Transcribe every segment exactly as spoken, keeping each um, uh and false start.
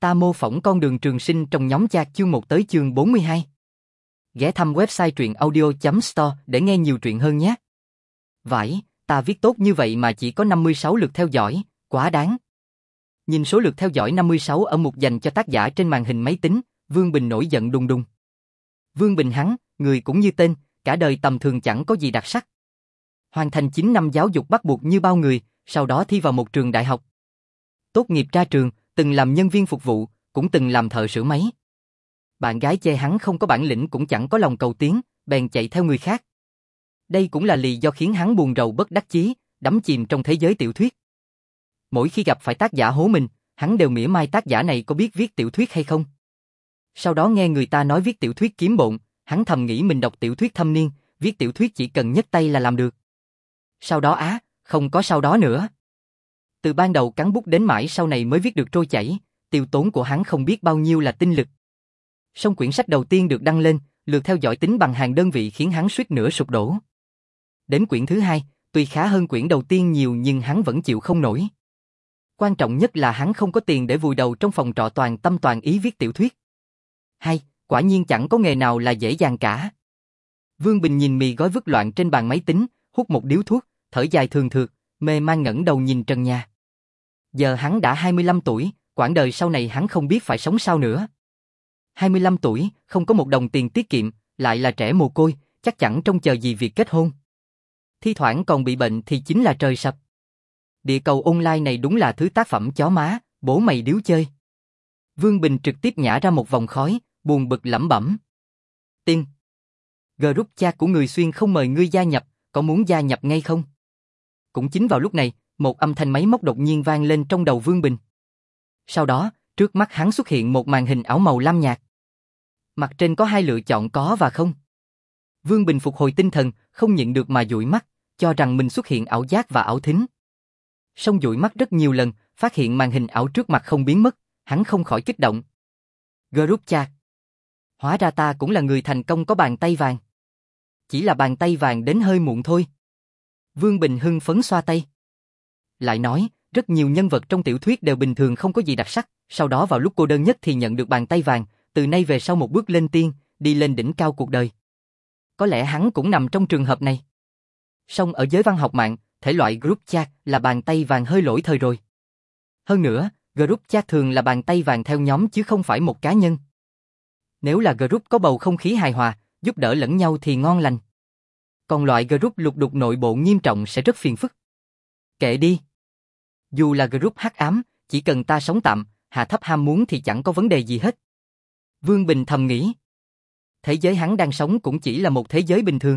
Ta mô phỏng con đường trường sinh trong nhóm chat chương một tới chương bốn mươi hai. Ghé thăm website truyện audio chấm store để nghe nhiều truyện hơn nhé. Vãi, ta viết tốt như vậy mà chỉ có năm mươi sáu lượt theo dõi, quá đáng. Nhìn số lượt theo dõi năm mươi sáu ở mục dành cho tác giả trên màn hình máy tính, Vương Bình nổi giận đùng đùng. Vương Bình hắn, người cũng như tên, cả đời tầm thường chẳng có gì đặc sắc. Hoàn thành chín năm giáo dục bắt buộc như bao người, sau đó thi vào một trường đại học. Tốt nghiệp ra trường, từng làm nhân viên phục vụ, cũng từng làm thợ sửa máy. Bạn gái chê hắn không có bản lĩnh cũng chẳng có lòng cầu tiến, bèn chạy theo người khác. Đây cũng là lý do khiến hắn buồn rầu bất đắc chí, đắm chìm trong thế giới tiểu thuyết. Mỗi khi gặp phải tác giả hố mình, hắn đều mỉa mai tác giả này có biết viết tiểu thuyết hay không. Sau đó nghe người ta nói viết tiểu thuyết kiếm bộn, hắn thầm nghĩ mình đọc tiểu thuyết thâm niên, viết tiểu thuyết chỉ cần nhấc tay là làm được. Sau đó á, không có sau đó nữa. Từ ban đầu cắn bút đến mãi sau này mới viết được trôi chảy, tiêu tốn của hắn không biết bao nhiêu là tinh lực. Song quyển sách đầu tiên được đăng lên, lượt theo dõi tính bằng hàng đơn vị khiến hắn suýt nữa sụp đổ. Đến quyển thứ hai, tuy khá hơn quyển đầu tiên nhiều nhưng hắn vẫn chịu không nổi. Quan trọng nhất là hắn không có tiền để vùi đầu trong phòng trọ toàn tâm toàn ý viết tiểu thuyết. Hay, quả nhiên chẳng có nghề nào là dễ dàng cả. Vương Bình nhìn mì gói vứt loạn trên bàn máy tính, hút một điếu thuốc, thở dài thường thượt, mê man ngẩng đầu nhìn trần nhà. Giờ hắn đã hai mươi lăm tuổi, quãng đời sau này hắn không biết phải sống sao nữa. hai mươi lăm tuổi, không có một đồng tiền tiết kiệm, lại là trẻ mồ côi, chắc chẳng trông chờ gì việc kết hôn. Thi thoảng còn bị bệnh thì chính là trời sập. Địa cầu online này đúng là thứ tác phẩm chó má, bố mày điếu chơi. Vương Bình trực tiếp nhả ra một vòng khói, buồn bực lẩm bẩm. Tiên. Group chat của người xuyên không mời ngươi gia nhập, có muốn gia nhập ngay không? Cũng chính vào lúc này, một âm thanh máy móc đột nhiên vang lên trong đầu Vương Bình. Sau đó, trước mắt hắn xuất hiện một màn hình ảo màu lam nhạt. Mặt trên có hai lựa chọn có và không. Vương Bình phục hồi tinh thần, không nhịn được mà dụi mắt, cho rằng mình xuất hiện ảo giác và ảo thính. Song dụi mắt rất nhiều lần, phát hiện màn hình ảo trước mặt không biến mất, hắn không khỏi kích động. Group chat. Hóa ra ta cũng là người thành công có bàn tay vàng. Chỉ là bàn tay vàng đến hơi muộn thôi. Vương Bình hưng phấn xoa tay. Lại nói, rất nhiều nhân vật trong tiểu thuyết đều bình thường không có gì đặc sắc, sau đó vào lúc cô đơn nhất thì nhận được bàn tay vàng, từ nay về sau một bước lên tiên, đi lên đỉnh cao cuộc đời. Có lẽ hắn cũng nằm trong trường hợp này. Song ở giới văn học mạng, thể loại group chat là bàn tay vàng hơi lỗi thời rồi. Hơn nữa, group chat thường là bàn tay vàng theo nhóm chứ không phải một cá nhân. Nếu là group có bầu không khí hài hòa, giúp đỡ lẫn nhau thì ngon lành. Còn loại group lục đục nội bộ nghiêm trọng sẽ rất phiền phức. Kệ đi. Dù là group hắc ám, chỉ cần ta sống tạm, hạ thấp ham muốn thì chẳng có vấn đề gì hết. Vương Bình thầm nghĩ. Thế giới hắn đang sống cũng chỉ là một thế giới bình thường.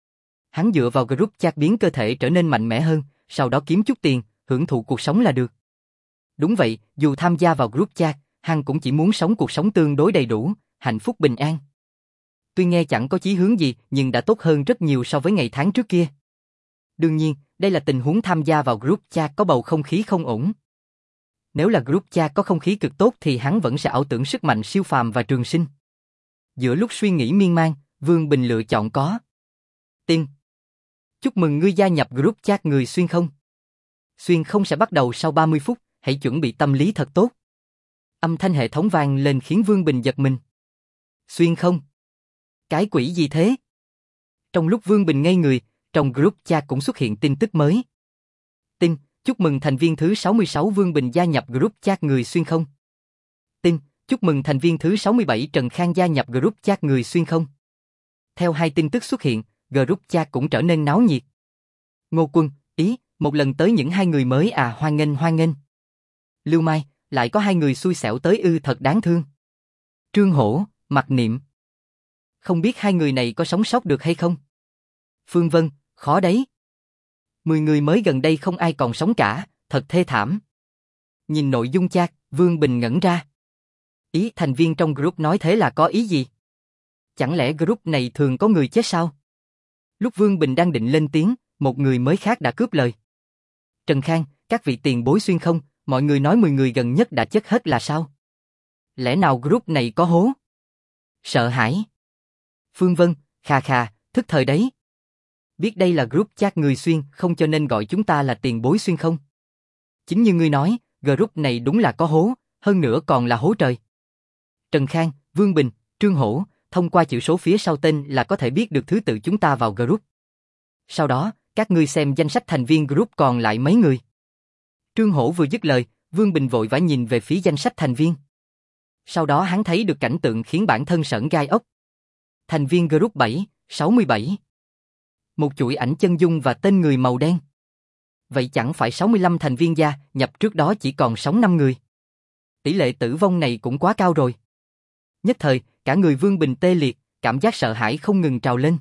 Hắn dựa vào group chat biến cơ thể trở nên mạnh mẽ hơn, sau đó kiếm chút tiền, hưởng thụ cuộc sống là được. Đúng vậy, dù tham gia vào group chat, hắn cũng chỉ muốn sống cuộc sống tương đối đầy đủ, hạnh phúc bình an. Tuy nghe chẳng có chí hướng gì, nhưng đã tốt hơn rất nhiều so với ngày tháng trước kia. Đương nhiên, đây là tình huống tham gia vào group chat có bầu không khí không ổn. Nếu là group chat có không khí cực tốt thì hắn vẫn sẽ ảo tưởng sức mạnh siêu phàm và trường sinh. Giữa lúc suy nghĩ miên man, Vương Bình lựa chọn có. Tiên. Chúc mừng ngươi gia nhập group chat người xuyên không. Xuyên không sẽ bắt đầu sau ba mươi phút, hãy chuẩn bị tâm lý thật tốt. Âm thanh hệ thống vang lên khiến Vương Bình giật mình. Xuyên không? Cái quỷ gì thế? Trong lúc Vương Bình ngây người, trong group chat cũng xuất hiện tin tức mới. Tin, chúc mừng thành viên thứ sáu mươi sáu Vương Bình gia nhập group chat người xuyên không. Tin, chúc mừng thành viên thứ sáu mươi bảy Trần Khang gia nhập group chat người xuyên không. Theo hai tin tức xuất hiện, group chat cũng trở nên náo nhiệt. Ngô Quân, ý, một lần tới những hai người mới à, hoan nghênh hoan nghênh. Lưu Mai, lại có hai người xui xẻo tới ư, thật đáng thương. Trương Hổ, Mặc Niệm. Không biết hai người này có sống sót được hay không? Phương Vân, khó đấy. Mười người mới gần đây không ai còn sống cả, thật thê thảm. Nhìn nội dung chat, Vương Bình ngẩn ra. Ý thành viên trong group nói thế là có ý gì? Chẳng lẽ group này thường có người chết sao? Lúc Vương Bình đang định lên tiếng, một người mới khác đã cướp lời. Trần Khang, các vị tiền bối xuyên không, mọi người nói mười người gần nhất đã chết hết là sao? Lẽ nào group này có hố? Sợ hãi. Phương Vân, khà khà, thức thời đấy. Biết đây là group chat người xuyên không cho nên gọi chúng ta là tiền bối xuyên không? Chính như ngươi nói, group này đúng là có hố, hơn nữa còn là hố trời. Trần Khang, Vương Bình, Trương Hổ, thông qua chữ số phía sau tên là có thể biết được thứ tự chúng ta vào group. Sau đó, các ngươi xem danh sách thành viên group còn lại mấy người. Trương Hổ vừa dứt lời, Vương Bình vội vã nhìn về phía danh sách thành viên. Sau đó hắn thấy được cảnh tượng khiến bản thân sởn gai ốc. Thành viên group bảy, sáu mươi bảy. Một chuỗi ảnh chân dung và tên người màu đen. Vậy chẳng phải sáu mươi lăm thành viên gia nhập trước đó chỉ còn sống năm người. Tỷ lệ tử vong này cũng quá cao rồi. Nhất thời, cả người Vương Bình tê liệt, cảm giác sợ hãi không ngừng trào lên.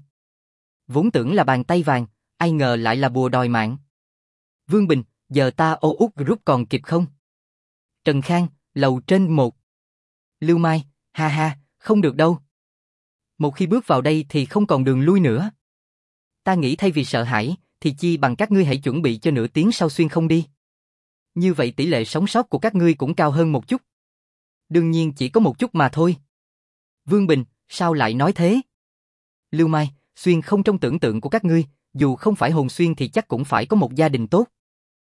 Vốn tưởng là bàn tay vàng, ai ngờ lại là bùa đòi mạng. Vương Bình, giờ ta ô út group còn kịp không? Trần Khang, lầu trên một. Lưu Mai, ha ha, không được đâu. Một khi bước vào đây thì không còn đường lui nữa. Ta nghĩ thay vì sợ hãi, thì chi bằng các ngươi hãy chuẩn bị cho nửa tiếng sau xuyên không đi. Như vậy tỷ lệ sống sót của các ngươi cũng cao hơn một chút. Đương nhiên chỉ có một chút mà thôi. Vương Bình, sao lại nói thế? Lưu Mai, xuyên không trong tưởng tượng của các ngươi, dù không phải hồn xuyên thì chắc cũng phải có một gia đình tốt.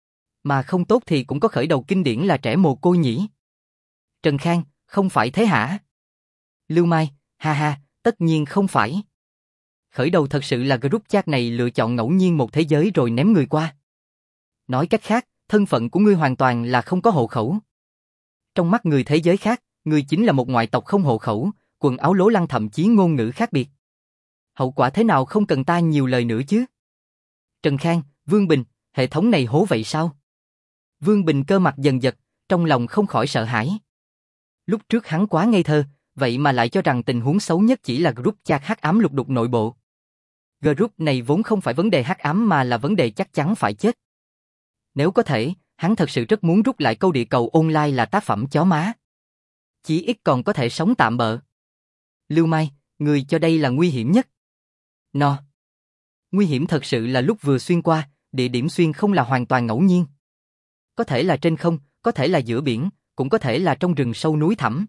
Mà không tốt thì cũng có khởi đầu kinh điển là trẻ mồ côi nhỉ. Trần Khang, không phải thế hả? Lưu Mai, ha ha, tất nhiên không phải. Khởi đầu thật sự là group chat này lựa chọn ngẫu nhiên một thế giới rồi ném người qua. Nói cách khác, thân phận của ngươi hoàn toàn là không có hộ khẩu. Trong mắt người thế giới khác, ngươi chính là một ngoại tộc không hộ khẩu, quần áo lố lăng thậm chí ngôn ngữ khác biệt. Hậu quả thế nào không cần ta nhiều lời nữa chứ? Trần Khang, Vương Bình, hệ thống này hố vậy sao? Vương Bình cơ mặt dần giật, trong lòng không khỏi sợ hãi. Lúc trước hắn quá ngây thơ, vậy mà lại cho rằng tình huống xấu nhất chỉ là group chat hắc ám lục đục nội bộ. Group này vốn không phải vấn đề hắc ám mà là vấn đề chắc chắn phải chết. Nếu có thể, hắn thật sự rất muốn rút lại câu địa cầu online là tác phẩm chó má. Chỉ ít còn có thể sống tạm bợ. Lưu Mai, người cho đây là nguy hiểm nhất. No. Nguy hiểm thật sự là lúc vừa xuyên qua, địa điểm xuyên không là hoàn toàn ngẫu nhiên. Có thể là trên không, có thể là giữa biển, cũng có thể là trong rừng sâu núi thẳm.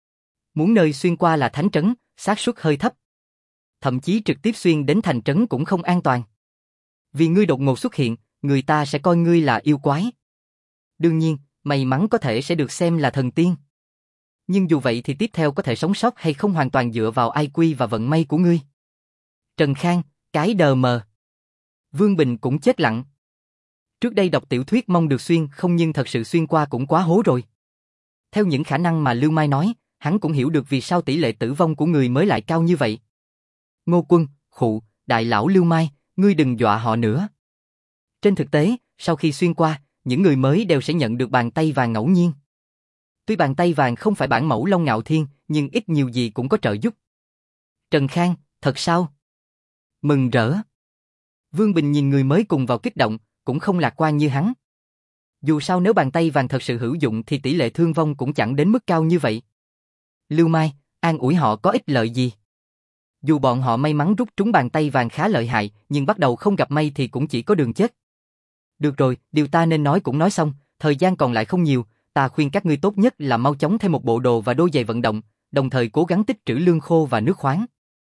Muốn nơi xuyên qua là thánh trấn, xác suất hơi thấp. Thậm chí trực tiếp xuyên đến thành trấn cũng không an toàn. Vì ngươi đột ngột xuất hiện, người ta sẽ coi ngươi là yêu quái. Đương nhiên, may mắn có thể sẽ được xem là thần tiên. Nhưng dù vậy thì tiếp theo có thể sống sót hay không hoàn toàn dựa vào i kiu và vận may của ngươi. Trần Khang, cái đờ mờ. Vương Bình cũng chết lặng. Trước đây đọc tiểu thuyết mong được xuyên không nhưng thật sự xuyên qua cũng quá hố rồi. Theo những khả năng mà Lưu Mai nói, hắn cũng hiểu được vì sao tỷ lệ tử vong của người mới lại cao như vậy. Ngô Quân, khụ, đại lão Lưu Mai, ngươi đừng dọa họ nữa. Trên thực tế, sau khi xuyên qua, những người mới đều sẽ nhận được bàn tay vàng ngẫu nhiên. Tuy bàn tay vàng không phải bản mẫu Long Ngạo Thiên, nhưng ít nhiều gì cũng có trợ giúp. Trần Khang, thật sao? Mừng rỡ. Vương Bình nhìn người mới cùng vào kích động, cũng không lạc quan như hắn. Dù sao nếu bàn tay vàng thật sự hữu dụng thì tỷ lệ thương vong cũng chẳng đến mức cao như vậy. Lưu Mai, an ủi họ có ích lợi gì? Dù bọn họ may mắn rút trúng bàn tay vàng khá lợi hại, nhưng bắt đầu không gặp may thì cũng chỉ có đường chết. Được rồi, điều ta nên nói cũng nói xong, thời gian còn lại không nhiều, ta khuyên các ngươi tốt nhất là mau chóng thêm một bộ đồ và đôi giày vận động, đồng thời cố gắng tích trữ lương khô và nước khoáng.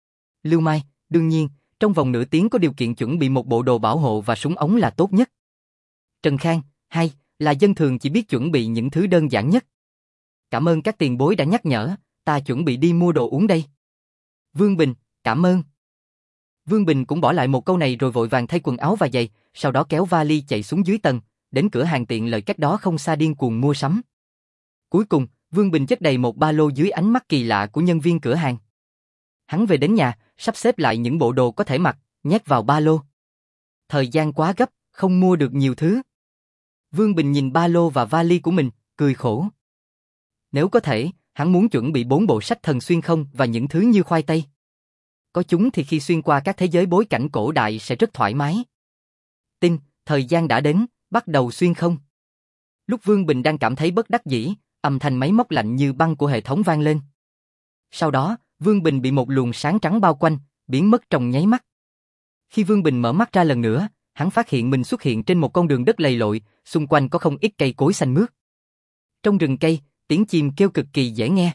Lưu Mai, đương nhiên, trong vòng nửa tiếng có điều kiện chuẩn bị một bộ đồ bảo hộ và súng ống là tốt nhất. Trần Khang, hay, là dân thường chỉ biết chuẩn bị những thứ đơn giản nhất. Cảm ơn các tiền bối đã nhắc nhở, ta chuẩn bị đi mua đồ uống đây. Vương Bình, cảm ơn. Vương Bình cũng bỏ lại một câu này rồi vội vàng thay quần áo và giày, sau đó kéo vali chạy xuống dưới tầng, đến cửa hàng tiện lợi cách đó không xa điên cuồng mua sắm. Cuối cùng, Vương Bình chất đầy một ba lô dưới ánh mắt kỳ lạ của nhân viên cửa hàng. Hắn về đến nhà, sắp xếp lại những bộ đồ có thể mặc, nhét vào ba lô. Thời gian quá gấp, không mua được nhiều thứ. Vương Bình nhìn ba lô và vali của mình, cười khổ. Nếu có thể, hắn muốn chuẩn bị bốn bộ sách thần xuyên không và những thứ như khoai tây. Có chúng thì khi xuyên qua các thế giới bối cảnh cổ đại sẽ rất thoải mái. Tin, thời gian đã đến, bắt đầu xuyên không. Lúc Vương Bình đang cảm thấy bất đắc dĩ, âm thanh máy móc lạnh như băng của hệ thống vang lên. Sau đó, Vương Bình bị một luồng sáng trắng bao quanh, biến mất trong nháy mắt. Khi Vương Bình mở mắt ra lần nữa, hắn phát hiện mình xuất hiện trên một con đường đất lầy lội, xung quanh có không ít cây cối xanh mướt. Trong rừng cây, tiếng chim kêu cực kỳ dễ nghe.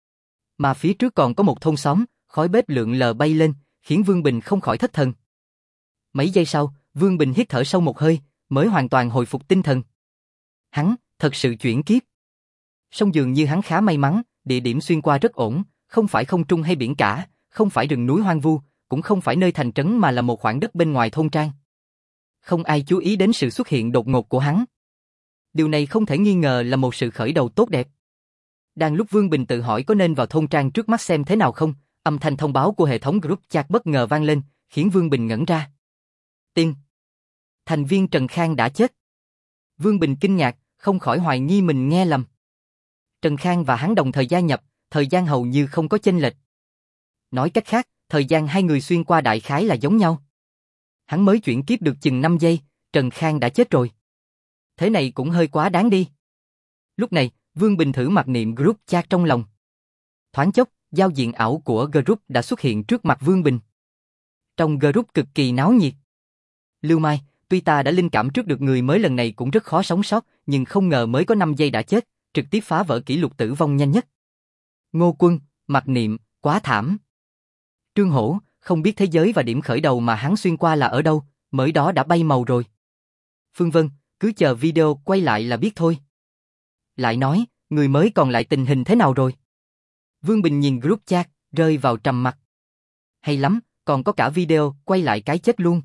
Mà phía trước còn có một thôn xóm, khói bếp lượn lờ bay lên, khiến Vương Bình không khỏi thất thần. Mấy giây sau, Vương Bình hít thở sâu một hơi, mới hoàn toàn hồi phục tinh thần. Hắn, thật sự chuyển kiếp. Song dường như hắn khá may mắn, địa điểm xuyên qua rất ổn, không phải không trung hay biển cả, không phải rừng núi hoang vu, cũng không phải nơi thành trấn mà là một khoảng đất bên ngoài thôn trang. Không ai chú ý đến sự xuất hiện đột ngột của hắn. Điều này không thể nghi ngờ là một sự khởi đầu tốt đẹp. Đang lúc Vương Bình tự hỏi có nên vào thôn trang trước mắt xem thế nào không, âm thanh thông báo của hệ thống group chat bất ngờ vang lên, khiến Vương Bình ngẩn ra. Tiên. Thành viên Trần Khang đã chết. Vương Bình kinh ngạc, không khỏi hoài nghi mình nghe lầm. Trần Khang và hắn đồng thời gia nhập, thời gian hầu như không có chênh lệch. Nói cách khác, thời gian hai người xuyên qua đại khái là giống nhau. Hắn mới chuyển kiếp được chừng năm giây, Trần Khang đã chết rồi. Thế này cũng hơi quá đáng đi. Lúc này, Vương Bình thử mặc niệm group chat trong lòng. Thoáng chốc, giao diện ảo của group đã xuất hiện trước mặt Vương Bình. Trong group cực kỳ náo nhiệt. Lưu Mai, tuy ta đã linh cảm trước được người mới lần này cũng rất khó sống sót, nhưng không ngờ mới có năm giây đã chết, trực tiếp phá vỡ kỷ lục tử vong nhanh nhất. Ngô Quân, mặc niệm, quá thảm. Trương Hổ, không biết thế giới và điểm khởi đầu mà hắn xuyên qua là ở đâu, mới đó đã bay màu rồi. Phương Vân, cứ chờ video quay lại là biết thôi. Lại nói, người mới còn lại tình hình thế nào rồi? Vương Bình nhìn group chat, rơi vào trầm mặc. Hay lắm, còn có cả video quay lại cái chết luôn.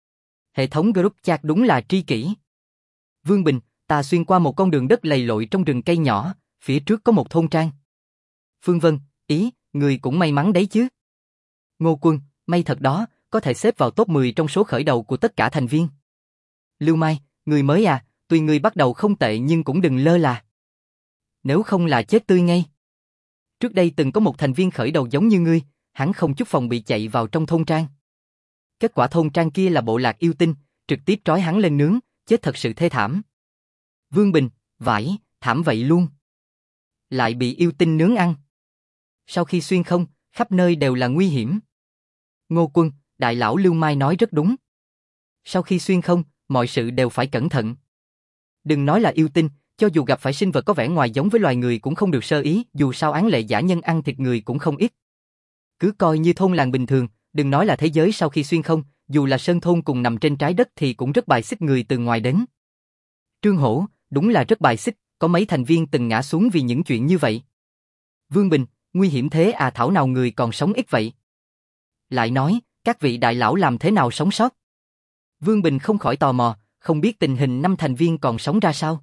Hệ thống group chat đúng là tri kỷ. Vương Bình, ta xuyên qua một con đường đất lầy lội trong rừng cây nhỏ, phía trước có một thôn trang. Phương Vân, ý, người cũng may mắn đấy chứ. Ngô Quân, may thật đó, có thể xếp vào top mười trong số khởi đầu của tất cả thành viên. Lưu Mai, người mới à, tuy người bắt đầu không tệ nhưng cũng đừng lơ là. Nếu không là chết tươi ngay. Trước đây từng có một thành viên khởi đầu giống như ngươi, hắn không chút phòng bị chạy vào trong thôn trang. Kết quả thôn trang kia là bộ lạc yêu tinh, trực tiếp trói hắn lên nướng, chết thật sự thê thảm. Vương Bình, vãi, thảm vậy luôn. Lại bị yêu tinh nướng ăn. Sau khi xuyên không, khắp nơi đều là nguy hiểm. Ngô Quân, đại lão Lưu Mai nói rất đúng. Sau khi xuyên không, mọi sự đều phải cẩn thận. Đừng nói là yêu tinh, cho dù gặp phải sinh vật có vẻ ngoài giống với loài người cũng không được sơ ý, dù sao án lệ giả nhân ăn thịt người cũng không ít. Cứ coi như thôn làng bình thường, đừng nói là thế giới sau khi xuyên không, dù là sơn thôn cùng nằm trên trái đất thì cũng rất bài xích người từ ngoài đến. Trương Hổ, đúng là rất bài xích, có mấy thành viên từng ngã xuống vì những chuyện như vậy. Vương Bình, nguy hiểm thế à, thảo nào người còn sống ít vậy. Lại nói, các vị đại lão làm thế nào sống sót? Vương Bình không khỏi tò mò, không biết tình hình năm thành viên còn sống ra sao.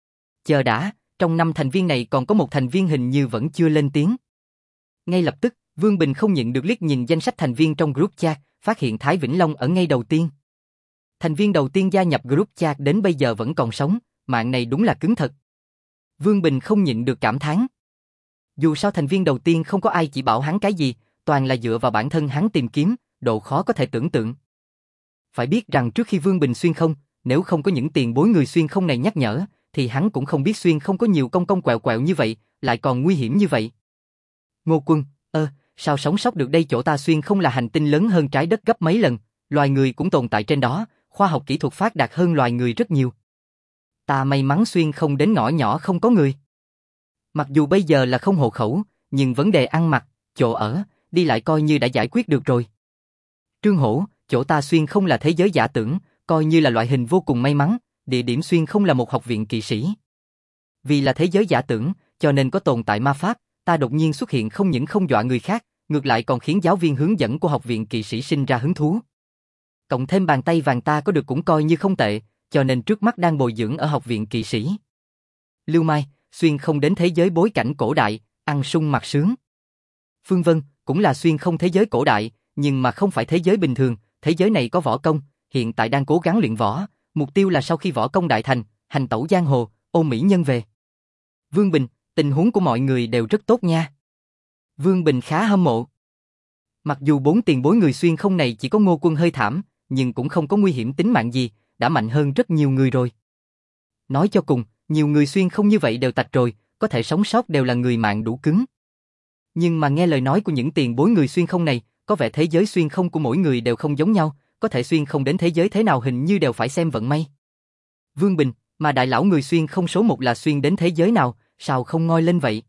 Chờ đã, trong năm thành viên này còn có một thành viên hình như vẫn chưa lên tiếng. Ngay lập tức, Vương Bình không nhịn được liếc nhìn danh sách thành viên trong group chat, phát hiện Thái Vĩnh Long ở ngay đầu tiên. Thành viên đầu tiên gia nhập group chat đến bây giờ vẫn còn sống, mạng này đúng là cứng thật. Vương Bình không nhịn được cảm thán. Dù sao thành viên đầu tiên không có ai chỉ bảo hắn cái gì, toàn là dựa vào bản thân hắn tìm kiếm, độ khó có thể tưởng tượng. Phải biết rằng trước khi Vương Bình xuyên không, nếu không có những tiền bối người xuyên không này nhắc nhở, thì hắn cũng không biết xuyên không có nhiều cong cong quẹo quẹo như vậy, lại còn nguy hiểm như vậy. Ngô Quân, ơ, sao sống sót được đây, chỗ ta xuyên không là hành tinh lớn hơn trái đất gấp mấy lần, loài người cũng tồn tại trên đó, khoa học kỹ thuật phát đạt hơn loài người rất nhiều. Ta may mắn xuyên không đến ngõ nhỏ không có người. Mặc dù bây giờ là không hộ khẩu, nhưng vấn đề ăn mặc, chỗ ở, đi lại coi như đã giải quyết được rồi. Trương Hổ, chỗ ta xuyên không là thế giới giả tưởng, coi như là loại hình vô cùng may mắn, địa điểm xuyên không là một học viện kỵ sĩ. Vì là thế giới giả tưởng, cho nên có tồn tại ma pháp, ta đột nhiên xuất hiện không những không dọa người khác, ngược lại còn khiến giáo viên hướng dẫn của học viện kỵ sĩ sinh ra hứng thú. Cộng thêm bàn tay vàng ta có được cũng coi như không tệ, cho nên trước mắt đang bồi dưỡng ở học viện kỵ sĩ. Lưu Mai, xuyên không đến thế giới bối cảnh cổ đại, ăn sung mặc sướng. Phương Vân, cũng là xuyên không thế giới cổ đại, nhưng mà không phải thế giới bình thường, thế giới này có võ công, hiện tại đang cố gắng luyện võ, mục tiêu là sau khi võ công đại thành, hành tẩu giang hồ, ôm mỹ nhân về. Vương Bình, tình huống của mọi người đều rất tốt nha. Vương Bình khá hâm mộ. Mặc dù bốn tiền bối người xuyên không này chỉ có Ngô Quân hơi thảm, nhưng cũng không có nguy hiểm tính mạng gì, đã mạnh hơn rất nhiều người rồi. Nói cho cùng, nhiều người xuyên không như vậy đều tạch rồi, có thể sống sót đều là người mạng đủ cứng. Nhưng mà nghe lời nói của những tiền bối người xuyên không này, có vẻ thế giới xuyên không của mỗi người đều không giống nhau, có thể xuyên không đến thế giới thế nào hình như đều phải xem vận may. Vương Bình, mà đại lão người xuyên không số một là xuyên đến thế giới nào, sao không ngoi lên vậy?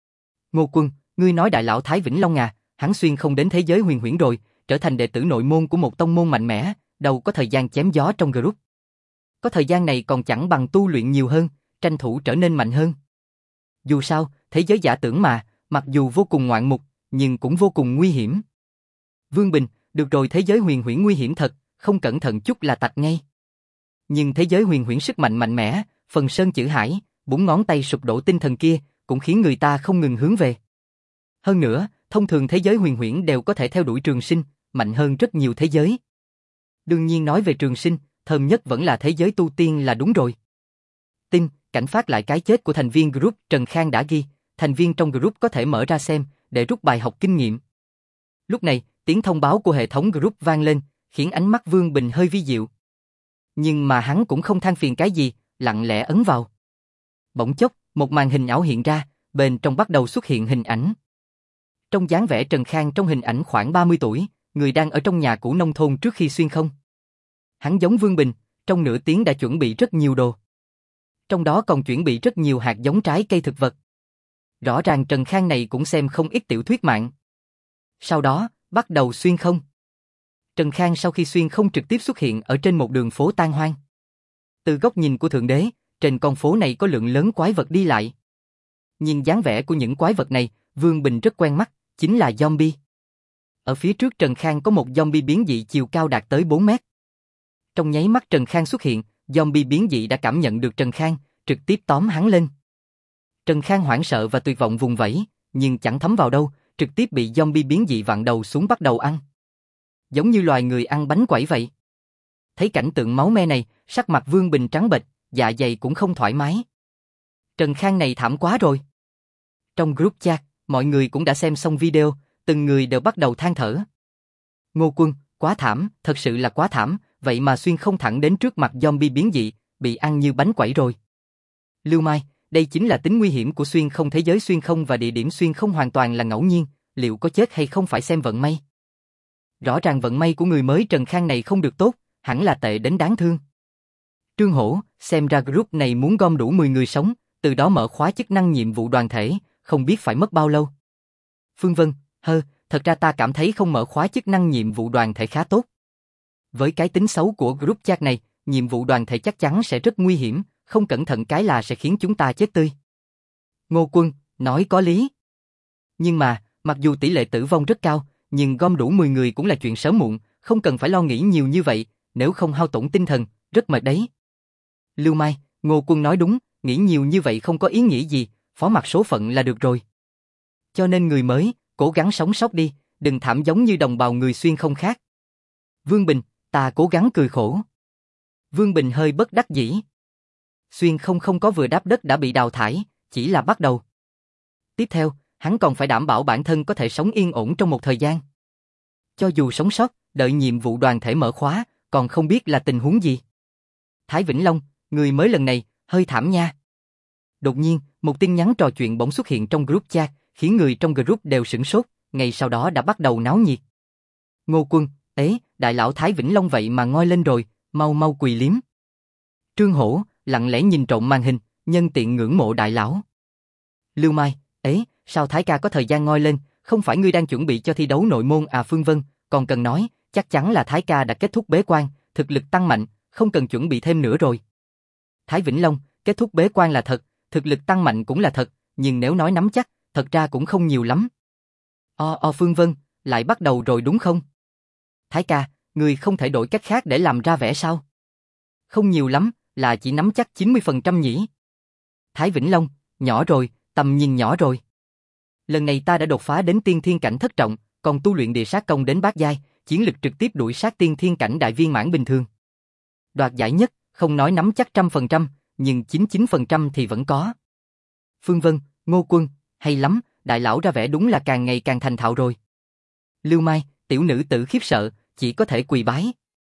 Ngô Quân, ngươi nói đại lão Thái Vĩnh Long à, hắn xuyên không đến thế giới huyền huyễn rồi, trở thành đệ tử nội môn của một tông môn mạnh mẽ, đâu có thời gian chém gió trong group. Có thời gian này còn chẳng bằng tu luyện nhiều hơn, tranh thủ trở nên mạnh hơn. Dù sao, thế giới giả tưởng mà, mặc dù vô cùng ngoạn mục, nhưng cũng vô cùng nguy hiểm. Vương Bình, được rồi, thế giới huyền huyễn nguy hiểm thật, không cẩn thận chút là tạch ngay. Nhưng thế giới huyền huyễn sức mạnh mạnh mẽ, phần sơn chữ hải, bốn ngón tay sụp đổ tinh thần kia, cũng khiến người ta không ngừng hướng về. Hơn nữa, thông thường thế giới huyền huyễn đều có thể theo đuổi trường sinh, mạnh hơn rất nhiều thế giới. Đương nhiên nói về trường sinh, thơm nhất vẫn là thế giới tu tiên là đúng rồi. Tin, cảnh phát lại cái chết của thành viên group Trần Khang đã ghi, thành viên trong group có thể mở ra xem, để rút bài học kinh nghiệm. Lúc này, tiếng thông báo của hệ thống group vang lên, khiến ánh mắt Vương Bình hơi vi diệu. Nhưng mà hắn cũng không than phiền cái gì, lặng lẽ ấn vào. Bỗng chốc, một màn hình ảo hiện ra, bên trong bắt đầu xuất hiện hình ảnh. Trong dáng vẻ Trần Khang trong hình ảnh khoảng ba mươi tuổi, người đang ở trong nhà cũ nông thôn trước khi xuyên không. Hắn giống Vương Bình, trong nửa tiếng đã chuẩn bị rất nhiều đồ. Trong đó còn chuẩn bị rất nhiều hạt giống trái cây thực vật. Rõ ràng Trần Khang này cũng xem không ít tiểu thuyết mạng. Sau đó, bắt đầu xuyên không. Trần Khang sau khi xuyên không trực tiếp xuất hiện ở trên một đường phố tan hoang. Từ góc nhìn của Thượng Đế, trên con phố này có lượng lớn quái vật đi lại. Nhìn dáng vẻ của những quái vật này, Vương Bình rất quen mắt, chính là zombie. Ở phía trước Trần Khang có một zombie biến dị chiều cao đạt tới bốn mét. Trong nháy mắt Trần Khang xuất hiện, zombie biến dị đã cảm nhận được Trần Khang, trực tiếp tóm hắn lên. Trần Khang hoảng sợ và tuyệt vọng vùng vẫy, nhưng chẳng thấm vào đâu, trực tiếp bị zombie biến dị vặn đầu xuống bắt đầu ăn. Giống như loài người ăn bánh quẩy vậy. Thấy cảnh tượng máu me này, sắc mặt Vương Bình trắng bệch, dạ dày cũng không thoải mái. Trần Khang này thảm quá rồi. Trong group chat, mọi người cũng đã xem xong video, từng người đều bắt đầu than thở. Ngô Quân, quá thảm, thật sự là quá thảm, vậy mà xuyên không thẳng đến trước mặt zombie biến dị, bị ăn như bánh quẩy rồi. Lưu Mai, đây chính là tính nguy hiểm của xuyên không, thế giới xuyên không và địa điểm xuyên không hoàn toàn là ngẫu nhiên, liệu có chết hay không phải xem vận may. Rõ ràng vận may của người mới Trần Khang này không được tốt, hẳn là tệ đến đáng thương. Trương Hổ, xem ra group này muốn gom đủ mười người sống, từ đó mở khóa chức năng nhiệm vụ đoàn thể, không biết phải mất bao lâu. Phương Vân, hơ, thật ra ta cảm thấy không mở khóa chức năng nhiệm vụ đoàn thể khá tốt. Với cái tính xấu của group chat này, nhiệm vụ đoàn thể chắc chắn sẽ rất nguy hiểm, không cẩn thận cái là sẽ khiến chúng ta chết tươi. Ngô Quân, nói có lý. Nhưng mà, mặc dù tỷ lệ tử vong rất cao, nhưng gom đủ mười người cũng là chuyện sớm muộn, không cần phải lo nghĩ nhiều như vậy, nếu không hao tổn tinh thần, rất mệt đấy. Lưu Mai, Ngô Quân nói đúng, nghĩ nhiều như vậy không có ý nghĩa gì, phó mặc số phận là được rồi. Cho nên người mới, cố gắng sống sót đi, đừng thảm giống như đồng bào người xuyên không khác. Vương Bình, ta cố gắng cười khổ. Vương Bình hơi bất đắc dĩ. Xuyên không không có vừa đáp đất đã bị đào thải, chỉ là bắt đầu. Tiếp theo, hắn còn phải đảm bảo bản thân có thể sống yên ổn trong một thời gian. Cho dù sống sót, đợi nhiệm vụ đoàn thể mở khóa, còn không biết là tình huống gì. Thái Vĩnh Long, người mới lần này, hơi thảm nha. Đột nhiên, một tin nhắn trò chuyện bỗng xuất hiện trong group chat, khiến người trong group đều sửng sốt, ngay sau đó đã bắt đầu náo nhiệt. Ngô Quân, ế, đại lão Thái Vĩnh Long vậy mà ngoi lên rồi, mau mau quỳ liếm. Trương Hổ, lặng lẽ nhìn trộm màn hình, nhân tiện ngưỡng mộ đại lão. Lưu Mai, ế, sao Thái ca có thời gian ngoi lên, không phải ngươi đang chuẩn bị cho thi đấu nội môn à? Phương Vân, còn cần nói, chắc chắn là Thái ca đã kết thúc bế quan, thực lực tăng mạnh, không cần chuẩn bị thêm nữa rồi. Thái Vĩnh Long, kết thúc bế quan là thật, thực lực tăng mạnh cũng là thật, nhưng nếu nói nắm chắc, thật ra cũng không nhiều lắm. O o Phương Vân, lại bắt đầu rồi đúng không? Thái ca, người không thể đổi cách khác để làm ra vẻ sao? Không nhiều lắm, là chỉ nắm chắc chín mươi phần trăm nhỉ? Thái Vĩnh Long, nhỏ rồi, tầm nhìn nhỏ rồi. Lần này ta đã đột phá đến tiên thiên cảnh thất trọng, còn tu luyện địa sát công đến bát giai, chiến lực trực tiếp đuổi sát tiên thiên cảnh đại viên mãn bình thường. Đoạt giải nhất, không nói nắm chắc trăm phần trăm, nhưng chín mươi chín phần trăm thì vẫn có. Phương Vân, Ngô Quân, hay lắm, đại lão ra vẻ đúng là càng ngày càng thành thạo rồi. Lưu Mai, tiểu nữ tử khiếp sợ, chỉ có thể quỳ bái.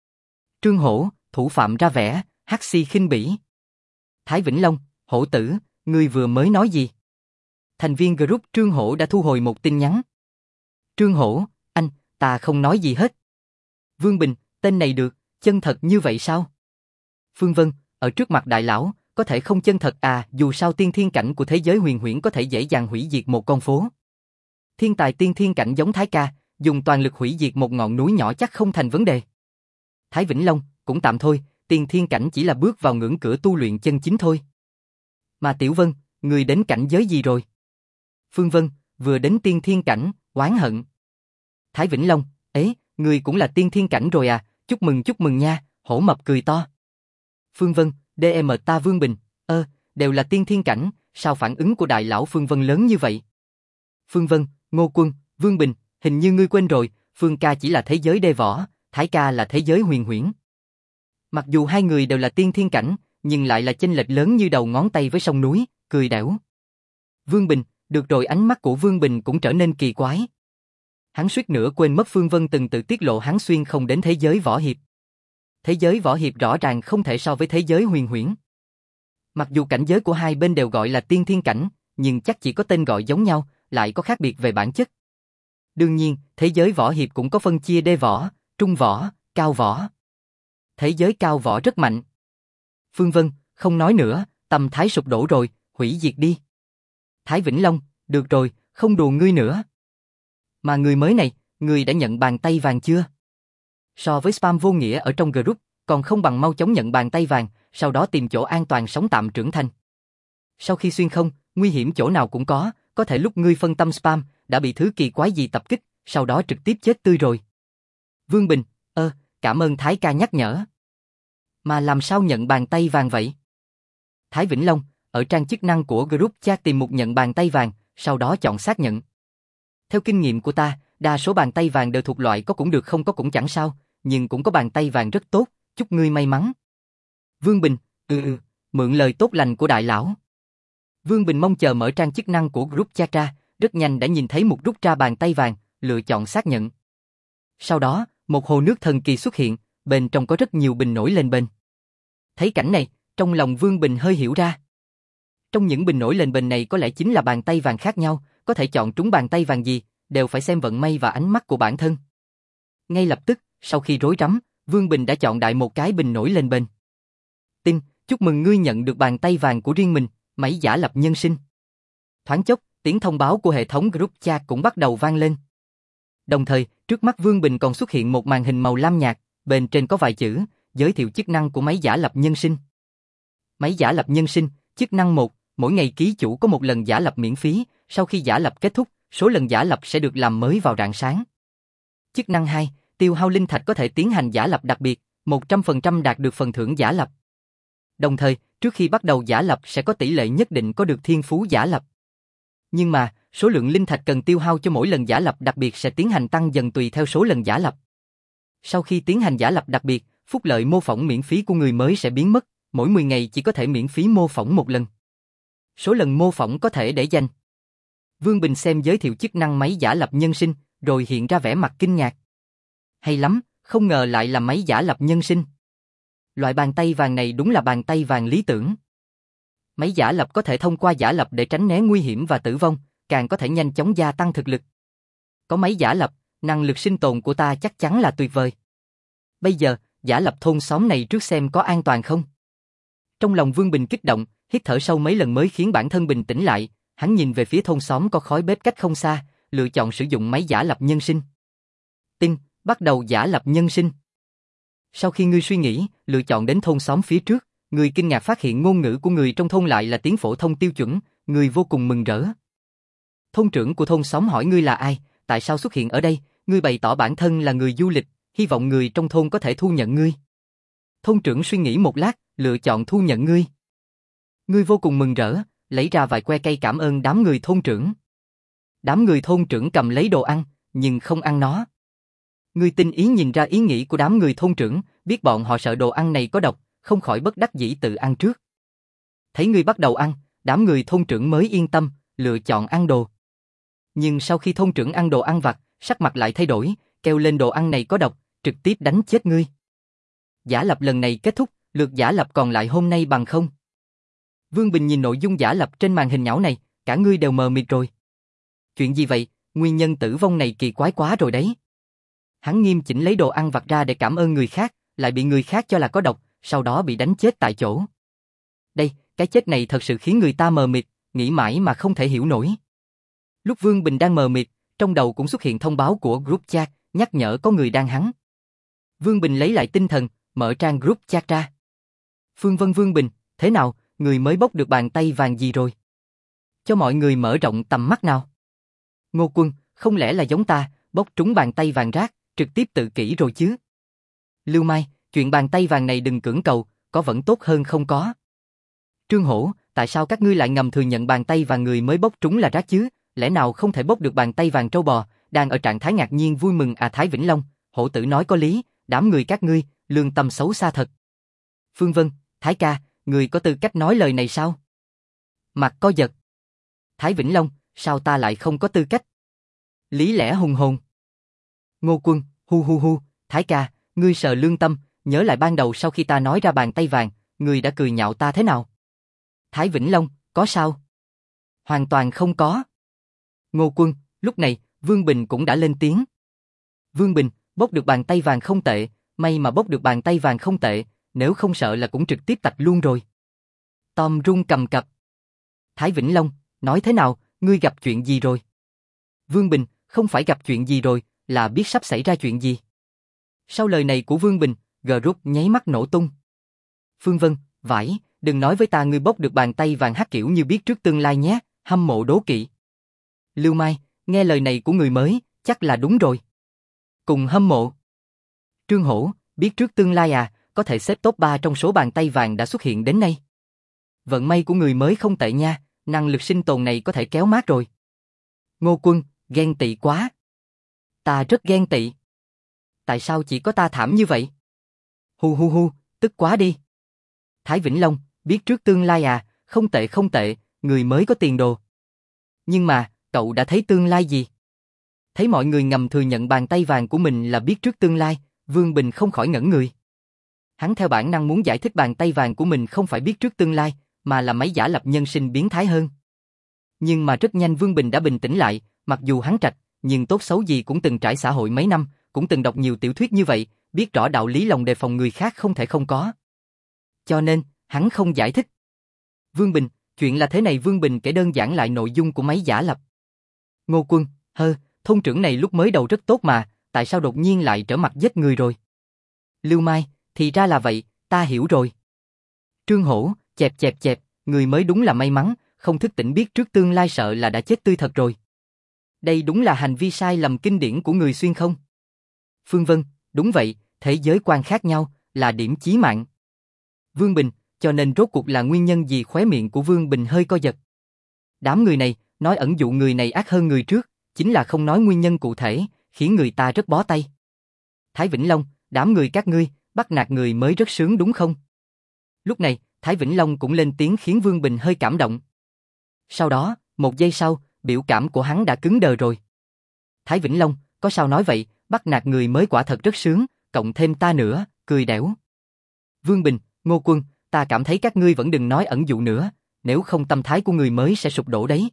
Trương Hổ, thủ phạm ra vẻ, hắc si khinh bỉ. Thái Vĩnh Long, Hổ tử, ngươi vừa mới nói gì? Thành viên group Trương Hổ đã thu hồi một tin nhắn. Trương Hổ, anh, ta không nói gì hết. Vương Bình, tên này được, chân thật như vậy sao? Phương Vân, ở trước mặt đại lão, có thể không chân thật à, dù sao tiên thiên cảnh của thế giới huyền huyễn có thể dễ dàng hủy diệt một con phố. Thiên tài tiên thiên cảnh giống Thái ca, dùng toàn lực hủy diệt một ngọn núi nhỏ chắc không thành vấn đề. Thái Vĩnh Long, cũng tạm thôi, tiên thiên cảnh chỉ là bước vào ngưỡng cửa tu luyện chân chính thôi. Mà Tiểu Vân, người đến cảnh giới gì rồi? Phương Vân, vừa đến tiên thiên cảnh, oán hận. Thái Vĩnh Long, ế, người cũng là tiên thiên cảnh rồi à, chúc mừng chúc mừng nha, hổ mập cười to. Phương Vân, đê em ta Vương Bình, ơ, đều là tiên thiên cảnh, sao phản ứng của đại lão Phương Vân lớn như vậy? Phương Vân, Ngô Quân, Vương Bình, hình như ngươi quên rồi, Phương ca chỉ là thế giới đê võ, Thái ca là thế giới huyền huyễn. Mặc dù hai người đều là tiên thiên cảnh, nhưng lại là chênh lệch lớn như đầu ngón tay với sông núi, cười đẻo. Vương Bình, được rồi, ánh mắt của Vương Bình cũng trở nên kỳ quái. Hắn suýt nữa quên mất Phương Vân từng tự tiết lộ hắn xuyên không đến thế giới võ hiệp. Thế giới võ hiệp rõ ràng không thể so với thế giới huyền huyễn. Mặc dù cảnh giới của hai bên đều gọi là tiên thiên cảnh, nhưng chắc chỉ có tên gọi giống nhau, lại có khác biệt về bản chất. Đương nhiên, thế giới võ hiệp cũng có phân chia đê võ, trung võ, cao võ. Thế giới cao võ rất mạnh. Phương Vân, không nói nữa, tâm thái sụp đổ rồi, hủy diệt đi. Thái Vĩnh Long, được rồi, không đùa ngươi nữa. Mà người mới này, ngươi đã nhận bàn tay vàng chưa? So với spam vô nghĩa ở trong group, còn không bằng mau chóng nhận bàn tay vàng, sau đó tìm chỗ an toàn sống tạm trưởng thành. Sau khi xuyên không, nguy hiểm chỗ nào cũng có, có thể lúc ngươi phân tâm spam, đã bị thứ kỳ quái gì tập kích, sau đó trực tiếp chết tươi rồi. Vương Bình, ơ, cảm ơn Thái ca nhắc nhở. Mà làm sao nhận bàn tay vàng vậy? Thái Vĩnh Long, ở trang chức năng của group chat tìm mục nhận bàn tay vàng, sau đó chọn xác nhận. Theo kinh nghiệm của ta, đa số bàn tay vàng đều thuộc loại có cũng được không có cũng chẳng sao, nhưng cũng có bàn tay vàng rất tốt, chúc ngươi may mắn. Vương Bình, ừ ừ, mượn lời tốt lành của đại lão. Vương Bình mong chờ mở trang chức năng của group chat ra, rất nhanh đã nhìn thấy một rút ra bàn tay vàng, lựa chọn xác nhận. Sau đó, một hồ nước thần kỳ xuất hiện, bên trong có rất nhiều bình nổi lên bên. Thấy cảnh này, trong lòng Vương Bình hơi hiểu ra. Trong những bình nổi lên bên này có lẽ chính là bàn tay vàng khác nhau, có thể chọn trúng bàn tay vàng gì, đều phải xem vận may và ánh mắt của bản thân. Ngay lập tức, sau khi rối rắm, Vương Bình đã chọn đại một cái bình nổi lên bên. Tin, chúc mừng ngươi nhận được bàn tay vàng của riêng mình, máy giả lập nhân sinh. Thoáng chốc, tiếng thông báo của hệ thống group chat cũng bắt đầu vang lên. Đồng thời, trước mắt Vương Bình còn xuất hiện một màn hình màu lam nhạt, bên trên có vài chữ, giới thiệu chức năng của máy giả lập nhân sinh. Máy giả lập nhân sinh, chức năng một, mỗi ngày ký chủ có một lần giả lập miễn phí, sau khi giả lập kết thúc, số lần giả lập sẽ được làm mới vào rạng sáng. Chức năng hai, tiêu hao linh thạch có thể tiến hành giả lập đặc biệt, một trăm phần trăm đạt được phần thưởng giả lập. Đồng thời, trước khi bắt đầu giả lập sẽ có tỷ lệ nhất định có được thiên phú giả lập. Nhưng mà, số lượng linh thạch cần tiêu hao cho mỗi lần giả lập đặc biệt sẽ tiến hành tăng dần tùy theo số lần giả lập. Sau khi tiến hành giả lập đặc biệt, phúc lợi mô phỏng miễn phí của người mới sẽ biến mất, mỗi mười ngày chỉ có thể miễn phí mô phỏng một lần. Số lần mô phỏng có thể để dành. Vương Bình xem giới thiệu chức năng máy giả lập nhân sinh, rồi hiện ra vẻ mặt kinh ngạc. Hay lắm, không ngờ lại là máy giả lập nhân sinh. Loại bàn tay vàng này đúng là bàn tay vàng lý tưởng. Máy giả lập có thể thông qua giả lập để tránh né nguy hiểm và tử vong, càng có thể nhanh chóng gia tăng thực lực. Có máy giả lập, năng lực sinh tồn của ta chắc chắn là tuyệt vời. Bây giờ, giả lập thôn xóm này trước xem có an toàn không. Trong lòng Vương Bình kích động, hít thở sâu mấy lần mới khiến bản thân bình tĩnh lại, hắn nhìn về phía thôn xóm có khói bếp cách không xa, lựa chọn sử dụng máy giả lập nhân sinh. Tin, bắt đầu giả lập nhân sinh. Sau khi ngươi suy nghĩ, lựa chọn đến thôn xóm phía trước, ngươi kinh ngạc phát hiện ngôn ngữ của người trong thôn lại là tiếng phổ thông tiêu chuẩn, ngươi vô cùng mừng rỡ. Thôn trưởng của thôn xóm hỏi ngươi là ai, tại sao xuất hiện ở đây, ngươi bày tỏ bản thân là người du lịch, hy vọng người trong thôn có thể thu nhận ngươi. Thôn trưởng suy nghĩ một lát, lựa chọn thu nhận ngươi. Ngươi vô cùng mừng rỡ, lấy ra vài que cây cảm ơn đám người thôn trưởng. Đám người thôn trưởng cầm lấy đồ ăn, nhưng không ăn nó. Ngươi tinh ý nhìn ra ý nghĩ của đám người thôn trưởng, biết bọn họ sợ đồ ăn này có độc, không khỏi bất đắc dĩ tự ăn trước. Thấy ngươi bắt đầu ăn, đám người thôn trưởng mới yên tâm, lựa chọn ăn đồ. Nhưng sau khi thôn trưởng ăn đồ ăn vặt, sắc mặt lại thay đổi, kêu lên đồ ăn này có độc, trực tiếp đánh chết ngươi. Giả lập lần này kết thúc, lượt giả lập còn lại hôm nay bằng không. Vương Bình nhìn nội dung giả lập trên màn hình nhỏ này, cả ngươi đều mờ mịt rồi. Chuyện gì vậy, nguyên nhân tử vong này kỳ quái quá rồi đấy. Hắn nghiêm chỉnh lấy đồ ăn vặt ra để cảm ơn người khác, lại bị người khác cho là có độc, sau đó bị đánh chết tại chỗ. Đây, cái chết này thật sự khiến người ta mờ mịt, nghĩ mãi mà không thể hiểu nổi. Lúc Vương Bình đang mờ mịt, trong đầu cũng xuất hiện thông báo của group chat, nhắc nhở có người đang hắn. Vương Bình lấy lại tinh thần, mở trang group chat ra. Phương Vân Vương Bình, thế nào, người mới bốc được bàn tay vàng gì rồi? cho mọi người mở rộng tầm mắt nào. Ngô Quân, không lẽ là giống ta, bốc trúng bàn tay vàng rác, trực tiếp tự kỷ rồi chứ? Lưu Mai, chuyện bàn tay vàng này đừng cưỡng cầu, có vẫn tốt hơn không có. Trương Hổ, tại sao các ngươi lại ngầm thừa nhận bàn tay vàng người mới bốc trúng là rác chứ? Lẽ nào không thể bốc được bàn tay vàng trâu bò? Đang ở trạng thái ngạc nhiên vui mừng à Thái Vĩnh Long, Hổ tử nói có lý, đám người các ngươi, lương tâm xấu xa thật. Phương Vân, Thái ca, người có tư cách nói lời này sao? Mặt có giật. Thái Vĩnh Long, sao ta lại không có tư cách? Lý lẽ hùng hồn. Ngô Quân, hu hu hu, Thái ca, ngươi sờ lương tâm, nhớ lại ban đầu sau khi ta nói ra bàn tay vàng, ngươi đã cười nhạo ta thế nào? Thái Vĩnh Long, có sao? Hoàn toàn không có. Ngô Quân, lúc này, Vương Bình cũng đã lên tiếng. Vương Bình, bốc được bàn tay vàng không tệ, may mà bốc được bàn tay vàng không tệ, nếu không sợ là cũng trực tiếp tạch luôn rồi. Tom run cầm cập. Thái Vĩnh Long, nói thế nào, ngươi gặp chuyện gì rồi? Vương Bình, không phải gặp chuyện gì rồi, là biết sắp xảy ra chuyện gì. Sau lời này của Vương Bình, group nháy mắt nổ tung. Phương Vân, vãi, đừng nói với ta ngươi bốc được bàn tay vàng hát kiểu như biết trước tương lai nhé, hâm mộ đố kỵ. Lưu Mai, nghe lời này của người mới, chắc là đúng rồi. Cùng hâm mộ. Trương Hổ, biết trước tương lai à, có thể xếp top ba trong số bàn tay vàng đã xuất hiện đến nay. Vận may của người mới không tệ nha, năng lực sinh tồn này có thể kéo mát rồi. Ngô Quân, ghen tị quá. Ta rất ghen tị. Tại sao chỉ có ta thảm như vậy? Hu hu hu, tức quá đi. Thái Vĩnh Long, biết trước tương lai à, không tệ không tệ, người mới có tiền đồ. Nhưng mà, cậu đã thấy tương lai gì? Thấy mọi người ngầm thừa nhận bàn tay vàng của mình là biết trước tương lai, Vương Bình không khỏi ngẩn người. Hắn theo bản năng muốn giải thích bàn tay vàng của mình không phải biết trước tương lai, mà là máy giả lập nhân sinh biến thái hơn. Nhưng mà rất nhanh Vương Bình đã bình tĩnh lại, mặc dù hắn trạch, nhưng tốt xấu gì cũng từng trải xã hội mấy năm, cũng từng đọc nhiều tiểu thuyết như vậy, biết rõ đạo lý lòng đề phòng người khác không thể không có. Cho nên, hắn không giải thích. Vương Bình, chuyện là thế này Vương Bình kể đơn giản lại nội dung của máy giả lập. Ngô Quân, hơ, thôn trưởng này lúc mới đầu rất tốt mà, tại sao đột nhiên lại trở mặt giết người rồi? Lưu Mai, thì ra là vậy, ta hiểu rồi. Trương Hổ, chẹp chẹp chẹp, người mới đúng là may mắn, không thức tỉnh biết trước tương lai sợ là đã chết tươi thật rồi. Đây đúng là hành vi sai lầm kinh điển của người xuyên không? Phương Vân, đúng vậy, thế giới quan khác nhau, là điểm chí mạng. Vương Bình, cho nên rốt cuộc là nguyên nhân gì? Khóe miệng của Vương Bình hơi co giật. Đám người này, nói ẩn dụ người này ác hơn người trước, chính là không nói nguyên nhân cụ thể, khiến người ta rất bó tay. Thái Vĩnh Long, đám người các ngươi, bắt nạt người mới rất sướng đúng không? Lúc này, Thái Vĩnh Long cũng lên tiếng khiến Vương Bình hơi cảm động. Sau đó, một giây sau, biểu cảm của hắn đã cứng đờ rồi. Thái Vĩnh Long, có sao nói vậy, bắt nạt người mới quả thật rất sướng, cộng thêm ta nữa, cười đẻo. Vương Bình, Ngô Quân, ta cảm thấy các ngươi vẫn đừng nói ẩn dụ nữa, nếu không tâm thái của người mới sẽ sụp đổ đấy.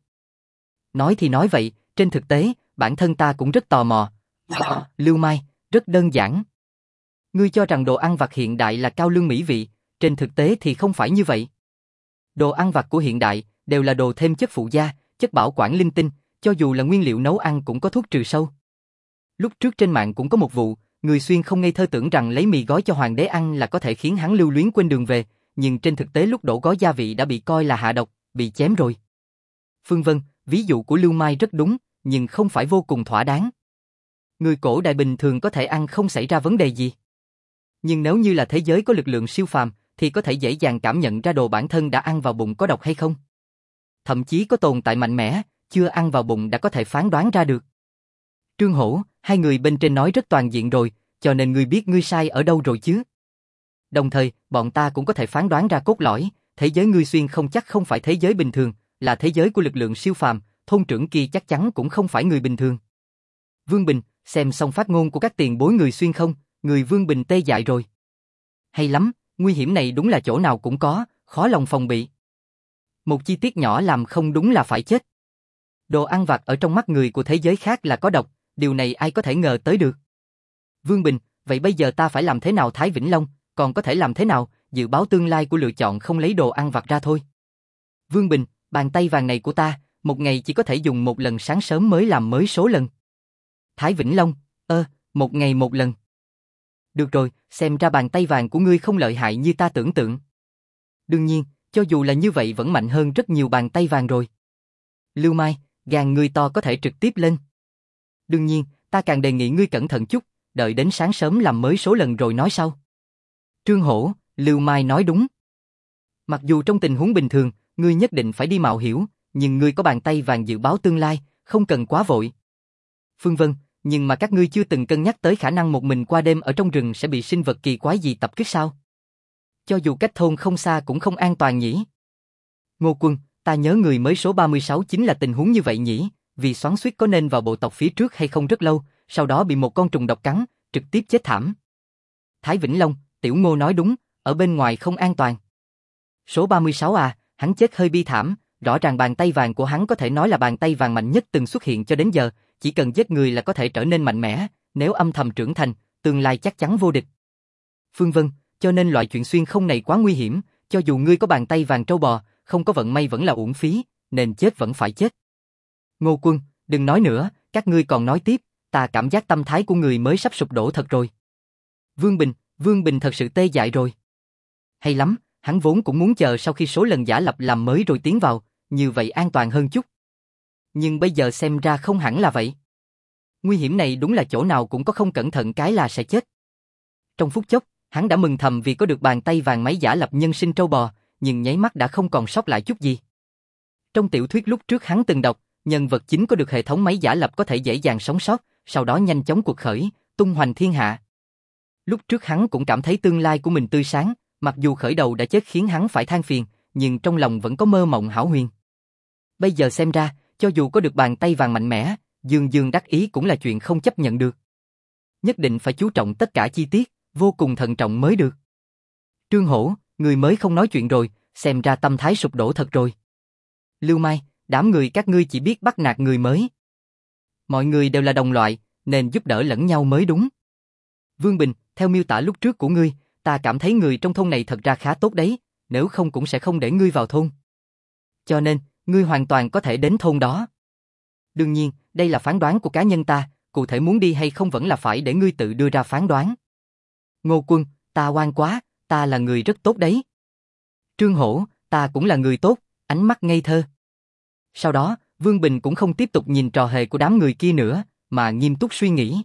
Nói thì nói vậy, trên thực tế, bản thân ta cũng rất tò mò. Lưu Mai, rất đơn giản. Ngươi cho rằng đồ ăn vặt hiện đại là cao lương mỹ vị, trên thực tế thì không phải như vậy. Đồ ăn vặt của hiện đại đều là đồ thêm chất phụ gia, chất bảo quản linh tinh, cho dù là nguyên liệu nấu ăn cũng có thuốc trừ sâu. Lúc trước trên mạng cũng có một vụ, người xuyên không ngây thơ tưởng rằng lấy mì gói cho hoàng đế ăn là có thể khiến hắn lưu luyến quên đường về, nhưng trên thực tế lúc đổ gói gia vị đã bị coi là hạ độc, bị chém rồi. Phương Vân, ví dụ của Lưu Mai rất đúng, nhưng không phải vô cùng thỏa đáng. Người cổ đại bình thường có thể ăn không xảy ra vấn đề gì. Nhưng nếu như là thế giới có lực lượng siêu phàm, thì có thể dễ dàng cảm nhận ra đồ bản thân đã ăn vào bụng có độc hay không. Thậm chí có tồn tại mạnh mẽ, chưa ăn vào bụng đã có thể phán đoán ra được. Trương Hổ, hai người bên trên nói rất toàn diện rồi, cho nên ngươi biết ngươi sai ở đâu rồi chứ. Đồng thời, bọn ta cũng có thể phán đoán ra cốt lõi, thế giới ngươi xuyên không chắc không phải thế giới bình thường, là thế giới của lực lượng siêu phàm, thôn trưởng kia chắc chắn cũng không phải người bình thường. Vương Bình, xem xong phát ngôn của các tiền bối người xuyên không, người Vương Bình tê dại rồi. Hay lắm, nguy hiểm này đúng là chỗ nào cũng có, khó lòng phòng bị. Một chi tiết nhỏ làm không đúng là phải chết. Đồ ăn vặt ở trong mắt người của thế giới khác là có độc, điều này ai có thể ngờ tới được. Vương Bình, vậy bây giờ ta phải làm thế nào? Thái Vĩnh Long, còn có thể làm thế nào, dự báo tương lai của lựa chọn không lấy đồ ăn vặt ra thôi. Vương Bình, bàn tay vàng này của ta, một ngày chỉ có thể dùng một lần, sáng sớm mới làm mới số lần. Thái Vĩnh Long, ơ, một ngày một lần. Được rồi, xem ra bàn tay vàng của ngươi không lợi hại như ta tưởng tượng. Đương nhiên, cho dù là như vậy vẫn mạnh hơn rất nhiều bàn tay vàng rồi. Lưu Mai, gan ngươi to có thể trực tiếp lên. Đương nhiên, ta càng đề nghị ngươi cẩn thận chút, đợi đến sáng sớm làm mới số lần rồi nói sau. Trương Hổ, Lưu Mai nói đúng. Mặc dù trong tình huống bình thường, ngươi nhất định phải đi mạo hiểm, nhưng ngươi có bàn tay vàng dự báo tương lai, không cần quá vội. Phương Vân, nhưng mà các ngươi chưa từng cân nhắc tới khả năng một mình qua đêm ở trong rừng sẽ bị sinh vật kỳ quái gì tập kích sao? Cho dù cách thôn không xa cũng không an toàn nhỉ? Ngô Quân, ta nhớ người mới số ba mươi sáu chính là tình huống như vậy nhỉ, vì xoắn xuýt có nên vào bộ tộc phía trước hay không rất lâu, sau đó bị một con trùng độc cắn, trực tiếp chết thảm. Thái Vĩnh Long, Tiểu Ngô nói đúng, ở bên ngoài không an toàn. Số ba mươi sáu à, hắn chết hơi bi thảm, rõ ràng bàn tay vàng của hắn có thể nói là bàn tay vàng mạnh nhất từng xuất hiện cho đến giờ, chỉ cần giết người là có thể trở nên mạnh mẽ, nếu âm thầm trưởng thành, tương lai chắc chắn vô địch. Phương Vân, cho nên loại chuyện xuyên không này quá nguy hiểm, cho dù ngươi có bàn tay vàng trâu bò, không có vận may vẫn là uổng phí, nên chết vẫn phải chết. Ngô Quân, đừng nói nữa, các ngươi còn nói tiếp, ta cảm giác tâm thái của người mới sắp sụp đổ thật rồi. Vương Bình, Vương Bình thật sự tê dại rồi. Hay lắm, hắn vốn cũng muốn chờ sau khi số lần giả lập làm mới rồi tiến vào, như vậy an toàn hơn chút. Nhưng bây giờ xem ra không hẳn là vậy. Nguy hiểm này đúng là chỗ nào cũng có không cẩn thận cái là sẽ chết. Trong phút chốc, hắn đã mừng thầm vì có được bàn tay vàng máy giả lập nhân sinh trâu bò, nhưng nháy mắt đã không còn sót lại chút gì. Trong tiểu thuyết lúc trước hắn từng đọc, nhân vật chính có được hệ thống máy giả lập có thể dễ dàng sống sót, sau đó nhanh chóng cuộc khởi, tung hoành thiên hạ. Lúc trước hắn cũng cảm thấy tương lai của mình tươi sáng, mặc dù khởi đầu đã chết khiến hắn phải than phiền, nhưng trong lòng vẫn có mơ mộng hão huyền. Bây giờ xem ra, cho dù có được bàn tay vàng mạnh mẽ, dương dương đắc ý cũng là chuyện không chấp nhận được. Nhất định phải chú trọng tất cả chi tiết, vô cùng thận trọng mới được. Trương Hổ, người mới không nói chuyện rồi, xem ra tâm thái sụp đổ thật rồi. Lưu Mai, đám người các ngươi chỉ biết bắt nạt người mới. Mọi người đều là đồng loại, nên giúp đỡ lẫn nhau mới đúng. Vương Bình, theo miêu tả lúc trước của ngươi, ta cảm thấy người trong thôn này thật ra khá tốt đấy, nếu không cũng sẽ không để ngươi vào thôn. Cho nên, ngươi hoàn toàn có thể đến thôn đó. Đương nhiên, đây là phán đoán của cá nhân ta, cụ thể muốn đi hay không vẫn là phải để ngươi tự đưa ra phán đoán. Ngô Quân, ta oan quá, ta là người rất tốt đấy. Trương Hổ, ta cũng là người tốt, ánh mắt ngây thơ. Sau đó, Vương Bình cũng không tiếp tục nhìn trò hề của đám người kia nữa, mà nghiêm túc suy nghĩ.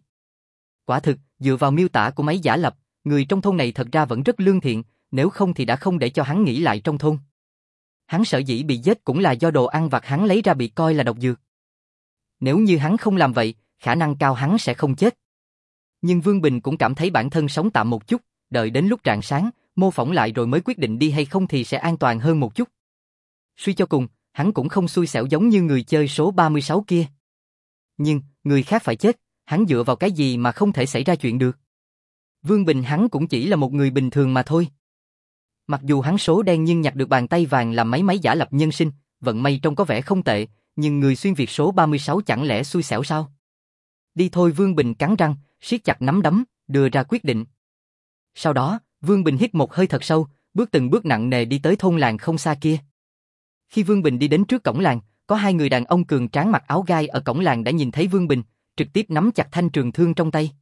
Quả thực, dựa vào miêu tả của máy giả lập, người trong thôn này thật ra vẫn rất lương thiện, nếu không thì đã không để cho hắn nghỉ lại trong thôn. Hắn sở dĩ bị giết cũng là do đồ ăn vặt hắn lấy ra bị coi là độc dược. Nếu như hắn không làm vậy, khả năng cao hắn sẽ không chết. Nhưng Vương Bình cũng cảm thấy bản thân sống tạm một chút, đợi đến lúc rạng sáng, mô phỏng lại rồi mới quyết định đi hay không thì sẽ an toàn hơn một chút. Suy cho cùng, hắn cũng không xui xẻo giống như người chơi số ba mươi sáu kia. Nhưng, người khác phải chết, hắn dựa vào cái gì mà không thể xảy ra chuyện được. Vương Bình hắn cũng chỉ là một người bình thường mà thôi. Mặc dù hắn số đen nhưng nhặt được bàn tay vàng làm máy máy giả lập nhân sinh, vận may trông có vẻ không tệ, nhưng người xuyên Việt số ba mươi sáu chẳng lẽ xui xẻo sao? Đi thôi, Vương Bình cắn răng, siết chặt nắm đấm, đưa ra quyết định. Sau đó, Vương Bình hít một hơi thật sâu, bước từng bước nặng nề đi tới thôn làng không xa kia. Khi Vương Bình đi đến trước cổng làng, có hai người đàn ông cường tráng mặc áo gai ở cổng làng đã nhìn thấy Vương Bình, trực tiếp nắm chặt thanh trường thương trong tay.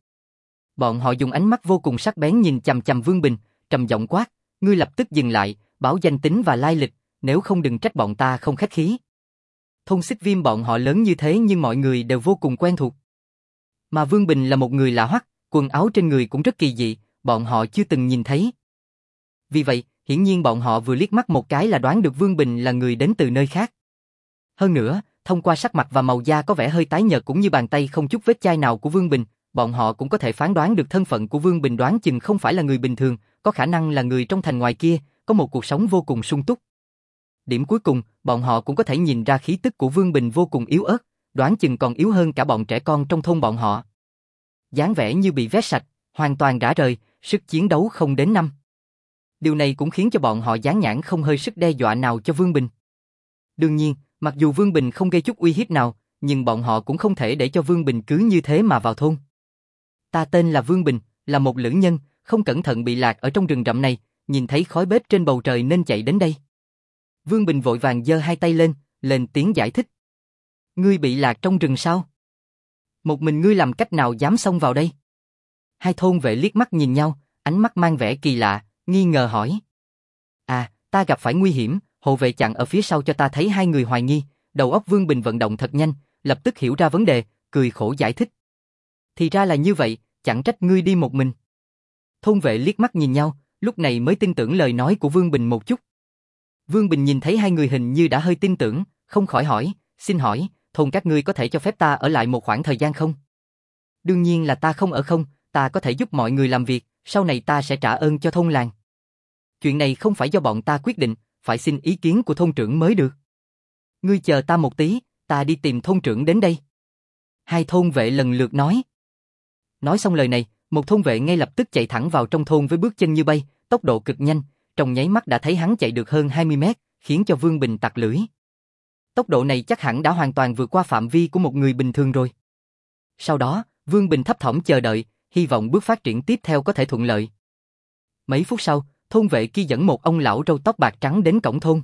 Bọn họ dùng ánh mắt vô cùng sắc bén nhìn chằm chằm Vương Bình, trầm giọng quát, ngươi lập tức dừng lại, báo danh tính và lai lịch, nếu không đừng trách bọn ta không khách khí. Thôn Xích Viêm bọn họ lớn như thế nhưng mọi người đều vô cùng quen thuộc. Mà Vương Bình là một người lạ hoắc, quần áo trên người cũng rất kỳ dị, bọn họ chưa từng nhìn thấy. Vì vậy, hiển nhiên bọn họ vừa liếc mắt một cái là đoán được Vương Bình là người đến từ nơi khác. Hơn nữa, thông qua sắc mặt và màu da có vẻ hơi tái nhợt cũng như bàn tay không chút vết chai nào của Vương Bình, bọn họ cũng có thể phán đoán được thân phận của Vương Bình, đoán chừng không phải là người bình thường, có khả năng là người trong thành ngoài kia, có một cuộc sống vô cùng sung túc. Điểm cuối cùng, bọn họ cũng có thể nhìn ra khí tức của Vương Bình vô cùng yếu ớt, đoán chừng còn yếu hơn cả bọn trẻ con trong thôn bọn họ. Dáng vẻ như bị vét sạch, hoàn toàn rã rời, sức chiến đấu không đến năm. Điều này cũng khiến cho bọn họ dán nhãn không hơi sức đe dọa nào cho Vương Bình. Đương nhiên, mặc dù Vương Bình không gây chút uy hiếp nào, nhưng bọn họ cũng không thể để cho Vương Bình cứ như thế mà vào thôn. Ta tên là Vương Bình, là một lữ nhân, không cẩn thận bị lạc ở trong rừng rậm này, nhìn thấy khói bếp trên bầu trời nên chạy đến đây. Vương Bình vội vàng giơ hai tay lên, lên tiếng giải thích. Ngươi bị lạc trong rừng sao? Một mình ngươi làm cách nào dám xông vào đây? Hai thôn vệ liếc mắt nhìn nhau, ánh mắt mang vẻ kỳ lạ, nghi ngờ hỏi. À, ta gặp phải nguy hiểm, hộ vệ chặn ở phía sau cho ta thấy hai người hoài nghi, đầu óc Vương Bình vận động thật nhanh, lập tức hiểu ra vấn đề, cười khổ giải thích. Thì ra là như vậy, chẳng trách ngươi đi một mình. Thôn vệ liếc mắt nhìn nhau, lúc này mới tin tưởng lời nói của Vương Bình một chút. Vương Bình nhìn thấy hai người hình như đã hơi tin tưởng, không khỏi hỏi, xin hỏi, thôn các ngươi có thể cho phép ta ở lại một khoảng thời gian không? Đương nhiên là ta không ở không, ta có thể giúp mọi người làm việc, sau này ta sẽ trả ơn cho thôn làng. Chuyện này không phải do bọn ta quyết định, phải xin ý kiến của thôn trưởng mới được. Ngươi chờ ta một tí, ta đi tìm thôn trưởng đến đây. Hai thôn vệ lần lượt nói. Nói xong lời này, một thôn vệ ngay lập tức chạy thẳng vào trong thôn với bước chân như bay, tốc độ cực nhanh, trong nháy mắt đã thấy hắn chạy được hơn hai mươi mét, khiến cho Vương Bình tặc lưỡi. Tốc độ này chắc hẳn đã hoàn toàn vượt qua phạm vi của một người bình thường rồi. Sau đó, Vương Bình thấp thỏm chờ đợi, hy vọng bước phát triển tiếp theo có thể thuận lợi. Mấy phút sau, thôn vệ kia dẫn một ông lão râu tóc bạc trắng đến cổng thôn.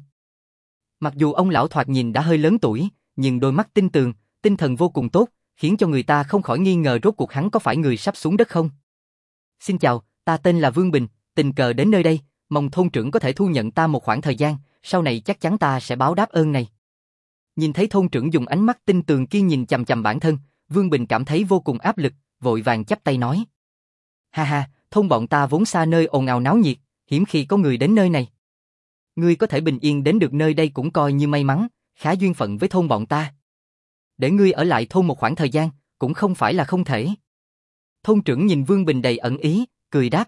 Mặc dù ông lão thoạt nhìn đã hơi lớn tuổi, nhưng đôi mắt tinh tường, tinh thần vô cùng tốt, khiến cho người ta không khỏi nghi ngờ rốt cuộc hắn có phải người sắp xuống đất không. Xin chào, ta tên là Vương Bình, tình cờ đến nơi đây, mong thôn trưởng có thể thu nhận ta một khoảng thời gian, sau này chắc chắn ta sẽ báo đáp ơn này. Nhìn thấy thôn trưởng dùng ánh mắt tinh tường kia nhìn chằm chằm bản thân, Vương Bình cảm thấy vô cùng áp lực, vội vàng chắp tay nói. Ha ha, thôn bọn ta vốn xa nơi ồn ào náo nhiệt, hiếm khi có người đến nơi này. Ngươi có thể bình yên đến được nơi đây cũng coi như may mắn, khá duyên phận với thôn bọn ta. Để ngươi ở lại thôn một khoảng thời gian, cũng không phải là không thể. Thôn trưởng nhìn Vương Bình đầy ẩn ý, cười đáp.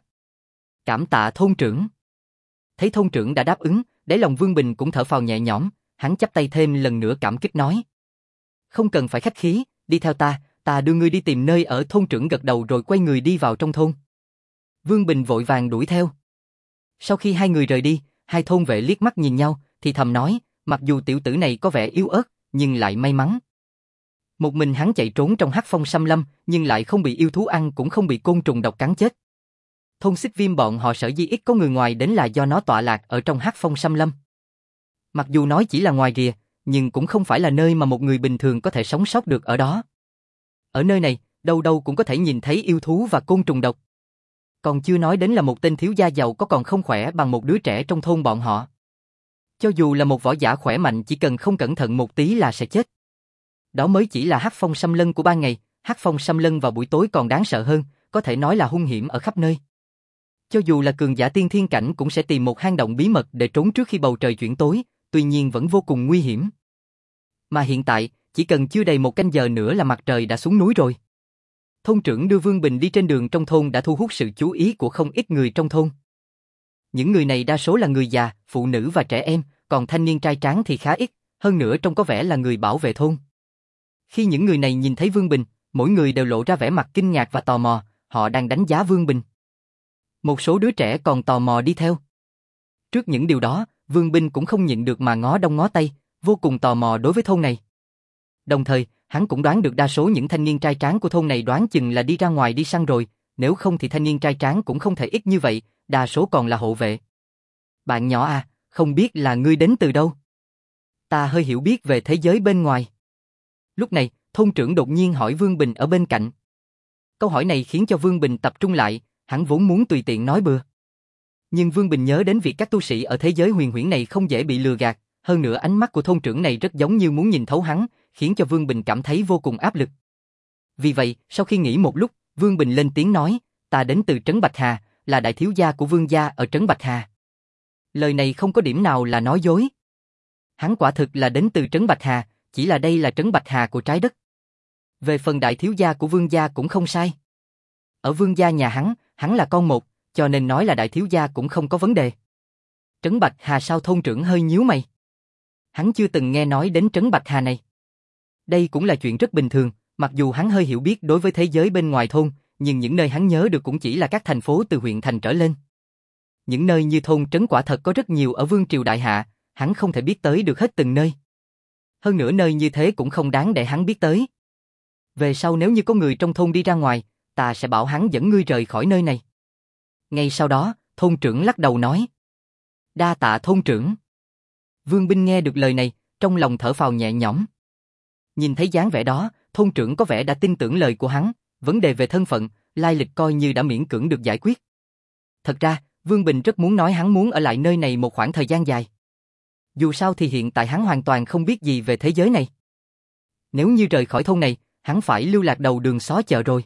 Cảm tạ thôn trưởng. Thấy thôn trưởng đã đáp ứng, đáy lòng Vương Bình cũng thở phào nhẹ nhõm, hắn chắp tay thêm lần nữa cảm kích nói. Không cần phải khách khí, đi theo ta, ta đưa ngươi đi tìm nơi ở. Thôn trưởng gật đầu rồi quay người đi vào trong thôn. Vương Bình vội vàng đuổi theo. Sau khi hai người rời đi, hai thôn vệ liếc mắt nhìn nhau, thì thầm nói, mặc dù tiểu tử này có vẻ yếu ớt, nhưng lại may mắn. Một mình hắn chạy trốn trong hắc phong xâm lâm, nhưng lại không bị yêu thú ăn cũng không bị côn trùng độc cắn chết. Thôn Xích Viêm bọn họ sở dĩ ít có người ngoài đến là do nó tọa lạc ở trong hắc phong xâm lâm. Mặc dù nói chỉ là ngoài rìa, nhưng cũng không phải là nơi mà một người bình thường có thể sống sót được ở đó. Ở nơi này, đâu đâu cũng có thể nhìn thấy yêu thú và côn trùng độc. Còn chưa nói đến là một tên thiếu gia giàu có còn không khỏe bằng một đứa trẻ trong thôn bọn họ. Cho dù là một võ giả khỏe mạnh chỉ cần không cẩn thận một tí là sẽ chết. Đó mới chỉ là hắc phong xâm lân của ban ngày, hắc phong xâm lân vào buổi tối còn đáng sợ hơn, có thể nói là hung hiểm ở khắp nơi. Cho dù là cường giả tiên thiên cảnh cũng sẽ tìm một hang động bí mật để trốn trước khi bầu trời chuyển tối, tuy nhiên vẫn vô cùng nguy hiểm. Mà hiện tại, chỉ cần chưa đầy một canh giờ nữa là mặt trời đã xuống núi rồi. Thôn trưởng đưa Vương Bình đi trên đường trong thôn đã thu hút sự chú ý của không ít người trong thôn. Những người này đa số là người già, phụ nữ và trẻ em, còn thanh niên trai tráng thì khá ít, hơn nữa trông có vẻ là người bảo vệ thôn. Khi những người này nhìn thấy Vương Bình, mỗi người đều lộ ra vẻ mặt kinh ngạc và tò mò, họ đang đánh giá Vương Bình. Một số đứa trẻ còn tò mò đi theo. Trước những điều đó, Vương Bình cũng không nhịn được mà ngó đông ngó tây, vô cùng tò mò đối với thôn này. Đồng thời, hắn cũng đoán được đa số những thanh niên trai tráng của thôn này đoán chừng là đi ra ngoài đi săn rồi, nếu không thì thanh niên trai tráng cũng không thể ít như vậy, đa số còn là hộ vệ. Bạn nhỏ à, không biết là ngươi đến từ đâu? Ta hơi hiểu biết về thế giới bên ngoài. Lúc này, thôn trưởng đột nhiên hỏi Vương Bình ở bên cạnh. Câu hỏi này khiến cho Vương Bình tập trung lại, hắn vốn muốn tùy tiện nói bừa. Nhưng Vương Bình nhớ đến việc các tu sĩ ở thế giới huyền huyễn này không dễ bị lừa gạt, hơn nữa ánh mắt của thôn trưởng này rất giống như muốn nhìn thấu hắn, khiến cho Vương Bình cảm thấy vô cùng áp lực. Vì vậy, sau khi nghĩ một lúc, Vương Bình lên tiếng nói, ta đến từ Trấn Bạch Hà, là đại thiếu gia của Vương gia ở Trấn Bạch Hà. Lời này không có điểm nào là nói dối. Hắn quả thực là đến từ Trấn Bạch Hà, chỉ là đây là Trấn Bạch Hà của trái đất. Về phần đại thiếu gia của Vương gia cũng không sai. Ở Vương gia nhà hắn, hắn là con một, cho nên nói là đại thiếu gia cũng không có vấn đề. Trấn Bạch Hà sao? Thôn trưởng hơi nhíu mày. Hắn chưa từng nghe nói đến Trấn Bạch Hà này. Đây cũng là chuyện rất bình thường, mặc dù hắn hơi hiểu biết đối với thế giới bên ngoài thôn, nhưng những nơi hắn nhớ được cũng chỉ là các thành phố từ huyện thành trở lên. Những nơi như thôn trấn quả thật có rất nhiều ở Vương triều Đại Hạ, hắn không thể biết tới được hết từng nơi. Hơn nữa nơi như thế cũng không đáng để hắn biết tới. Về sau nếu như có người trong thôn đi ra ngoài, ta sẽ bảo hắn dẫn ngươi rời khỏi nơi này. Ngay sau đó, thôn trưởng lắc đầu nói. Đa tạ thôn trưởng. Vương Bình nghe được lời này, trong lòng thở phào nhẹ nhõm. Nhìn thấy dáng vẻ đó, thôn trưởng có vẻ đã tin tưởng lời của hắn, vấn đề về thân phận, lai lịch coi như đã miễn cưỡng được giải quyết. Thật ra, Vương Bình rất muốn nói hắn muốn ở lại nơi này một khoảng thời gian dài. Dù sao thì hiện tại hắn hoàn toàn không biết gì về thế giới này. Nếu như rời khỏi thôn này, hắn phải lưu lạc đầu đường xó chợ rồi.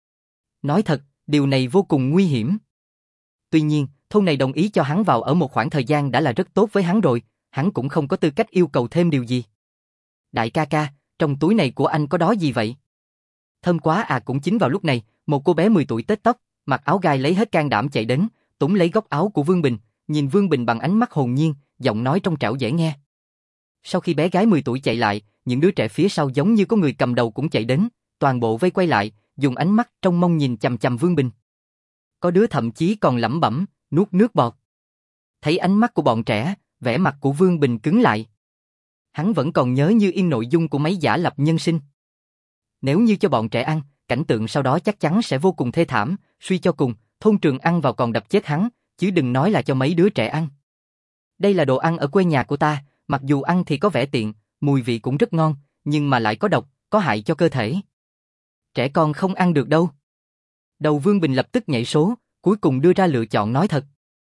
Nói thật, điều này vô cùng nguy hiểm. Tuy nhiên, thôn này đồng ý cho hắn vào ở một khoảng thời gian đã là rất tốt với hắn rồi, hắn cũng không có tư cách yêu cầu thêm điều gì. Đại ca ca, trong túi này của anh có đó gì vậy? Thơm quá à. Cũng chính vào lúc này, một cô bé mười tuổi tết tóc, mặc áo gai lấy hết can đảm chạy đến, túm lấy góc áo của Vương Bình, nhìn Vương Bình bằng ánh mắt hồn nhiên, giọng nói trong trẻo dễ nghe. Sau khi bé gái mười tuổi chạy lại, những đứa trẻ phía sau giống như có người cầm đầu cũng chạy đến, toàn bộ vây quay lại, dùng ánh mắt trông mong nhìn chằm chằm Vương Bình. Có đứa thậm chí còn lẩm bẩm, nuốt nước bọt. Thấy ánh mắt của bọn trẻ, vẻ mặt của Vương Bình cứng lại. Hắn vẫn còn nhớ như in nội dung của mấy giả lập nhân sinh. Nếu như cho bọn trẻ ăn, cảnh tượng sau đó chắc chắn sẽ vô cùng thê thảm, suy cho cùng, thôn Trường ăn vào còn đập chết hắn, chứ đừng nói là cho mấy đứa trẻ ăn. Đây là đồ ăn ở quê nhà của ta, mặc dù ăn thì có vẻ tiện, mùi vị cũng rất ngon, nhưng mà lại có độc, có hại cho cơ thể. Trẻ con không ăn được đâu. Đầu Vương Bình lập tức nhảy số, cuối cùng đưa ra lựa chọn nói thật.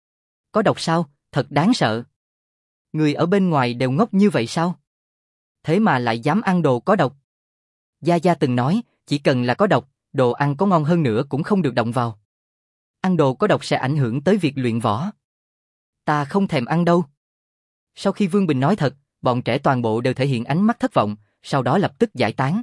Có độc sao? Thật đáng sợ. Người ở bên ngoài đều ngốc như vậy sao? Thế mà lại dám ăn đồ có độc. Gia Gia từng nói, chỉ cần là có độc, đồ ăn có ngon hơn nữa cũng không được động vào. Ăn đồ có độc sẽ ảnh hưởng tới việc luyện võ. Ta không thèm ăn đâu. Sau khi Vương Bình nói thật, bọn trẻ toàn bộ đều thể hiện ánh mắt thất vọng, sau đó lập tức giải tán.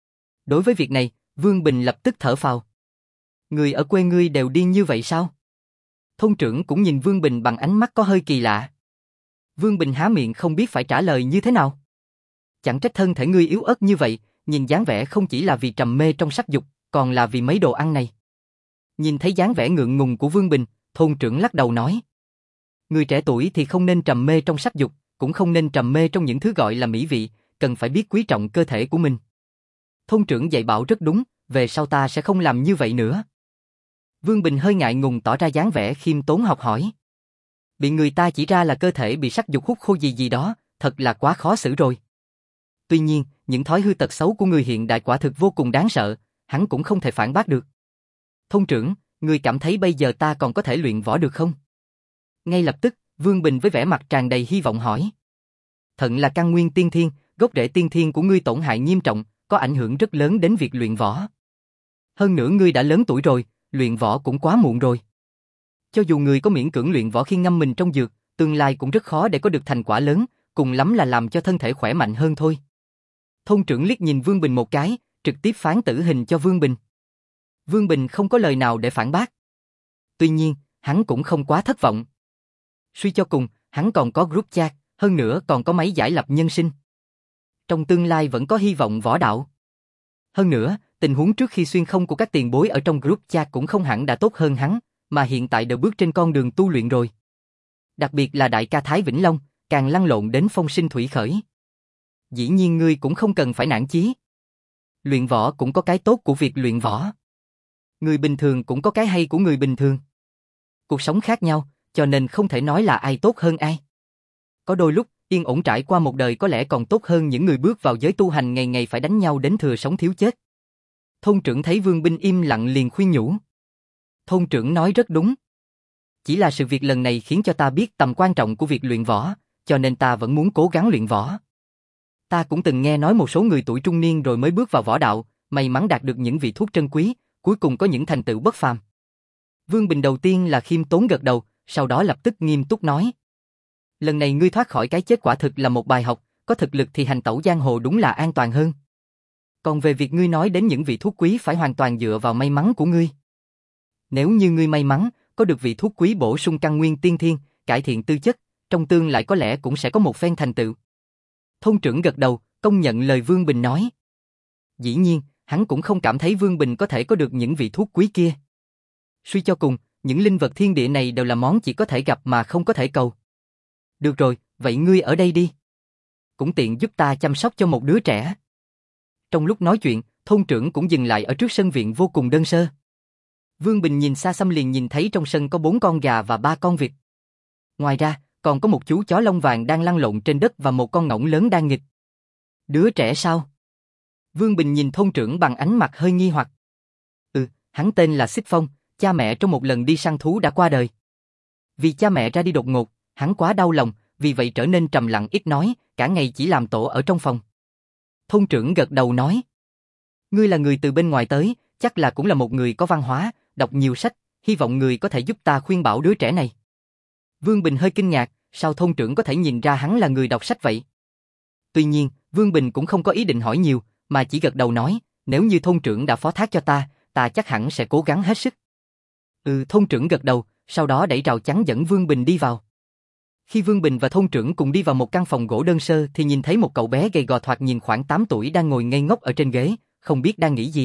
Đối với việc này, Vương Bình lập tức thở phào. Người ở quê ngươi đều điên như vậy sao? Thôn trưởng cũng nhìn Vương Bình bằng ánh mắt có hơi kỳ lạ. Vương Bình há miệng không biết phải trả lời như thế nào. Chẳng trách thân thể ngươi yếu ớt như vậy, nhìn dáng vẻ không chỉ là vì trầm mê trong sắc dục, còn là vì mấy đồ ăn này. Nhìn thấy dáng vẻ ngượng ngùng của Vương Bình, thôn trưởng lắc đầu nói. Người trẻ tuổi thì không nên trầm mê trong sắc dục, cũng không nên trầm mê trong những thứ gọi là mỹ vị, cần phải biết quý trọng cơ thể của mình. Thôn trưởng dạy bảo rất đúng, về sau ta sẽ không làm như vậy nữa. Vương Bình hơi ngại ngùng tỏ ra dáng vẻ khiêm tốn học hỏi. Bị người ta chỉ ra là cơ thể bị sắc dục hút khô gì gì đó, thật là quá khó xử rồi. Tuy nhiên, những thói hư tật xấu của người hiện đại quả thực vô cùng đáng sợ, hắn cũng không thể phản bác được. Thôn trưởng, người cảm thấy bây giờ ta còn có thể luyện võ được không? Ngay lập tức, Vương Bình với vẻ mặt tràn đầy hy vọng hỏi. Thận là căn nguyên tiên thiên, gốc rễ tiên thiên của ngươi tổn hại nghiêm trọng, có ảnh hưởng rất lớn đến việc luyện võ. Hơn nữa ngươi đã lớn tuổi rồi, luyện võ cũng quá muộn rồi. Cho dù người có miễn cưỡng luyện võ khi ngâm mình trong dược, tương lai cũng rất khó để có được thành quả lớn, cùng lắm là làm cho thân thể khỏe mạnh hơn thôi. Thôn trưởng liếc nhìn Vương Bình một cái, trực tiếp phán tử hình cho Vương Bình. Vương Bình không có lời nào để phản bác. Tuy nhiên, hắn cũng không quá thất vọng. Suy cho cùng, hắn còn có group chat, hơn nữa còn có máy giải lập nhân sinh. Trong tương lai vẫn có hy vọng võ đạo. Hơn nữa, tình huống trước khi xuyên không của các tiền bối ở trong group chat cũng không hẳn đã tốt hơn hắn, mà hiện tại đều bước trên con đường tu luyện rồi. Đặc biệt là đại ca Thái Vĩnh Long, càng lăn lộn đến phong sinh thủy khởi. Dĩ nhiên ngươi cũng không cần phải nản chí. Luyện võ cũng có cái tốt của việc luyện võ. Người bình thường cũng có cái hay của người bình thường. Cuộc sống khác nhau, cho nên không thể nói là ai tốt hơn ai. Có đôi lúc, yên ổn trải qua một đời có lẽ còn tốt hơn những người bước vào giới tu hành ngày ngày phải đánh nhau đến thừa sống thiếu chết. Thôn trưởng thấy Vương Bình im lặng liền khuyên nhủ. Thôn trưởng nói rất đúng. Chỉ là sự việc lần này khiến cho ta biết tầm quan trọng của việc luyện võ, cho nên ta vẫn muốn cố gắng luyện võ. Ta cũng từng nghe nói một số người tuổi trung niên rồi mới bước vào võ đạo, may mắn đạt được những vị thuốc trân quý, cuối cùng có những thành tựu bất phàm. Vương Bình đầu tiên là khiêm tốn gật đầu, sau đó lập tức nghiêm túc nói. Lần này ngươi thoát khỏi cái chết quả thực là một bài học, có thực lực thì hành tẩu giang hồ đúng là an toàn hơn. Còn về việc ngươi nói đến những vị thuốc quý phải hoàn toàn dựa vào may mắn của ngươi. Nếu như ngươi may mắn, có được vị thuốc quý bổ sung căn nguyên tiên thiên, cải thiện tư chất, trong tương lai có lẽ cũng sẽ có một phen thành tựu. Thôn trưởng gật đầu, công nhận lời Vương Bình nói. Dĩ nhiên, hắn cũng không cảm thấy Vương Bình có thể có được những vị thuốc quý kia. Suy cho cùng, những linh vật thiên địa này đều là món chỉ có thể gặp mà không có thể cầu. Được rồi, vậy ngươi ở đây đi. Cũng tiện giúp ta chăm sóc cho một đứa trẻ. Trong lúc nói chuyện, thôn trưởng cũng dừng lại ở trước sân viện vô cùng đơn sơ. Vương Bình nhìn xa xăm liền nhìn thấy trong sân có bốn con gà và ba con vịt. Ngoài ra, còn có một chú chó lông vàng đang lăn lộn trên đất và một con ngỗng lớn đang nghịch. Đứa trẻ sao? Vương Bình nhìn thôn trưởng bằng ánh mặt hơi nghi hoặc. Ừ, hắn tên là Xích Phong, cha mẹ trong một lần đi săn thú đã qua đời. Vì cha mẹ ra đi đột ngột, hắn quá đau lòng, vì vậy trở nên trầm lặng ít nói, cả ngày chỉ làm tổ ở trong phòng. Thôn trưởng gật đầu nói. Ngươi là người từ bên ngoài tới, chắc là cũng là một người có văn hóa, đọc nhiều sách, hy vọng người có thể giúp ta khuyên bảo đứa trẻ này. Vương Bình hơi kinh ngạc, sao thôn trưởng có thể nhìn ra hắn là người đọc sách vậy? Tuy nhiên, Vương Bình cũng không có ý định hỏi nhiều, mà chỉ gật đầu nói, nếu như thôn trưởng đã phó thác cho ta, ta chắc hẳn sẽ cố gắng hết sức. Ừ, thôn trưởng gật đầu, sau đó đẩy rào chắn dẫn Vương Bình đi vào. Khi Vương Bình và thôn trưởng cùng đi vào một căn phòng gỗ đơn sơ thì nhìn thấy một cậu bé gầy gò thoạt nhìn khoảng tám tuổi đang ngồi ngây ngốc ở trên ghế, không biết đang nghĩ gì.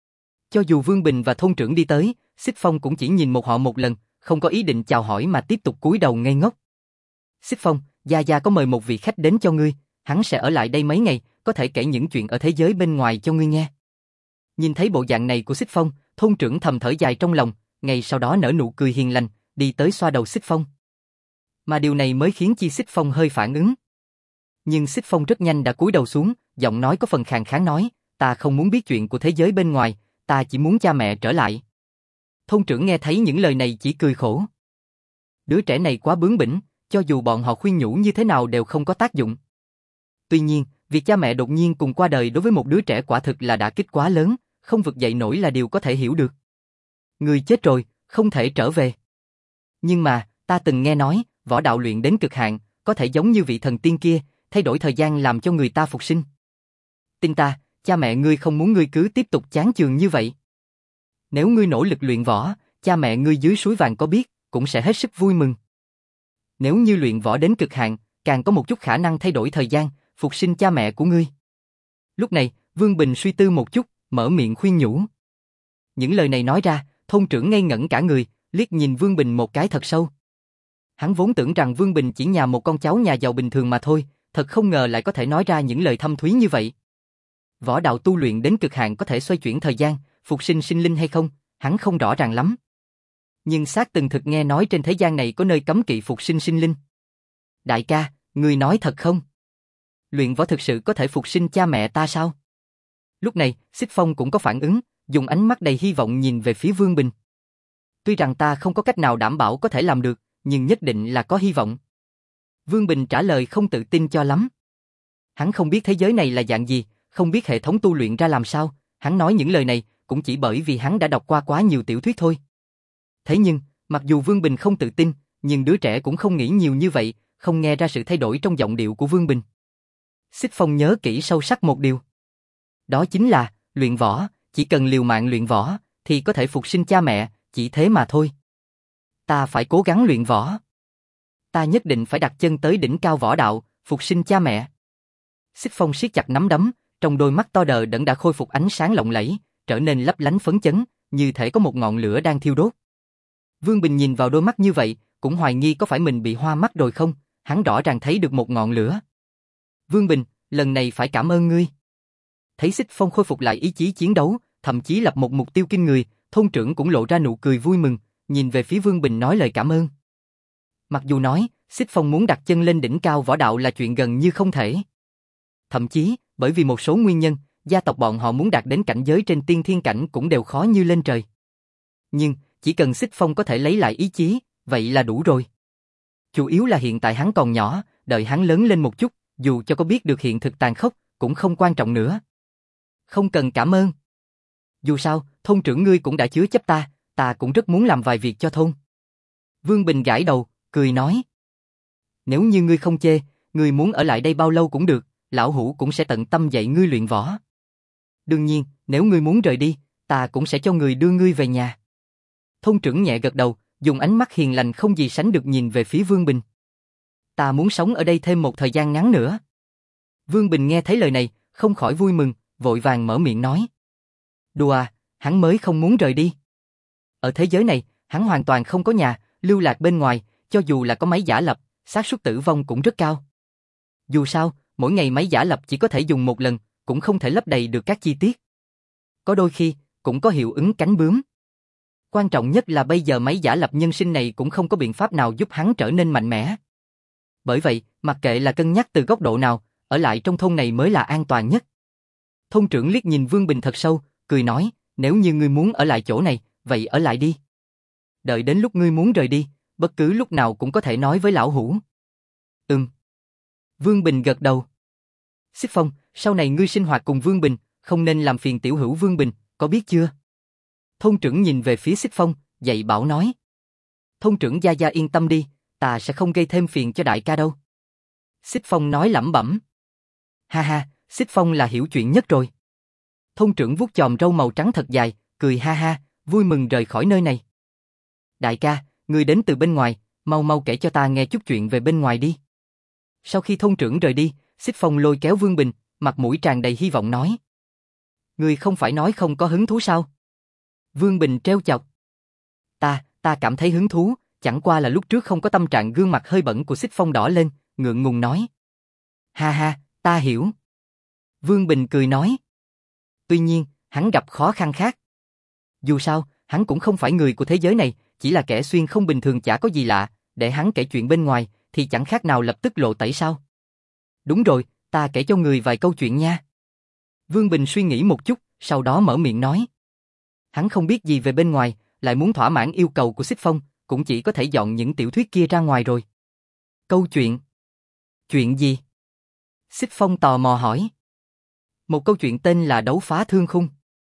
Cho dù Vương Bình và thôn trưởng đi tới, Xích Phong cũng chỉ nhìn một họ một lần, không có ý định chào hỏi mà tiếp tục cúi đầu ngây ngốc. Xích Phong, Gia Gia có mời một vị khách đến cho ngươi, hắn sẽ ở lại đây mấy ngày, có thể kể những chuyện ở thế giới bên ngoài cho ngươi nghe. Nhìn thấy bộ dạng này của Xích Phong, thôn trưởng thầm thở dài trong lòng, ngày sau đó nở nụ cười hiền lành, đi tới xoa đầu Xích Phong. Mà điều này mới khiến chi Xích Phong hơi phản ứng. Nhưng Xích Phong rất nhanh đã cúi đầu xuống, giọng nói có phần khàn khàn nói, ta không muốn biết chuyện của thế giới bên ngoài, ta chỉ muốn cha mẹ trở lại. Thôn trưởng nghe thấy những lời này chỉ cười khổ. Đứa trẻ này quá bướng bỉnh, cho dù bọn họ khuyên nhủ như thế nào đều không có tác dụng. Tuy nhiên, việc cha mẹ đột nhiên cùng qua đời đối với một đứa trẻ quả thực là đả kích quá lớn, không vực dậy nổi là điều có thể hiểu được. Người chết rồi, không thể trở về. Nhưng mà, ta từng nghe nói, võ đạo luyện đến cực hạn, có thể giống như vị thần tiên kia, thay đổi thời gian làm cho người ta phục sinh. Tin ta, cha mẹ ngươi không muốn ngươi cứ tiếp tục chán chường như vậy. Nếu ngươi nỗ lực luyện võ, cha mẹ ngươi dưới suối vàng có biết, cũng sẽ hết sức vui mừng. Nếu như luyện võ đến cực hạn, càng có một chút khả năng thay đổi thời gian, phục sinh cha mẹ của ngươi. Lúc này, Vương Bình suy tư một chút, mở miệng khuyên nhủ. Những lời này nói ra, thôn trưởng ngây ngẩn cả người, liếc nhìn Vương Bình một cái thật sâu. Hắn vốn tưởng rằng Vương Bình chỉ nhà một con cháu nhà giàu bình thường mà thôi, thật không ngờ lại có thể nói ra những lời thâm thúy như vậy. Võ đạo tu luyện đến cực hạn có thể xoay chuyển thời gian, phục sinh sinh linh hay không, hắn không rõ ràng lắm. Nhưng xác từng thực nghe nói trên thế gian này có nơi cấm kỵ phục sinh sinh linh. Đại ca, ngươi nói thật không? Luyện võ thực sự có thể phục sinh cha mẹ ta sao? Lúc này, Xích Phong cũng có phản ứng, dùng ánh mắt đầy hy vọng nhìn về phía Vương Bình. Tuy rằng ta không có cách nào đảm bảo có thể làm được, nhưng nhất định là có hy vọng. Vương Bình trả lời không tự tin cho lắm. Hắn không biết thế giới này là dạng gì, không biết hệ thống tu luyện ra làm sao, hắn nói những lời này cũng chỉ bởi vì hắn đã đọc qua quá nhiều tiểu thuyết thôi. Thế nhưng, mặc dù Vương Bình không tự tin, nhưng đứa trẻ cũng không nghĩ nhiều như vậy, không nghe ra sự thay đổi trong giọng điệu của Vương Bình. Xích Phong nhớ kỹ sâu sắc một điều. Đó chính là, luyện võ, chỉ cần liều mạng luyện võ, thì có thể phục sinh cha mẹ, chỉ thế mà thôi. Ta phải cố gắng luyện võ. Ta nhất định phải đặt chân tới đỉnh cao võ đạo, phục sinh cha mẹ. Xích Phong siết chặt nắm đấm, trong đôi mắt to đờ đẫn đã khôi phục ánh sáng lộng lẫy, trở nên lấp lánh phấn chấn, như thể có một ngọn lửa đang thiêu đốt. Vương Bình nhìn vào đôi mắt như vậy, cũng hoài nghi có phải mình bị hoa mắt rồi không, hắn rõ ràng thấy được một ngọn lửa. Vương Bình, lần này phải cảm ơn ngươi. Thấy Xích Phong khôi phục lại ý chí chiến đấu, thậm chí lập một mục tiêu kinh người, thôn trưởng cũng lộ ra nụ cười vui mừng, nhìn về phía Vương Bình nói lời cảm ơn. Mặc dù nói, Xích Phong muốn đặt chân lên đỉnh cao võ đạo là chuyện gần như không thể. Thậm chí, bởi vì một số nguyên nhân, gia tộc bọn họ muốn đạt đến cảnh giới trên tiên thiên cảnh cũng đều khó như lên trời. Nhưng, chỉ cần Xích Phong có thể lấy lại ý chí, vậy là đủ rồi. Chủ yếu là hiện tại hắn còn nhỏ, đợi hắn lớn lên một chút, dù cho có biết được hiện thực tàn khốc, cũng không quan trọng nữa. Không cần cảm ơn. Dù sao, thôn trưởng ngươi cũng đã chứa chấp ta, ta cũng rất muốn làm vài việc cho thôn. Vương Bình gãi đầu, cười nói. Nếu như ngươi không chê, ngươi muốn ở lại đây bao lâu cũng được, lão hủ cũng sẽ tận tâm dạy ngươi luyện võ. Đương nhiên, nếu ngươi muốn rời đi, ta cũng sẽ cho người đưa ngươi về nhà. Thôn trưởng nhẹ gật đầu, dùng ánh mắt hiền lành không gì sánh được nhìn về phía Vương Bình. Ta muốn sống ở đây thêm một thời gian ngắn nữa. Vương Bình nghe thấy lời này, không khỏi vui mừng, vội vàng mở miệng nói. Đùa à, hắn mới không muốn rời đi. Ở thế giới này, hắn hoàn toàn không có nhà, lưu lạc bên ngoài, cho dù là có máy giả lập, xác suất tử vong cũng rất cao. Dù sao, mỗi ngày máy giả lập chỉ có thể dùng một lần, cũng không thể lấp đầy được các chi tiết. Có đôi khi, cũng có hiệu ứng cánh bướm. Quan trọng nhất là bây giờ máy giả lập nhân sinh này cũng không có biện pháp nào giúp hắn trở nên mạnh mẽ. Bởi vậy, mặc kệ là cân nhắc từ góc độ nào, ở lại trong thôn này mới là an toàn nhất. Thôn trưởng liếc nhìn Vương Bình thật sâu, cười nói, nếu như ngươi muốn ở lại chỗ này, vậy ở lại đi. Đợi đến lúc ngươi muốn rời đi, bất cứ lúc nào cũng có thể nói với lão hủ. Ừm. Vương Bình gật đầu. Xích Phong, sau này ngươi sinh hoạt cùng Vương Bình, không nên làm phiền tiểu hữu Vương Bình, có biết chưa? Thôn trưởng nhìn về phía Xích Phong, dạy bảo nói. Thôn trưởng gia gia yên tâm đi, ta sẽ không gây thêm phiền cho đại ca đâu. Xích Phong nói lẩm bẩm. Ha ha, Xích Phong là hiểu chuyện nhất rồi. Thôn trưởng vuốt chòm râu màu trắng thật dài, cười ha ha, vui mừng rời khỏi nơi này. Đại ca, ngươi đến từ bên ngoài, mau mau kể cho ta nghe chút chuyện về bên ngoài đi. Sau khi thôn trưởng rời đi, Xích Phong lôi kéo Vương Bình, mặt mũi tràn đầy hy vọng nói. Ngươi không phải nói không có hứng thú sao? Vương Bình trêu chọc. Ta, ta cảm thấy hứng thú, chẳng qua là lúc trước không có tâm trạng. Gương mặt hơi bẩn của Xích Phong đỏ lên, ngượng ngùng nói. Ha ha, ta hiểu. Vương Bình cười nói. Tuy nhiên, hắn gặp khó khăn khác. Dù sao, hắn cũng không phải người của thế giới này, chỉ là kẻ xuyên không bình thường chả có gì lạ, để hắn kể chuyện bên ngoài, thì chẳng khác nào lập tức lộ tẩy sao. Đúng rồi, ta kể cho người vài câu chuyện nha. Vương Bình suy nghĩ một chút, sau đó mở miệng nói. Hắn không biết gì về bên ngoài, lại muốn thỏa mãn yêu cầu của Xích Phong, cũng chỉ có thể dọn những tiểu thuyết kia ra ngoài rồi. Câu chuyện? Chuyện gì? Xích Phong tò mò hỏi. Một câu chuyện tên là Đấu phá thương khung.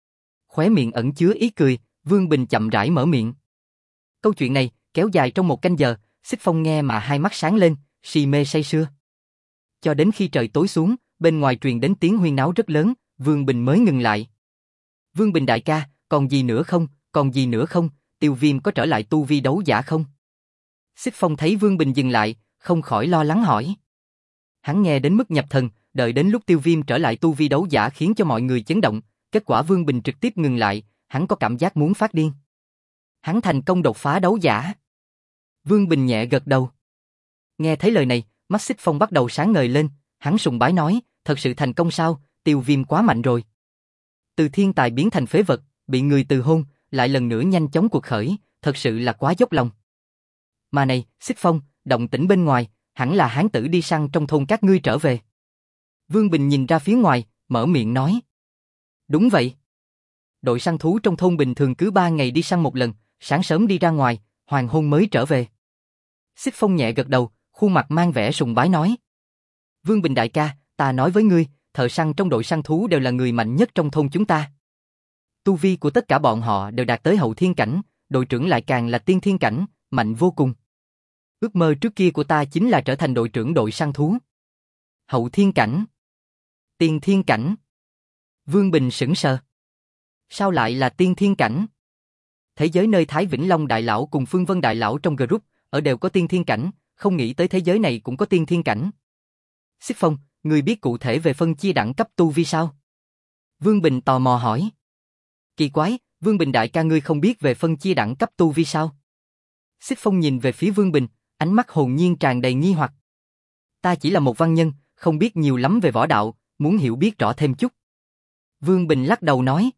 Khóe miệng ẩn chứa ý cười, Vương Bình chậm rãi mở miệng. Câu chuyện này kéo dài trong một canh giờ, Xích Phong nghe mà hai mắt sáng lên, si mê say sưa. Cho đến khi trời tối xuống, bên ngoài truyền đến tiếng huyên náo rất lớn, Vương Bình mới ngừng lại. Vương Bình đại ca, còn gì nữa không, còn gì nữa không, Tiêu Viêm có trở lại tu vi đấu giả không? Xích Phong thấy Vương Bình dừng lại, không khỏi lo lắng hỏi. Hắn nghe đến mức nhập thần, đợi đến lúc Tiêu Viêm trở lại tu vi đấu giả khiến cho mọi người chấn động, kết quả Vương Bình trực tiếp ngừng lại, hắn có cảm giác muốn phát điên. Hắn thành công đột phá đấu giả. Vương Bình nhẹ gật đầu. Nghe thấy lời này, mắt Xích Phong bắt đầu sáng ngời lên, hắn sùng bái nói, thật sự thành công sao, Tiêu Viêm quá mạnh rồi. Từ thiên tài biến thành phế vật, bị người từ hôn, lại lần nữa nhanh chóng cuộc khởi, thật sự là quá dốc lòng. Mà này, Xích Phong, động tĩnh bên ngoài, hẳn là hán tử đi săn trong thôn các ngươi trở về. Vương Bình nhìn ra phía ngoài, mở miệng nói. Đúng vậy. Đội săn thú trong thôn bình thường cứ ba ngày đi săn một lần, sáng sớm đi ra ngoài, hoàng hôn mới trở về. Xích Phong nhẹ gật đầu, khuôn mặt mang vẻ sùng bái nói. Vương Bình đại ca, ta nói với ngươi, thợ săn trong đội săn thú đều là người mạnh nhất trong thôn chúng ta. Tu vi của tất cả bọn họ đều đạt tới hậu thiên cảnh, đội trưởng lại càng là tiên thiên cảnh, mạnh vô cùng. Ước mơ trước kia của ta chính là trở thành đội trưởng đội săn thú. Hậu thiên cảnh, tiên thiên cảnh. Vương Bình sững sờ. Sao lại là tiên thiên cảnh? Thế giới nơi Thái Vĩnh Long đại lão cùng Phương Vân đại lão trong group ở đều có tiên thiên cảnh, không nghĩ tới thế giới này cũng có tiên thiên cảnh. Xích Phong, ngươi biết cụ thể về phân chia đẳng cấp tu vi sao? Vương Bình tò mò hỏi. Kỳ quái, Vương Bình đại ca ngươi không biết về phân chia đẳng cấp tu vi sao? Xích Phong nhìn về phía Vương Bình, ánh mắt hồn nhiên tràn đầy nghi hoặc. Ta chỉ là một văn nhân, không biết nhiều lắm về võ đạo, muốn hiểu biết rõ thêm chút. Vương Bình lắc đầu nói.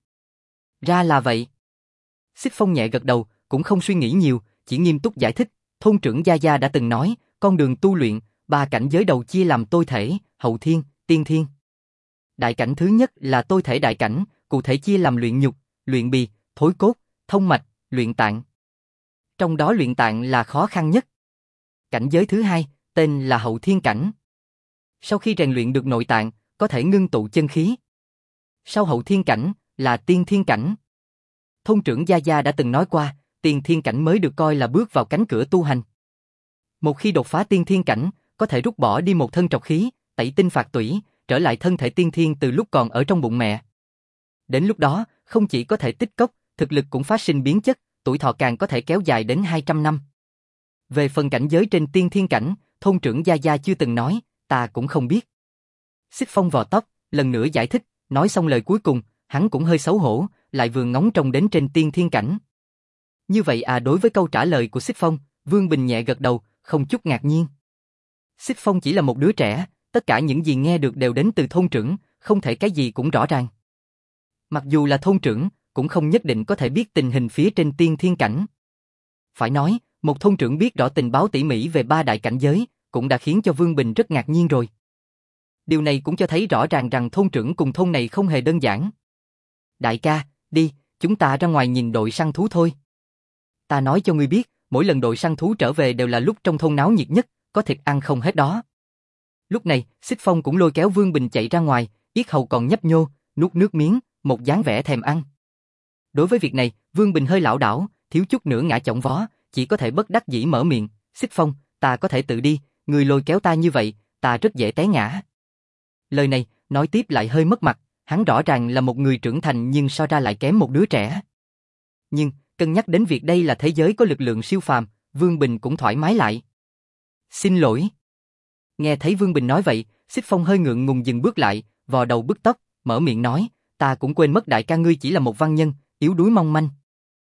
Ra là vậy. Xích Phong nhẹ gật đầu, cũng không suy nghĩ nhiều, chỉ nghiêm túc giải thích. Thôn trưởng Gia Gia đã từng nói, con đường tu luyện, ba cảnh giới đầu chia làm tôi thể, hậu thiên, tiên thiên. Đại cảnh thứ nhất là tôi thể đại cảnh, cụ thể chia làm luyện nhục, luyện bì, thối cốt, thông mạch, luyện tạng. Trong đó luyện tạng là khó khăn nhất. Cảnh giới thứ hai, tên là hậu thiên cảnh. Sau khi rèn luyện được nội tạng, có thể ngưng tụ chân khí. Sau hậu thiên cảnh, là tiên thiên cảnh. Thôn trưởng Gia Gia đã từng nói qua, tiên thiên cảnh mới được coi là bước vào cánh cửa tu hành. Một khi đột phá tiên thiên cảnh, có thể rút bỏ đi một thân trọc khí, tẩy tinh phạt tủy, trở lại thân thể tiên thiên từ lúc còn ở trong bụng mẹ. Đến lúc đó, không chỉ có thể tích cốc, thực lực cũng phát sinh biến chất, tuổi thọ càng có thể kéo dài đến hai trăm năm. Về phần cảnh giới trên tiên thiên cảnh, thôn trưởng Gia Gia chưa từng nói, ta cũng không biết. Xích Phong vò tóc, lần nữa giải thích, nói xong lời cuối cùng, hắn cũng hơi xấu hổ, lại vừa ngóng trông đến trên tiên thiên cảnh. Như vậy à, đối với câu trả lời của Xích Phong, Vương Bình nhẹ gật đầu, không chút ngạc nhiên. Xích Phong chỉ là một đứa trẻ, tất cả những gì nghe được đều đến từ thôn trưởng, không thể cái gì cũng rõ ràng. Mặc dù là thôn trưởng, cũng không nhất định có thể biết tình hình phía trên tiên thiên cảnh. Phải nói, một thôn trưởng biết rõ tình báo tỉ mỉ về ba đại cảnh giới, cũng đã khiến cho Vương Bình rất ngạc nhiên rồi. Điều này cũng cho thấy rõ ràng rằng thôn trưởng cùng thôn này không hề đơn giản. Đại ca, đi, chúng ta ra ngoài nhìn đội săn thú thôi. Ta nói cho ngươi biết, mỗi lần đội săn thú trở về đều là lúc trong thôn náo nhiệt nhất, có thịt ăn không hết đó. Lúc này, Xích Phong cũng lôi kéo Vương Bình chạy ra ngoài, yết hầu còn nhấp nhô, nuốt nước miếng, một dáng vẻ thèm ăn. Đối với việc này, Vương Bình hơi lảo đảo, thiếu chút nữa ngã chỏng vó, chỉ có thể bất đắc dĩ mở miệng, Xích Phong, ta có thể tự đi, người lôi kéo ta như vậy, ta rất dễ té ngã. Lời này, nói tiếp lại hơi mất mặt, hắn rõ ràng là một người trưởng thành nhưng so ra lại kém một đứa trẻ. Nhưng, cân nhắc đến việc đây là thế giới có lực lượng siêu phàm, Vương Bình cũng thoải mái lại. Xin lỗi. Nghe thấy Vương Bình nói vậy, Xích Phong hơi ngượng ngùng dừng bước lại, vò đầu bứt tóc, mở miệng nói, ta cũng quên mất đại ca ngươi chỉ là một văn nhân, yếu đuối mong manh.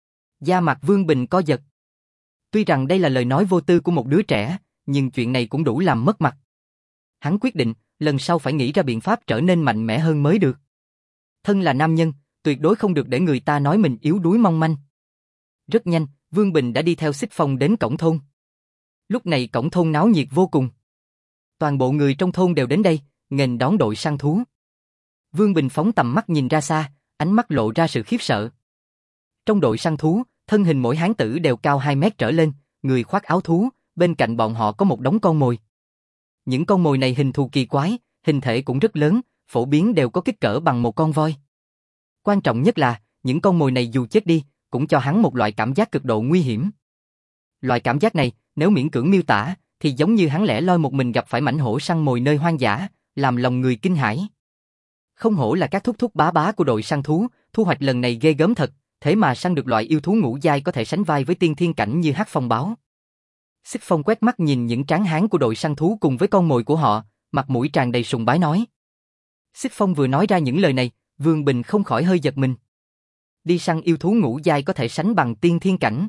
Da mặt Vương Bình co giật. Tuy rằng đây là lời nói vô tư của một đứa trẻ, nhưng chuyện này cũng đủ làm mất mặt. Hắn quyết định, lần sau phải nghĩ ra biện pháp trở nên mạnh mẽ hơn mới được. Thân là nam nhân, tuyệt đối không được để người ta nói mình yếu đuối mong manh. Rất nhanh, Vương Bình đã đi theo Xích Phong đến cổng thôn. Lúc này cổng thôn náo nhiệt vô cùng. Toàn bộ người trong thôn đều đến đây, nghênh đón đội săn thú. Vương Bình phóng tầm mắt nhìn ra xa, ánh mắt lộ ra sự khiếp sợ. Trong đội săn thú, thân hình mỗi hán tử đều cao hai mét trở lên, người khoác áo thú, bên cạnh bọn họ có một đống con mồi. Những con mồi này hình thù kỳ quái, hình thể cũng rất lớn, phổ biến đều có kích cỡ bằng một con voi. Quan trọng nhất là, những con mồi này dù chết đi, cũng cho hắn một loại cảm giác cực độ nguy hiểm. Loại cảm giác này, nếu miễn cưỡng miêu tả, thì giống như hắn lẻ loi một mình gặp phải mãnh hổ săn mồi nơi hoang dã, làm lòng người kinh hãi. Không hổ là các thúc thúc bá bá của đội săn thú, thu hoạch lần này ghê gớm thật, thế mà săn được loại yêu thú ngũ giai có thể sánh vai với tiên thiên cảnh như Hắc Phong báo. Xích Phong quét mắt nhìn những tráng hán của đội săn thú cùng với con mồi của họ, mặt mũi tràn đầy sùng bái nói. Xích Phong vừa nói ra những lời này, Vương Bình không khỏi hơi giật mình. Đi săn yêu thú ngũ giai có thể sánh bằng tiên thiên cảnh.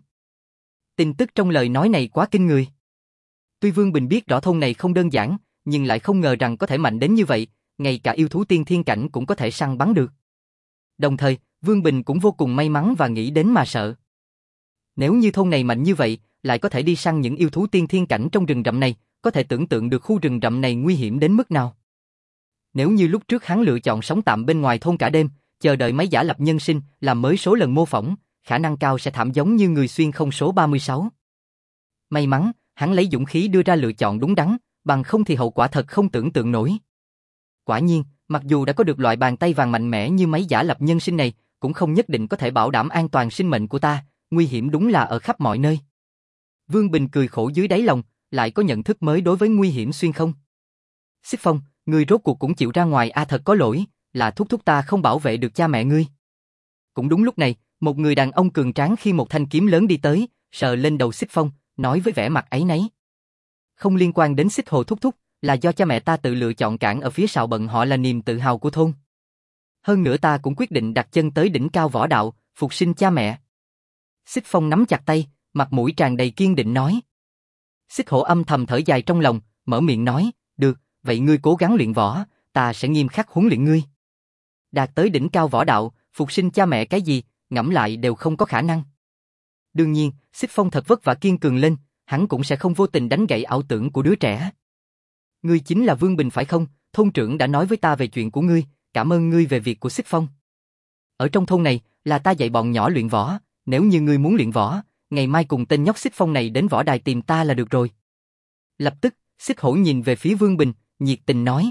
Tin tức trong lời nói này quá kinh người. Tuy Vương Bình biết rõ thôn này không đơn giản, nhưng lại không ngờ rằng có thể mạnh đến như vậy, ngay cả yêu thú tiên thiên cảnh cũng có thể săn bắn được. Đồng thời, Vương Bình cũng vô cùng may mắn và nghĩ đến mà sợ. Nếu như thôn này mạnh như vậy, lại có thể đi săn những yêu thú tiên thiên cảnh trong rừng rậm này, có thể tưởng tượng được khu rừng rậm này nguy hiểm đến mức nào. Nếu như lúc trước hắn lựa chọn sống tạm bên ngoài thôn cả đêm, chờ đợi máy giả lập nhân sinh làm mới số lần mô phỏng, khả năng cao sẽ thảm giống như người xuyên không số ba mươi sáu. May mắn, hắn lấy dũng khí đưa ra lựa chọn đúng đắn, bằng không thì hậu quả thật không tưởng tượng nổi. Quả nhiên, mặc dù đã có được loại bàn tay vàng mạnh mẽ như máy giả lập nhân sinh này, cũng không nhất định có thể bảo đảm an toàn sinh mệnh của ta, nguy hiểm đúng là ở khắp mọi nơi. Vương Bình cười khổ dưới đáy lòng, lại có nhận thức mới đối với nguy hiểm xuyên không. Xích Phong, ngươi rốt cuộc cũng chịu ra ngoài a à, thật có lỗi, là thúc thúc ta không bảo vệ được cha mẹ ngươi. Cũng đúng lúc này, một người đàn ông cường tráng khi một thanh kiếm lớn đi tới, sờ lên đầu Xích Phong, nói với vẻ mặt áy náy. Không liên quan đến Xích Hồ thúc thúc, là do cha mẹ ta tự lựa chọn cản ở phía sau bận họ là niềm tự hào của thôn. Hơn nữa ta cũng quyết định đặt chân tới đỉnh cao võ đạo, phục sinh cha mẹ. Xích Phong nắm chặt tay, mặt mũi tràn đầy kiên định nói. Xích Hổ âm thầm thở dài trong lòng, mở miệng nói, được, vậy ngươi cố gắng luyện võ, ta sẽ nghiêm khắc huấn luyện ngươi. Đạt tới đỉnh cao võ đạo, phục sinh cha mẹ cái gì, ngẫm lại đều không có khả năng. Đương nhiên, Xích Phong thật vất vả kiên cường lên, hắn cũng sẽ không vô tình đánh gãy ảo tưởng của đứa trẻ. Ngươi chính là Vương Bình phải không? Thôn trưởng đã nói với ta về chuyện của ngươi, cảm ơn ngươi về việc của Xích Phong. Ở trong thôn này, là ta dạy bọn nhỏ luyện võ, nếu như ngươi muốn luyện võ, ngày mai cùng tên nhóc Xích Phong này đến võ đài tìm ta là được rồi. Lập tức, Xích Hổ nhìn về phía Vương Bình, nhiệt tình nói.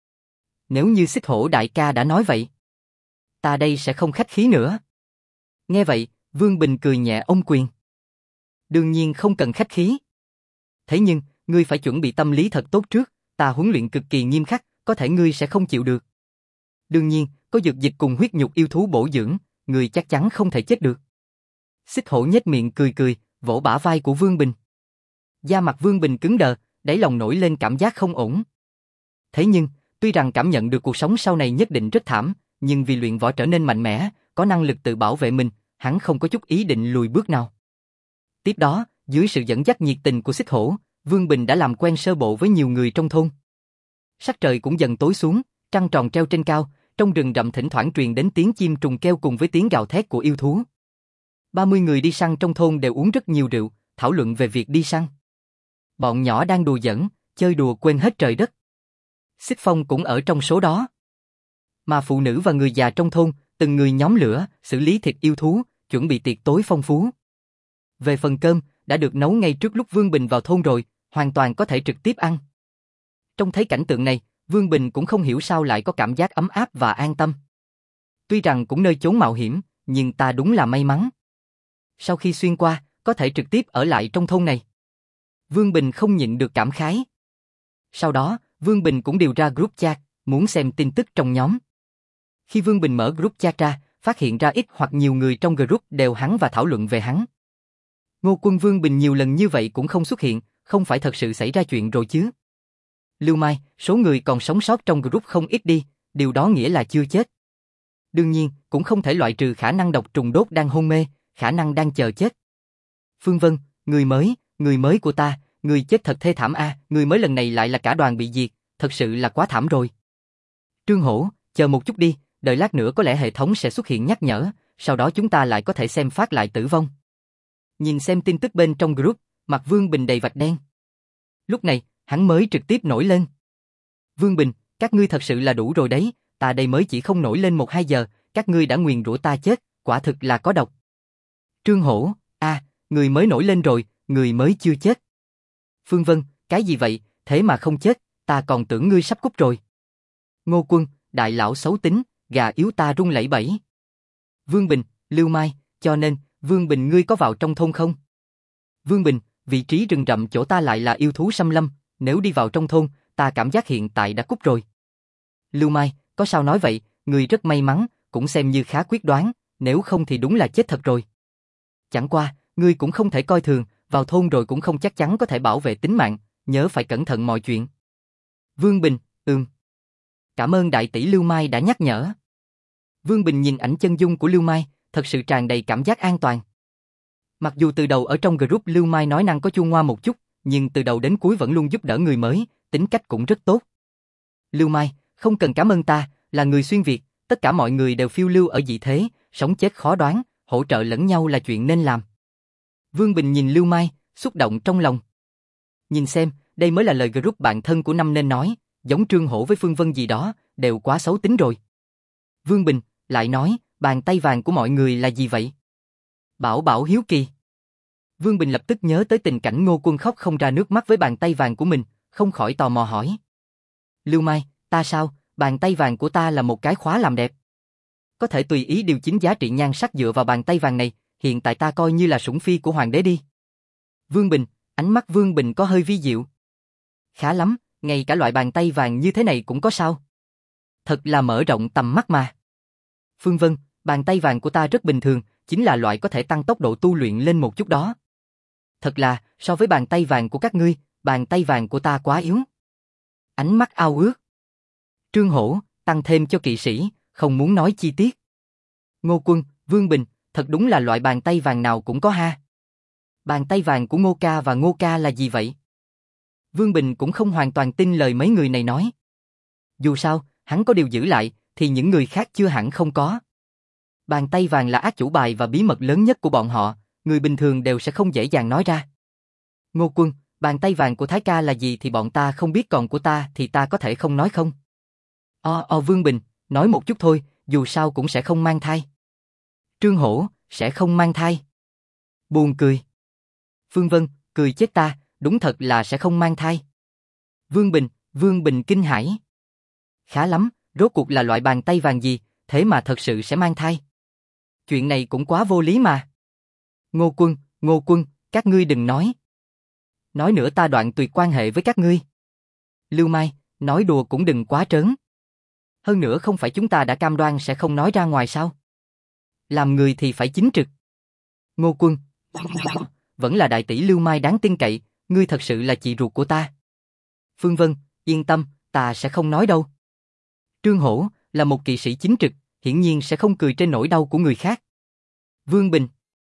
Nếu như Xích Hổ đại ca đã nói vậy, ta đây sẽ không khách khí nữa. Nghe vậy, Vương Bình cười nhẹ ôm quyền. Đương nhiên không cần khách khí. Thế nhưng, ngươi phải chuẩn bị tâm lý thật tốt trước, ta huấn luyện cực kỳ nghiêm khắc, có thể ngươi sẽ không chịu được. Đương nhiên, có dược dịch cùng huyết nhục yêu thú bổ dưỡng, ngươi chắc chắn không thể chết được. Xích Hổ nhếch miệng cười cười, vỗ bả vai của Vương Bình. Da mặt Vương Bình cứng đờ, đáy lòng nổi lên cảm giác không ổn. Thế nhưng, tuy rằng cảm nhận được cuộc sống sau này nhất định rất thảm, nhưng vì luyện võ trở nên mạnh mẽ, có năng lực tự bảo vệ mình, hắn không có chút ý định lùi bước nào. Tiếp đó, dưới sự dẫn dắt nhiệt tình của Xích Hổ, Vương Bình đã làm quen sơ bộ với nhiều người trong thôn. Sắc trời cũng dần tối xuống, trăng tròn treo trên cao, trong rừng rậm thỉnh thoảng truyền đến tiếng chim trùng kêu cùng với tiếng gào thét của yêu thú. ba mươi người đi săn trong thôn đều uống rất nhiều rượu, thảo luận về việc đi săn. Bọn nhỏ đang đùa giỡn, chơi đùa quên hết trời đất. Xích Phong cũng ở trong số đó. Mà phụ nữ và người già trong thôn, từng người nhóm lửa, xử lý thịt yêu thú, chuẩn bị tiệc tối phong phú. Về phần cơm, đã được nấu ngay trước lúc Vương Bình vào thôn rồi, hoàn toàn có thể trực tiếp ăn. Trông thấy cảnh tượng này, Vương Bình cũng không hiểu sao lại có cảm giác ấm áp và an tâm. Tuy rằng cũng nơi chốn mạo hiểm, nhưng ta đúng là may mắn. Sau khi xuyên qua, có thể trực tiếp ở lại trong thôn này. Vương Bình không nhịn được cảm khái. Sau đó, Vương Bình cũng điều ra group chat, muốn xem tin tức trong nhóm. Khi Vương Bình mở group chat ra, phát hiện ra ít hoặc nhiều người trong group đều hắn và thảo luận về hắn. Ngô Quân Vương Bình nhiều lần như vậy cũng không xuất hiện, không phải thật sự xảy ra chuyện rồi chứ. Lưu Mai, số người còn sống sót trong group không ít đi, điều đó nghĩa là chưa chết. Đương nhiên, cũng không thể loại trừ khả năng độc trùng đốt đang hôn mê, khả năng đang chờ chết. Phương Vân, người mới, người mới của ta, người chết thật thê thảm a, à, người mới lần này lại là cả đoàn bị diệt, thật sự là quá thảm rồi. Trương Hổ, chờ một chút đi, đợi lát nữa có lẽ hệ thống sẽ xuất hiện nhắc nhở, sau đó chúng ta lại có thể xem phát lại tử vong. Nhìn xem tin tức bên trong group, mặt Vương Bình đầy vạch đen. Lúc này, hắn mới trực tiếp nổi lên. Vương Bình, các ngươi thật sự là đủ rồi đấy, ta đây mới chỉ không nổi lên một hai giờ, các ngươi đã nguyền rủa ta chết, quả thực là có độc. Trương Hổ, a, à, người mới nổi lên rồi, người mới chưa chết. Phương Vân, cái gì vậy, thế mà không chết, ta còn tưởng ngươi sắp cút rồi. Ngô Quân, đại lão xấu tính, gà yếu ta run lẩy bẩy. Vương Bình, Lưu Mai, cho nên, Vương Bình ngươi có vào trong thôn không? Vương Bình, vị trí rừng rậm chỗ ta lại là yêu thú xâm lâm, nếu đi vào trong thôn, ta cảm giác hiện tại đã cút rồi. Lưu Mai, có sao nói vậy, ngươi rất may mắn, cũng xem như khá quyết đoán, nếu không thì đúng là chết thật rồi. Chẳng qua, ngươi cũng không thể coi thường, vào thôn rồi cũng không chắc chắn có thể bảo vệ tính mạng, nhớ phải cẩn thận mọi chuyện. Vương Bình, ừm. Cảm ơn đại tỷ Lưu Mai đã nhắc nhở. Vương Bình nhìn ảnh chân dung của Lưu Mai, thật sự tràn đầy cảm giác an toàn. Mặc dù từ đầu ở trong group Lưu Mai nói năng có chua ngoa một chút, nhưng từ đầu đến cuối vẫn luôn giúp đỡ người mới, tính cách cũng rất tốt. Lưu Mai, không cần cảm ơn ta, là người xuyên Việt, tất cả mọi người đều phiêu lưu ở dị thế, sống chết khó đoán, hỗ trợ lẫn nhau là chuyện nên làm. Vương Bình nhìn Lưu Mai, xúc động trong lòng. Nhìn xem, đây mới là lời group bạn thân của năm nên nói, giống Trương Hổ với Phương Vân gì đó, đều quá xấu tính rồi. Vương Bình, lại nói, bàn tay vàng của mọi người là gì vậy? Bảo Bảo hiếu kỳ. Vương Bình lập tức nhớ tới tình cảnh Ngô Quân khóc không ra nước mắt với bàn tay vàng của mình, không khỏi tò mò hỏi. Lưu Mai, ta sao, bàn tay vàng của ta là một cái khóa làm đẹp. Có thể tùy ý điều chỉnh giá trị nhan sắc dựa vào bàn tay vàng này, hiện tại ta coi như là sủng phi của hoàng đế đi. Vương Bình, ánh mắt Vương Bình có hơi vi diệu. Khá lắm, ngay cả loại bàn tay vàng như thế này cũng có sao? Thật là mở rộng tầm mắt mà. Phương Vân, bàn tay vàng của ta rất bình thường, chính là loại có thể tăng tốc độ tu luyện lên một chút đó. Thật là, so với bàn tay vàng của các ngươi, bàn tay vàng của ta quá yếu. Ánh mắt ao ước. Trương Hổ, tăng thêm cho kỵ sĩ, không muốn nói chi tiết. Ngô Quân, Vương Bình, thật đúng là loại bàn tay vàng nào cũng có ha. Bàn tay vàng của Ngô Ca và Ngô Ca là gì vậy? Vương Bình cũng không hoàn toàn tin lời mấy người này nói. Dù sao, hắn có điều giữ lại, thì những người khác chưa hẳn không có. Bàn tay vàng là át chủ bài và bí mật lớn nhất của bọn họ, người bình thường đều sẽ không dễ dàng nói ra. Ngô Quân, bàn tay vàng của Thái Ca là gì thì bọn ta không biết, còn của ta thì ta có thể không nói không? O, o Vương Bình, nói một chút thôi, dù sao cũng sẽ không mang thai. Trương Hổ, sẽ không mang thai. Buồn cười. Phương Vân, cười chết ta, đúng thật là sẽ không mang thai. Vương Bình, Vương Bình kinh hãi. Khá lắm, rốt cuộc là loại bàn tay vàng gì, thế mà thật sự sẽ mang thai. Chuyện này cũng quá vô lý mà. Ngô Quân, Ngô Quân, các ngươi đừng nói. Nói nữa ta đoạn tuyệt quan hệ với các ngươi. Lưu Mai, nói đùa cũng đừng quá trớn. Hơn nữa không phải chúng ta đã cam đoan sẽ không nói ra ngoài sao? Làm người thì phải chính trực. Ngô Quân, vẫn là đại tỷ Lưu Mai đáng tin cậy, ngươi thật sự là chị ruột của ta. Phương Vân, yên tâm, ta sẽ không nói đâu. Trương Hổ, là một kỵ sĩ chính trực, hiển nhiên sẽ không cười trên nỗi đau của người khác. Vương Bình,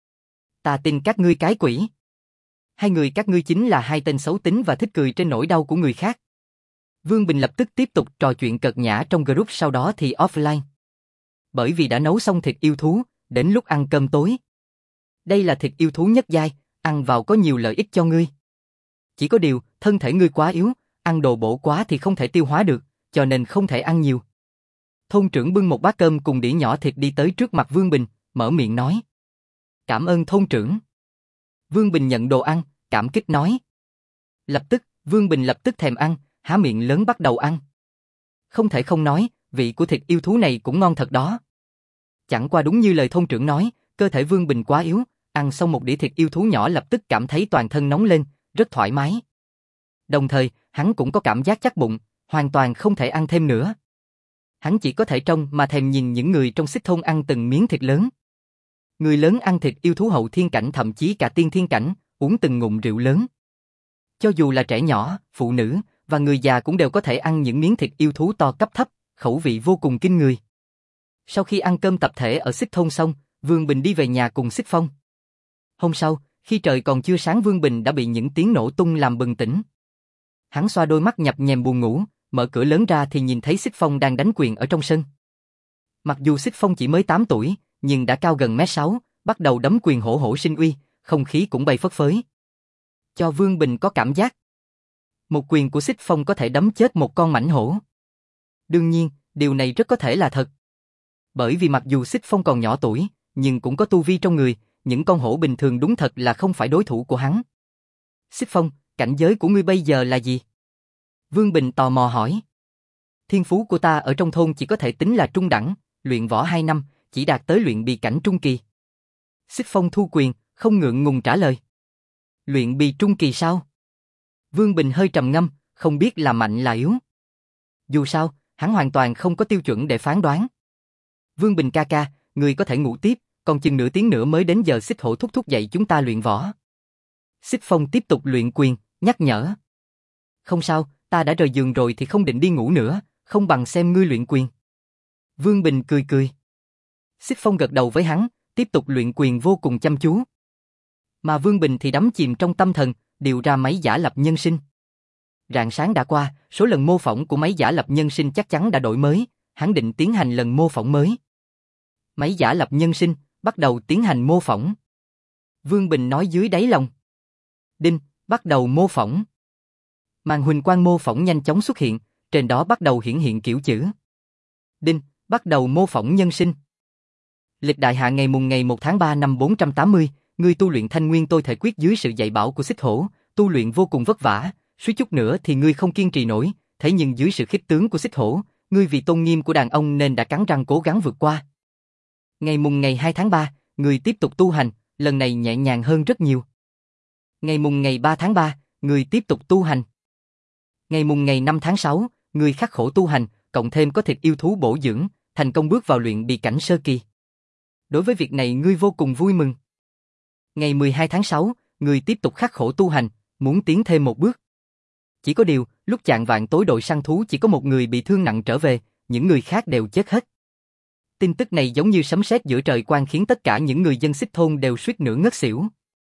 ta tin các ngươi cái quỷ. Hai người các ngươi chính là hai tên xấu tính và thích cười trên nỗi đau của người khác. Vương Bình lập tức tiếp tục trò chuyện cợt nhã trong group, sau đó thì offline. Bởi vì đã nấu xong thịt yêu thú, đến lúc ăn cơm tối. Đây là thịt yêu thú nhất giai, ăn vào có nhiều lợi ích cho ngươi. Chỉ có điều, thân thể ngươi quá yếu, ăn đồ bổ quá thì không thể tiêu hóa được, cho nên không thể ăn nhiều. Thôn trưởng bưng một bát cơm cùng đĩa nhỏ thịt đi tới trước mặt Vương Bình, mở miệng nói. Cảm ơn thôn trưởng. Vương Bình nhận đồ ăn, cảm kích nói. Lập tức, Vương Bình lập tức thèm ăn, há miệng lớn bắt đầu ăn. Không thể không nói, vị của thịt yêu thú này cũng ngon thật đó. Chẳng qua đúng như lời thôn trưởng nói, cơ thể Vương Bình quá yếu, ăn xong một đĩa thịt yêu thú nhỏ lập tức cảm thấy toàn thân nóng lên, rất thoải mái. Đồng thời, hắn cũng có cảm giác chắc bụng, hoàn toàn không thể ăn thêm nữa. Hắn chỉ có thể trông mà thèm nhìn những người trong xích thôn ăn từng miếng thịt lớn. Người lớn ăn thịt yêu thú hậu thiên cảnh thậm chí cả tiên thiên cảnh, uống từng ngụm rượu lớn. Cho dù là trẻ nhỏ, phụ nữ và người già cũng đều có thể ăn những miếng thịt yêu thú to cấp thấp, khẩu vị vô cùng kinh người. Sau khi ăn cơm tập thể ở xích thôn xong, Vương Bình đi về nhà cùng Xích Phong. Hôm sau, khi trời còn chưa sáng Vương Bình đã bị những tiếng nổ tung làm bừng tỉnh. Hắn xoa đôi mắt nhập nhèm buồn ngủ, mở cửa lớn ra thì nhìn thấy Xích Phong đang đánh quyền ở trong sân. Mặc dù Xích Phong chỉ mới tám tuổi, nhưng đã cao gần mét sáu, bắt đầu đấm quyền hổ hổ sinh uy, không khí cũng bay phất phới. Cho Vương Bình có cảm giác một quyền của Xích Phong có thể đấm chết một con mãnh hổ. Đương nhiên, điều này rất có thể là thật. Bởi vì mặc dù Xích Phong còn nhỏ tuổi, nhưng cũng có tu vi trong người, những con hổ bình thường đúng thật là không phải đối thủ của hắn. Xích Phong, cảnh giới của ngươi bây giờ là gì? Vương Bình tò mò hỏi. Thiên phú của ta ở trong thôn chỉ có thể tính là trung đẳng, luyện võ hai năm, chỉ đạt tới luyện bì cảnh trung kỳ. Xích Phong thu quyền, không ngượng ngùng trả lời. Luyện bì trung kỳ sao? Vương Bình hơi trầm ngâm, không biết là mạnh là yếu. Dù sao, hắn hoàn toàn không có tiêu chuẩn để phán đoán. Vương Bình ca ca, người có thể ngủ tiếp, còn chừng nửa tiếng nữa mới đến giờ Xích Hổ thúc thúc dạy chúng ta luyện võ. Xích Phong tiếp tục luyện quyền, nhắc nhở. Không sao, ta đã rời giường rồi thì không định đi ngủ nữa, không bằng xem ngươi luyện quyền. Vương Bình cười cười. Xích Phong gật đầu với hắn, tiếp tục luyện quyền vô cùng chăm chú. Mà Vương Bình thì đắm chìm trong tâm thần, điều ra máy giả lập nhân sinh. Rạng sáng đã qua, số lần mô phỏng của máy giả lập nhân sinh chắc chắn đã đổi mới, hắn định tiến hành lần mô phỏng mới. Máy giả lập nhân sinh, bắt đầu tiến hành mô phỏng. Vương Bình nói dưới đáy lòng. Đinh, bắt đầu mô phỏng. Màn huỳnh quang mô phỏng nhanh chóng xuất hiện, trên đó bắt đầu hiển hiện kiểu chữ. Đinh, bắt đầu mô phỏng nhân sinh. Lịch đại hạ ngày mùng ngày một tháng ba năm bốn trăm tám mươi, ngươi tu luyện Thanh Nguyên Tôi Thể Quyết dưới sự dạy bảo của Xích Hổ, tu luyện vô cùng vất vả, suýt chút nữa thì ngươi không kiên trì nổi, thế nhưng dưới sự khích tướng của Xích Hổ, ngươi vì tôn nghiêm của đàn ông nên đã cắn răng cố gắng vượt qua. Ngày mùng ngày hai tháng ba, ngươi tiếp tục tu hành, lần này nhẹ nhàng hơn rất nhiều. Ngày mùng ngày ba tháng ba, ngươi tiếp tục tu hành. Ngày mùng ngày năm tháng sáu, ngươi khắc khổ tu hành, cộng thêm có thịt yêu thú bổ dưỡng, thành công bước vào luyện bì cảnh sơ kỳ. Đối với việc này ngươi vô cùng vui mừng. Ngày mười hai tháng sáu, ngươi tiếp tục khắc khổ tu hành, muốn tiến thêm một bước. Chỉ có điều, lúc chạng vạng tối đội săn thú chỉ có một người bị thương nặng trở về, những người khác đều chết hết. Tin tức này giống như sấm sét giữa trời quang khiến tất cả những người dân Xích thôn đều suýt nữa ngất xỉu.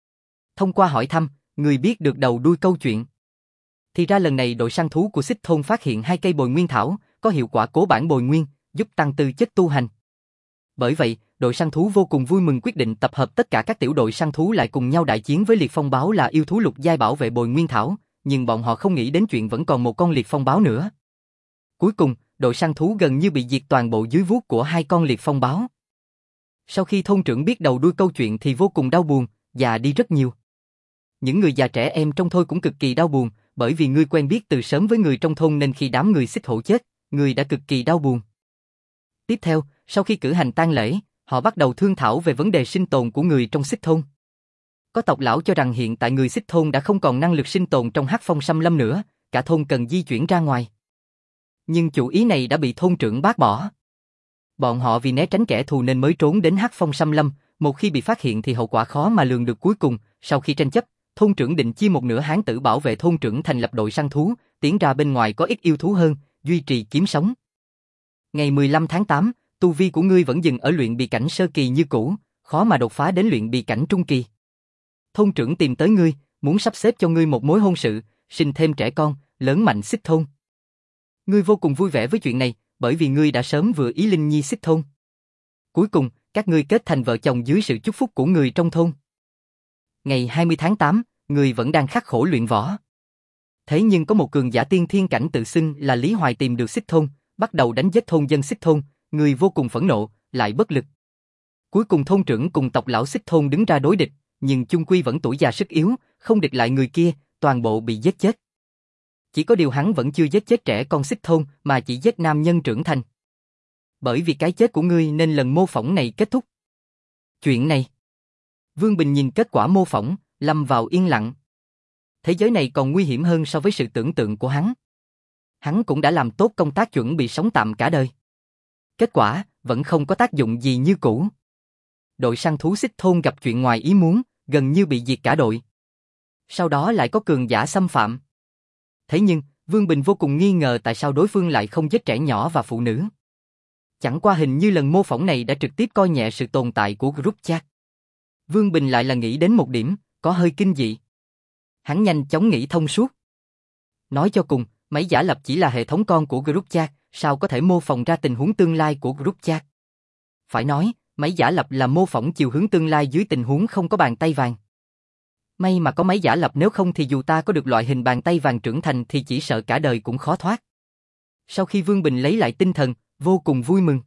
Thông qua hỏi thăm, người biết được đầu đuôi câu chuyện. Thì ra lần này đội săn thú của Xích thôn phát hiện hai cây bồi nguyên thảo, có hiệu quả cố bản bồi nguyên, giúp tăng tư chất tu hành. Bởi vậy, đội săn thú vô cùng vui mừng quyết định tập hợp tất cả các tiểu đội săn thú lại cùng nhau đại chiến với liệt phong báo là yêu thú lục giai bảo vệ bồi nguyên thảo, nhưng bọn họ không nghĩ đến chuyện vẫn còn một con liệt phong báo nữa. Cuối cùng, đội săn thú gần như bị diệt toàn bộ dưới vuốt của hai con liệt phong báo. Sau khi thôn trưởng biết đầu đuôi câu chuyện thì vô cùng đau buồn, già đi rất nhiều. Những người già trẻ em trong thôn cũng cực kỳ đau buồn, bởi vì ngươi quen biết từ sớm với người trong thôn nên khi đám người Xích Hổ chết, ngươi đã cực kỳ đau buồn. Tiếp theo, sau khi cử hành tang lễ, họ bắt đầu thương thảo về vấn đề sinh tồn của người trong Xích thôn. Có tộc lão cho rằng hiện tại người Xích thôn đã không còn năng lực sinh tồn trong Hắc Phong Xâm Lâm nữa, cả thôn cần di chuyển ra ngoài. Nhưng chủ ý này đã bị thôn trưởng bác bỏ. Bọn họ vì né tránh kẻ thù nên mới trốn đến Hắc Phong Xâm Lâm, một khi bị phát hiện thì hậu quả khó mà lường được. Cuối cùng, sau khi tranh chấp, thôn trưởng định chia một nửa hán tử bảo vệ thôn trưởng thành lập đội săn thú, tiến ra bên ngoài có ít yêu thú hơn, duy trì kiếm sống. Ngày mười lăm tháng tám, tu vi của ngươi vẫn dừng ở luyện bì cảnh sơ kỳ như cũ, khó mà đột phá đến luyện bì cảnh trung kỳ. Thôn trưởng tìm tới ngươi, muốn sắp xếp cho ngươi một mối hôn sự, sinh thêm trẻ con, lớn mạnh Xích thôn. Ngươi vô cùng vui vẻ với chuyện này, bởi vì ngươi đã sớm vừa ý Linh Nhi Xích thôn. Cuối cùng, các ngươi kết thành vợ chồng dưới sự chúc phúc của người trong thôn. Ngày hai mươi tháng tám, ngươi vẫn đang khắc khổ luyện võ. Thế nhưng có một cường giả tiên thiên cảnh tự xưng là Lý Hoài tìm được Xích thôn, bắt đầu đánh giết thôn dân Xích thôn, ngươi vô cùng phẫn nộ, lại bất lực. Cuối cùng thôn trưởng cùng tộc lão Xích thôn đứng ra đối địch, nhưng chung quy vẫn tuổi già sức yếu, không địch lại người kia, toàn bộ bị giết chết. Chỉ có điều hắn vẫn chưa giết chết trẻ con xích thôn mà chỉ giết nam nhân trưởng thành. Bởi vì cái chết của ngươi nên lần mô phỏng này kết thúc. Chuyện này. Vương Bình nhìn kết quả mô phỏng, lâm vào yên lặng. Thế giới này còn nguy hiểm hơn so với sự tưởng tượng của hắn. Hắn cũng đã làm tốt công tác chuẩn bị sống tạm cả đời. Kết quả, vẫn không có tác dụng gì như cũ. Đội săn thú xích thôn gặp chuyện ngoài ý muốn, gần như bị diệt cả đội. Sau đó lại có cường giả xâm phạm. Thế nhưng, Vương Bình vô cùng nghi ngờ tại sao đối phương lại không giết trẻ nhỏ và phụ nữ. Chẳng qua hình như lần mô phỏng này đã trực tiếp coi nhẹ sự tồn tại của group chat. Vương Bình lại là nghĩ đến một điểm, có hơi kinh dị. Hắn nhanh chóng nghĩ thông suốt. Nói cho cùng, máy giả lập chỉ là hệ thống con của group chat, sao có thể mô phỏng ra tình huống tương lai của group chat? Phải nói, máy giả lập là mô phỏng chiều hướng tương lai dưới tình huống không có bàn tay vàng. May mà có máy giả lập, nếu không thì dù ta có được loại hình bàn tay vàng trưởng thành thì chỉ sợ cả đời cũng khó thoát. Sau khi Vương Bình lấy lại tinh thần, vô cùng vui mừng.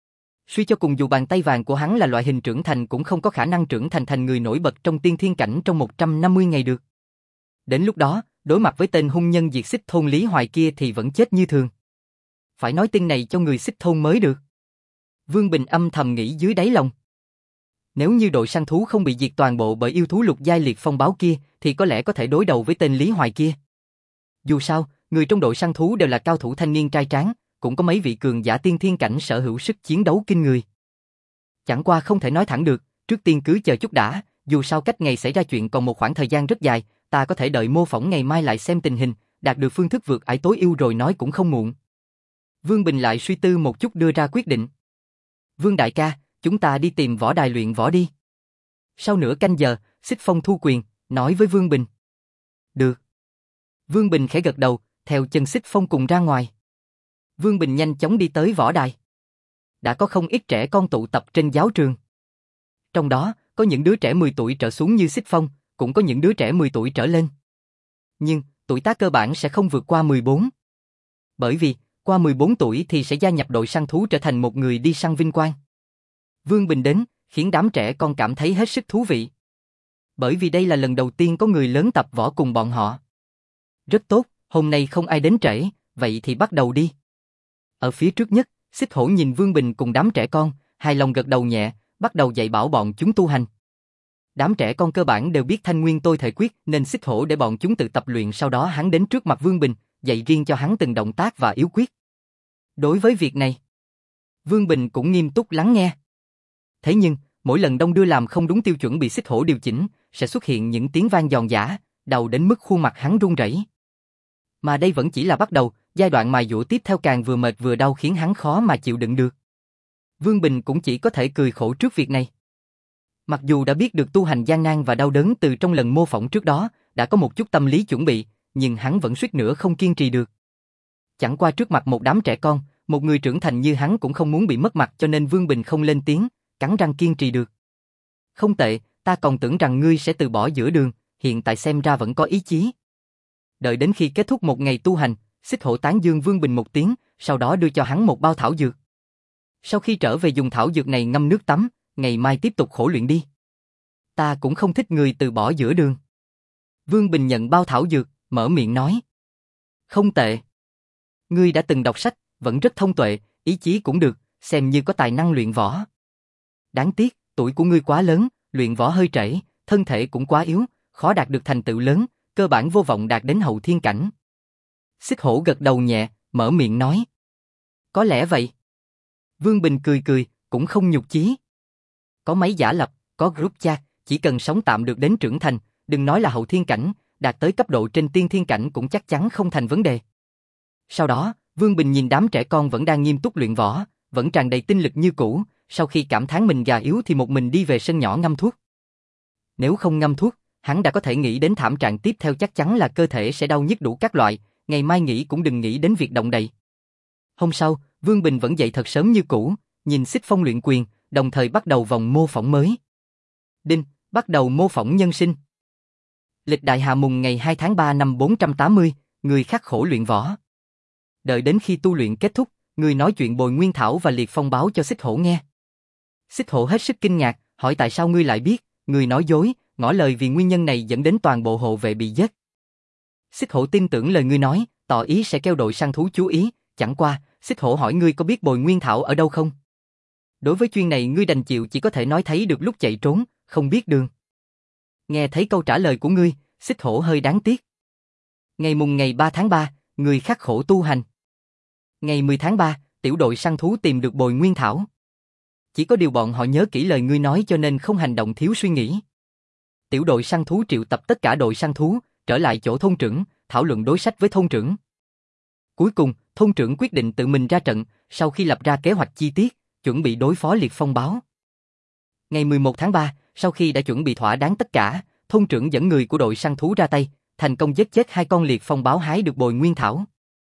Suy cho cùng dù bàn tay vàng của hắn là loại hình trưởng thành cũng không có khả năng trưởng thành thành người nổi bật trong tiên thiên cảnh trong một trăm năm mươi ngày được. Đến lúc đó, đối mặt với tên hung nhân diệt xích thôn Lý Hoài kia thì vẫn chết như thường. Phải nói tin này cho người xích thôn mới được. Vương Bình âm thầm nghĩ dưới đáy lòng. Nếu như đội săn thú không bị diệt toàn bộ bởi yêu thú lục giai liệt phong báo kia thì có lẽ có thể đối đầu với tên Lý Hoài kia. Dù sao, người trong đội săn thú đều là cao thủ thanh niên trai tráng, cũng có mấy vị cường giả tiên thiên cảnh sở hữu sức chiến đấu kinh người. Chẳng qua không thể nói thẳng được, trước tiên cứ chờ chút đã, dù sao cách ngày xảy ra chuyện còn một khoảng thời gian rất dài, ta có thể đợi mô phỏng ngày mai lại xem tình hình, đạt được phương thức vượt ải tối ưu rồi nói cũng không muộn. Vương Bình lại suy tư một chút đưa ra quyết định. Vương đại ca, chúng ta đi tìm võ đài luyện võ đi. Sau nửa canh giờ, Xích Phong thu quyền, nói với Vương Bình. Được. Vương Bình khẽ gật đầu, theo chân Xích Phong cùng ra ngoài. Vương Bình nhanh chóng đi tới võ đài. Đã có không ít trẻ con tụ tập trên giáo trường. Trong đó, có những đứa trẻ mười tuổi trở xuống như Xích Phong, cũng có những đứa trẻ mười tuổi trở lên. Nhưng, tuổi tác cơ bản sẽ không vượt qua mười bốn. Bởi vì, qua mười bốn tuổi thì sẽ gia nhập đội săn thú trở thành một người đi săn vinh quang. Vương Bình đến, khiến đám trẻ con cảm thấy hết sức thú vị. Bởi vì đây là lần đầu tiên có người lớn tập võ cùng bọn họ. Rất tốt, hôm nay không ai đến trễ, vậy thì bắt đầu đi. Ở phía trước nhất, Xích Hổ nhìn Vương Bình cùng đám trẻ con, hài lòng gật đầu nhẹ, bắt đầu dạy bảo bọn chúng tu hành. Đám trẻ con cơ bản đều biết Thanh Nguyên Tôi Thể Quyết nên Xích Hổ để bọn chúng tự tập luyện, sau đó hắn đến trước mặt Vương Bình, dạy riêng cho hắn từng động tác và yếu quyết. Đối với việc này, Vương Bình cũng nghiêm túc lắng nghe. Thế nhưng, mỗi lần đông đưa làm không đúng tiêu chuẩn bị Xích Hổ điều chỉnh, sẽ xuất hiện những tiếng vang giòn giã, đau đến mức khuôn mặt hắn run rẩy. Mà đây vẫn chỉ là bắt đầu, giai đoạn mài dũa tiếp theo càng vừa mệt vừa đau khiến hắn khó mà chịu đựng được. Vương Bình cũng chỉ có thể cười khổ trước việc này. Mặc dù đã biết được tu hành gian nan và đau đớn từ trong lần mô phỏng trước đó, đã có một chút tâm lý chuẩn bị, nhưng hắn vẫn suýt nữa không kiên trì được. Chẳng qua trước mặt một đám trẻ con, một người trưởng thành như hắn cũng không muốn bị mất mặt, cho nên Vương Bình không lên tiếng, cắn răng kiên trì được. Không tệ, ta còn tưởng rằng ngươi sẽ từ bỏ giữa đường, hiện tại xem ra vẫn có ý chí. Đợi đến khi kết thúc một ngày tu hành, Xích Hổ tán dương Vương Bình một tiếng, sau đó đưa cho hắn một bao thảo dược. Sau khi trở về dùng thảo dược này ngâm nước tắm, ngày mai tiếp tục khổ luyện đi. Ta cũng không thích người từ bỏ giữa đường. Vương Bình nhận bao thảo dược, mở miệng nói. Không tệ. Ngươi đã từng đọc sách, vẫn rất thông tuệ, ý chí cũng được, xem như có tài năng luyện võ. Đáng tiếc, tuổi của ngươi quá lớn, luyện võ hơi trễ, thân thể cũng quá yếu, khó đạt được thành tựu lớn, cơ bản vô vọng đạt đến hậu thiên cảnh. Xích Hổ gật đầu nhẹ, mở miệng nói. Có lẽ vậy. Vương Bình cười cười, cũng không nhục chí. Có máy giả lập, có group chat, chỉ cần sống tạm được đến trưởng thành, đừng nói là hậu thiên cảnh, đạt tới cấp độ trên tiên thiên cảnh cũng chắc chắn không thành vấn đề. Sau đó, Vương Bình nhìn đám trẻ con vẫn đang nghiêm túc luyện võ, vẫn tràn đầy tinh lực như cũ, sau khi cảm thán mình già yếu thì một mình đi về sân nhỏ ngâm thuốc. Nếu không ngâm thuốc, hắn đã có thể nghĩ đến thảm trạng tiếp theo, chắc chắn là cơ thể sẽ đau nhức đủ các loại, ngày mai nghĩ cũng đừng nghĩ đến việc động đậy. Hôm sau, Vương Bình vẫn dậy thật sớm như cũ, nhìn Xích Phong luyện quyền, đồng thời bắt đầu vòng mô phỏng mới. Đinh, bắt đầu mô phỏng nhân sinh. Lịch đại Hà Mùng ngày hai tháng ba năm bốn trăm tám mươi, người khắc khổ luyện võ. Đợi đến khi tu luyện kết thúc, người nói chuyện Bồi Nguyên Thảo và Liệt Phong báo cho Xích Hổ nghe. Xích Hổ hết sức kinh ngạc, hỏi tại sao ngươi lại biết, người nói dối, ngỏ lời vì nguyên nhân này dẫn đến toàn bộ hộ vệ bị giết. Xích Hổ tin tưởng lời ngươi nói, tỏ ý sẽ kêu đội săn thú chú ý, chẳng qua, Xích Hổ hỏi ngươi có biết bồi nguyên thảo ở đâu không? Đối với chuyện này ngươi đành chịu chỉ có thể nói thấy được lúc chạy trốn, không biết đường. Nghe thấy câu trả lời của ngươi, Xích Hổ hơi đáng tiếc. Ngày mùng ngày ba tháng ba, ngươi khắc khổ tu hành. Ngày mười tháng ba, tiểu đội săn thú tìm được bồi nguyên thảo. Chỉ có điều bọn họ nhớ kỹ lời ngươi nói cho nên không hành động thiếu suy nghĩ. Tiểu đội săn thú triệu tập tất cả đội săn thú, trở lại chỗ thôn trưởng, thảo luận đối sách với thôn trưởng. Cuối cùng, thôn trưởng quyết định tự mình ra trận, sau khi lập ra kế hoạch chi tiết, chuẩn bị đối phó liệt phong báo. Ngày mười một tháng ba, sau khi đã chuẩn bị thỏa đáng tất cả, thôn trưởng dẫn người của đội săn thú ra tay, thành công giết chết hai con liệt phong báo hái được bồi nguyên thảo.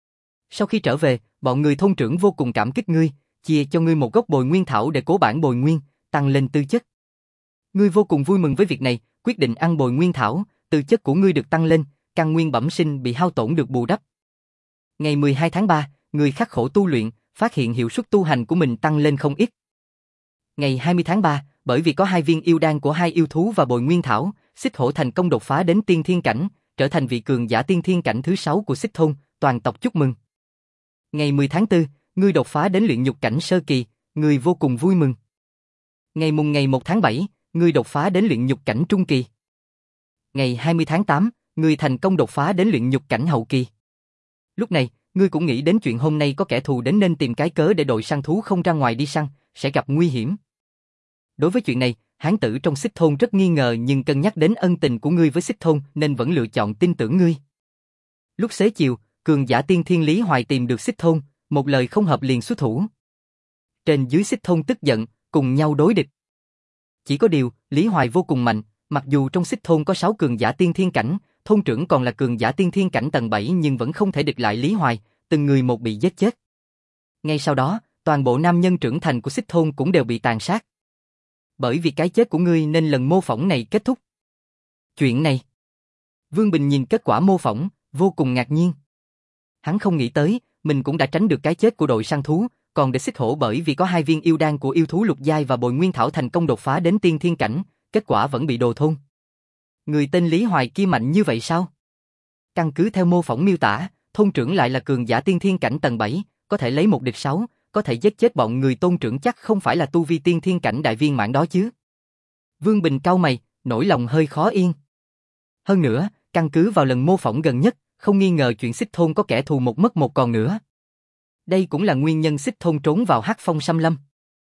Sau khi trở về, bọn người thôn trưởng vô cùng cảm kích ngươi, chia cho ngươi một gốc bồi nguyên thảo để cố bản bồi nguyên, tăng lên tư chất. Ngươi vô cùng vui mừng với việc này, quyết định ăn bồi nguyên thảo, tư chất của ngươi được tăng lên, căn nguyên bẩm sinh bị hao tổn được bù đắp. Ngày mười hai tháng ba, ngươi khắc khổ tu luyện, phát hiện hiệu suất tu hành của mình tăng lên không ít. Ngày hai mươi tháng ba, bởi vì có hai viên yêu đan của hai yêu thú và bồi nguyên thảo, Xích Hổ thành công đột phá đến tiên thiên cảnh, trở thành vị cường giả tiên thiên cảnh thứ sáu của Xích thôn, toàn tộc chúc mừng. Ngày mười tháng tư, ngươi đột phá đến luyện nhục cảnh sơ kỳ, ngươi vô cùng vui mừng. Ngày mùng ngày một tháng bảy, ngươi đột phá đến luyện nhục cảnh trung kỳ. Ngày hai mươi tháng tám, ngươi thành công đột phá đến luyện nhục cảnh hậu kỳ. Lúc này, ngươi cũng nghĩ đến chuyện hôm nay có kẻ thù đến nên tìm cái cớ để đội săn thú không ra ngoài đi săn, sẽ gặp nguy hiểm. Đối với chuyện này, hán tử trong Xích thôn rất nghi ngờ nhưng cân nhắc đến ân tình của ngươi với Xích thôn nên vẫn lựa chọn tin tưởng ngươi. Lúc xế chiều, cường giả tiên thiên Lý Hoài tìm được Xích thôn, một lời không hợp liền xuất thủ. Trên dưới Xích thôn tức giận, cùng nhau đối địch. Chỉ có điều, Lý Hoài vô cùng mạnh, mặc dù trong Xích thôn có sáu cường giả tiên thiên cảnh, thôn trưởng còn là cường giả tiên thiên cảnh tầng bảy nhưng vẫn không thể địch lại Lý Hoài, từng người một bị giết chết. Ngay sau đó, toàn bộ nam nhân trưởng thành của Xích thôn cũng đều bị tàn sát. Bởi vì cái chết của ngươi nên lần mô phỏng này kết thúc. Chuyện này. Vương Bình nhìn kết quả mô phỏng, vô cùng ngạc nhiên. Hắn không nghĩ tới, mình cũng đã tránh được cái chết của đội săn thú, còn để Xích Hổ bởi vì có hai viên yêu đan của yêu thú lục giai và bồi nguyên thảo thành công đột phá đến tiên thiên cảnh, kết quả vẫn bị đồ thôn. Người tên Lý Hoài kia mạnh như vậy sao? Căn cứ theo mô phỏng miêu tả, thôn trưởng lại là cường giả tiên thiên cảnh tầng bảy, có thể lấy một địch sáu, có thể giết chết bọn người tôn trưởng chắc không phải là tu vi tiên thiên cảnh đại viên mãn đó chứ. Vương Bình cau mày, nỗi lòng hơi khó yên. Hơn nữa, căn cứ vào lần mô phỏng gần nhất, không nghi ngờ chuyện Xích thôn có kẻ thù một mất một còn nữa. Đây cũng là nguyên nhân Xích thôn trốn vào Hắc Phong Xâm Lâm.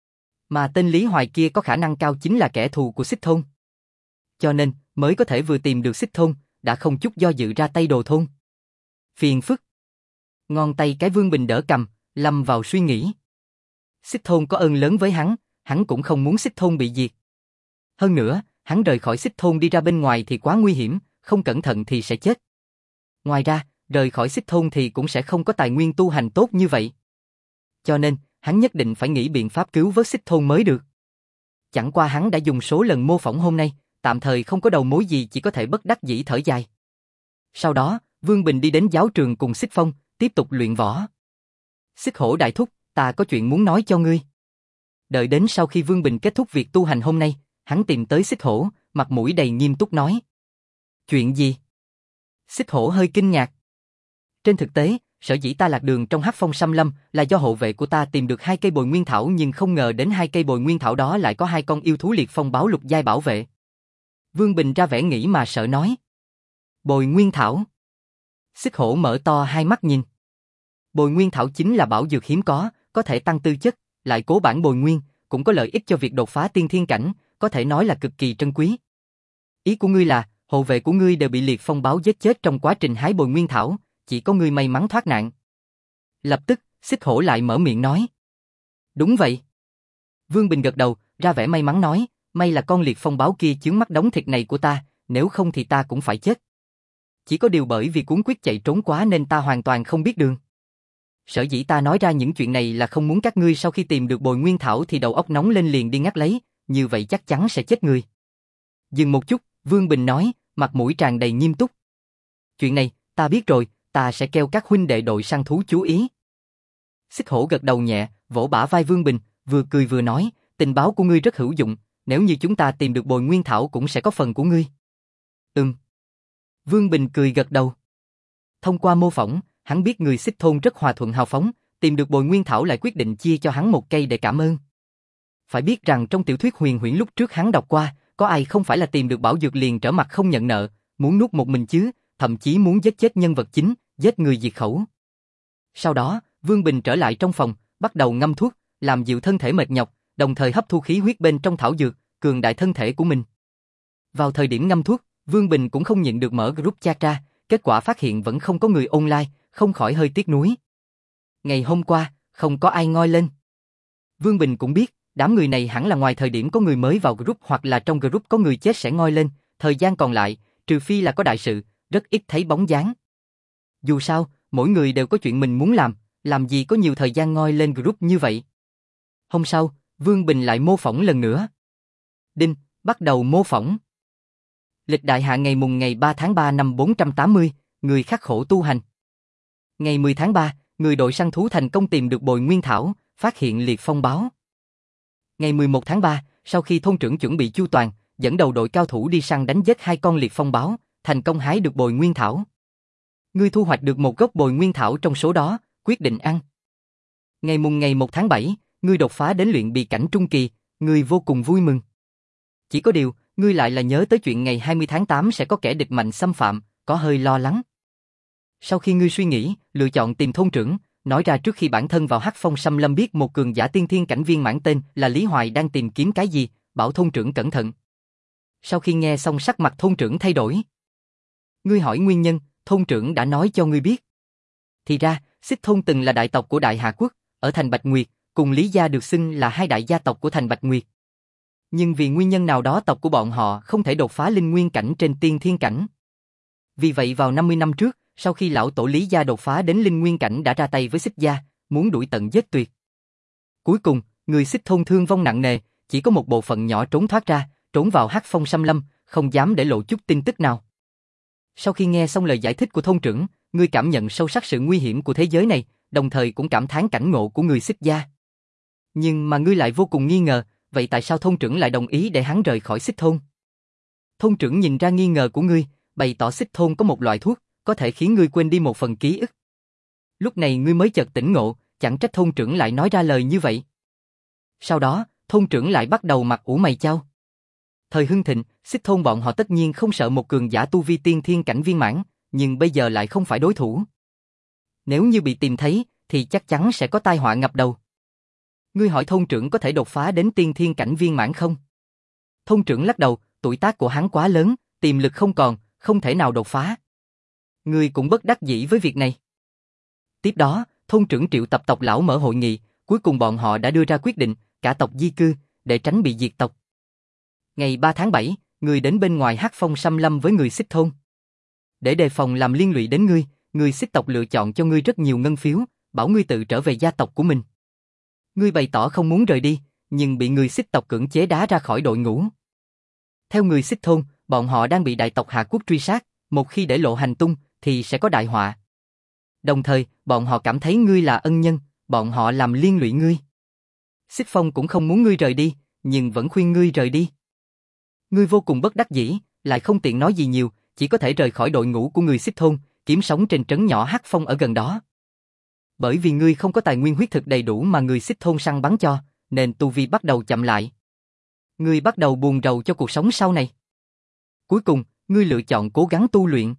Mà tên Lý Hoài kia có khả năng cao chính là kẻ thù của Xích thôn. Cho nên, mới có thể vừa tìm được Xích thôn, đã không chút do dự ra tay đồ thôn. Phiền phức. Ngón tay cái Vương Bình đỡ cầm, lâm vào suy nghĩ. Xích thôn có ơn lớn với hắn, hắn cũng không muốn Xích thôn bị diệt. Hơn nữa, hắn rời khỏi Xích thôn đi ra bên ngoài thì quá nguy hiểm, không cẩn thận thì sẽ chết. Ngoài ra, rời khỏi Xích thôn thì cũng sẽ không có tài nguyên tu hành tốt như vậy. Cho nên, hắn nhất định phải nghĩ biện pháp cứu vớt Xích thôn mới được. Chẳng qua hắn đã dùng số lần mô phỏng hôm nay, tạm thời không có đầu mối gì chỉ có thể bất đắc dĩ thở dài. Sau đó, Vương Bình đi đến giáo trường cùng Xích Phong, tiếp tục luyện võ. Xích Hổ đại thúc, ta có chuyện muốn nói cho ngươi. Đợi đến sau khi Vương Bình kết thúc việc tu hành hôm nay, hắn tìm tới Xích Hổ, mặt mũi đầy nghiêm túc nói. Chuyện gì? Xích Hổ hơi kinh ngạc. Trên thực tế, sở dĩ ta lạc đường trong Hắc Phong Xâm Lâm là do hộ vệ của ta tìm được hai cây bồi nguyên thảo nhưng không ngờ đến hai cây bồi nguyên thảo đó lại có hai con yêu thú liệt phong báo lục giai bảo vệ. Vương Bình ra vẻ nghĩ mà sợ nói. Bồi nguyên thảo. Xích Hổ mở to hai mắt nhìn. Bồi nguyên thảo chính là bảo dược hiếm có, có thể tăng tư chất, lại cố bản bồi nguyên, cũng có lợi ích cho việc đột phá tiên thiên cảnh, có thể nói là cực kỳ trân quý. Ý của ngươi là, hộ vệ của ngươi đều bị liệt phong báo giết chết trong quá trình hái bồi nguyên thảo, chỉ có ngươi may mắn thoát nạn. Lập tức, Xích Hổ lại mở miệng nói. Đúng vậy. Vương Bình gật đầu, ra vẻ may mắn nói, may là con liệt phong báo kia chướng mắt đống thịt này của ta, nếu không thì ta cũng phải chết. Chỉ có điều bởi vì cuốn quyết chạy trốn quá nên ta hoàn toàn không biết đường. Sở dĩ ta nói ra những chuyện này là không muốn các ngươi sau khi tìm được bồi nguyên thảo thì đầu óc nóng lên liền đi ngắt lấy, như vậy chắc chắn sẽ chết người. Dừng một chút, Vương Bình nói, mặt mũi tràn đầy nghiêm túc. Chuyện này, ta biết rồi, ta sẽ kêu các huynh đệ đội săn thú chú ý. Xích Hổ gật đầu nhẹ, vỗ bả vai Vương Bình, vừa cười vừa nói, tình báo của ngươi rất hữu dụng, nếu như chúng ta tìm được bồi nguyên thảo cũng sẽ có phần của ngươi. Ừm. Vương Bình cười gật đầu. Thông qua mô phỏng, hắn biết người Xích thôn rất hòa thuận hào phóng, tìm được bồi nguyên thảo lại quyết định chia cho hắn một cây để cảm ơn. Phải biết rằng trong tiểu thuyết huyền huyễn lúc trước hắn đọc qua, có ai không phải là tìm được bảo dược liền trở mặt không nhận nợ, muốn nuốt một mình chứ, thậm chí muốn giết chết nhân vật chính, giết người diệt khẩu. Sau đó, Vương Bình trở lại trong phòng, bắt đầu ngâm thuốc, làm dịu thân thể mệt nhọc, đồng thời hấp thu khí huyết bên trong thảo dược, cường đại thân thể của mình. Vào thời điểm ngâm thuốc, Vương Bình cũng không nhịn được mở group chat ra, kết quả phát hiện vẫn không có người online, không khỏi hơi tiếc nuối. Ngày hôm qua, không có ai ngoi lên. Vương Bình cũng biết, đám người này hẳn là ngoài thời điểm có người mới vào group hoặc là trong group có người chết sẽ ngoi lên, thời gian còn lại, trừ phi là có đại sự, rất ít thấy bóng dáng. Dù sao, mỗi người đều có chuyện mình muốn làm, làm gì có nhiều thời gian ngoi lên group như vậy. Hôm sau, Vương Bình lại mô phỏng lần nữa. Đinh, bắt đầu mô phỏng. Lịch đại hạ ngày mùng ngày ba tháng ba năm bốn trăm tám mươi, người khắc khổ tu hành. Ngày mười tháng ba, người đội săn thú thành công tìm được bồi nguyên thảo, phát hiện liệt phong báo. Ngày mười một tháng ba, sau khi thôn trưởng chuẩn bị chu toàn, dẫn đầu đội cao thủ đi săn đánh giết hai con liệt phong báo, thành công hái được bồi nguyên thảo. Ngươi thu hoạch được một gốc bồi nguyên thảo trong số đó, quyết định ăn. Ngày mùng ngày một tháng bảy, ngươi đột phá đến luyện bị cảnh trung kỳ, ngươi vô cùng vui mừng. Chỉ có điều, ngươi lại là nhớ tới chuyện ngày hai mươi tháng tám sẽ có kẻ địch mạnh xâm phạm, có hơi lo lắng. Sau khi ngươi suy nghĩ, lựa chọn tìm thôn trưởng, nói ra trước khi bản thân vào Hắc Phong Xâm Lâm biết một cường giả tiên thiên cảnh viên mãn tên là Lý Hoài đang tìm kiếm cái gì, bảo thôn trưởng cẩn thận. Sau khi nghe xong sắc mặt thôn trưởng thay đổi. Ngươi hỏi nguyên nhân, thôn trưởng đã nói cho ngươi biết. Thì ra, Xích thôn từng là đại tộc của Đại Hà Quốc, ở thành Bạch Nguyệt, cùng Lý gia được xưng là hai đại gia tộc của thành Bạch Nguyệt. Nhưng vì nguyên nhân nào đó tộc của bọn họ không thể đột phá linh nguyên cảnh trên tiên thiên cảnh. Vì vậy vào năm mươi năm trước, sau khi lão tổ Lý gia đột phá đến linh nguyên cảnh đã ra tay với Xích gia, muốn đuổi tận giết tuyệt. Cuối cùng, người Xích thôn thương vong nặng nề, chỉ có một bộ phận nhỏ trốn thoát ra, trốn vào Hắc Phong Xâm Lâm, không dám để lộ chút tin tức nào. Sau khi nghe xong lời giải thích của thôn trưởng, ngươi cảm nhận sâu sắc sự nguy hiểm của thế giới này, đồng thời cũng cảm thán cảnh ngộ của người Xích gia. Nhưng mà ngươi lại vô cùng nghi ngờ, vậy tại sao thôn trưởng lại đồng ý để hắn rời khỏi Xích thôn? Thôn trưởng nhìn ra nghi ngờ của ngươi, bày tỏ Xích thôn có một loại thuốc, có thể khiến ngươi quên đi một phần ký ức. Lúc này ngươi mới chợt tỉnh ngộ, chẳng trách thôn trưởng lại nói ra lời như vậy. Sau đó, thôn trưởng lại bắt đầu mặt ủ mày chau. Thời hưng thịnh, Xích thôn bọn họ tất nhiên không sợ một cường giả tu vi tiên thiên cảnh viên mãn, nhưng bây giờ lại không phải đối thủ. Nếu như bị tìm thấy, thì chắc chắn sẽ có tai họa ngập đầu. Ngươi hỏi thôn trưởng có thể đột phá đến tiên thiên cảnh viên mãn không? Thôn trưởng lắc đầu, tuổi tác của hắn quá lớn, tiềm lực không còn, không thể nào đột phá. Ngươi cũng bất đắc dĩ với việc này. Tiếp đó, thôn trưởng triệu tập tộc lão mở hội nghị, cuối cùng bọn họ đã đưa ra quyết định, cả tộc di cư, để tránh bị diệt tộc. Ngày ba tháng bảy, người đến bên ngoài Hắc Phong Xâm Lâm với người Xích thôn. Để đề phòng làm liên lụy đến ngươi, người Xích tộc lựa chọn cho ngươi rất nhiều ngân phiếu, bảo ngươi tự trở về gia tộc của mình. Ngươi bày tỏ không muốn rời đi, nhưng bị người Xích tộc cưỡng chế đá ra khỏi đội ngũ. Theo người Xích thôn, bọn họ đang bị đại tộc Hà Quốc truy sát, một khi để lộ hành tung, thì sẽ có đại họa. Đồng thời, bọn họ cảm thấy ngươi là ân nhân, bọn họ làm liên lụy ngươi. Xích Phong cũng không muốn ngươi rời đi, nhưng vẫn khuyên ngươi rời đi. Ngươi vô cùng bất đắc dĩ, lại không tiện nói gì nhiều, chỉ có thể rời khỏi đội ngũ của người Xích thôn, kiếm sống trên trấn nhỏ Hắc Phong ở gần đó. Bởi vì ngươi không có tài nguyên huyết thực đầy đủ mà người Xích thôn săn bắn cho, nên tu vi bắt đầu chậm lại. Ngươi bắt đầu buồn rầu cho cuộc sống sau này. Cuối cùng, ngươi lựa chọn cố gắng tu luyện.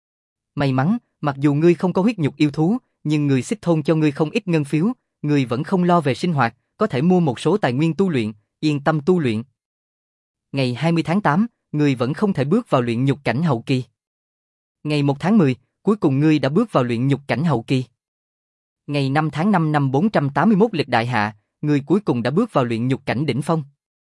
May mắn, mặc dù ngươi không có huyết nhục yêu thú, nhưng người Xích thôn cho ngươi không ít ngân phiếu, ngươi vẫn không lo về sinh hoạt, có thể mua một số tài nguyên tu luyện, yên tâm tu luyện. Ngày hai mươi tháng tám, ngươi vẫn không thể bước vào luyện nhục cảnh hậu kỳ. Ngày một tháng mười, cuối cùng ngươi đã bước vào luyện nhục cảnh hậu kỳ. Ngày năm tháng năm năm bốn trăm tám mươi mốt lịch đại hạ, ngươi cuối cùng đã bước vào luyện nhục cảnh đỉnh phong.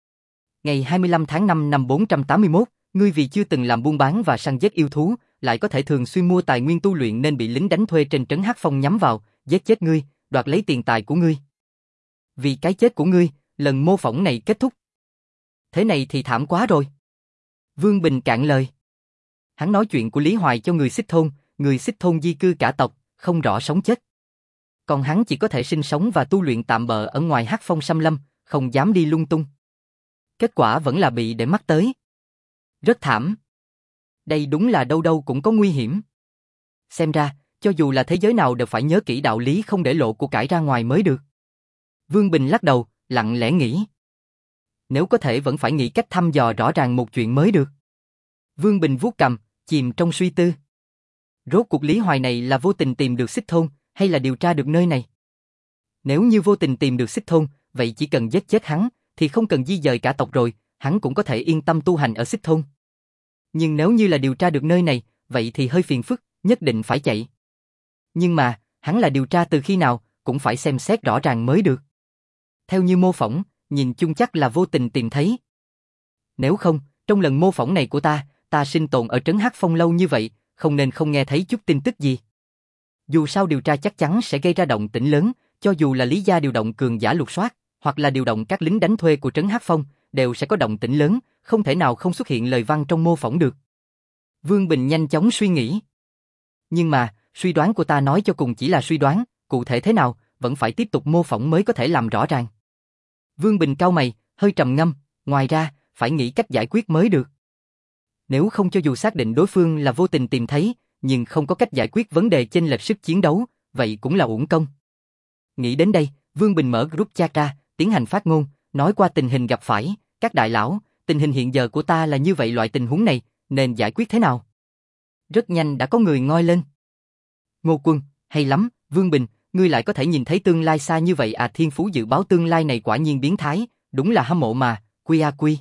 Ngày hai mươi lăm tháng năm năm bốn trăm tám mươi mốt, ngươi vì chưa từng làm buôn bán và săn giết yêu thú, lại có thể thường xuyên mua tài nguyên tu luyện nên bị lính đánh thuê trên trấn Hắc Phong nhắm vào, giết chết ngươi, đoạt lấy tiền tài của ngươi. Vì cái chết của ngươi, lần mô phỏng này kết thúc. Thế này thì thảm quá rồi. Vương Bình cạn lời. Hắn nói chuyện của Lý Hoài cho người Xích thôn, người Xích thôn di cư cả tộc, không rõ sống chết. Còn hắn chỉ có thể sinh sống và tu luyện tạm bợ ở ngoài Hắc Phong Xâm Lâm, không dám đi lung tung. Kết quả vẫn là bị để mắt tới. Rất thảm. Đây đúng là đâu đâu cũng có nguy hiểm. Xem ra, cho dù là thế giới nào đều phải nhớ kỹ đạo lý không để lộ của cải ra ngoài mới được. Vương Bình lắc đầu, lặng lẽ nghĩ. Nếu có thể vẫn phải nghĩ cách thăm dò rõ ràng một chuyện mới được. Vương Bình vuốt cằm, chìm trong suy tư. Rốt cuộc Lý Hoài này là vô tình tìm được Xích Thôn, hay là điều tra được nơi này? Nếu như vô tình tìm được Xích Thôn, vậy chỉ cần giết chết hắn, thì không cần di dời cả tộc rồi, hắn cũng có thể yên tâm tu hành ở Xích Thôn. Nhưng nếu như là điều tra được nơi này, vậy thì hơi phiền phức, nhất định phải chạy. Nhưng mà, hắn là điều tra từ khi nào, cũng phải xem xét rõ ràng mới được. Theo như mô phỏng, nhìn chung chắc là vô tình tìm thấy. Nếu không, trong lần mô phỏng này của ta, ta sinh tồn ở trấn Hắc Phong lâu như vậy, không nên không nghe thấy chút tin tức gì. Dù sao điều tra chắc chắn sẽ gây ra động tĩnh lớn, cho dù là Lý gia điều động cường giả lục soát, hoặc là điều động các lính đánh thuê của trấn Hắc Phong, đều sẽ có động tĩnh lớn, không thể nào không xuất hiện lời văn trong mô phỏng được. Vương Bình nhanh chóng suy nghĩ. Nhưng mà, suy đoán của ta nói cho cùng chỉ là suy đoán, cụ thể thế nào, vẫn phải tiếp tục mô phỏng mới có thể làm rõ ràng. Vương Bình cau mày, hơi trầm ngâm, ngoài ra, phải nghĩ cách giải quyết mới được. Nếu không cho dù xác định đối phương là vô tình tìm thấy, nhưng không có cách giải quyết vấn đề chênh lệch sức chiến đấu, vậy cũng là uổng công. Nghĩ đến đây, Vương Bình mở group chat ra, tiến hành phát ngôn, nói qua tình hình gặp phải, các đại lão, tình hình hiện giờ của ta là như vậy, loại tình huống này, nên giải quyết thế nào? Rất nhanh đã có người ngoi lên. Ngô Quân, hay lắm, Vương Bình, ngươi lại có thể nhìn thấy tương lai xa như vậy à, thiên phú dự báo tương lai này quả nhiên biến thái, đúng là hâm mộ mà, quy a quy.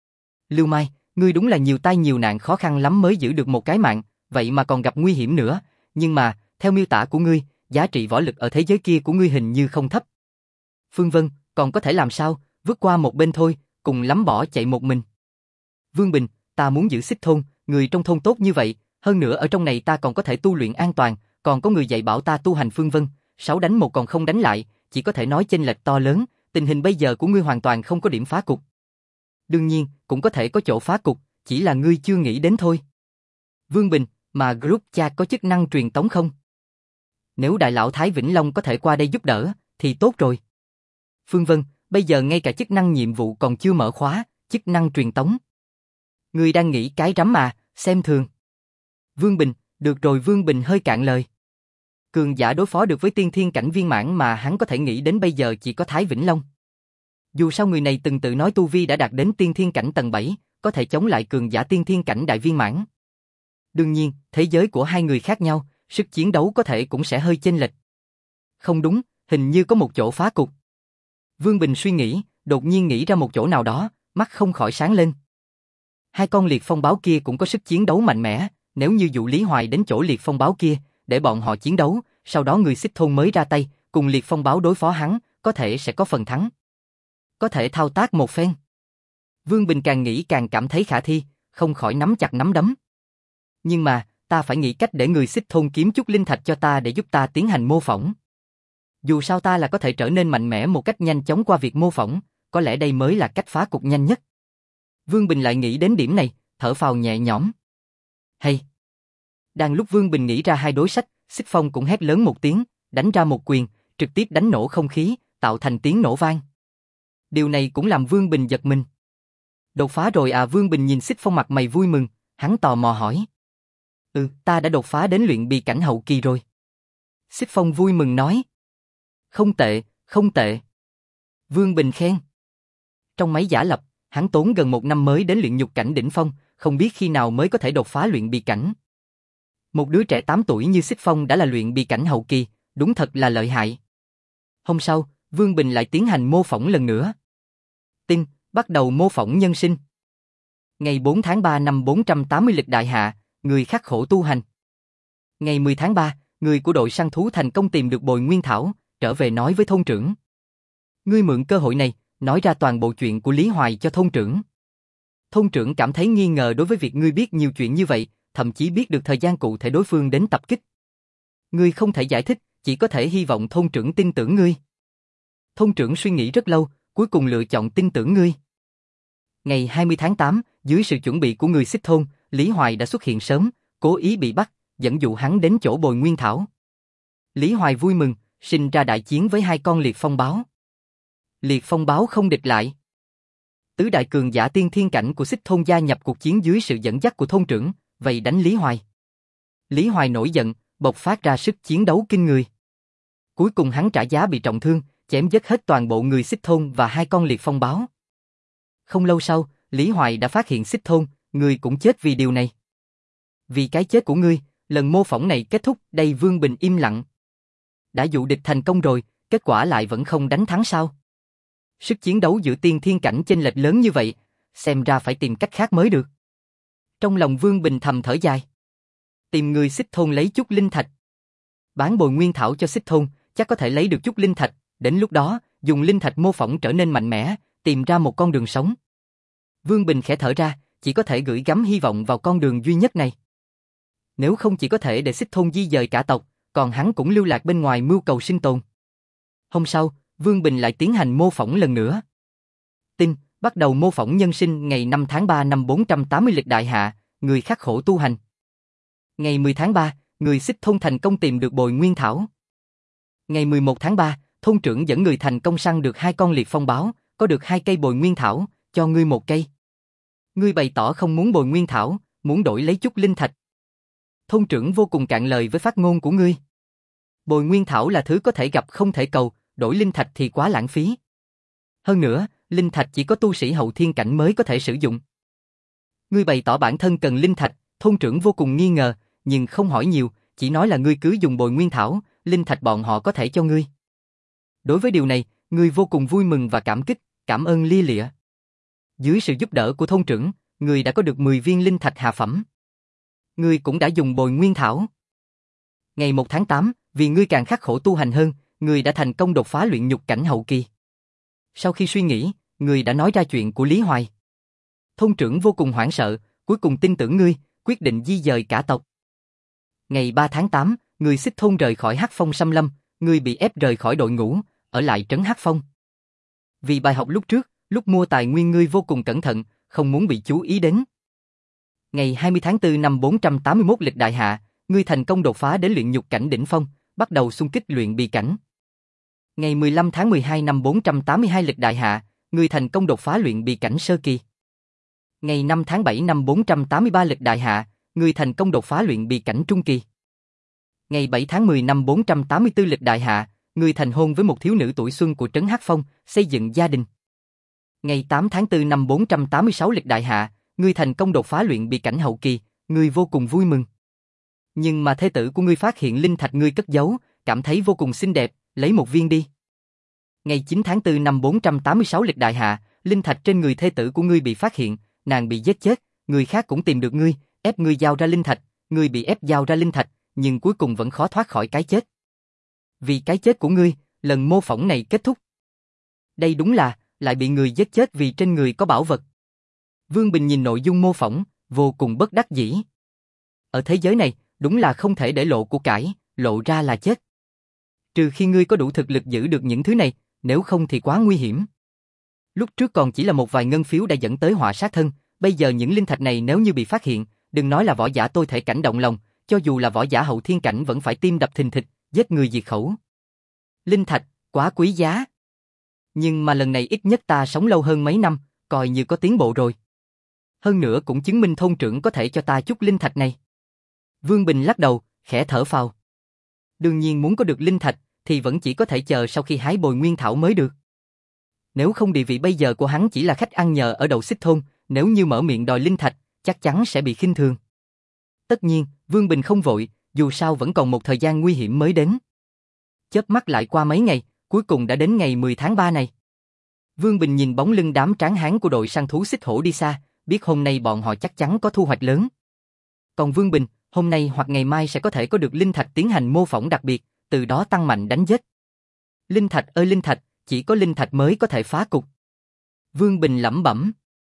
Lưu Mai, ngươi đúng là nhiều tai nhiều nạn khó khăn lắm mới giữ được một cái mạng, vậy mà còn gặp nguy hiểm nữa, nhưng mà, theo miêu tả của ngươi, giá trị võ lực ở thế giới kia của ngươi hình như không thấp. Phương Vân, còn có thể làm sao, vượt qua một bên thôi, cùng lắm bỏ chạy một mình. Vương Bình, ta muốn giữ Xích Thôn, người trong thôn tốt như vậy, hơn nữa ở trong này ta còn có thể tu luyện an toàn, còn có người dạy bảo ta tu hành. Phương Vân, sáu đánh một còn không đánh lại, chỉ có thể nói chênh lệch to lớn, tình hình bây giờ của ngươi hoàn toàn không có điểm phá cục. Đương nhiên, cũng có thể có chỗ phá cục, chỉ là ngươi chưa nghĩ đến thôi. Vương Bình, mà group chat có chức năng truyền tống không? Nếu đại lão Thái Vĩnh Long có thể qua đây giúp đỡ, thì tốt rồi. Phương Vân, bây giờ ngay cả chức năng nhiệm vụ còn chưa mở khóa, chức năng truyền tống. Ngươi đang nghĩ cái rắm mà, xem thường. Vương Bình, được rồi. Vương Bình hơi cạn lời. Cường giả đối phó được với tiên thiên cảnh viên mãn mà hắn có thể nghĩ đến bây giờ chỉ có Thái Vĩnh Long. Dù sao người này từng tự nói tu vi đã đạt đến tiên thiên cảnh tầng bảy, có thể chống lại cường giả tiên thiên cảnh đại viên mãn. Đương nhiên, thế giới của hai người khác nhau, sức chiến đấu có thể cũng sẽ hơi chênh lệch. Không đúng, hình như có một chỗ phá cục. Vương Bình suy nghĩ, đột nhiên nghĩ ra một chỗ nào đó, mắt không khỏi sáng lên. Hai con liệt phong báo kia cũng có sức chiến đấu mạnh mẽ, nếu như dụ Lý Hoài đến chỗ liệt phong báo kia, để bọn họ chiến đấu, sau đó người Xích Thôn mới ra tay, cùng liệt phong báo đối phó hắn, có thể sẽ có phần thắng. Có thể thao tác một phen. Vương Bình càng nghĩ càng cảm thấy khả thi, không khỏi nắm chặt nắm đấm. Nhưng mà, ta phải nghĩ cách để người Xích Thôn kiếm chút linh thạch cho ta để giúp ta tiến hành mô phỏng. Dù sao ta là có thể trở nên mạnh mẽ một cách nhanh chóng qua việc mô phỏng, có lẽ đây mới là cách phá cục nhanh nhất. Vương Bình lại nghĩ đến điểm này, thở phào nhẹ nhõm. Hay! Đang lúc Vương Bình nghĩ ra hai đối sách, Xích Phong cũng hét lớn một tiếng, đánh ra một quyền, trực tiếp đánh nổ không khí, tạo thành tiếng nổ vang. Điều này cũng làm Vương Bình giật mình. Đột phá rồi à? Vương Bình nhìn Xích Phong mặt mày vui mừng, hắn tò mò hỏi. Ừ, ta đã đột phá đến luyện bì cảnh hậu kỳ rồi. Xích Phong vui mừng nói. Không tệ, không tệ. Vương Bình khen. Trong máy giả lập, hắn tốn gần một năm mới đến luyện nhục cảnh đỉnh phong, không biết khi nào mới có thể đột phá luyện bì cảnh. Một đứa trẻ tám tuổi như Xích Phong đã là luyện bì cảnh hậu kỳ, đúng thật là lợi hại. Hôm sau, Vương Bình lại tiến hành mô phỏng lần nữa. Tin, bắt đầu mô phỏng nhân sinh. Ngày bốn tháng ba năm bốn trăm tám mươi lịch đại hạ, người khắc khổ tu hành. Ngày mười tháng ba, người của đội săn thú thành công tìm được bồi nguyên thảo, trở về nói với thôn trưởng. Ngươi mượn cơ hội này, nói ra toàn bộ chuyện của Lý Hoài cho thôn trưởng. Thôn trưởng cảm thấy nghi ngờ đối với việc ngươi biết nhiều chuyện như vậy, thậm chí biết được thời gian cụ thể đối phương đến tập kích. Ngươi không thể giải thích, chỉ có thể hy vọng thôn trưởng tin tưởng ngươi. Thôn trưởng suy nghĩ rất lâu, cuối cùng lựa chọn tin tưởng ngươi. Ngày hai mươi tháng tám, dưới sự chuẩn bị của người Xích Thôn, Lý Hoài đã xuất hiện sớm, cố ý bị bắt, dẫn dụ hắn đến chỗ bồi nguyên thảo. Lý Hoài vui mừng, sinh ra đại chiến với hai con liệt phong báo. Liệt phong báo không địch lại. Tứ đại cường giả tiên thiên cảnh của Xích Thôn gia nhập cuộc chiến dưới sự dẫn dắt của thôn trưởng, vậy đánh Lý Hoài. Lý Hoài nổi giận, bộc phát ra sức chiến đấu kinh người. Cuối cùng hắn trả giá bị trọng thương, chém giết hết toàn bộ người Xích Thôn và hai con liệt phong báo. Không lâu sau, Lý Hoài đã phát hiện Xích Thôn, ngươi cũng chết vì điều này. Vì cái chết của ngươi, lần mô phỏng này kết thúc, đây Vương Bình im lặng. Đã dụ địch thành công rồi, kết quả lại vẫn không đánh thắng sao? Sức chiến đấu giữa tiên thiên cảnh chênh lệch lớn như vậy, xem ra phải tìm cách khác mới được. Trong lòng Vương Bình thầm thở dài. Tìm người Xích Thôn lấy chút linh thạch. Bán bồi nguyên thảo cho Xích Thôn, chắc có thể lấy được chút linh thạch, đến lúc đó, dùng linh thạch mô phỏng trở nên mạnh mẽ, tìm ra một con đường sống. Vương Bình khẽ thở ra, chỉ có thể gửi gắm hy vọng vào con đường duy nhất này. Nếu không chỉ có thể để Xích Thôn di dời cả tộc, còn hắn cũng lưu lạc bên ngoài mưu cầu sinh tồn. Hôm sau, Vương Bình lại tiến hành mô phỏng lần nữa. Tin, bắt đầu mô phỏng nhân sinh ngày năm tháng ba năm bốn trăm tám mươi lịch đại hạ, người khắc khổ tu hành. Ngày mười tháng ba, người Xích Thôn thành công tìm được bồi nguyên thảo. Ngày mười một tháng ba, thôn trưởng dẫn người thành công săn được hai con liệt phong báo, có được hai cây bồi nguyên thảo, cho ngươi một cây. Ngươi bày tỏ không muốn bồi nguyên thảo, muốn đổi lấy chút linh thạch. Thôn trưởng vô cùng cạn lời với phát ngôn của ngươi. Bồi nguyên thảo là thứ có thể gặp không thể cầu, đổi linh thạch thì quá lãng phí. Hơn nữa, linh thạch chỉ có tu sĩ hậu thiên cảnh mới có thể sử dụng. Ngươi bày tỏ bản thân cần linh thạch, thôn trưởng vô cùng nghi ngờ, nhưng không hỏi nhiều, chỉ nói là ngươi cứ dùng bồi nguyên thảo, linh thạch bọn họ có thể cho ngươi. Đối với điều này, ngươi vô cùng vui mừng và cảm kích, cảm ơn lia lịa. Dưới sự giúp đỡ của thôn trưởng, ngươi đã có được mười viên linh thạch hạ phẩm. Ngươi cũng đã dùng bồi nguyên thảo. Ngày một tháng tám, vì ngươi càng khắc khổ tu hành hơn, ngươi đã thành công đột phá luyện nhục cảnh hậu kỳ. Sau khi suy nghĩ, ngươi đã nói ra chuyện của Lý Hoài. Thôn trưởng vô cùng hoảng sợ, cuối cùng tin tưởng ngươi, quyết định di dời cả tộc. Ngày ba tháng tám, ngươi Xích Thôn rời khỏi Hắc Phong xâm lâm, ngươi bị ép rời khỏi đội ngũ, ở lại trấn Hắc Phong. Vì bài học lúc trước, lúc mua tài nguyên ngươi vô cùng cẩn thận, không muốn bị chú ý đến. Ngày hai mươi tháng tư năm bốn trăm tám mươi mốt lịch đại hạ, ngươi thành công đột phá đến luyện nhục cảnh đỉnh phong, bắt đầu xung kích luyện bì cảnh. Ngày mười lăm tháng mười hai năm bốn trăm tám mươi hai lịch đại hạ, ngươi thành công đột phá luyện bì cảnh sơ kỳ. Ngày năm tháng bảy năm bốn trăm tám mươi ba lịch đại hạ, ngươi thành công đột phá luyện bì cảnh trung kỳ. Ngày bảy tháng mười năm bốn trăm tám mươi tư lịch đại hạ, ngươi thành hôn với một thiếu nữ tuổi xuân của trấn Hắc Phong, xây dựng gia đình. Ngày tám tháng tư năm bốn trăm tám mươi sáu lịch đại hạ, ngươi thành công đột phá luyện bì cảnh hậu kỳ, ngươi vô cùng vui mừng. Nhưng mà thê tử của ngươi phát hiện linh thạch ngươi cất giấu, cảm thấy vô cùng xinh đẹp, lấy một viên đi. Ngày chín tháng tư năm bốn trăm tám mươi sáu lịch đại hạ, linh thạch trên người thê tử của ngươi bị phát hiện, nàng bị giết chết, người khác cũng tìm được ngươi, ép ngươi giao ra linh thạch, ngươi bị ép giao ra linh thạch, nhưng cuối cùng vẫn khó thoát khỏi cái chết. Vì cái chết của ngươi, lần mô phỏng này kết thúc. Đây đúng là, lại bị người giết chết vì trên người có bảo vật. Vương Bình nhìn nội dung mô phỏng, vô cùng bất đắc dĩ. Ở thế giới này, đúng là không thể để lộ của cải, lộ ra là chết. Trừ khi ngươi có đủ thực lực giữ được những thứ này, nếu không thì quá nguy hiểm. Lúc trước còn chỉ là một vài ngân phiếu đã dẫn tới họa sát thân, bây giờ những linh thạch này nếu như bị phát hiện, đừng nói là võ giả tôi thể cảnh động lòng, cho dù là võ giả hậu thiên cảnh vẫn phải tim đập thình thịch, giết người diệt khẩu. Linh thạch, quá quý giá. Nhưng mà lần này ít nhất ta sống lâu hơn mấy năm, coi như có tiến bộ rồi. Hơn nữa cũng chứng minh thôn trưởng có thể cho ta chút linh thạch này. Vương Bình lắc đầu, khẽ thở phào. Đương nhiên muốn có được linh thạch, thì vẫn chỉ có thể chờ sau khi hái bồi nguyên thảo mới được. Nếu không địa vị bây giờ của hắn chỉ là khách ăn nhờ ở đầu Xích Thôn, nếu như mở miệng đòi linh thạch, chắc chắn sẽ bị khinh thường. Tất nhiên, Vương Bình không vội, dù sao vẫn còn một thời gian nguy hiểm mới đến. Chớp mắt lại qua mấy ngày, cuối cùng đã đến ngày mười tháng ba này. Vương Bình nhìn bóng lưng đám tráng hán của đội săn thú Xích Hổ đi xa, biết hôm nay bọn họ chắc chắn có thu hoạch lớn. Còn Vương Bình, hôm nay hoặc ngày mai sẽ có thể có được linh thạch tiến hành mô phỏng đặc biệt, từ đó tăng mạnh đánh giết. Linh thạch ơi linh thạch, chỉ có linh thạch mới có thể phá cục. Vương Bình lẩm bẩm.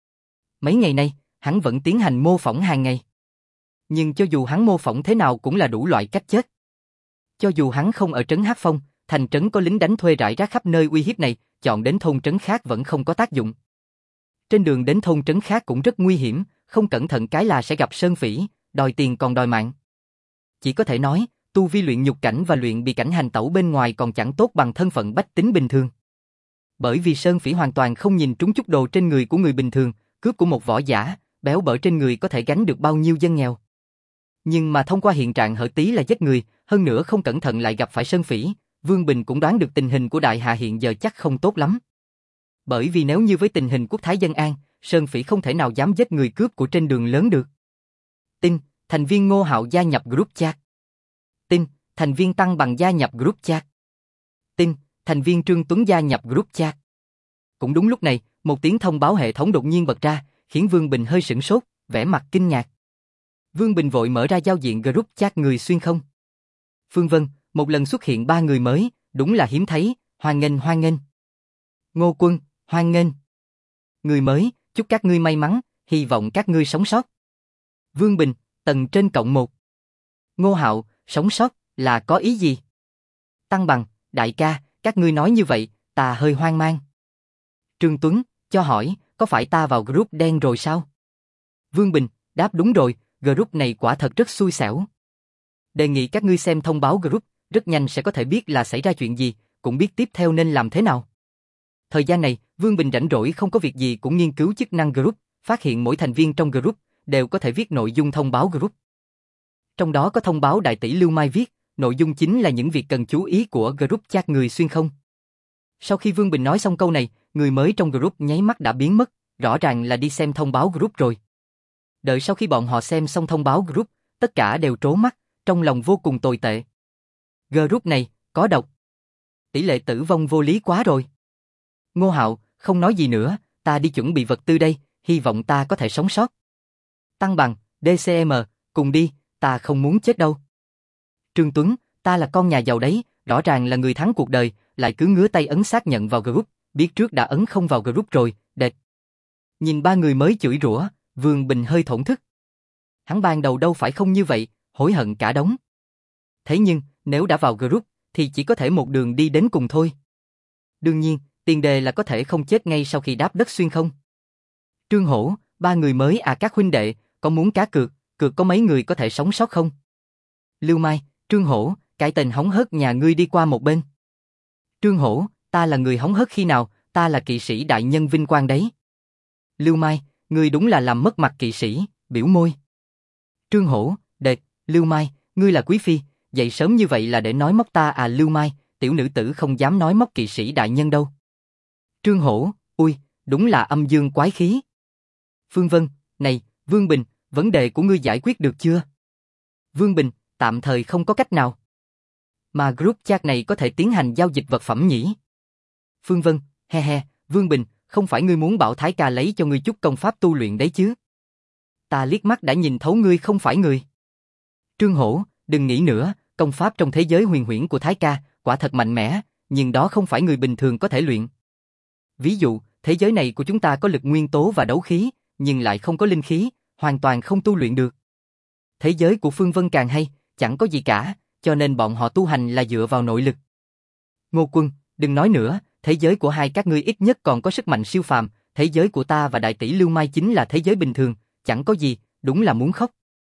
Mấy ngày nay, hắn vẫn tiến hành mô phỏng hàng ngày. Nhưng cho dù hắn mô phỏng thế nào cũng là đủ loại cách chết. Cho dù hắn không ở trấn Hắc Phong, thành trấn có lính đánh thuê rải rác khắp nơi uy hiếp này, chọn đến thôn trấn khác vẫn không có tác dụng. Trên đường đến thôn trấn khác cũng rất nguy hiểm, không cẩn thận cái là sẽ gặp sơn phỉ, đòi tiền còn đòi mạng. Chỉ có thể nói, tu vi luyện nhục cảnh và luyện bì cảnh hành tẩu bên ngoài còn chẳng tốt bằng thân phận bách tính bình thường. Bởi vì sơn phỉ hoàn toàn không nhìn trúng chút đồ trên người của người bình thường, cướp của một võ giả, béo bở trên người có thể gánh được bao nhiêu dân nghèo. Nhưng mà thông qua hiện trạng hở tí là giết người, hơn nữa không cẩn thận lại gặp phải Sơn Phỉ, Vương Bình cũng đoán được tình hình của Đại Hà hiện giờ chắc không tốt lắm. Bởi vì nếu như với tình hình quốc thái dân an, Sơn Phỉ không thể nào dám giết người cướp của trên đường lớn được. Tin, thành viên Ngô Hạo gia nhập group chat. Tin, thành viên Tăng Bằng gia nhập group chat. Tin, thành viên Trương Tuấn gia nhập group chat. Cũng đúng lúc này, một tiếng thông báo hệ thống đột nhiên bật ra, khiến Vương Bình hơi sửng sốt, vẻ mặt kinh ngạc. Vương Bình vội mở ra giao diện group chat người xuyên không. Phương Vân, một lần xuất hiện ba người mới, đúng là hiếm thấy, hoan nghênh hoan nghênh. Ngô Quân, hoan nghênh. Người mới, chúc các ngươi may mắn, hy vọng các ngươi sống sót. Vương Bình, tầng trên cộng một. Ngô Hạo, sống sót, là có ý gì? Tăng Bằng, đại ca, các ngươi nói như vậy, ta hơi hoang mang. Trương Tuấn, cho hỏi, có phải ta vào group đen rồi sao? Vương Bình, đáp đúng rồi, group này quả thật rất xui xẻo. Đề nghị các ngươi xem thông báo group, rất nhanh sẽ có thể biết là xảy ra chuyện gì, cũng biết tiếp theo nên làm thế nào. Thời gian này, Vương Bình rảnh rỗi không có việc gì cũng nghiên cứu chức năng group, phát hiện mỗi thành viên trong group đều có thể viết nội dung thông báo group. Trong đó có thông báo đại tỷ Lưu Mai viết, nội dung chính là những việc cần chú ý của group chat người xuyên không. Sau khi Vương Bình nói xong câu này, người mới trong group nháy mắt đã biến mất, rõ ràng là đi xem thông báo group rồi. Đợi sau khi bọn họ xem xong thông báo group, tất cả đều trố mắt, trong lòng vô cùng tồi tệ. Group này, có độc. Tỷ lệ tử vong vô lý quá rồi. Ngô Hạo, không nói gì nữa, ta đi chuẩn bị vật tư đây, hy vọng ta có thể sống sót. Tăng Bằng, đê xê em, cùng đi, ta không muốn chết đâu. Trương Tuấn, ta là con nhà giàu đấy, rõ ràng là người thắng cuộc đời, lại cứ ngứa tay ấn xác nhận vào group, biết trước đã ấn không vào group rồi, đệt. Nhìn ba người mới chửi rủa, Vương Bình hơi thổn thức. Hắn ban đầu đâu phải không như vậy, hối hận cả đống. Thế nhưng, nếu đã vào group, thì chỉ có thể một đường đi đến cùng thôi. Đương nhiên, tiền đề là có thể không chết ngay sau khi đáp đất xuyên không. Trương Hổ, ba người mới à các huynh đệ, có muốn cá cược, cược có mấy người có thể sống sót không? Lưu Mai, Trương Hổ, cái tên hóng hớt nhà ngươi đi qua một bên. Trương Hổ, ta là người hóng hớt khi nào, ta là kỵ sĩ đại nhân vinh quang đấy. Lưu Mai, ngươi đúng là làm mất mặt kỵ sĩ, biểu môi. Trương Hổ, đệt, Lưu Mai, ngươi là quý phi, dậy sớm như vậy là để nói móc ta à Lưu Mai, tiểu nữ tử không dám nói móc kỵ sĩ đại nhân đâu. Trương Hổ, ui, đúng là âm dương quái khí. Phương Vân, này, Vương Bình, vấn đề của ngươi giải quyết được chưa? Vương Bình, tạm thời không có cách nào. Mà group chat này có thể tiến hành giao dịch vật phẩm nhỉ? Phương Vân, he he, Vương Bình, không phải ngươi muốn bảo Thái ca lấy cho ngươi chút công pháp tu luyện đấy chứ? Ta liếc mắt đã nhìn thấu ngươi không phải người. Trương Hổ, đừng nghĩ nữa, công pháp trong thế giới huyền huyễn của Thái ca, quả thật mạnh mẽ, nhưng đó không phải người bình thường có thể luyện. Ví dụ, thế giới này của chúng ta có lực nguyên tố và đấu khí, nhưng lại không có linh khí, hoàn toàn không tu luyện được. Thế giới của Phương Vân càng hay, chẳng có gì cả, cho nên bọn họ tu hành là dựa vào nội lực. Ngô Quân, đừng nói nữa, thế giới của hai các ngươi ít nhất còn có sức mạnh siêu phàm, thế giới của ta và đại tỷ Lưu Mai chính là thế giới bình thường, chẳng có gì, đúng là muốn khóc.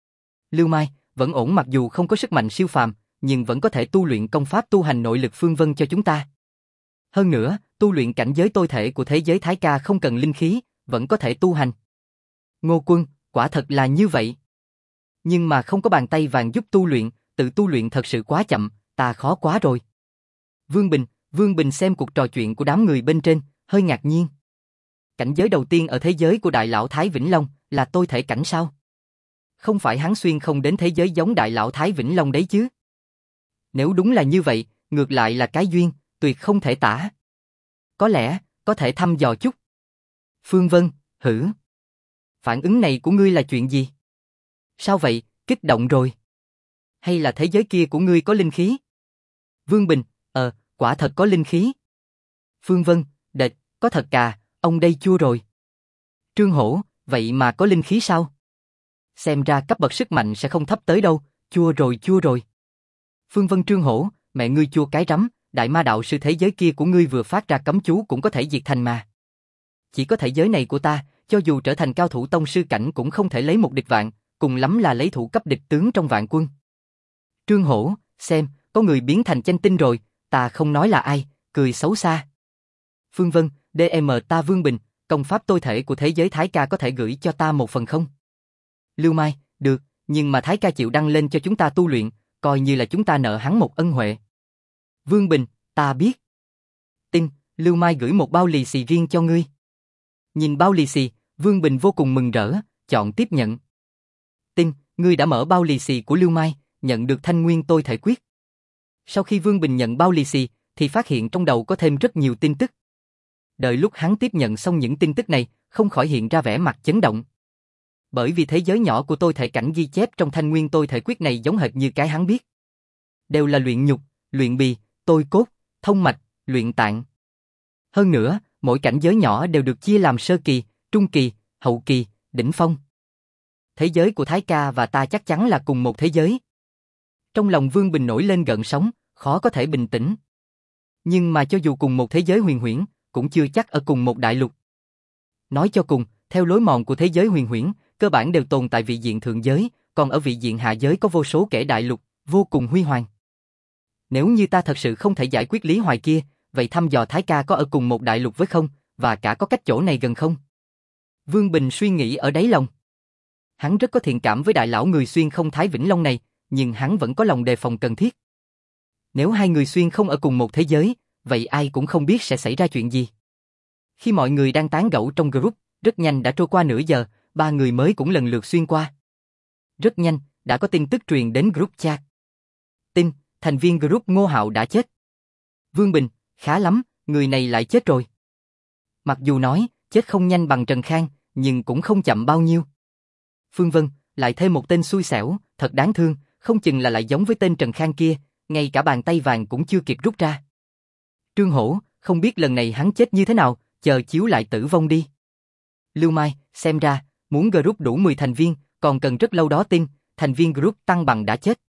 Lưu Mai, vẫn ổn mặc dù không có sức mạnh siêu phàm, nhưng vẫn có thể tu luyện công pháp tu hành nội lực Phương Vân cho chúng ta. Hơn nữa, tu luyện cảnh giới tôi thể của thế giới Thái ca không cần linh khí, vẫn có thể tu hành. Ngô Quân, quả thật là như vậy. Nhưng mà không có bàn tay vàng giúp tu luyện, tự tu luyện thật sự quá chậm, ta khó quá rồi. Vương Bình, Vương Bình xem cuộc trò chuyện của đám người bên trên, hơi ngạc nhiên. Cảnh giới đầu tiên ở thế giới của đại lão Thái Vĩnh Long là tôi thể cảnh sao? Không phải hắn xuyên không đến thế giới giống đại lão Thái Vĩnh Long đấy chứ? Nếu đúng là như vậy, ngược lại là cái duyên, tuyệt không thể tả. Có lẽ, có thể thăm dò chút. Phương Vân, hử? Phản ứng này của ngươi là chuyện gì? Sao vậy, kích động rồi? Hay là thế giới kia của ngươi có linh khí? Vương Bình, ờ, quả thật có linh khí. Phương Vân, đệt, có thật cà, ông đây chua rồi. Trương Hổ, vậy mà có linh khí sao? Xem ra cấp bậc sức mạnh sẽ không thấp tới đâu, chua rồi chua rồi. Phương Vân Trương Hổ, mẹ ngươi chua cái rắm, đại ma đạo sư thế giới kia của ngươi vừa phát ra cấm chú cũng có thể diệt thành mà. Chỉ có thể giới này của ta, cho dù trở thành cao thủ tông sư cảnh cũng không thể lấy một địch vạn, cùng lắm là lấy thủ cấp địch tướng trong vạn quân. Trương Hổ, xem, có người biến thành chanh tinh rồi, ta không nói là ai, cười xấu xa. Phương Vân, đê em ta Vương Bình, công pháp tôi thể của thế giới Thái ca có thể gửi cho ta một phần không? Lưu Mai, được, nhưng mà Thái ca chịu đăng lên cho chúng ta tu luyện, coi như là chúng ta nợ hắn một ân huệ. Vương Bình, ta biết. Tin, Lưu Mai gửi một bao lì xì riêng cho ngươi. Nhìn bao lì xì, Vương Bình vô cùng mừng rỡ, chọn tiếp nhận. Tin, ngươi đã mở bao lì xì của Lưu Mai, nhận được thanh nguyên tôi thể quyết. Sau khi Vương Bình nhận bao lì xì, thì phát hiện trong đầu có thêm rất nhiều tin tức. Đợi lúc hắn tiếp nhận xong những tin tức này, không khỏi hiện ra vẻ mặt chấn động. Bởi vì thế giới nhỏ của tôi thể cảnh ghi chép trong thanh nguyên tôi thể quyết này giống hệt như cái hắn biết. Đều là luyện nhục, luyện bì, tôi cốt, thông mạch, luyện tạng. Hơn nữa, mỗi cảnh giới nhỏ đều được chia làm sơ kỳ, trung kỳ, hậu kỳ, đỉnh phong. Thế giới của Thái ca và ta chắc chắn là cùng một thế giới. Trong lòng Vương Bình nổi lên gợn sóng, khó có thể bình tĩnh. Nhưng mà cho dù cùng một thế giới huyền huyễn, cũng chưa chắc ở cùng một đại lục. Nói cho cùng, theo lối mòn của thế giới huyền huyễn, cơ bản đều tồn tại vị diện thượng giới, còn ở vị diện hạ giới có vô số kẻ đại lục, vô cùng huy hoàng. Nếu như ta thật sự không thể giải quyết Lý Hoài kia, vậy thăm dò Thái ca có ở cùng một đại lục với không, và cả có cách chỗ này gần không? Vương Bình suy nghĩ ở đáy lòng. Hắn rất có thiện cảm với đại lão người xuyên không Thái Vĩnh Long này, nhưng hắn vẫn có lòng đề phòng cần thiết. Nếu hai người xuyên không ở cùng một thế giới, vậy ai cũng không biết sẽ xảy ra chuyện gì. Khi mọi người đang tán gẫu trong group, rất nhanh đã trôi qua nửa giờ, ba người mới cũng lần lượt xuyên qua. Rất nhanh, đã có tin tức truyền đến group chat. Tin, thành viên group Ngô Hạo đã chết. Vương Bình, khá lắm, người này lại chết rồi. Mặc dù nói, chết không nhanh bằng Trần Khang, nhưng cũng không chậm bao nhiêu. Phương Vân, lại thêm một tên xui xẻo, thật đáng thương, không chừng là lại giống với tên Trần Khang kia, ngay cả bàn tay vàng cũng chưa kịp rút ra. Trương Hổ, không biết lần này hắn chết như thế nào, chờ chiếu lại tử vong đi. Lưu Mai, xem ra, muốn group đủ mười thành viên, còn cần rất lâu đó. Tin, thành viên group Tăng Bằng đã chết.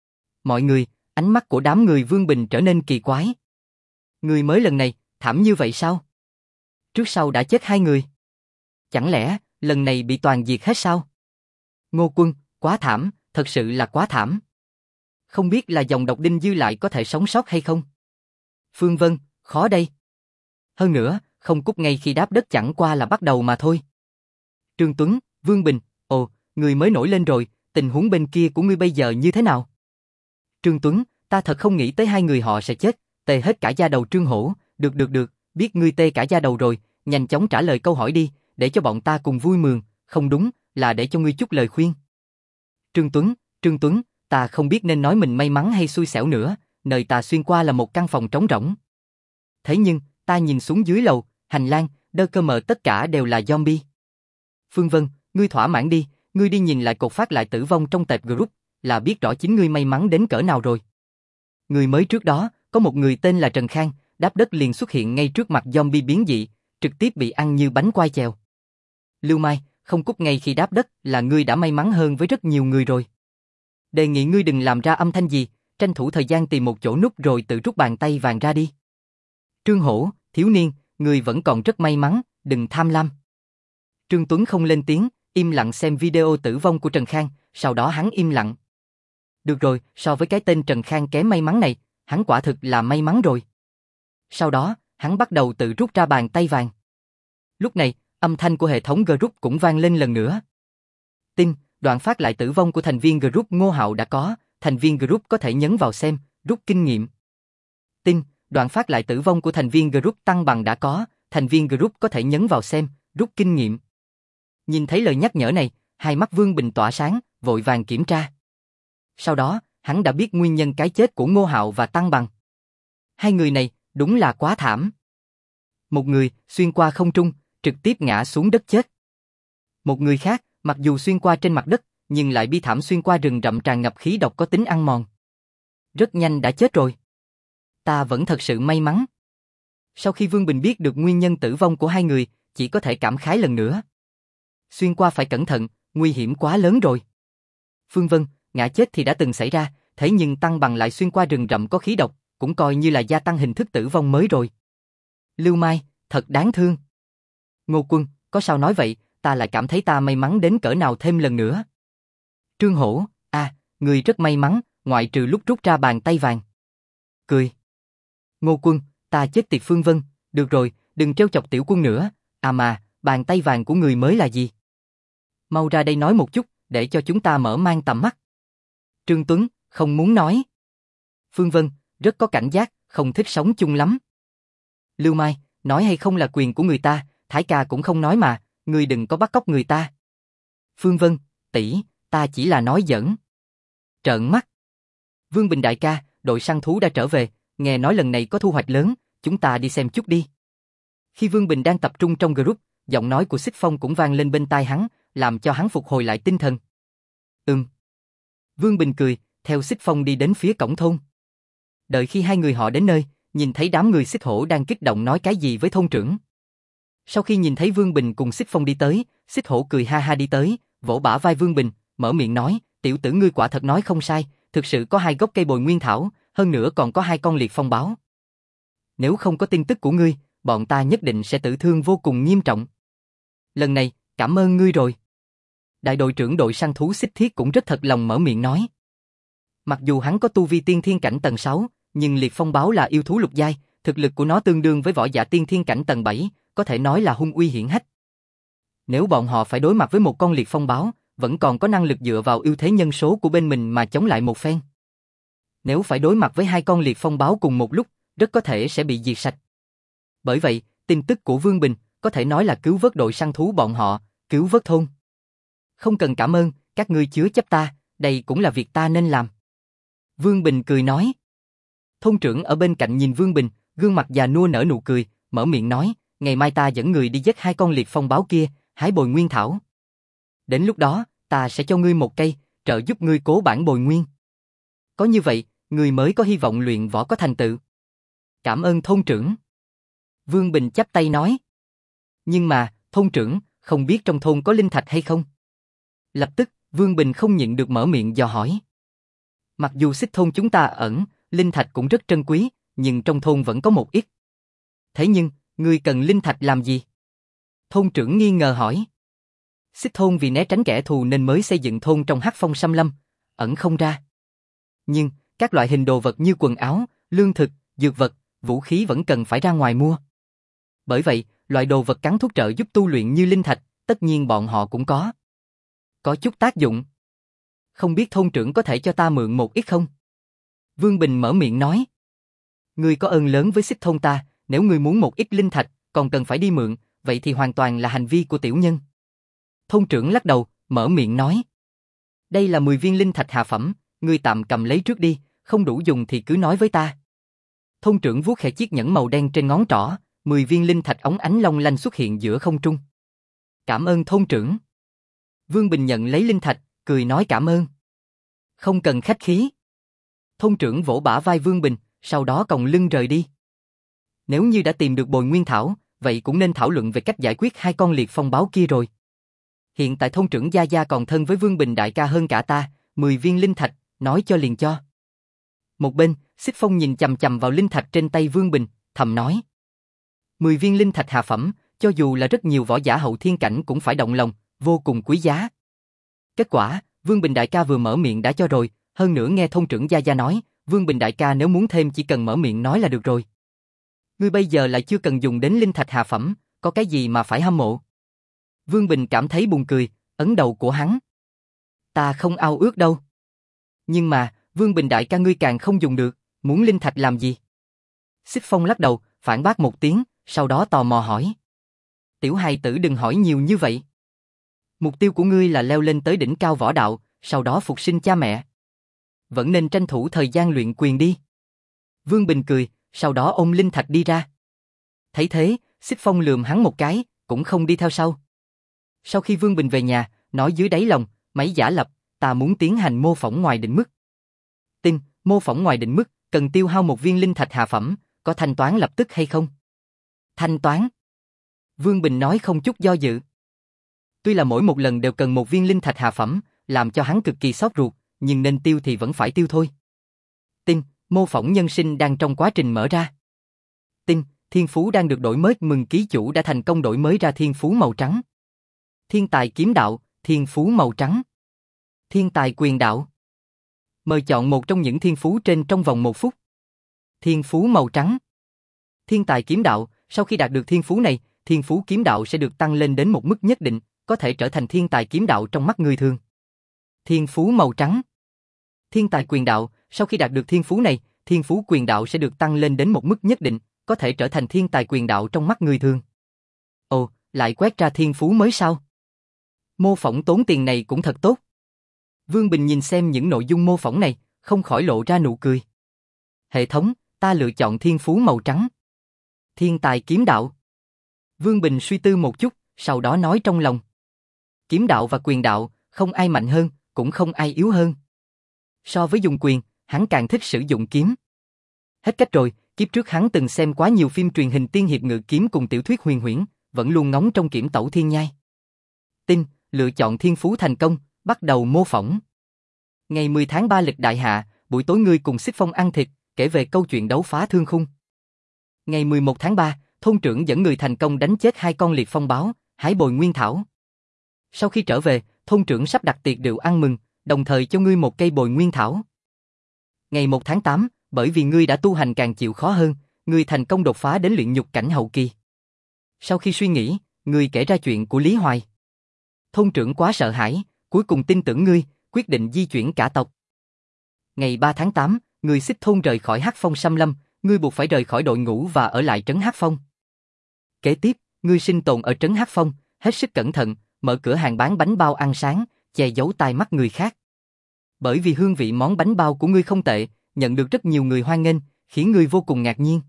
Mọi người, ánh mắt của đám người Vương Bình trở nên kỳ quái. Người mới lần này, thảm như vậy sao? Trước sau đã chết hai người. Chẳng lẽ, lần này bị toàn diệt hết sao? Ngô Quân, quá thảm, thật sự là quá thảm. Không biết là dòng độc đinh dư lại có thể sống sót hay không? Phương Vân, khó đây. Hơn nữa, không cút ngay khi đáp đất chẳng qua là bắt đầu mà thôi. Trương Tuấn, Vương Bình, ồ, người mới nổi lên rồi, tình huống bên kia của ngươi bây giờ như thế nào? Trương Tuấn, ta thật không nghĩ tới hai người họ sẽ chết, tê hết cả da đầu. Trương Hổ, được được được, biết ngươi tê cả da đầu rồi, nhanh chóng trả lời câu hỏi đi, để cho bọn ta cùng vui mừng, không đúng, là để cho ngươi chút lời khuyên. Trương Tuấn, Trương Tuấn, ta không biết nên nói mình may mắn hay xui xẻo nữa, nơi ta xuyên qua là một căn phòng trống rỗng. Thế nhưng, ta nhìn xuống dưới lầu, hành lang, đơ cơ mờ tất cả đều là zombie. Phương Vân, ngươi thỏa mãn đi, ngươi đi nhìn lại cột phát lại tử vong trong tệp group, là biết rõ chính ngươi may mắn đến cỡ nào rồi. Người mới trước đó, có một người tên là Trần Khang, đáp đất liền xuất hiện ngay trước mặt zombie biến dị, trực tiếp bị ăn như bánh quai chèo. Lưu Mai, không cút ngay khi đáp đất là ngươi đã may mắn hơn với rất nhiều người rồi. Đề nghị ngươi đừng làm ra âm thanh gì, tranh thủ thời gian tìm một chỗ núp rồi tự rút bàn tay vàng ra đi. Trương Hổ, thiếu niên, ngươi vẫn còn rất may mắn, đừng tham lam. Trương Tuấn không lên tiếng, im lặng xem video tử vong của Trần Khang, sau đó hắn im lặng. Được rồi, so với cái tên Trần Khang kém may mắn này, hắn quả thực là may mắn rồi. Sau đó, hắn bắt đầu tự rút ra bàn tay vàng. Lúc này, âm thanh của hệ thống group cũng vang lên lần nữa. Tin, đoạn phát lại tử vong của thành viên group Ngô Hạo đã có, thành viên group có thể nhấn vào xem, rút kinh nghiệm. Tin, đoạn phát lại tử vong của thành viên group Tăng Bằng đã có, thành viên group có thể nhấn vào xem, rút kinh nghiệm. Nhìn thấy lời nhắc nhở này, hai mắt Vương Bình tỏa sáng, vội vàng kiểm tra. Sau đó, hắn đã biết nguyên nhân cái chết của Ngô Hạo và Tăng Bằng. Hai người này, đúng là quá thảm. Một người, xuyên qua không trung, trực tiếp ngã xuống đất chết. Một người khác, mặc dù xuyên qua trên mặt đất, nhưng lại bi thảm xuyên qua rừng rậm tràn ngập khí độc có tính ăn mòn. Rất nhanh đã chết rồi. Ta vẫn thật sự may mắn. Sau khi Vương Bình biết được nguyên nhân tử vong của hai người, chỉ có thể cảm khái lần nữa. Xuyên qua phải cẩn thận, nguy hiểm quá lớn rồi. Phương Vân, ngã chết thì đã từng xảy ra, thế nhưng Tăng Bằng lại xuyên qua rừng rậm có khí độc, cũng coi như là gia tăng hình thức tử vong mới rồi. Lưu Mai, thật đáng thương. Ngô Quân, có sao nói vậy, ta lại cảm thấy ta may mắn đến cỡ nào thêm lần nữa. Trương Hổ, à, người rất may mắn, ngoại trừ lúc rút ra bàn tay vàng. Cười. Ngô Quân, ta chết tiệt. Phương Vân, được rồi, đừng trêu chọc tiểu quân nữa, à mà, bàn tay vàng của người mới là gì? Mau ra đây nói một chút, để cho chúng ta mở mang tầm mắt. Trương Tuấn, không muốn nói. Phương Vân, rất có cảnh giác, không thích sống chung lắm. Lưu Mai, nói hay không là quyền của người ta, Thái ca cũng không nói mà, ngươi đừng có bắt cóc người ta. Phương Vân, tỷ, ta chỉ là nói giỡn. Trợn mắt. Vương Bình đại ca, đội săn thú đã trở về, nghe nói lần này có thu hoạch lớn, chúng ta đi xem chút đi. Khi Vương Bình đang tập trung trong group, giọng nói của Xích Phong cũng vang lên bên tai hắn, làm cho hắn phục hồi lại tinh thần. Ừm. Vương Bình cười, theo Xích Phong đi đến phía cổng thôn. Đợi khi hai người họ đến nơi, nhìn thấy đám người Xích Hổ đang kích động nói cái gì với thôn trưởng. Sau khi nhìn thấy Vương Bình cùng Xích Phong đi tới, Xích Hổ cười ha ha đi tới, vỗ bả vai Vương Bình, mở miệng nói, tiểu tử ngươi quả thật nói không sai, thực sự có hai gốc cây bồi nguyên thảo, hơn nữa còn có hai con liệt phong báo. Nếu không có tin tức của ngươi, bọn ta nhất định sẽ tử thương vô cùng nghiêm trọng. Lần này, cảm ơn ngươi rồi. Đại đội trưởng đội săn thú Xích Thiết cũng rất thật lòng mở miệng nói. Mặc dù hắn có tu vi tiên thiên cảnh tầng sáu, nhưng liệt phong báo là yêu thú lục giai, thực lực của nó tương đương với võ giả tiên thiên cảnh tầng bảy, có thể nói là hung uy hiển hách. Nếu bọn họ phải đối mặt với một con liệt phong báo, vẫn còn có năng lực dựa vào ưu thế nhân số của bên mình mà chống lại một phen. Nếu phải đối mặt với hai con liệt phong báo cùng một lúc, rất có thể sẽ bị diệt sạch. Bởi vậy, tin tức của Vương Bình có thể nói là cứu vớt đội săn thú bọn họ, cứu vớt thôn. Không cần cảm ơn, các ngươi chứa chấp ta, đây cũng là việc ta nên làm. Vương Bình cười nói. Thôn trưởng ở bên cạnh nhìn Vương Bình, gương mặt già nua nở nụ cười, mở miệng nói, ngày mai ta dẫn người đi giết hai con liệt phong báo kia, hái bồi nguyên thảo. Đến lúc đó, ta sẽ cho ngươi một cây, trợ giúp ngươi cố bản bồi nguyên. Có như vậy, ngươi mới có hy vọng luyện võ có thành tựu. Cảm ơn thôn trưởng. Vương Bình chắp tay nói. Nhưng mà, thôn trưởng, không biết trong thôn có linh thạch hay không? Lập tức, Vương Bình không nhịn được mở miệng dò hỏi. Mặc dù Xích thôn chúng ta ẩn, linh thạch cũng rất trân quý, nhưng trong thôn vẫn có một ít. Thế nhưng, ngươi cần linh thạch làm gì? Thôn trưởng nghi ngờ hỏi. Xích thôn vì né tránh kẻ thù nên mới xây dựng thôn trong hắc phong xâm lâm, ẩn không ra. Nhưng, các loại hình đồ vật như quần áo, lương thực, dược vật, vũ khí vẫn cần phải ra ngoài mua. Bởi vậy, loại đồ vật cắn thuốc trợ giúp tu luyện như linh thạch, tất nhiên bọn họ cũng có. Có chút tác dụng. Không biết thôn trưởng có thể cho ta mượn một ít không? Vương Bình mở miệng nói. Ngươi có ơn lớn với Xích thôn ta, nếu ngươi muốn một ít linh thạch, còn cần phải đi mượn, vậy thì hoàn toàn là hành vi của tiểu nhân. Thôn trưởng lắc đầu, mở miệng nói. Đây là mười viên linh thạch hạ phẩm, ngươi tạm cầm lấy trước đi, không đủ dùng thì cứ nói với ta. Thôn trưởng vuốt khẽ chiếc nhẫn màu đen trên ngón trỏ, mười viên linh thạch óng ánh long lanh xuất hiện giữa không trung. Cảm ơn thôn trưởng. Vương Bình nhận lấy linh thạch, cười nói cảm ơn. Không cần khách khí. Thôn trưởng vỗ bả vai Vương Bình, sau đó còng lưng rời đi. Nếu như đã tìm được bồi nguyên thảo, vậy cũng nên thảo luận về cách giải quyết hai con liệt phong báo kia rồi. Hiện tại thôn trưởng Gia Gia còn thân với Vương Bình đại ca hơn cả ta, mười viên linh thạch, nói cho liền cho. Một bên, Xích Phong nhìn chằm chằm vào linh thạch trên tay Vương Bình, thầm nói. mười viên linh thạch hạ phẩm, cho dù là rất nhiều võ giả hậu thiên cảnh cũng phải động lòng, vô cùng quý giá. Kết quả, Vương Bình đại ca vừa mở miệng đã cho rồi, hơn nữa nghe thôn trưởng Gia Gia nói, Vương Bình đại ca nếu muốn thêm chỉ cần mở miệng nói là được rồi. Ngươi bây giờ lại chưa cần dùng đến linh thạch hạ phẩm, có cái gì mà phải hâm mộ? Vương Bình cảm thấy buồn cười, ấn đầu của hắn. Ta không ao ước đâu. Nhưng mà, Vương Bình đại ca ngươi càng không dùng được, muốn linh thạch làm gì? Xích Phong lắc đầu, phản bác một tiếng, sau đó tò mò hỏi. Tiểu hài tử đừng hỏi nhiều như vậy. Mục tiêu của ngươi là leo lên tới đỉnh cao võ đạo, sau đó phục sinh cha mẹ. Vẫn nên tranh thủ thời gian luyện quyền đi. Vương Bình cười, sau đó ôm linh thạch đi ra. Thấy thế, Xích Phong lườm hắn một cái, cũng không đi theo sau. Sau khi Vương Bình về nhà, nói dưới đáy lòng, máy giả lập, ta muốn tiến hành mô phỏng ngoài định mức. Tin, mô phỏng ngoài định mức, cần tiêu hao một viên linh thạch hạ phẩm, có thanh toán lập tức hay không? Thanh toán. Vương Bình nói không chút do dự. Tuy là mỗi một lần đều cần một viên linh thạch hạ phẩm, làm cho hắn cực kỳ xót ruột, nhưng nên tiêu thì vẫn phải tiêu thôi. Tin, mô phỏng nhân sinh đang trong quá trình mở ra. Tin, thiên phú đang được đổi mới, mừng ký chủ đã thành công đổi mới ra thiên phú màu trắng. Thiên tài kiếm đạo, thiên phú màu trắng. Thiên tài quyền đạo. Mời chọn một trong những thiên phú trên trong vòng một phút. Thiên phú màu trắng. Thiên tài kiếm đạo, sau khi đạt được thiên phú này, thiên phú kiếm đạo sẽ được tăng lên đến một mức nhất định, có thể trở thành thiên tài kiếm đạo trong mắt người thường. Thiên phú màu trắng. Thiên tài quyền đạo, sau khi đạt được thiên phú này, thiên phú quyền đạo sẽ được tăng lên đến một mức nhất định, có thể trở thành thiên tài quyền đạo trong mắt người thường. Ồ, lại quét ra thiên phú mới sao? Mô phỏng tốn tiền này cũng thật tốt. Vương Bình nhìn xem những nội dung mô phỏng này, không khỏi lộ ra nụ cười. Hệ thống, ta lựa chọn thiên phú màu trắng. Thiên tài kiếm đạo. Vương Bình suy tư một chút, sau đó nói trong lòng. Kiếm đạo và quyền đạo, không ai mạnh hơn, cũng không ai yếu hơn. So với dùng quyền, hắn càng thích sử dụng kiếm. Hết cách rồi, kiếp trước hắn từng xem quá nhiều phim truyền hình tiên hiệp ngự kiếm cùng tiểu thuyết huyền huyễn, vẫn luôn ngóng trong Kiểm Tẩu Thiên Nhai. Tin, lựa chọn thiên phú thành công, bắt đầu mô phỏng. Ngày mười tháng ba lịch đại hạ, buổi tối ngươi cùng Xích Phong ăn thịt, kể về câu chuyện đấu phá thương khung. Ngày mười một tháng ba, thôn trưởng dẫn người thành công đánh chết hai con liệt phong báo, hái bồi nguyên thảo. Sau khi trở về, thôn trưởng sắp đặt tiệc rượu ăn mừng, đồng thời cho ngươi một cây bồi nguyên thảo. Ngày một tháng tám, bởi vì ngươi đã tu hành càng chịu khó hơn, ngươi thành công đột phá đến luyện nhục cảnh hậu kỳ. Sau khi suy nghĩ, ngươi kể ra chuyện của Lý Hoài. Thôn trưởng quá sợ hãi, cuối cùng tin tưởng ngươi, quyết định di chuyển cả tộc. Ngày ba tháng tám, ngươi xích thôn rời khỏi Hắc Phong Xâm Lâm, ngươi buộc phải rời khỏi đội ngũ và ở lại trấn Hắc Phong. Kế tiếp, ngươi sinh tồn ở trấn Hắc Phong, hết sức cẩn thận, mở cửa hàng bán bánh bao ăn sáng, che giấu tai mắt người khác. Bởi vì hương vị món bánh bao của ngươi không tệ, nhận được rất nhiều người hoan nghênh, khiến ngươi vô cùng ngạc nhiên.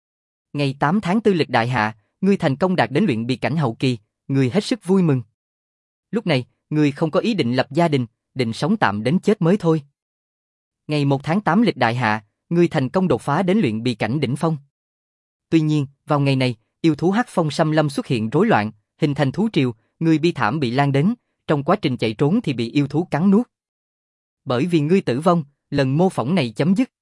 Ngày tám tháng tư lịch đại hạ, ngươi thành công đạt đến luyện bị cảnh hậu kỳ, ngươi hết sức vui mừng. Lúc này, ngươi không có ý định lập gia đình, định sống tạm đến chết mới thôi. Ngày một tháng tám lịch đại hạ, ngươi thành công đột phá đến luyện bị cảnh đỉnh phong. Tuy nhiên, vào ngày này, yêu thú Hắc Phong Xâm Lâm xuất hiện rối loạn, hình thành thú triều, ngươi bi thảm bị lan đến, trong quá trình chạy trốn thì bị yêu thú cắn nuốt. Bởi vì ngươi tử vong, lần mô phỏng này chấm dứt.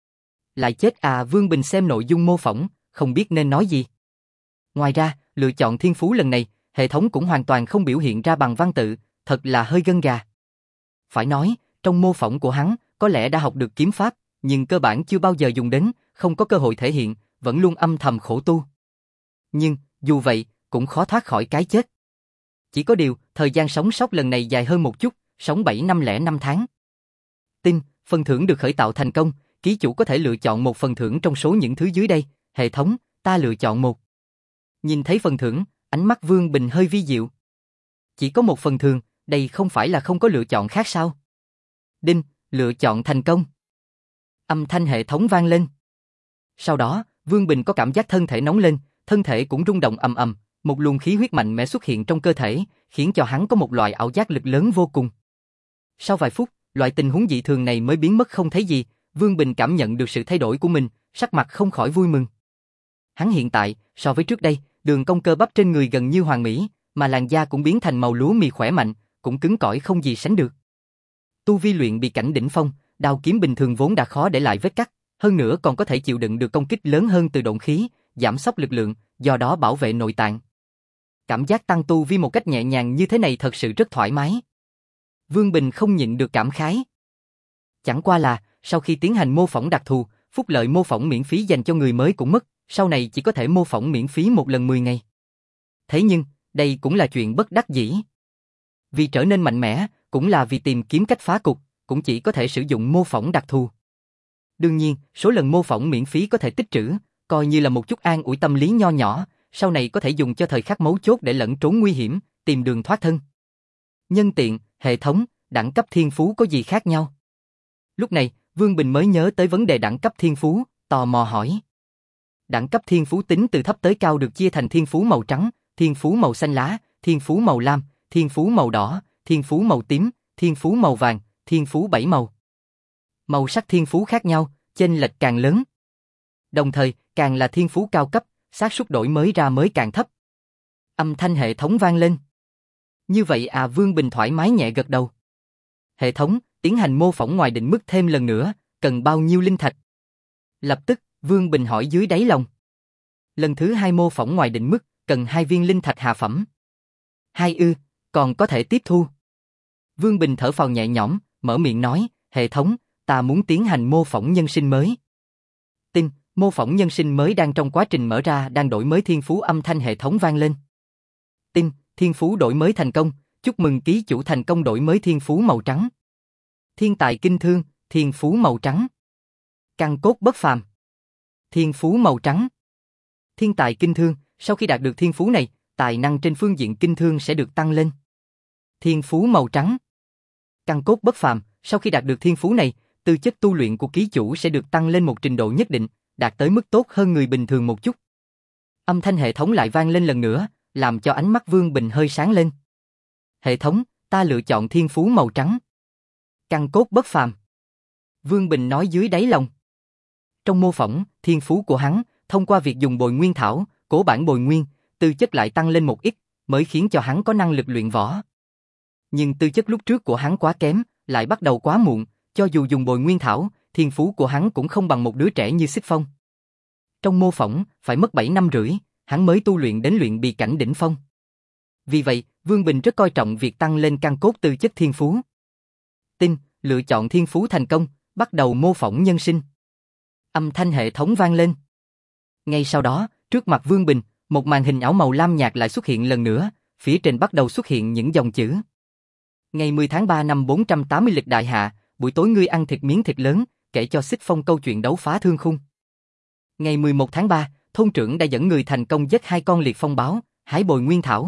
Lại chết à? Vương Bình xem nội dung mô phỏng, không biết nên nói gì. Ngoài ra, lựa chọn thiên phú lần này, hệ thống cũng hoàn toàn không biểu hiện ra bằng văn tự, thật là hơi gân gà. Phải nói, trong mô phỏng của hắn, có lẽ đã học được kiếm pháp, nhưng cơ bản chưa bao giờ dùng đến, không có cơ hội thể hiện, vẫn luôn âm thầm khổ tu. Nhưng, dù vậy, cũng khó thoát khỏi cái chết. Chỉ có điều, thời gian sống sót lần này dài hơn một chút, sống bảy năm lẻ năm tháng. Tin, phần thưởng được khởi tạo thành công, ký chủ có thể lựa chọn một phần thưởng trong số những thứ dưới đây, hệ thống, ta lựa chọn một. Nhìn thấy phần thưởng, ánh mắt Vương Bình hơi vi diệu. Chỉ có một phần thường, đây không phải là không có lựa chọn khác sao? Đinh, lựa chọn thành công. Âm thanh hệ thống vang lên. Sau đó, Vương Bình có cảm giác thân thể nóng lên, thân thể cũng rung động ầm ầm, một luồng khí huyết mạnh mẽ xuất hiện trong cơ thể, khiến cho hắn có một loại ảo giác lực lớn vô cùng. Sau vài phút, loại tình huống dị thường này mới biến mất không thấy gì, Vương Bình cảm nhận được sự thay đổi của mình, sắc mặt không khỏi vui mừng. Hắn hiện tại, so với trước đây, đường cong cơ bắp trên người gần như hoàn mỹ, mà làn da cũng biến thành màu lúa mì khỏe mạnh, cũng cứng cỏi không gì sánh được. Tu vi luyện bị cảnh đỉnh phong, đao kiếm bình thường vốn đã khó để lại vết cắt, hơn nữa còn có thể chịu đựng được công kích lớn hơn từ độn khí, giảm sốc lực lượng, do đó bảo vệ nội tạng. Cảm giác tăng tu vi một cách nhẹ nhàng như thế này thật sự rất thoải mái. Vương Bình không nhịn được cảm khái. Chẳng qua là, sau khi tiến hành mô phỏng đặc thù, phúc lợi mô phỏng miễn phí dành cho người mới cũng mất, sau này chỉ có thể mô phỏng miễn phí một lần mười ngày. Thế nhưng, đây cũng là chuyện bất đắc dĩ. Vì trở nên mạnh mẽ, cũng là vì tìm kiếm cách phá cục, cũng chỉ có thể sử dụng mô phỏng đặc thù. Đương nhiên, số lần mô phỏng miễn phí có thể tích trữ, coi như là một chút an ủi tâm lý nho nhỏ, sau này có thể dùng cho thời khắc mấu chốt để lẩn trốn nguy hiểm, tìm đường thoát thân. Nhân tiện, hệ thống, đẳng cấp thiên phú có gì khác nhau? Lúc này, Vương Bình mới nhớ tới vấn đề đẳng cấp thiên phú, tò mò hỏi. Đẳng cấp thiên phú tính từ thấp tới cao được chia thành thiên phú màu trắng, thiên phú màu xanh lá, thiên phú màu lam, thiên phú màu đỏ, thiên phú màu tím, thiên phú màu vàng, thiên phú bảy màu. Màu sắc thiên phú khác nhau, chênh lệch càng lớn. Đồng thời, càng là thiên phú cao cấp, xác suất đổi mới ra mới càng thấp. Âm thanh hệ thống vang lên. Như vậy à? Vương Bình thoải mái nhẹ gật đầu. Hệ thống, tiến hành mô phỏng ngoài định mức thêm lần nữa, cần bao nhiêu linh thạch? Lập tức, Vương Bình hỏi dưới đáy lòng. Lần thứ hai mô phỏng ngoài định mức, cần hai viên linh thạch hạ phẩm. Hai ư, còn có thể tiếp thu. Vương Bình thở phào nhẹ nhõm, mở miệng nói, hệ thống, ta muốn tiến hành mô phỏng nhân sinh mới. Tin, mô phỏng nhân sinh mới đang trong quá trình mở ra, đang đổi mới thiên phú. Âm thanh hệ thống vang lên. Tin, thiên phú đổi mới thành công, chúc mừng ký chủ thành công đổi mới thiên phú màu trắng. Thiên tài kinh thương, thiên phú màu trắng. Căn cốt bất phàm. Thiên phú màu trắng. Thiên tài kinh thương, sau khi đạt được thiên phú này, tài năng trên phương diện kinh thương sẽ được tăng lên. Thiên phú màu trắng. Căn cốt bất phàm, sau khi đạt được thiên phú này, tư chất tu luyện của ký chủ sẽ được tăng lên một trình độ nhất định, đạt tới mức tốt hơn người bình thường một chút. Âm thanh hệ thống lại vang lên lần nữa, làm cho ánh mắt Vương Bình hơi sáng lên. Hệ thống, ta lựa chọn thiên phú màu trắng. Căn cốt bất phàm. Vương Bình nói dưới đáy lòng. Trong mô phỏng, thiên phú của hắn, thông qua việc dùng bồi nguyên thảo, cố bản bồi nguyên, tư chất lại tăng lên một ít, mới khiến cho hắn có năng lực luyện võ. Nhưng tư chất lúc trước của hắn quá kém, lại bắt đầu quá muộn, cho dù dùng bồi nguyên thảo, thiên phú của hắn cũng không bằng một đứa trẻ như Xích Phong. Trong mô phỏng, phải mất bảy năm rưỡi, hắn mới tu luyện đến luyện bì cảnh đỉnh phong. Vì vậy, Vương Bình rất coi trọng việc tăng lên căn cốt tư chất thiên phú. Tin, lựa chọn thiên phú thành công, bắt đầu mô phỏng nhân sinh. Âm thanh hệ thống vang lên. Ngay sau đó, trước mặt Vương Bình, một màn hình ảo màu lam nhạt lại xuất hiện lần nữa, phía trên bắt đầu xuất hiện những dòng chữ. Ngày mười tháng ba năm bốn trăm tám mươi lịch đại hạ, buổi tối ngươi ăn thịt miếng thịt lớn, kể cho Xích Phong câu chuyện đấu phá thương khung. Ngày mười một tháng ba, thôn trưởng đã dẫn người thành công giết hai con liệt phong báo, hái bồi nguyên thảo.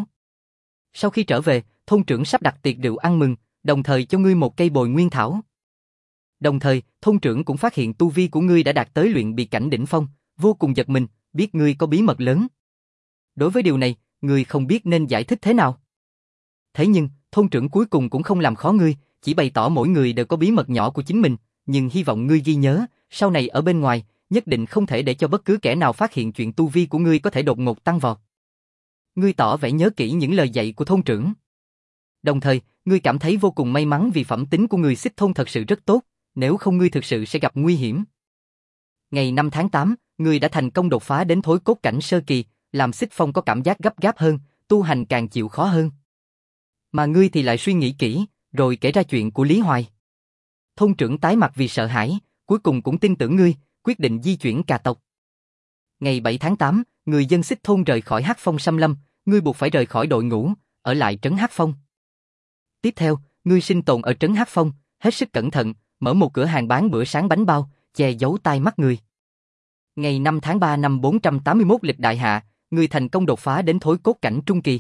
Sau khi trở về, thôn trưởng sắp đặt tiệc rượu ăn mừng, đồng thời cho ngươi một cây bồi nguyên thảo. Đồng thời, thôn trưởng cũng phát hiện tu vi của ngươi đã đạt tới luyện bì cảnh đỉnh phong, vô cùng giật mình, biết ngươi có bí mật lớn. Đối với điều này, ngươi không biết nên giải thích thế nào. Thế nhưng, thôn trưởng cuối cùng cũng không làm khó ngươi, chỉ bày tỏ mỗi người đều có bí mật nhỏ của chính mình, nhưng hy vọng ngươi ghi nhớ, sau này ở bên ngoài, nhất định không thể để cho bất cứ kẻ nào phát hiện chuyện tu vi của ngươi có thể đột ngột tăng vọt. Ngươi tỏ vẻ nhớ kỹ những lời dạy của thôn trưởng. Đồng thời, ngươi cảm thấy vô cùng may mắn vì phẩm tính của người Xích thôn thật sự rất tốt, nếu không ngươi thực sự sẽ gặp nguy hiểm. Ngày năm tháng tám, ngươi đã thành công đột phá đến thối cốt cảnh sơ kỳ, làm Xích Phong có cảm giác gấp gáp hơn, tu hành càng chịu khó hơn. Mà ngươi thì lại suy nghĩ kỹ, rồi kể ra chuyện của Lý Hoài. Thôn trưởng tái mặt vì sợ hãi, cuối cùng cũng tin tưởng ngươi, quyết định di chuyển cả tộc. Ngày bảy tháng tám, người dân Xích thôn rời khỏi Hắc Phong xâm lâm, ngươi buộc phải rời khỏi đội ngũ, ở lại trấn Hắc Phong. Tiếp theo, ngươi sinh tồn ở trấn Hắc Phong, hết sức cẩn thận, mở một cửa hàng bán bữa sáng bánh bao, che giấu tai mắt người. Ngày năm tháng ba năm bốn trăm tám mươi mốt lịch đại hạ, ngươi thành công đột phá đến thối cốt cảnh trung kỳ.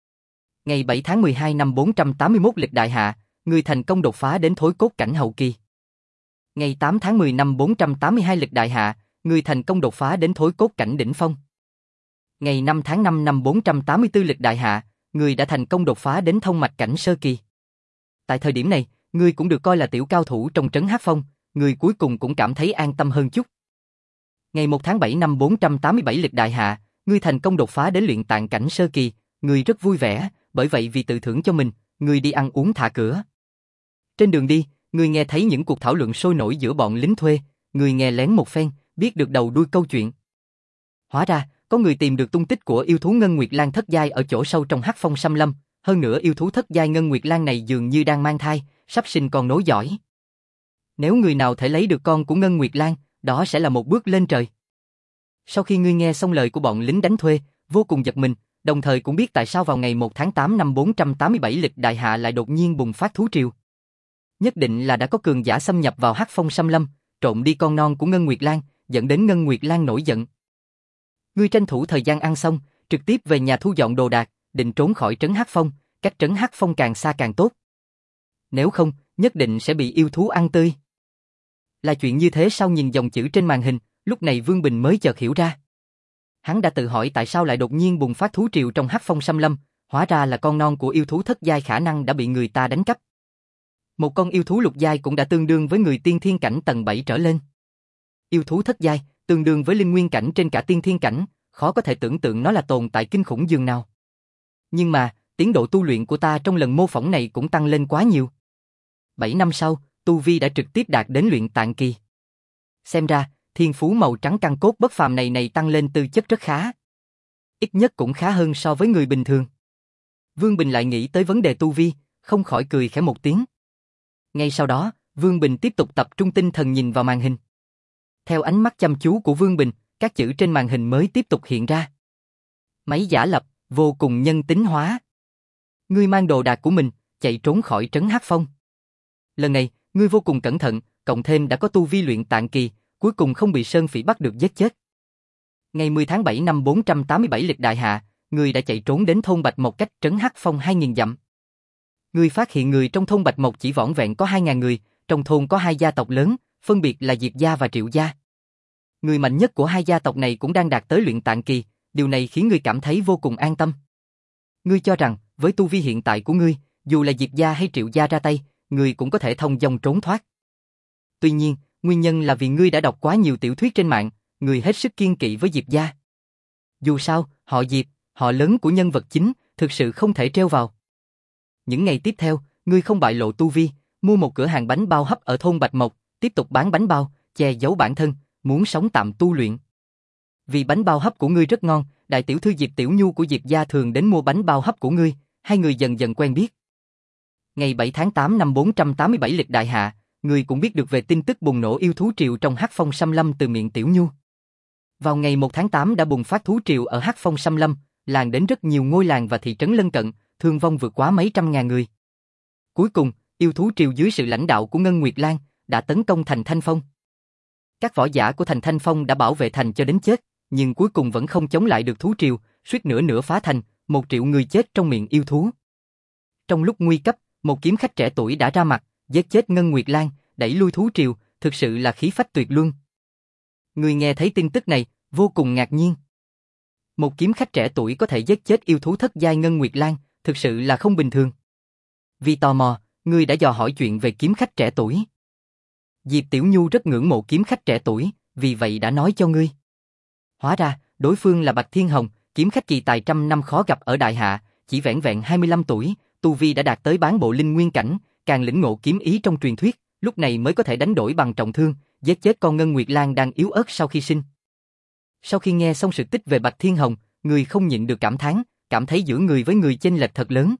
Ngày bảy tháng mười hai năm bốn trăm tám mươi mốt lịch đại hạ, ngươi thành công đột phá đến thối cốt cảnh hậu kỳ. Ngày tám tháng mười năm bốn trăm tám mươi hai lịch đại hạ, ngươi thành công đột phá đến thối cốt cảnh đỉnh phong. Ngày năm tháng năm năm bốn trăm tám mươi tư lịch đại hạ, ngươi đã thành công đột phá đến thông mạch cảnh sơ kỳ. Tại thời điểm này, ngươi cũng được coi là tiểu cao thủ trong trấn Hắc Phong, ngươi cuối cùng cũng cảm thấy an tâm hơn chút. Ngày một tháng bảy năm bốn trăm tám mươi bảy lịch đại hạ, ngươi thành công đột phá đến luyện tạng cảnh sơ kỳ, ngươi rất vui vẻ, bởi vậy vì tự thưởng cho mình, ngươi đi ăn uống thả cửa. Trên đường đi, ngươi nghe thấy những cuộc thảo luận sôi nổi giữa bọn lính thuê, ngươi nghe lén một phen, biết được đầu đuôi câu chuyện. Hóa ra, có người tìm được tung tích của yêu thú Ngân Nguyệt Lan thất giai ở chỗ sâu trong Hắc Phong xâm lâm, hơn nữa yêu thú thất giai Ngân Nguyệt Lan này dường như đang mang thai, sắp sinh con nối dõi. Nếu người nào thể lấy được con của Ngân Nguyệt Lan, đó sẽ là một bước lên trời. Sau khi ngươi nghe xong lời của bọn lính đánh thuê, vô cùng giật mình, đồng thời cũng biết tại sao vào ngày một tháng tám năm bốn trăm tám mươi bảy lịch đại hạ lại đột nhiên bùng phát thú triều. Nhất định là đã có cường giả xâm nhập vào Hắc Phong xâm lâm, trộm đi con non của Ngân Nguyệt Lan, dẫn đến Ngân Nguyệt Lan nổi giận. Ngươi tranh thủ thời gian ăn xong, trực tiếp về nhà thu dọn đồ đạc, định trốn khỏi trấn Hắc Phong, cách trấn Hắc Phong càng xa càng tốt. Nếu không, nhất định sẽ bị yêu thú ăn tươi. Là chuyện như thế sau nhìn dòng chữ trên màn hình, lúc này Vương Bình mới chợt hiểu ra. Hắn đã tự hỏi tại sao lại đột nhiên bùng phát thú triều trong Hắc Phong xâm lâm, hóa ra là con non của yêu thú thất giai khả năng đã bị người ta đánh cắp. Một con yêu thú lục giai cũng đã tương đương với người tiên thiên cảnh tầng bảy trở lên. Yêu thú thất giai, tương đương với linh nguyên cảnh trên cả tiên thiên cảnh, khó có thể tưởng tượng nó là tồn tại kinh khủng dường nào. Nhưng mà, tiến độ tu luyện của ta trong lần mô phỏng này cũng tăng lên quá nhiều. Bảy năm sau, tu vi đã trực tiếp đạt đến luyện tạng kỳ. Xem ra, thiên phú màu trắng căn cốt bất phàm này này tăng lên tư chất rất khá. Ít nhất cũng khá hơn so với người bình thường. Vương Bình lại nghĩ tới vấn đề tu vi, không khỏi cười khẽ một tiếng. Ngay sau đó, Vương Bình tiếp tục tập trung tinh thần nhìn vào màn hình. Theo ánh mắt chăm chú của Vương Bình, các chữ trên màn hình mới tiếp tục hiện ra. Máy giả lập, vô cùng nhân tính hóa. Ngươi mang đồ đạc của mình, chạy trốn khỏi trấn Hắc Phong. Lần này, Ngươi vô cùng cẩn thận, cộng thêm đã có tu vi luyện tạng kỳ, cuối cùng không bị Sơn Phỉ bắt được giết chết. Ngày mười tháng bảy năm bốn trăm tám mươi bảy lịch đại hạ, ngươi đã chạy trốn đến thôn Bạch Mộc cách trấn Hắc Phong hai nghìn dặm. Ngươi phát hiện người trong thôn Bạch Mộc chỉ vỏn vẹn có hai nghìn người, trong thôn có hai gia tộc lớn, phân biệt là Diệp gia và Triệu gia. Người mạnh nhất của hai gia tộc này cũng đang đạt tới luyện tạng kỳ, điều này khiến ngươi cảm thấy vô cùng an tâm. Ngươi cho rằng, với tu vi hiện tại của ngươi, dù là Diệp gia hay Triệu gia ra tay, ngươi cũng có thể thông dong trốn thoát. Tuy nhiên, nguyên nhân là vì ngươi đã đọc quá nhiều tiểu thuyết trên mạng, ngươi hết sức kiêng kỵ với Diệp gia. Dù sao, họ Diệp, họ lớn của nhân vật chính, thực sự không thể treo vào. Những ngày tiếp theo, ngươi không bại lộ tu vi, mua một cửa hàng bánh bao hấp ở thôn Bạch Mộc, tiếp tục bán bánh bao, che giấu bản thân, muốn sống tạm tu luyện. Vì bánh bao hấp của ngươi rất ngon, đại tiểu thư Diệp Tiểu Nhu của Diệp gia thường đến mua bánh bao hấp của ngươi, hai người dần dần quen biết. Ngày bảy tháng tám năm bốn trăm tám mươi bảy lịch đại hạ, ngươi cũng biết được về tin tức bùng nổ yêu thú triều trong Hắc Phong Xâm Lâm từ miệng Tiểu Nhu. Vào ngày một tháng tám đã bùng phát thú triều ở Hắc Phong Xâm Lâm, lan đến rất nhiều ngôi làng và thị trấn lân cận, thương vong vượt quá mấy trăm ngàn người. Cuối cùng, yêu thú triều dưới sự lãnh đạo của Ngân Nguyệt Lan đã tấn công thành Thanh Phong. Các võ giả của thành Thanh Phong đã bảo vệ thành cho đến chết, nhưng cuối cùng vẫn không chống lại được thú triều, suýt nữa nữa phá thành, một triệu người chết trong miệng yêu thú. Trong lúc nguy cấp, một kiếm khách trẻ tuổi đã ra mặt, giết chết Ngân Nguyệt Lan, đẩy lui thú triều, thực sự là khí phách tuyệt luân. Người nghe thấy tin tức này, vô cùng ngạc nhiên. Một kiếm khách trẻ tuổi có thể giết chết yêu thú thất giai Ngân Nguyệt Lan, thực sự là không bình thường. Vì tò mò, ngươi đã dò hỏi chuyện về kiếm khách trẻ tuổi. Diệp Tiểu Nhu rất ngưỡng mộ kiếm khách trẻ tuổi, vì vậy đã nói cho ngươi. Hóa ra, đối phương là Bạch Thiên Hồng, kiếm khách kỳ tài trăm năm khó gặp ở Đại Hạ, chỉ vẻn vẹn hai mươi lăm tuổi, tu vi đã đạt tới bán bộ linh nguyên cảnh, càng lĩnh ngộ kiếm ý trong truyền thuyết, lúc này mới có thể đánh đổi bằng trọng thương, giết chết con Ngân Nguyệt Lan đang yếu ớt sau khi sinh. Sau khi nghe xong sự tích về Bạch Thiên Hồng, người không nhịn được cảm thán, cảm thấy giữa người với người chênh lệch thật lớn.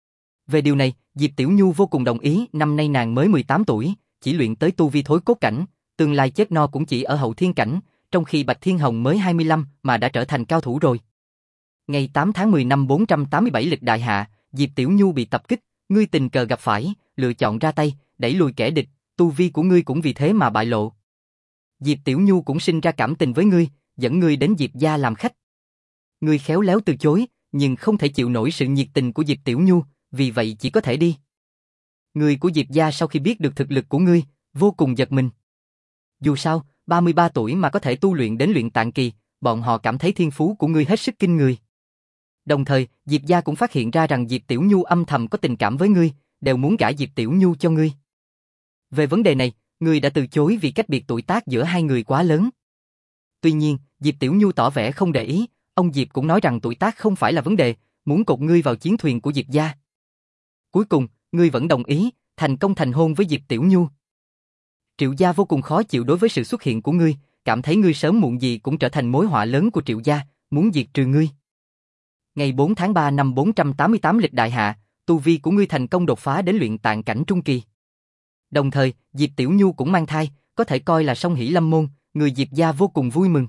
Về điều này, Diệp Tiểu Nhu vô cùng đồng ý, năm nay nàng mới mười tám tuổi, chỉ luyện tới tu vi thối cốt cảnh, tương lai chết no cũng chỉ ở hậu thiên cảnh, trong khi Bạch Thiên Hồng mới hai mươi lăm mà đã trở thành cao thủ rồi. Ngày tám tháng mười năm bốn trăm tám mươi bảy lịch đại hạ, Diệp Tiểu Nhu bị tập kích, ngươi tình cờ gặp phải, lựa chọn ra tay, đẩy lùi kẻ địch, tu vi của ngươi cũng vì thế mà bại lộ. Diệp Tiểu Nhu cũng sinh ra cảm tình với ngươi, dẫn ngươi đến Diệp gia làm khách. Ngươi khéo léo từ chối, nhưng không thể chịu nổi sự nhiệt tình của Diệp Tiểu Nhu, vì vậy chỉ có thể đi. Người của Diệp gia sau khi biết được thực lực của ngươi, vô cùng giật mình. Dù sao, ba mươi ba tuổi mà có thể tu luyện đến luyện tạng kỳ, bọn họ cảm thấy thiên phú của ngươi hết sức kinh người. Đồng thời, Diệp gia cũng phát hiện ra rằng Diệp Tiểu Nhu âm thầm có tình cảm với ngươi, đều muốn gả Diệp Tiểu Nhu cho ngươi. Về vấn đề này, ngươi đã từ chối vì cách biệt tuổi tác giữa hai người quá lớn. Tuy nhiên, Diệp Tiểu Nhu tỏ vẻ không để ý, ông Diệp cũng nói rằng tuổi tác không phải là vấn đề, muốn cột ngươi vào chiến thuyền của Diệp gia. Cuối cùng, ngươi vẫn đồng ý, thành công thành hôn với Diệp Tiểu Nhu. Triệu gia vô cùng khó chịu đối với sự xuất hiện của ngươi, cảm thấy ngươi sớm muộn gì cũng trở thành mối họa lớn của Triệu gia, muốn diệt trừ ngươi. Ngày bốn tháng ba năm bốn trăm tám mươi tám lịch đại hạ, tu vi của ngươi thành công đột phá đến luyện tạng cảnh trung kỳ. Đồng thời, Diệp Tiểu Nhu cũng mang thai, có thể coi là song hỷ lâm môn, người Diệp gia vô cùng vui mừng.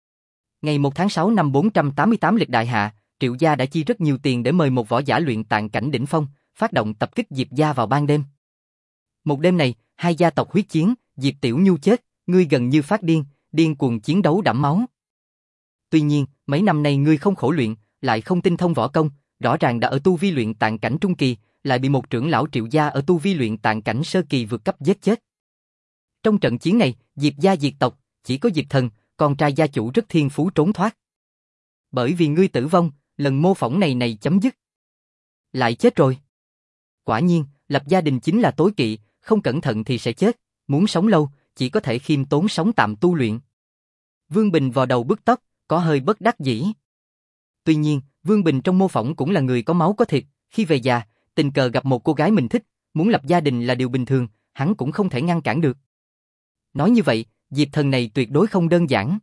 Ngày một tháng sáu năm bốn trăm tám mươi tám lịch đại hạ, Triệu gia đã chi rất nhiều tiền để mời một võ giả luyện tạng cảnh đỉnh phong, phát động tập kích Diệp gia vào ban đêm. Một đêm này, hai gia tộc huyết chiến, Diệp Tiểu Nhu chết, ngươi gần như phát điên, điên cuồng chiến đấu đẫm máu. Tuy nhiên, mấy năm nay ngươi không khổ luyện, lại không tinh thông võ công, rõ ràng đã ở tu vi luyện tạng cảnh trung kỳ, lại bị một trưởng lão Triệu gia ở tu vi luyện tạng cảnh sơ kỳ vượt cấp giết chết. Trong trận chiến này, Diệp gia diệt tộc, chỉ có Diệp Thần, con trai gia chủ rất thiên phú trốn thoát. Bởi vì ngươi tử vong, lần mô phỏng này này chấm dứt. Lại chết rồi. Quả nhiên, lập gia đình chính là tối kỵ, không cẩn thận thì sẽ chết, muốn sống lâu, chỉ có thể khiêm tốn sống tạm tu luyện. Vương Bình vò đầu bứt tóc, có hơi bất đắc dĩ. Tuy nhiên, Vương Bình trong mô phỏng cũng là người có máu có thịt, khi về già, tình cờ gặp một cô gái mình thích, muốn lập gia đình là điều bình thường, hắn cũng không thể ngăn cản được. Nói như vậy, Diệp Thần này tuyệt đối không đơn giản.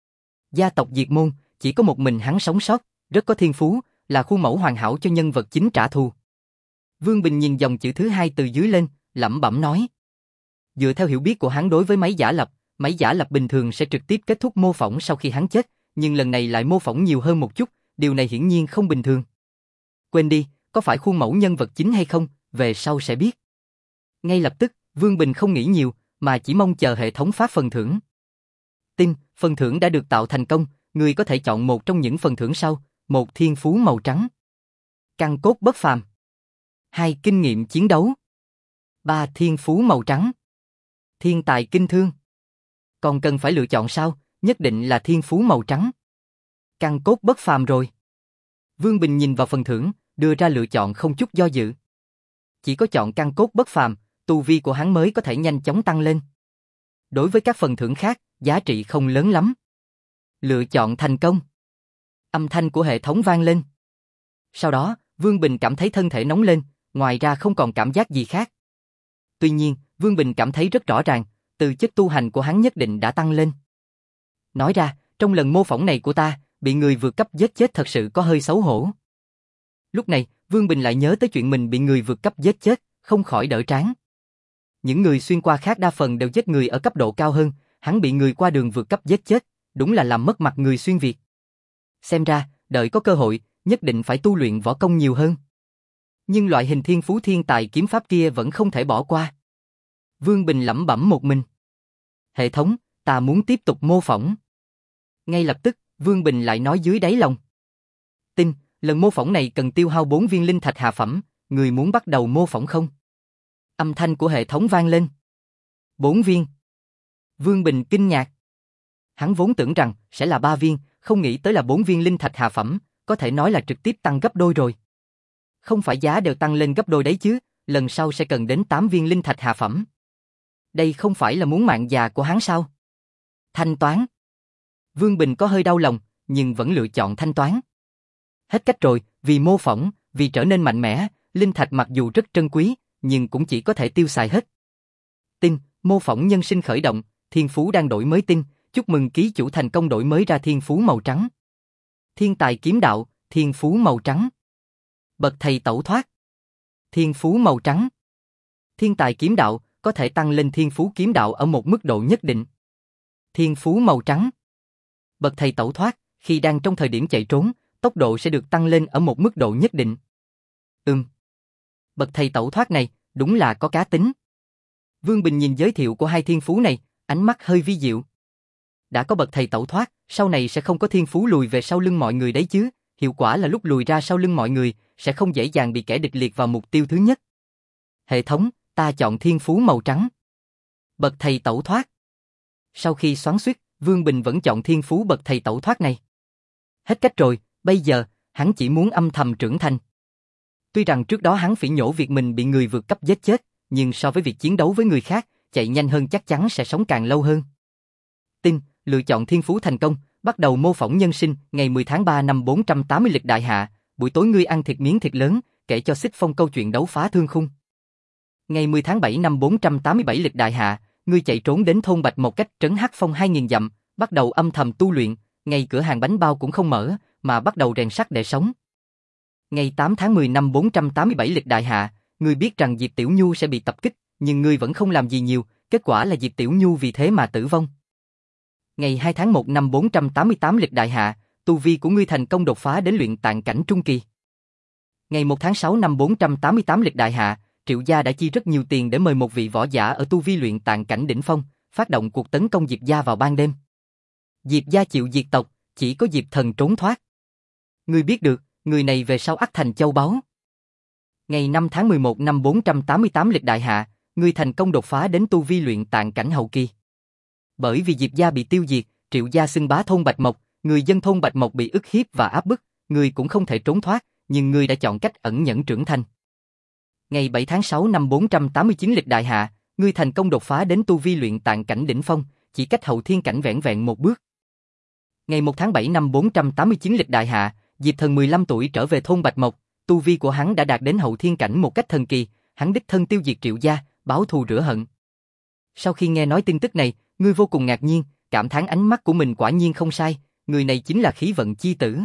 Gia tộc diệt môn, chỉ có một mình hắn sống sót, rất có thiên phú, là khuôn mẫu hoàn hảo cho nhân vật chính trả thù. Vương Bình nhìn dòng chữ thứ hai từ dưới lên, lẩm bẩm nói. Dựa theo hiểu biết của hắn đối với máy giả lập, máy giả lập bình thường sẽ trực tiếp kết thúc mô phỏng sau khi hắn chết, nhưng lần này lại mô phỏng nhiều hơn một chút, điều này hiển nhiên không bình thường. Quên đi, có phải khuôn mẫu nhân vật chính hay không, về sau sẽ biết. Ngay lập tức, Vương Bình không nghĩ nhiều, mà chỉ mong chờ hệ thống phát phần thưởng. Tin, phần thưởng đã được tạo thành công, người có thể chọn một trong những phần thưởng sau, một thiên phú màu trắng, căn cốt bất phàm, hai kinh nghiệm chiến đấu, ba thiên phú màu trắng, thiên tài kinh thương. Còn cần phải lựa chọn sao? Nhất định là thiên phú màu trắng, căn cốt bất phàm rồi. Vương Bình nhìn vào phần thưởng, đưa ra lựa chọn không chút do dự. Chỉ có chọn căn cốt bất phàm, tu vi của hắn mới có thể nhanh chóng tăng lên. Đối với các phần thưởng khác, giá trị không lớn lắm. Lựa chọn thành công. Âm thanh của hệ thống vang lên. Sau đó, Vương Bình cảm thấy thân thể nóng lên, ngoài ra không còn cảm giác gì khác. Tuy nhiên, Vương Bình cảm thấy rất rõ ràng, từ chất tu hành của hắn nhất định đã tăng lên. Nói ra, trong lần mô phỏng này của ta, bị người vượt cấp giết chết thật sự có hơi xấu hổ. Lúc này, Vương Bình lại nhớ tới chuyện mình bị người vượt cấp giết chết, không khỏi đỡ trán. Những người xuyên qua khác đa phần đều giết người ở cấp độ cao hơn, hắn bị người qua đường vượt cấp giết chết, đúng là làm mất mặt người xuyên Việt. Xem ra, đợi có cơ hội, nhất định phải tu luyện võ công nhiều hơn. Nhưng loại hình thiên phú thiên tài kiếm pháp kia vẫn không thể bỏ qua. Vương Bình lẩm bẩm một mình. Hệ thống, ta muốn tiếp tục mô phỏng. Ngay lập tức, Vương Bình lại nói dưới đáy lòng. Tin, lần mô phỏng này cần tiêu hao bốn viên linh thạch hạ phẩm, người muốn bắt đầu mô phỏng không? Âm thanh của hệ thống vang lên. Bốn viên. Vương Bình kinh ngạc. Hắn vốn tưởng rằng sẽ là ba viên, không nghĩ tới là bốn viên linh thạch hạ phẩm, có thể nói là trực tiếp tăng gấp đôi rồi. Không phải giá đều tăng lên gấp đôi đấy chứ, lần sau sẽ cần đến tám viên linh thạch hạ phẩm. Đây không phải là muốn mạng già của hắn sao? Thanh toán. Vương Bình có hơi đau lòng, nhưng vẫn lựa chọn thanh toán. Hết cách rồi, vì mô phỏng, vì trở nên mạnh mẽ, linh thạch mặc dù rất trân quý, nhưng cũng chỉ có thể tiêu xài hết. Tin, mô phỏng nhân sinh khởi động, thiên phú đang đổi mới tin, chúc mừng ký chủ thành công đổi mới ra thiên phú màu trắng. Thiên tài kiếm đạo, thiên phú màu trắng. Bậc thầy tẩu thoát, thiên phú màu trắng. Thiên tài kiếm đạo, có thể tăng lên thiên phú kiếm đạo ở một mức độ nhất định. Thiên phú màu trắng. Bậc thầy tẩu thoát, khi đang trong thời điểm chạy trốn, tốc độ sẽ được tăng lên ở một mức độ nhất định. Ừm. Bậc thầy tẩu thoát này, đúng là có cá tính. Vương Bình nhìn giới thiệu của hai thiên phú này, ánh mắt hơi vi diệu. Đã có bậc thầy tẩu thoát, sau này sẽ không có thiên phú lùi về sau lưng mọi người đấy chứ, hiệu quả là lúc lùi ra sau lưng mọi người, sẽ không dễ dàng bị kẻ địch liệt vào mục tiêu thứ nhất. Hệ thống, ta chọn thiên phú màu trắng. Bậc thầy tẩu thoát. Sau khi xoắn xuýt, Vương Bình vẫn chọn thiên phú bậc thầy tẩu thoát này. Hết cách rồi, bây giờ, hắn chỉ muốn âm thầm trưởng thành. Tuy rằng trước đó hắn phỉ nhổ việc mình bị người vượt cấp giết chết, nhưng so với việc chiến đấu với người khác, chạy nhanh hơn chắc chắn sẽ sống càng lâu hơn. Tin, lựa chọn thiên phú thành công, bắt đầu mô phỏng nhân sinh, ngày mười tháng ba năm bốn trăm tám mươi lịch đại hạ, buổi tối ngươi ăn thịt miếng thịt lớn, kể cho Xích Phong câu chuyện đấu phá thương khung. Ngày mười tháng bảy năm bốn trăm tám mươi bảy lịch đại hạ, ngươi chạy trốn đến thôn Bạch một cách trấn Hắc Phong hai nghìn dặm, bắt đầu âm thầm tu luyện, ngay cửa hàng bánh bao cũng không mở, mà bắt đầu rèn sắt để sống. Ngày tám tháng mười năm bốn trăm tám mươi bảy lịch đại hạ, ngươi biết rằng Diệp Tiểu Nhu sẽ bị tập kích, nhưng ngươi vẫn không làm gì nhiều, kết quả là Diệp Tiểu Nhu vì thế mà tử vong. Ngày hai tháng một năm bốn trăm tám mươi tám lịch đại hạ, tu vi của ngươi thành công đột phá đến luyện tạng cảnh trung kỳ. Ngày một tháng sáu năm bốn trăm tám mươi tám lịch đại hạ, Triệu gia đã chi rất nhiều tiền để mời một vị võ giả ở tu vi luyện tạng cảnh đỉnh phong, phát động cuộc tấn công Diệp gia vào ban đêm. Diệp gia chịu diệt tộc, chỉ có Diệp Thần trốn thoát. Ngươi biết được, người này về sau ắt thành châu báu. Ngày năm tháng mười một năm bốn trăm tám mươi tám lịch đại hạ, ngươi thành công đột phá đến tu vi luyện tạng cảnh hậu kỳ. Bởi vì Diệp gia bị tiêu diệt, Triệu gia xưng bá thôn Bạch Mộc, người dân thôn Bạch Mộc bị ức hiếp và áp bức, ngươi cũng không thể trốn thoát, nhưng ngươi đã chọn cách ẩn nhẫn trưởng thành. Ngày bảy tháng sáu năm bốn trăm tám mươi chín lịch đại hạ, ngươi thành công đột phá đến tu vi luyện tạng cảnh đỉnh phong, chỉ cách hậu thiên cảnh vẻn vẹn một bước. Ngày một tháng bảy năm bốn trăm tám mươi chín lịch đại hạ, Diệp Thần mười lăm tuổi trở về thôn Bạch Mộc, tu vi của hắn đã đạt đến hậu thiên cảnh một cách thần kỳ, hắn đích thân tiêu diệt Triệu gia, báo thù rửa hận. Sau khi nghe nói tin tức này, ngươi vô cùng ngạc nhiên, cảm thán ánh mắt của mình quả nhiên không sai, người này chính là khí vận chi tử.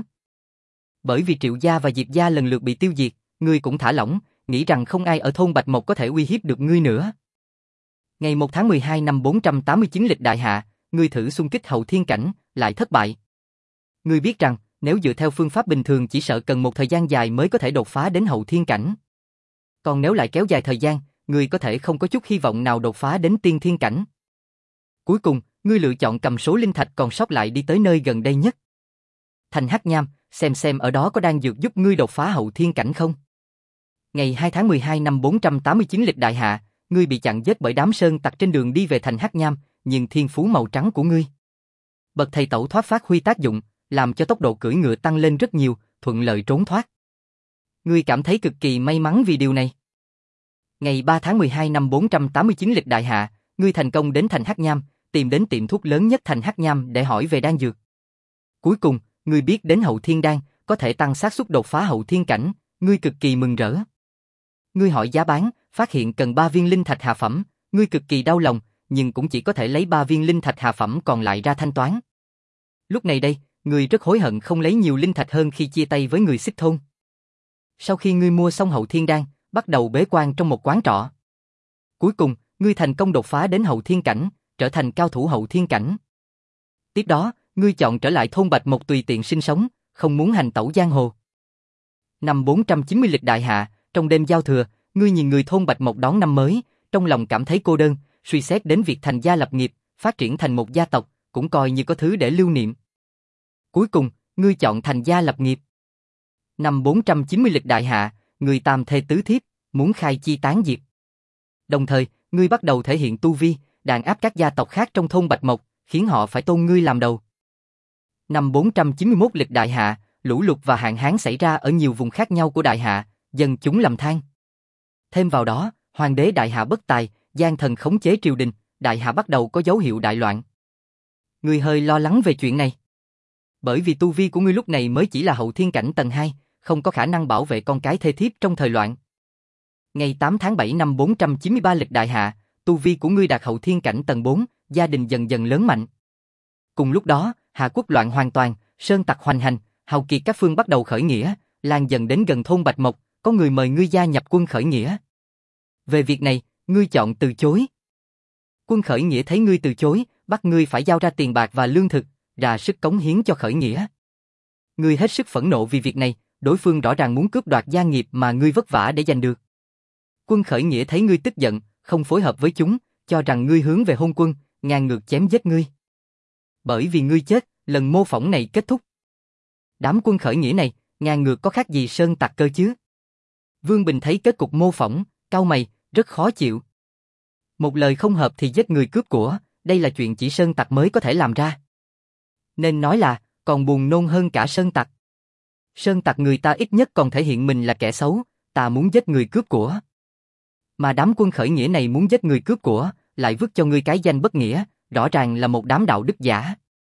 Bởi vì Triệu gia và Diệp gia lần lượt bị tiêu diệt, ngươi cũng thả lỏng, nghĩ rằng không ai ở thôn Bạch Mộc có thể uy hiếp được ngươi nữa. Ngày một tháng mười hai năm bốn trăm tám mươi chín lịch đại hạ, ngươi thử xung kích hậu thiên cảnh, lại thất bại. Ngươi biết rằng, nếu dựa theo phương pháp bình thường chỉ sợ cần một thời gian dài mới có thể đột phá đến hậu thiên cảnh. Còn nếu lại kéo dài thời gian, ngươi có thể không có chút hy vọng nào đột phá đến tiên thiên cảnh. Cuối cùng, ngươi lựa chọn cầm số linh thạch còn sót lại đi tới nơi gần đây nhất. Thành Hắc Nham, xem xem ở đó có đang dược giúp ngươi đột phá hậu thiên cảnh không. Ngày hai tháng mười hai năm bốn trăm tám mươi chín lịch đại hạ, ngươi bị chặn giết bởi đám sơn tặc trên đường đi về thành Hắc Nham, nhưng thiên phú màu trắng của ngươi. Bậc thầy tẩu thoát phát huy tác dụng, làm cho tốc độ cưỡi ngựa tăng lên rất nhiều, thuận lợi trốn thoát. Ngươi cảm thấy cực kỳ may mắn vì điều này. Ngày ba tháng mười hai năm bốn trăm tám mươi chín lịch đại hạ, ngươi thành công đến thành Hắc Nham, tìm đến tiệm thuốc lớn nhất thành Hắc Nham để hỏi về đan dược. Cuối cùng, ngươi biết đến hậu thiên đan, có thể tăng xác suất đột phá hậu thiên cảnh, ngươi cực kỳ mừng rỡ. Ngươi hỏi giá bán, phát hiện cần ba viên linh thạch hạ phẩm, ngươi cực kỳ đau lòng, nhưng cũng chỉ có thể lấy ba viên linh thạch hạ phẩm còn lại ra thanh toán. Lúc này đây, ngươi rất hối hận không lấy nhiều linh thạch hơn khi chia tay với người Xích thôn. Sau khi ngươi mua xong hậu thiên đan, bắt đầu bế quan trong một quán trọ. Cuối cùng, ngươi thành công đột phá đến hậu thiên cảnh, trở thành cao thủ hậu thiên cảnh. Tiếp đó, ngươi chọn trở lại thôn Bạch Mộc tùy tiện sinh sống, không muốn hành tẩu giang hồ. Năm bốn trăm chín mươi lịch đại hạ, trong đêm giao thừa, ngươi nhìn người thôn Bạch Mộc đón năm mới, trong lòng cảm thấy cô đơn, suy xét đến việc thành gia lập nghiệp, phát triển thành một gia tộc, cũng coi như có thứ để lưu niệm. Cuối cùng, ngươi chọn thành gia lập nghiệp. Năm bốn trăm chín mươi lịch đại hạ, ngươi tam thê tứ thiếp, muốn khai chi tán diệp. Đồng thời, ngươi bắt đầu thể hiện tu vi, đàn áp các gia tộc khác trong thôn Bạch Mộc, khiến họ phải tôn ngươi làm đầu. Năm bốn trăm chín mươi mốt lịch đại hạ, lũ lụt và hạn hán xảy ra ở nhiều vùng khác nhau của đại hạ, dân chúng lầm than. Thêm vào đó, hoàng đế đại hạ bất tài, gian thần khống chế triều đình, đại hạ bắt đầu có dấu hiệu đại loạn. Ngươi hơi lo lắng về chuyện này. Bởi vì tu vi của ngươi lúc này mới chỉ là hậu thiên cảnh tầng hai, không có khả năng bảo vệ con cái thê thiếp trong thời loạn. Ngày tám tháng bảy năm bốn trăm chín mươi ba lịch đại hạ, tu vi của ngươi đạt hậu thiên cảnh tầng bốn, gia đình dần dần lớn mạnh. Cùng lúc đó, Hạ quốc loạn hoàn toàn, sơn tặc hoành hành, hào kiệt các phương bắt đầu khởi nghĩa, lan dần đến gần thôn Bạch Mộc, có người mời ngươi gia nhập quân khởi nghĩa. Về việc này, ngươi chọn từ chối. Quân khởi nghĩa thấy ngươi từ chối, bắt ngươi phải giao ra tiền bạc và lương thực, ra sức cống hiến cho khởi nghĩa. Ngươi hết sức phẫn nộ vì việc này, đối phương rõ ràng muốn cướp đoạt gia nghiệp mà ngươi vất vả để giành được. Quân khởi nghĩa thấy ngươi tức giận, không phối hợp với chúng, cho rằng ngươi hướng về hôn quân, ngang ngược chém giết ngươi. Bởi vì ngươi chết, lần mô phỏng này kết thúc. Đám quân khởi nghĩa này, ngang ngược có khác gì sơn tặc cơ chứ? Vương Bình thấy kết cục mô phỏng, cau mày, rất khó chịu. Một lời không hợp thì giết người cướp của, đây là chuyện chỉ sơn tặc mới có thể làm ra. Nên nói là, còn buồn nôn hơn cả sơn tặc. Sơn tặc người ta ít nhất còn thể hiện mình là kẻ xấu, ta muốn giết người cướp của. Mà đám quân khởi nghĩa này muốn giết người cướp của, lại vứt cho ngươi cái danh bất nghĩa, rõ ràng là một đám đạo đức giả.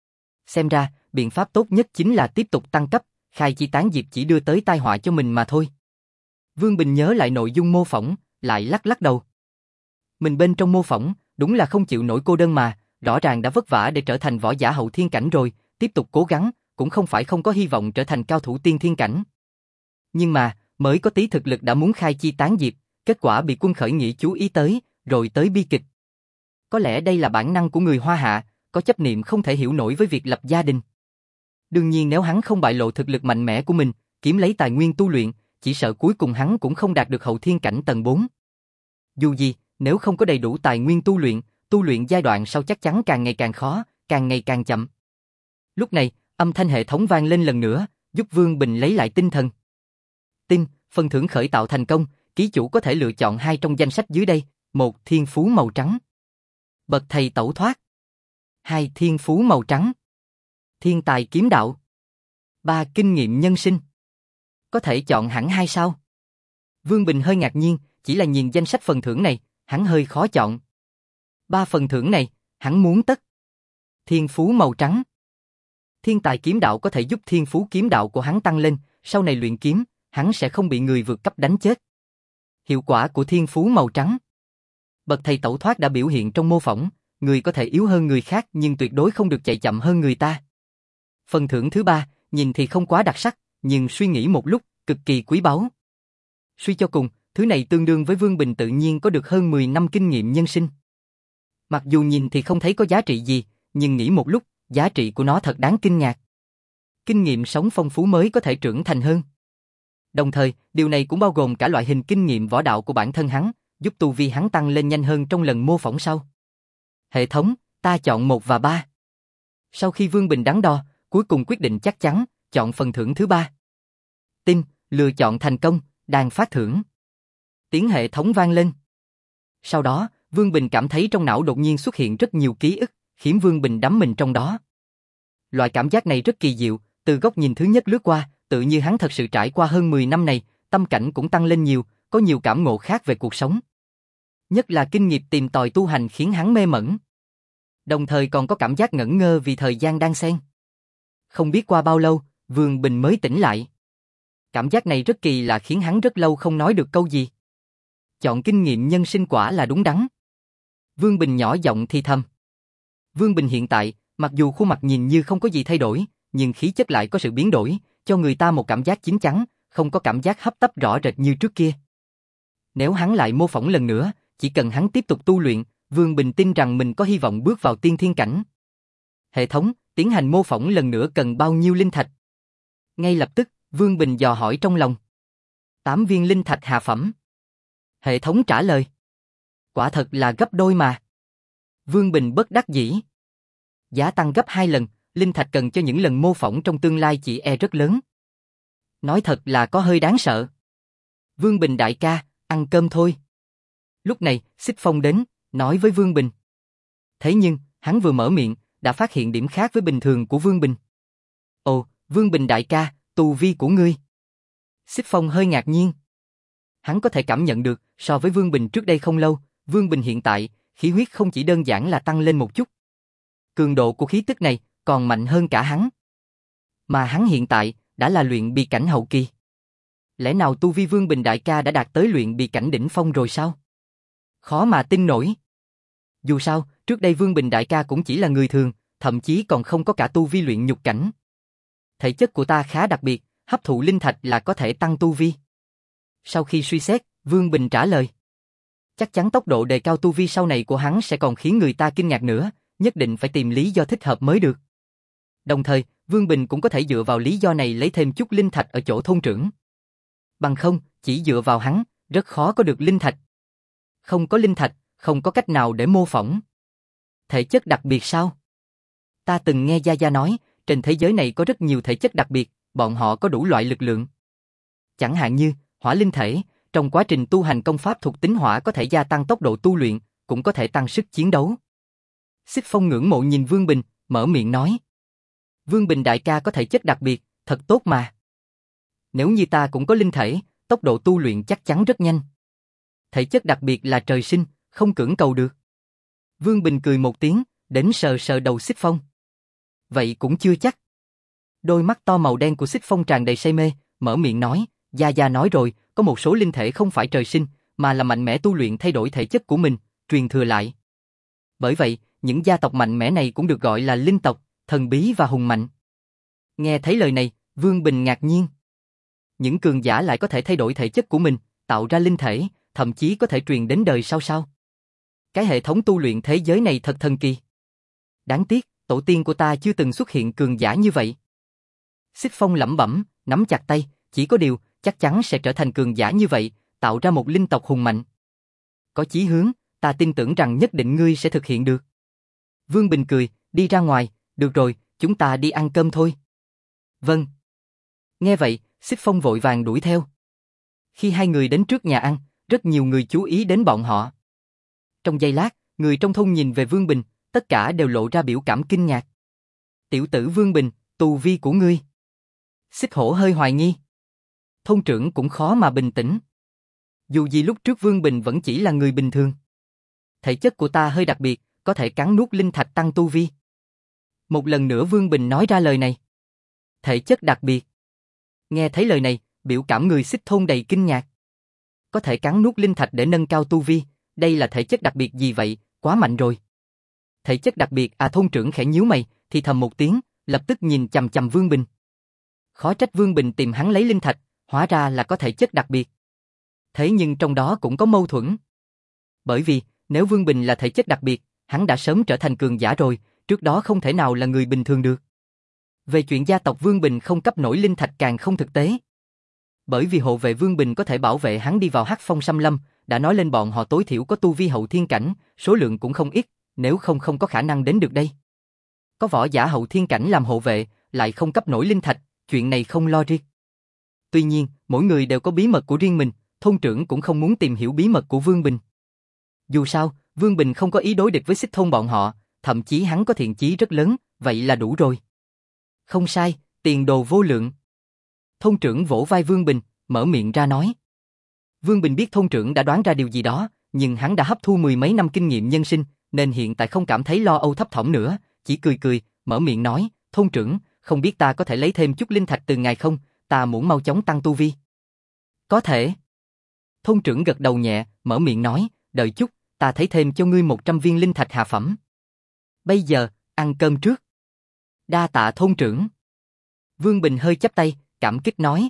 Xem ra, biện pháp tốt nhất chính là tiếp tục tăng cấp, khai chi tán diệp chỉ đưa tới tai họa cho mình mà thôi. Vương Bình nhớ lại nội dung mô phỏng, lại lắc lắc đầu. Mình bên trong mô phỏng, đúng là không chịu nổi cô đơn mà, rõ ràng đã vất vả để trở thành võ giả hậu thiên cảnh rồi, tiếp tục cố gắng, cũng không phải không có hy vọng trở thành cao thủ tiên thiên cảnh. Nhưng mà, mới có tí thực lực đã muốn khai chi tán diệp, kết quả bị quân khởi nghĩa chú ý tới, rồi tới bi kịch. Có lẽ đây là bản năng của người Hoa Hạ, có chấp niệm không thể hiểu nổi với việc lập gia đình. Đương nhiên nếu hắn không bại lộ thực lực mạnh mẽ của mình, kiếm lấy tài nguyên tu luyện, chỉ sợ cuối cùng hắn cũng không đạt được hậu thiên cảnh tầng bốn. Dù gì, nếu không có đầy đủ tài nguyên tu luyện, tu luyện giai đoạn sau chắc chắn càng ngày càng khó, càng ngày càng chậm. Lúc này, âm thanh hệ thống vang lên lần nữa, giúp Vương Bình lấy lại tinh thần. Tin, phần thưởng khởi tạo thành công, ký chủ có thể lựa chọn hai trong danh sách dưới đây, một thiên phú màu trắng. Bậc thầy tẩu thoát. Hai thiên phú màu trắng. Thiên tài kiếm đạo. Ba kinh nghiệm nhân sinh. Có thể chọn hẳn hai sao? Vương Bình hơi ngạc nhiên, chỉ là nhìn danh sách phần thưởng này, hắn hơi khó chọn. Ba phần thưởng này, hắn muốn tất. Thiên phú màu trắng. Thiên tài kiếm đạo có thể giúp thiên phú kiếm đạo của hắn tăng lên, sau này luyện kiếm, hắn sẽ không bị người vượt cấp đánh chết. Hiệu quả của thiên phú màu trắng. Bậc thầy tẩu thoát đã biểu hiện trong mô phỏng, người có thể yếu hơn người khác nhưng tuyệt đối không được chạy chậm hơn người ta. Phần thưởng thứ ba, nhìn thì không quá đặc sắc, nhưng suy nghĩ một lúc, cực kỳ quý báu. Suy cho cùng, thứ này tương đương với Vương Bình tự nhiên có được hơn mười năm kinh nghiệm nhân sinh. Mặc dù nhìn thì không thấy có giá trị gì, nhưng nghĩ một lúc, giá trị của nó thật đáng kinh ngạc. Kinh nghiệm sống phong phú mới có thể trưởng thành hơn. Đồng thời, điều này cũng bao gồm cả loại hình kinh nghiệm võ đạo của bản thân hắn, giúp tu vi hắn tăng lên nhanh hơn trong lần mô phỏng sau. Hệ thống, ta chọn một và ba. Sau khi Vương Bình đắn đo, cuối cùng quyết định chắc chắn, chọn phần thưởng thứ ba. Tin, lựa chọn thành công, đang phát thưởng. Tiếng hệ thống vang lên. Sau đó, Vương Bình cảm thấy trong não đột nhiên xuất hiện rất nhiều ký ức, khiến Vương Bình đắm mình trong đó. Loại cảm giác này rất kỳ diệu, từ góc nhìn thứ nhất lướt qua, tự như hắn thật sự trải qua hơn mười năm này, tâm cảnh cũng tăng lên nhiều, có nhiều cảm ngộ khác về cuộc sống. Nhất là kinh nghiệm tìm tòi tu hành khiến hắn mê mẩn. Đồng thời còn có cảm giác ngẩn ngơ vì thời gian đang xen. Không biết qua bao lâu, Vương Bình mới tỉnh lại. Cảm giác này rất kỳ lạ khiến hắn rất lâu không nói được câu gì. Chọn kinh nghiệm nhân sinh quả là đúng đắn. Vương Bình nhỏ giọng thì thầm. Vương Bình hiện tại, mặc dù khuôn mặt nhìn như không có gì thay đổi, nhưng khí chất lại có sự biến đổi, cho người ta một cảm giác chín chắn, không có cảm giác hấp tấp rõ rệt như trước kia. Nếu hắn lại mô phỏng lần nữa, chỉ cần hắn tiếp tục tu luyện, Vương Bình tin rằng mình có hy vọng bước vào tiên thiên cảnh. Hệ thống, tiến hành mô phỏng lần nữa cần bao nhiêu linh thạch? Ngay lập tức, Vương Bình dò hỏi trong lòng. Tám viên linh thạch hạ phẩm. Hệ thống trả lời. Quả thật là gấp đôi mà. Vương Bình bất đắc dĩ. Giá tăng gấp hai lần, linh thạch cần cho những lần mô phỏng trong tương lai chỉ e rất lớn. Nói thật là có hơi đáng sợ. Vương Bình đại ca, ăn cơm thôi. Lúc này, Xích Phong đến, nói với Vương Bình. Thế nhưng, hắn vừa mở miệng, đã phát hiện điểm khác với bình thường của Vương Bình. Ồ, Vương Bình đại ca, tu vi của ngươi. Xích Phong hơi ngạc nhiên. Hắn có thể cảm nhận được, so với Vương Bình trước đây không lâu, Vương Bình hiện tại, khí huyết không chỉ đơn giản là tăng lên một chút. Cường độ của khí tức này còn mạnh hơn cả hắn. Mà hắn hiện tại đã là luyện bì cảnh hậu kỳ. Lẽ nào tu vi Vương Bình đại ca đã đạt tới luyện bì cảnh đỉnh phong rồi sao? Khó mà tin nổi. Dù sao, trước đây Vương Bình đại ca cũng chỉ là người thường, thậm chí còn không có cả tu vi luyện nhục cảnh. Thể chất của ta khá đặc biệt, hấp thụ linh thạch là có thể tăng tu vi. Sau khi suy xét, Vương Bình trả lời. Chắc chắn tốc độ đề cao tu vi sau này của hắn sẽ còn khiến người ta kinh ngạc nữa, nhất định phải tìm lý do thích hợp mới được. Đồng thời, Vương Bình cũng có thể dựa vào lý do này lấy thêm chút linh thạch ở chỗ thôn trưởng. Bằng không, chỉ dựa vào hắn, rất khó có được linh thạch. Không có linh thạch, không có cách nào để mô phỏng. Thể chất đặc biệt sao? Ta từng nghe Gia Gia nói, trên thế giới này có rất nhiều thể chất đặc biệt, bọn họ có đủ loại lực lượng. Chẳng hạn như, hỏa linh thể, trong quá trình tu hành công pháp thuộc tính hỏa có thể gia tăng tốc độ tu luyện, cũng có thể tăng sức chiến đấu. Xích Phong ngưỡng mộ nhìn Vương Bình, mở miệng nói. Vương Bình đại ca có thể chất đặc biệt, thật tốt mà. Nếu như ta cũng có linh thể, tốc độ tu luyện chắc chắn rất nhanh. Thể chất đặc biệt là trời sinh, không cưỡng cầu được. Vương Bình cười một tiếng, đến sờ sờ đầu Xích Phong. Vậy cũng chưa chắc. Đôi mắt to màu đen của Xích Phong tràn đầy say mê, mở miệng nói, Gia Gia nói rồi, có một số linh thể không phải trời sinh, mà là mạnh mẽ tu luyện thay đổi thể chất của mình, truyền thừa lại. Bởi vậy, những gia tộc mạnh mẽ này cũng được gọi là linh tộc, thần bí và hùng mạnh. Nghe thấy lời này, Vương Bình ngạc nhiên. Những cường giả lại có thể thay đổi thể chất của mình, tạo ra linh thể, thậm chí có thể truyền đến đời sau sao. Cái hệ thống tu luyện thế giới này thật thần kỳ. Đáng tiếc, tổ tiên của ta chưa từng xuất hiện cường giả như vậy. Xích Phong lẩm bẩm, nắm chặt tay, chỉ có điều, chắc chắn sẽ trở thành cường giả như vậy, tạo ra một linh tộc hùng mạnh. Có chí hướng, ta tin tưởng rằng nhất định ngươi sẽ thực hiện được. Vương Bình cười, đi ra ngoài, được rồi, chúng ta đi ăn cơm thôi. Vâng. Nghe vậy, Xích Phong vội vàng đuổi theo. Khi hai người đến trước nhà ăn, rất nhiều người chú ý đến bọn họ. Trong giây lát, người trong thôn nhìn về Vương Bình, tất cả đều lộ ra biểu cảm kinh ngạc. Tiểu tử Vương Bình, tu vi của ngươi. Xích Hổ hơi hoài nghi. Thôn trưởng cũng khó mà bình tĩnh. Dù gì lúc trước Vương Bình vẫn chỉ là người bình thường. Thể chất của ta hơi đặc biệt, có thể cắn nuốt linh thạch tăng tu vi. Một lần nữa Vương Bình nói ra lời này. Thể chất đặc biệt. Nghe thấy lời này, biểu cảm người Xích thôn đầy kinh ngạc. Có thể cắn nuốt linh thạch để nâng cao tu vi, đây là thể chất đặc biệt gì vậy, quá mạnh rồi. Thể chất đặc biệt à, thôn trưởng khẽ nhíu mày, thì thầm một tiếng, lập tức nhìn chằm chằm Vương Bình. Khó trách Vương Bình tìm hắn lấy linh thạch, hóa ra là có thể chất đặc biệt. Thế nhưng trong đó cũng có mâu thuẫn. Bởi vì, nếu Vương Bình là thể chất đặc biệt, hắn đã sớm trở thành cường giả rồi, trước đó không thể nào là người bình thường được. Về chuyện gia tộc Vương Bình không cấp nổi linh thạch càng không thực tế. Bởi vì hộ vệ Vương Bình có thể bảo vệ hắn đi vào Hắc Phong Xâm Lâm, đã nói lên bọn họ tối thiểu có tu vi hậu thiên cảnh, số lượng cũng không ít, nếu không không có khả năng đến được đây. Có võ giả hậu thiên cảnh làm hộ vệ, lại không cấp nổi linh thạch, chuyện này không lo riêng. Tuy nhiên, mỗi người đều có bí mật của riêng mình, thôn trưởng cũng không muốn tìm hiểu bí mật của Vương Bình. Dù sao, Vương Bình không có ý đối địch với Xích thôn bọn họ, thậm chí hắn có thiện chí rất lớn, vậy là đủ rồi. Không sai, tiền đồ vô lượng. Thôn trưởng vỗ vai Vương Bình, mở miệng ra nói. Vương Bình biết thôn trưởng đã đoán ra điều gì đó, nhưng hắn đã hấp thu mười mấy năm kinh nghiệm nhân sinh, nên hiện tại không cảm thấy lo âu thấp thỏm nữa, chỉ cười cười, mở miệng nói, thôn trưởng, không biết ta có thể lấy thêm chút linh thạch từ ngài không, ta muốn mau chóng tăng tu vi. Có thể. Thôn trưởng gật đầu nhẹ, mở miệng nói, đợi chút, ta thấy thêm cho ngươi một trăm viên linh thạch hạ phẩm. Bây giờ, ăn cơm trước. Đa tạ thôn trưởng. Vương Bình hơi chắp tay, cảm kích nói.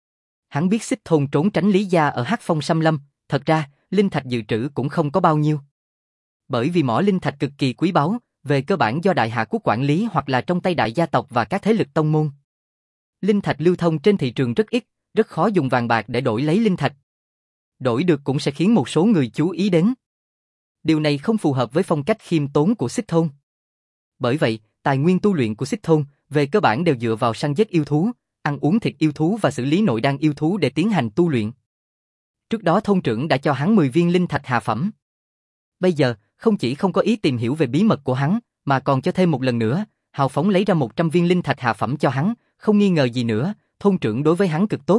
Hắn biết Xích thôn trốn tránh Lý gia ở Hắc Phong Xâm Lâm, thật ra, linh thạch dự trữ cũng không có bao nhiêu. Bởi vì mỏ linh thạch cực kỳ quý báu, về cơ bản do đại hạ quốc quản lý hoặc là trong tay đại gia tộc và các thế lực tông môn. Linh thạch lưu thông trên thị trường rất ít, rất khó dùng vàng bạc để đổi lấy linh thạch. Đổi được cũng sẽ khiến một số người chú ý đến. Điều này không phù hợp với phong cách khiêm tốn của Xích thôn. Bởi vậy, tài nguyên tu luyện của Xích thôn về cơ bản đều dựa vào săn giết yêu thú, ăn uống thịt yêu thú và xử lý nội đan yêu thú để tiến hành tu luyện. Trước đó thôn trưởng đã cho hắn mười viên linh thạch hạ phẩm. Bây giờ, không chỉ không có ý tìm hiểu về bí mật của hắn, mà còn cho thêm một lần nữa, hào phóng lấy ra một trăm viên linh thạch hạ phẩm cho hắn, không nghi ngờ gì nữa, thôn trưởng đối với hắn cực tốt.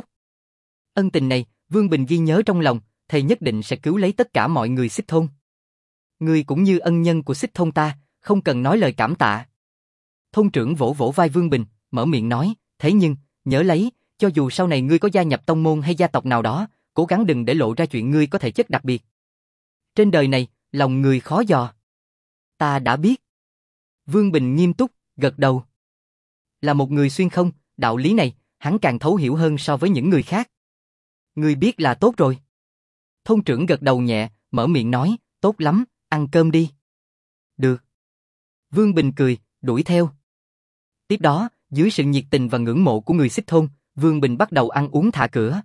Ân tình này, Vương Bình ghi nhớ trong lòng, thầy nhất định sẽ cứu lấy tất cả mọi người Xích thôn. Ngươi cũng như ân nhân của Xích thôn ta, không cần nói lời cảm tạ. Thôn trưởng vỗ vỗ vai Vương Bình, mở miệng nói, thế nhưng, nhớ lấy, cho dù sau này ngươi có gia nhập tông môn hay gia tộc nào đó, cố gắng đừng để lộ ra chuyện ngươi có thể chất đặc biệt. Trên đời này, lòng người khó dò. Ta đã biết. Vương Bình nghiêm túc, gật đầu. Là một người xuyên không, đạo lý này, hắn càng thấu hiểu hơn so với những người khác. Ngươi biết là tốt rồi. Thôn trưởng gật đầu nhẹ, mở miệng nói, tốt lắm, ăn cơm đi. Được. Vương Bình cười, đuổi theo. Tiếp đó, dưới sự nhiệt tình và ngưỡng mộ của người Xích thôn, Vương Bình bắt đầu ăn uống thả cửa.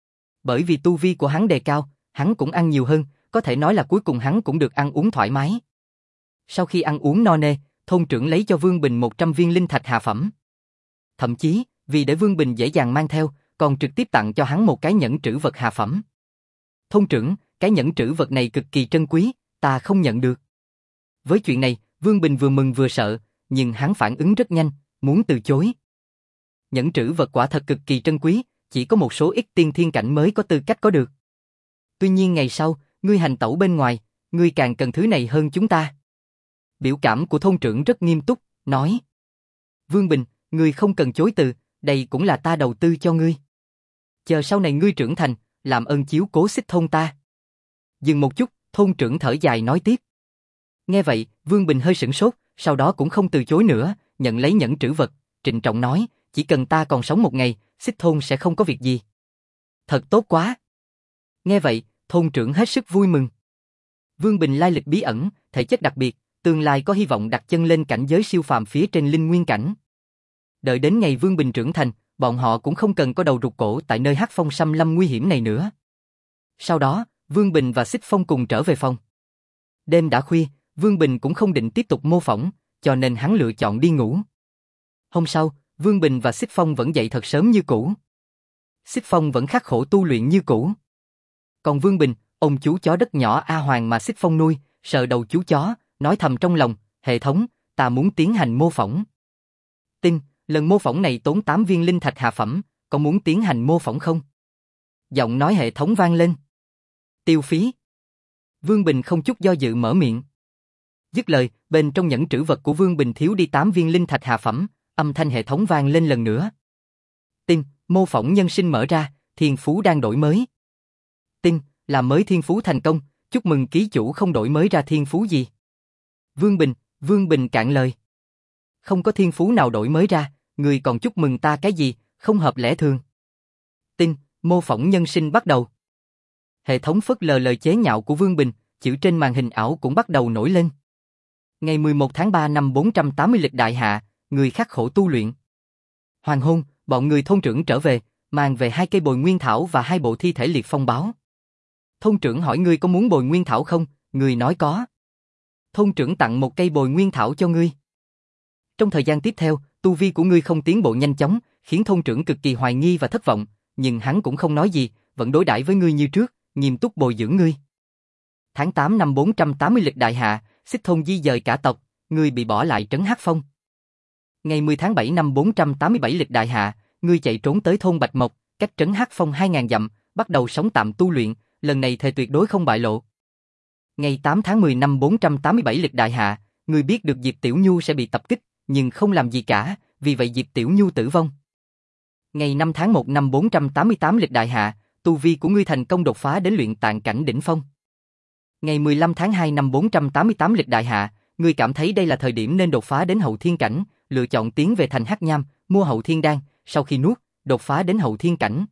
Bởi vì tu vi của hắn đề cao, hắn cũng ăn nhiều hơn, có thể nói là cuối cùng hắn cũng được ăn uống thoải mái. Sau khi ăn uống no nê, thôn trưởng lấy cho Vương Bình một trăm viên linh thạch hạ phẩm. Thậm chí, vì để Vương Bình dễ dàng mang theo, còn trực tiếp tặng cho hắn một cái nhẫn trữ vật hạ phẩm. Thôn trưởng, cái nhẫn trữ vật này cực kỳ trân quý, ta không nhận được. Với chuyện này, Vương Bình vừa mừng vừa sợ, nhưng hắn phản ứng rất nhanh, muốn từ chối. Nhẫn trữ vật quả thật cực kỳ trân quý, chỉ có một số ít tiên thiên cảnh mới có tư cách có được. Tuy nhiên ngày sau, ngươi hành tẩu bên ngoài, ngươi càng cần thứ này hơn chúng ta. Biểu cảm của thôn trưởng rất nghiêm túc, nói. Vương Bình, ngươi không cần chối từ, đây cũng là ta đầu tư cho ngươi. Chờ sau này ngươi trưởng thành, làm ơn chiếu cố Xích thôn ta. Dừng một chút, thôn trưởng thở dài nói tiếp. Nghe vậy, Vương Bình hơi sửng sốt, sau đó cũng không từ chối nữa, nhận lấy nhẫn trữ vật, trịnh trọng nói, chỉ cần ta còn sống một ngày, Xích thôn sẽ không có việc gì. Thật tốt quá. Nghe vậy, thôn trưởng hết sức vui mừng. Vương Bình lai lịch bí ẩn, thể chất đặc biệt, tương lai có hy vọng đặt chân lên cảnh giới siêu phàm phía trên linh nguyên cảnh. Đợi đến ngày Vương Bình trưởng thành, bọn họ cũng không cần có đầu rụt cổ tại nơi Hắc Phong Xâm Lâm nguy hiểm này nữa. Sau đó, Vương Bình và Xích Phong cùng trở về phòng. Đêm đã khuya, Vương Bình cũng không định tiếp tục mô phỏng, cho nên hắn lựa chọn đi ngủ. Hôm sau, Vương Bình và Xích Phong vẫn dậy thật sớm như cũ. Xích Phong vẫn khắc khổ tu luyện như cũ. Còn Vương Bình, ông chú chó đất nhỏ A Hoàng mà Xích Phong nuôi, sờ đầu chú chó, nói thầm trong lòng, hệ thống, ta muốn tiến hành mô phỏng. Tin, lần mô phỏng này tốn tám viên linh thạch hạ phẩm, có muốn tiến hành mô phỏng không? Giọng nói hệ thống vang lên. Tiêu phí. Vương Bình không chút do dự mở miệng. Dứt lời, bên trong nhẫn trữ vật của Vương Bình thiếu đi tám viên linh thạch hạ phẩm, âm thanh hệ thống vang lên lần nữa. Tin, mô phỏng nhân sinh mở ra, thiên phú đang đổi mới. Tin, làm mới thiên phú thành công, chúc mừng ký chủ không đổi mới ra thiên phú gì. Vương Bình, Vương Bình cạn lời. Không có thiên phú nào đổi mới ra, người còn chúc mừng ta cái gì, không hợp lẽ thường. Tin, mô phỏng nhân sinh bắt đầu. Hệ thống phớt lờ lời chế nhạo của Vương Bình, chữ trên màn hình ảo cũng bắt đầu nổi lên. Ngày mười một tháng ba năm bốn trăm tám mươi lịch đại hạ, người khắc khổ tu luyện. Hoàng hôn, bọn người thôn trưởng trở về, mang về hai cây bồi nguyên thảo và hai bộ thi thể liệt phong báo. Thôn trưởng hỏi ngươi có muốn bồi nguyên thảo không, ngươi nói có. Thôn trưởng tặng một cây bồi nguyên thảo cho ngươi. Trong thời gian tiếp theo, tu vi của ngươi không tiến bộ nhanh chóng, khiến thôn trưởng cực kỳ hoài nghi và thất vọng, nhưng hắn cũng không nói gì, vẫn đối đãi với ngươi như trước, nghiêm túc bồi dưỡng ngươi. Tháng tám năm bốn trăm tám mươi lịch đại hạ, Xích thôn di dời cả tộc, ngươi bị bỏ lại trấn Hắc Phong. Ngày mười tháng bảy năm bốn trăm tám mươi bảy lịch đại hạ, ngươi chạy trốn tới thôn Bạch Mộc, cách trấn Hắc Phong hai nghìn dặm, bắt đầu sống tạm tu luyện, lần này thề tuyệt đối không bại lộ. Ngày tám tháng mười năm bốn trăm tám mươi bảy lịch đại hạ, ngươi biết được Diệp Tiểu Nhu sẽ bị tập kích, nhưng không làm gì cả, vì vậy Diệp Tiểu Nhu tử vong. Ngày năm tháng một năm bốn trăm tám mươi tám lịch đại hạ, tu vi của ngươi thành công đột phá đến luyện tạng cảnh đỉnh phong. Ngày mười lăm tháng hai năm bốn trăm tám mươi tám lịch đại hạ, ngươi cảm thấy đây là thời điểm nên đột phá đến hậu thiên cảnh, lựa chọn tiến về thành Hắc Nham, mua hậu thiên đan, sau khi nuốt, đột phá đến hậu thiên cảnh.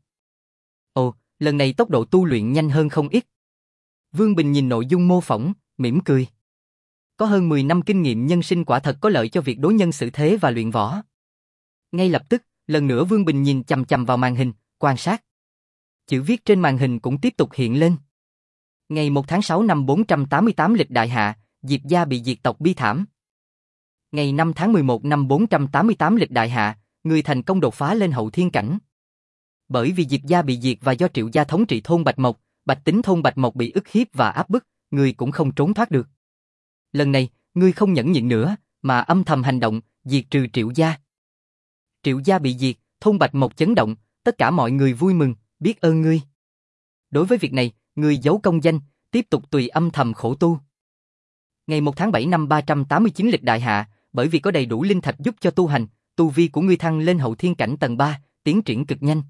Ồ, lần này tốc độ tu luyện nhanh hơn không ít. Vương Bình nhìn nội dung mô phỏng, mỉm cười. Có hơn mười năm kinh nghiệm nhân sinh quả thật có lợi cho việc đối nhân xử thế và luyện võ. Ngay lập tức, lần nữa Vương Bình nhìn chằm chằm vào màn hình, quan sát. Chữ viết trên màn hình cũng tiếp tục hiện lên. Ngày một tháng sáu năm bốn trăm tám mươi tám lịch đại hạ, Diệp gia bị diệt tộc bi thảm. Ngày năm tháng mười một năm bốn trăm tám mươi tám lịch đại hạ, người thành công đột phá lên hậu thiên cảnh. Bởi vì Diệp gia bị diệt và do Triệu gia thống trị thôn Bạch Mộc, Bạch tính thôn Bạch Mộc bị ức hiếp và áp bức, người cũng không trốn thoát được. Lần này, ngươi không nhẫn nhịn nữa, mà âm thầm hành động, diệt trừ Triệu gia. Triệu gia bị diệt, thôn Bạch Mộc chấn động, tất cả mọi người vui mừng, biết ơn ngươi. Đối với việc này, ngươi giấu công danh, tiếp tục tùy âm thầm khổ tu. Ngày một tháng bảy năm ba trăm tám mươi chín lịch đại hạ, bởi vì có đầy đủ linh thạch giúp cho tu hành, tu vi của ngươi thăng lên hậu thiên cảnh tầng ba, tiến triển cực nhanh.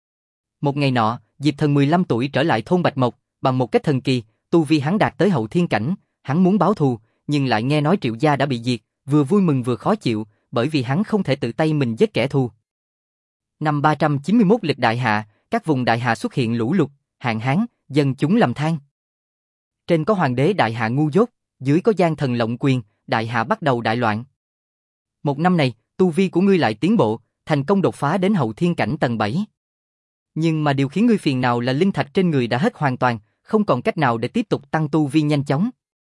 Một ngày nọ, Diệp Thần mười lăm tuổi trở lại thôn Bạch Mộc, bằng một cách thần kỳ, tu vi hắn đạt tới hậu thiên cảnh, hắn muốn báo thù, nhưng lại nghe nói Triệu gia đã bị diệt, vừa vui mừng vừa khó chịu, bởi vì hắn không thể tự tay mình giết kẻ thù. Năm ba trăm chín mươi mốt lịch đại hạ, các vùng đại hạ xuất hiện lũ lụt, hạn hán, dân chúng lầm than. Trên có hoàng đế đại hạ ngu dốt, dưới có gian thần lộng quyền, đại hạ bắt đầu đại loạn. Một năm này, tu vi của ngươi lại tiến bộ, thành công đột phá đến hậu thiên cảnh tầng bảy. Nhưng mà điều khiến ngươi phiền nào là linh thạch trên người đã hết hoàn toàn, không còn cách nào để tiếp tục tăng tu vi nhanh chóng.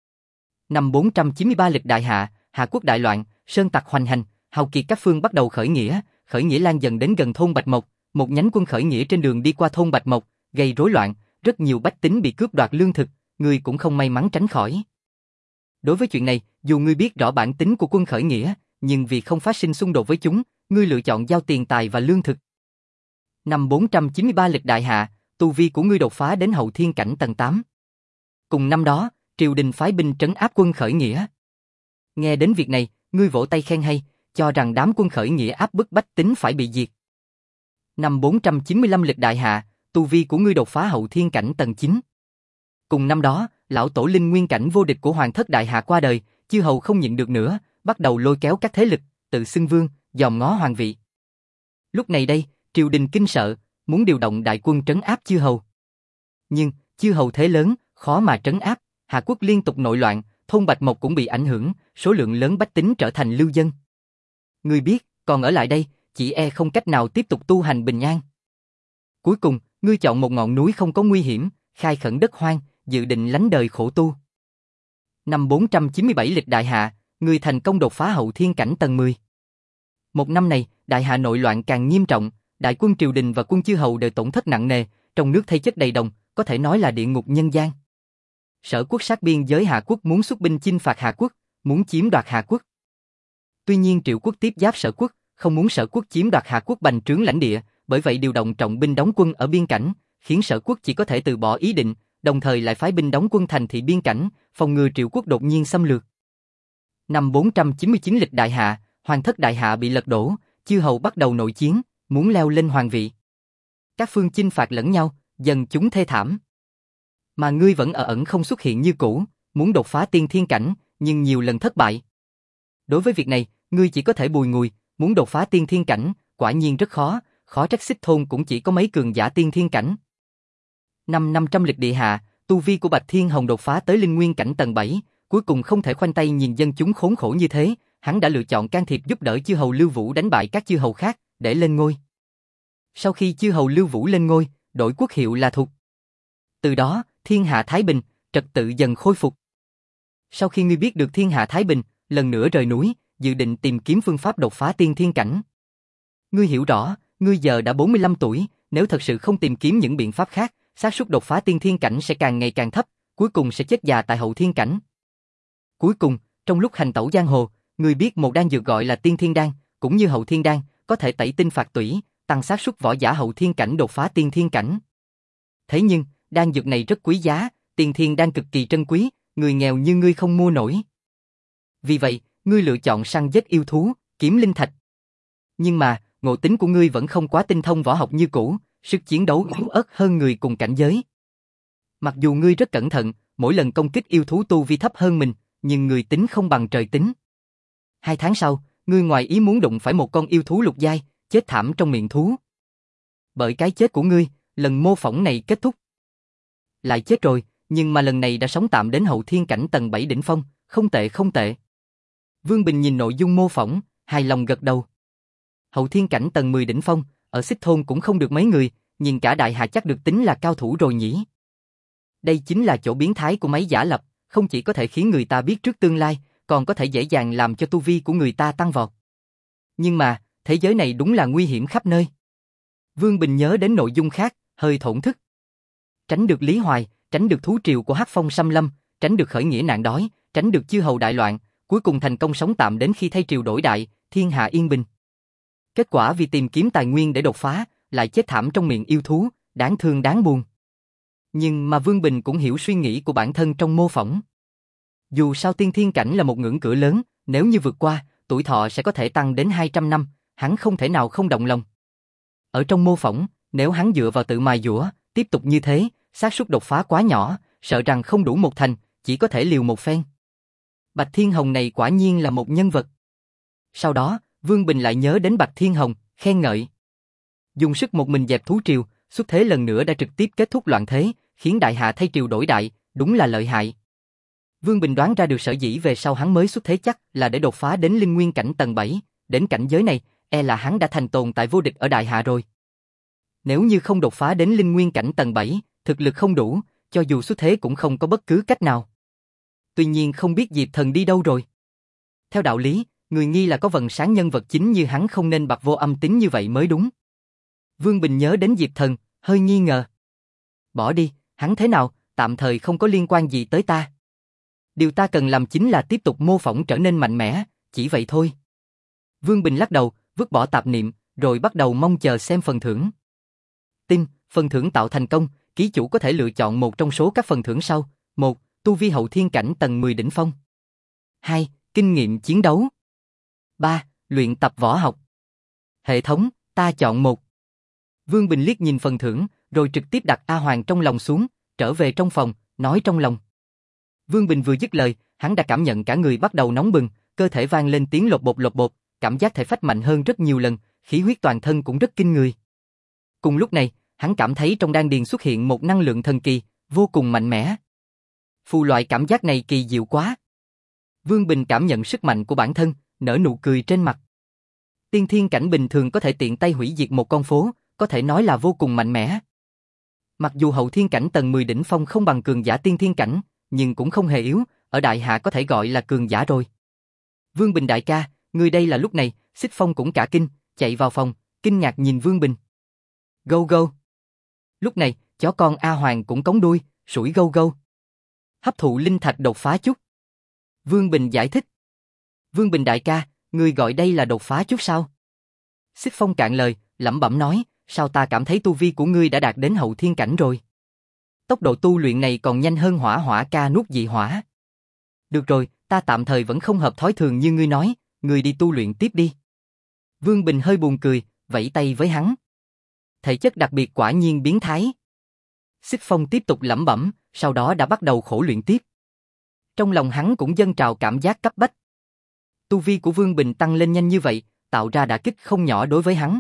Năm bốn trăm chín mươi ba lịch đại hạ, Hạ quốc đại loạn, sơn tặc hoành hành, hào kiệt các phương bắt đầu khởi nghĩa, khởi nghĩa lan dần đến gần thôn Bạch Mộc, một nhánh quân khởi nghĩa trên đường đi qua thôn Bạch Mộc, gây rối loạn, rất nhiều bách tính bị cướp đoạt lương thực, ngươi cũng không may mắn tránh khỏi. Đối với chuyện này, dù ngươi biết rõ bản tính của quân khởi nghĩa, nhưng vì không phát sinh xung đột với chúng, ngươi lựa chọn giao tiền tài và lương thực. Năm bốn trăm chín mươi ba lịch đại hạ, tu vi của ngươi đột phá đến hậu thiên cảnh tầng tám. Cùng năm đó, triều đình phái binh trấn áp quân khởi nghĩa. Nghe đến việc này, ngươi vỗ tay khen hay, cho rằng đám quân khởi nghĩa áp bức bách tính phải bị diệt. Năm bốn trăm chín mươi lăm lịch đại hạ, tu vi của ngươi đột phá hậu thiên cảnh tầng chín. Cùng năm đó, lão tổ linh nguyên cảnh vô địch của hoàng thất đại hạ qua đời, chư hầu không nhịn được nữa, bắt đầu lôi kéo các thế lực, tự xưng vương, dòm ngó hoàng vị. Lúc này đây, triều đình kinh sợ, muốn điều động đại quân trấn áp chư hầu. Nhưng, chư hầu thế lớn, khó mà trấn áp, Hạ quốc liên tục nội loạn, thôn Bạch Mộc cũng bị ảnh hưởng, số lượng lớn bách tính trở thành lưu dân. Ngươi biết, còn ở lại đây, chỉ e không cách nào tiếp tục tu hành bình an. Cuối cùng, ngươi chọn một ngọn núi không có nguy hiểm, khai khẩn đất hoang, dự định lánh đời khổ tu. Năm bốn trăm chín mươi bảy lịch đại hạ, ngươi thành công đột phá hậu thiên cảnh tầng mười. Một năm này, đại hạ nội loạn càng nghiêm trọng, đại quân triều đình và quân chư hầu đều tổn thất nặng nề, trong nước thây chất đầy đồng, có thể nói là địa ngục nhân gian. Sở quốc sát biên giới Hạ quốc muốn xuất binh chinh phạt Hạ quốc, muốn chiếm đoạt Hạ quốc. Tuy nhiên Triệu quốc tiếp giáp Sở quốc, không muốn Sở quốc chiếm đoạt Hạ quốc bành trướng lãnh địa, bởi vậy điều động trọng binh đóng quân ở biên cảnh, khiến Sở quốc chỉ có thể từ bỏ ý định, đồng thời lại phái binh đóng quân thành thị biên cảnh, phòng ngừa Triệu quốc đột nhiên xâm lược. Năm bốn trăm chín mươi chín lịch đại hạ, hoàng thất đại hạ bị lật đổ, chư hầu bắt đầu nội chiến, muốn leo lên hoàng vị. Các phương chinh phạt lẫn nhau, dần chúng thê thảm. Mà ngươi vẫn ở ẩn không xuất hiện như cũ, muốn đột phá tiên thiên cảnh, nhưng nhiều lần thất bại. Đối với việc này, ngươi chỉ có thể bùi ngùi, muốn đột phá tiên thiên cảnh, quả nhiên rất khó, khó trách Xích thôn cũng chỉ có mấy cường giả tiên thiên cảnh. Năm năm trăm lịch địa hạ, tu vi của Bạch Thiên Hồng đột phá tới linh nguyên cảnh tầng bảy, cuối cùng không thể khoanh tay nhìn dân chúng khốn khổ như thế, hắn đã lựa chọn can thiệp giúp đỡ chư hầu Lưu Vũ đánh bại các chư hầu khác, để lên ngôi. Sau khi chư hầu Lưu Vũ lên ngôi, đổi quốc hiệu là Thục. Từ đó, Thiên hạ thái bình, trật tự dần khôi phục. Sau khi ngươi biết được thiên hạ thái bình, lần nữa rời núi, dự định tìm kiếm phương pháp đột phá tiên thiên cảnh. Ngươi hiểu rõ, ngươi giờ đã bốn mươi lăm tuổi, nếu thật sự không tìm kiếm những biện pháp khác, xác suất đột phá tiên thiên cảnh sẽ càng ngày càng thấp, cuối cùng sẽ chết già tại hậu thiên cảnh. Cuối cùng, trong lúc hành tẩu giang hồ, ngươi biết một đan dược gọi là tiên thiên đan, cũng như hậu thiên đan, có thể tẩy tinh phạt tủy, tăng xác suất võ giả hậu thiên cảnh đột phá tiên thiên cảnh. Thế nhưng, đan dược này rất quý giá, tiên thiên đan cực kỳ trân quý, người nghèo như ngươi không mua nổi. Vì vậy, ngươi lựa chọn săn giết yêu thú, kiếm linh thạch. Nhưng mà, ngộ tính của ngươi vẫn không quá tinh thông võ học như cũ, sức chiến đấu yếu ớt hơn người cùng cảnh giới. Mặc dù ngươi rất cẩn thận, mỗi lần công kích yêu thú tu vi thấp hơn mình, nhưng người tính không bằng trời tính. Hai tháng sau, ngươi ngoài ý muốn đụng phải một con yêu thú lục giai, chết thảm trong miệng thú. Bởi cái chết của ngươi, lần mô phỏng này kết thúc. Lại chết rồi, nhưng mà lần này đã sống tạm đến hậu thiên cảnh tầng bảy đỉnh phong, không tệ không tệ. Vương Bình nhìn nội dung mô phỏng, hài lòng gật đầu. Hậu thiên cảnh tầng mười đỉnh phong, ở Xích Thôn cũng không được mấy người, nhìn cả đại hạ chắc được tính là cao thủ rồi nhỉ. Đây chính là chỗ biến thái của máy giả lập, không chỉ có thể khiến người ta biết trước tương lai, còn có thể dễ dàng làm cho tu vi của người ta tăng vọt. Nhưng mà, thế giới này đúng là nguy hiểm khắp nơi. Vương Bình nhớ đến nội dung khác, hơi thổn thức. Tránh được Lý Hoài, tránh được thú triều của Hắc Phong xâm lâm, tránh được khởi nghĩa nạn đói, tránh được chư hầu đại loạn, cuối cùng thành công sống tạm đến khi thay triều đổi đại, thiên hạ yên bình. Kết quả vì tìm kiếm tài nguyên để đột phá, lại chết thảm trong miệng yêu thú, đáng thương đáng buồn. Nhưng mà Vương Bình cũng hiểu suy nghĩ của bản thân trong mô phỏng. Dù sao tiên thiên cảnh là một ngưỡng cửa lớn, nếu như vượt qua, tuổi thọ sẽ có thể tăng đến hai trăm năm, hắn không thể nào không động lòng. Ở trong mô phỏng, nếu hắn dựa vào tự mài dũa, tiếp tục như thế, xác suất đột phá quá nhỏ, sợ rằng không đủ một thành, chỉ có thể liều một phen. Bạch Thiên Hồng này quả nhiên là một nhân vật. Sau đó, Vương Bình lại nhớ đến Bạch Thiên Hồng, khen ngợi. Dùng sức một mình dẹp thú triều, xuất thế lần nữa đã trực tiếp kết thúc loạn thế, khiến đại hạ thay triều đổi đại, đúng là lợi hại. Vương Bình đoán ra được sở dĩ về sau hắn mới xuất thế chắc là để đột phá đến linh nguyên cảnh tầng bảy, đến cảnh giới này, e là hắn đã thành tồn tại vô địch ở đại hạ rồi. Nếu như không đột phá đến linh nguyên cảnh tầng bảy, thực lực không đủ, cho dù xuất thế cũng không có bất cứ cách nào. Tuy nhiên không biết Diệp Thần đi đâu rồi. Theo đạo lý, người nghi là có vầng sáng nhân vật chính như hắn không nên bạc vô âm tín như vậy mới đúng. Vương Bình nhớ đến Diệp Thần, hơi nghi ngờ. Bỏ đi, hắn thế nào, tạm thời không có liên quan gì tới ta. Điều ta cần làm chính là tiếp tục mô phỏng trở nên mạnh mẽ, chỉ vậy thôi. Vương Bình lắc đầu, vứt bỏ tạp niệm, rồi bắt đầu mong chờ xem phần thưởng. Tin, phần thưởng tạo thành công, ký chủ có thể lựa chọn một trong số các phần thưởng sau. một. Tu vi hậu thiên cảnh tầng mười đỉnh phong. hai. Kinh nghiệm chiến đấu. ba. Luyện tập võ học. Hệ thống, ta chọn một. Vương Bình liếc nhìn phần thưởng, rồi trực tiếp đặt A Hoàng trong lòng xuống, trở về trong phòng, nói trong lòng. Vương Bình vừa dứt lời, hắn đã cảm nhận cả người bắt đầu nóng bừng, cơ thể vang lên tiếng lột bột lột bột, cảm giác thể phách mạnh hơn rất nhiều lần, khí huyết toàn thân cũng rất kinh người. Cùng lúc này, hắn cảm thấy trong đan điền xuất hiện một năng lượng thần kỳ, vô cùng mạnh mẽ. Phù loại cảm giác này kỳ diệu quá. Vương Bình cảm nhận sức mạnh của bản thân, nở nụ cười trên mặt. Tiên thiên cảnh bình thường có thể tiện tay hủy diệt một con phố, có thể nói là vô cùng mạnh mẽ. Mặc dù hậu thiên cảnh tầng mười đỉnh phong không bằng cường giả tiên thiên cảnh, nhưng cũng không hề yếu, ở đại hạ có thể gọi là cường giả rồi. Vương Bình đại ca, người đây là lúc này, Xích Phong cũng cả kinh, chạy vào phòng, kinh ngạc nhìn Vương Bình. Gâu gâu. Lúc này, chó con A Hoàng cũng cống đuôi, sủi gâu gâu. Hấp thụ linh thạch đột phá chút. Vương Bình giải thích. Vương Bình đại ca, người gọi đây là đột phá chút sao? Xích Phong cạn lời, lẩm bẩm nói, sao ta cảm thấy tu vi của ngươi đã đạt đến hậu thiên cảnh rồi? Tốc độ tu luyện này còn nhanh hơn hỏa hỏa ca nuốt dị hỏa. Được rồi, ta tạm thời vẫn không hợp thói thường như ngươi nói, ngươi đi tu luyện tiếp đi. Vương Bình hơi buồn cười, vẫy tay với hắn. Thể chất đặc biệt quả nhiên biến thái. Xích Phong tiếp tục lẩm bẩm, sau đó đã bắt đầu khổ luyện tiếp. Trong lòng hắn cũng dâng trào cảm giác cấp bách. Tu vi của Vương Bình tăng lên nhanh như vậy, tạo ra đả kích không nhỏ đối với hắn.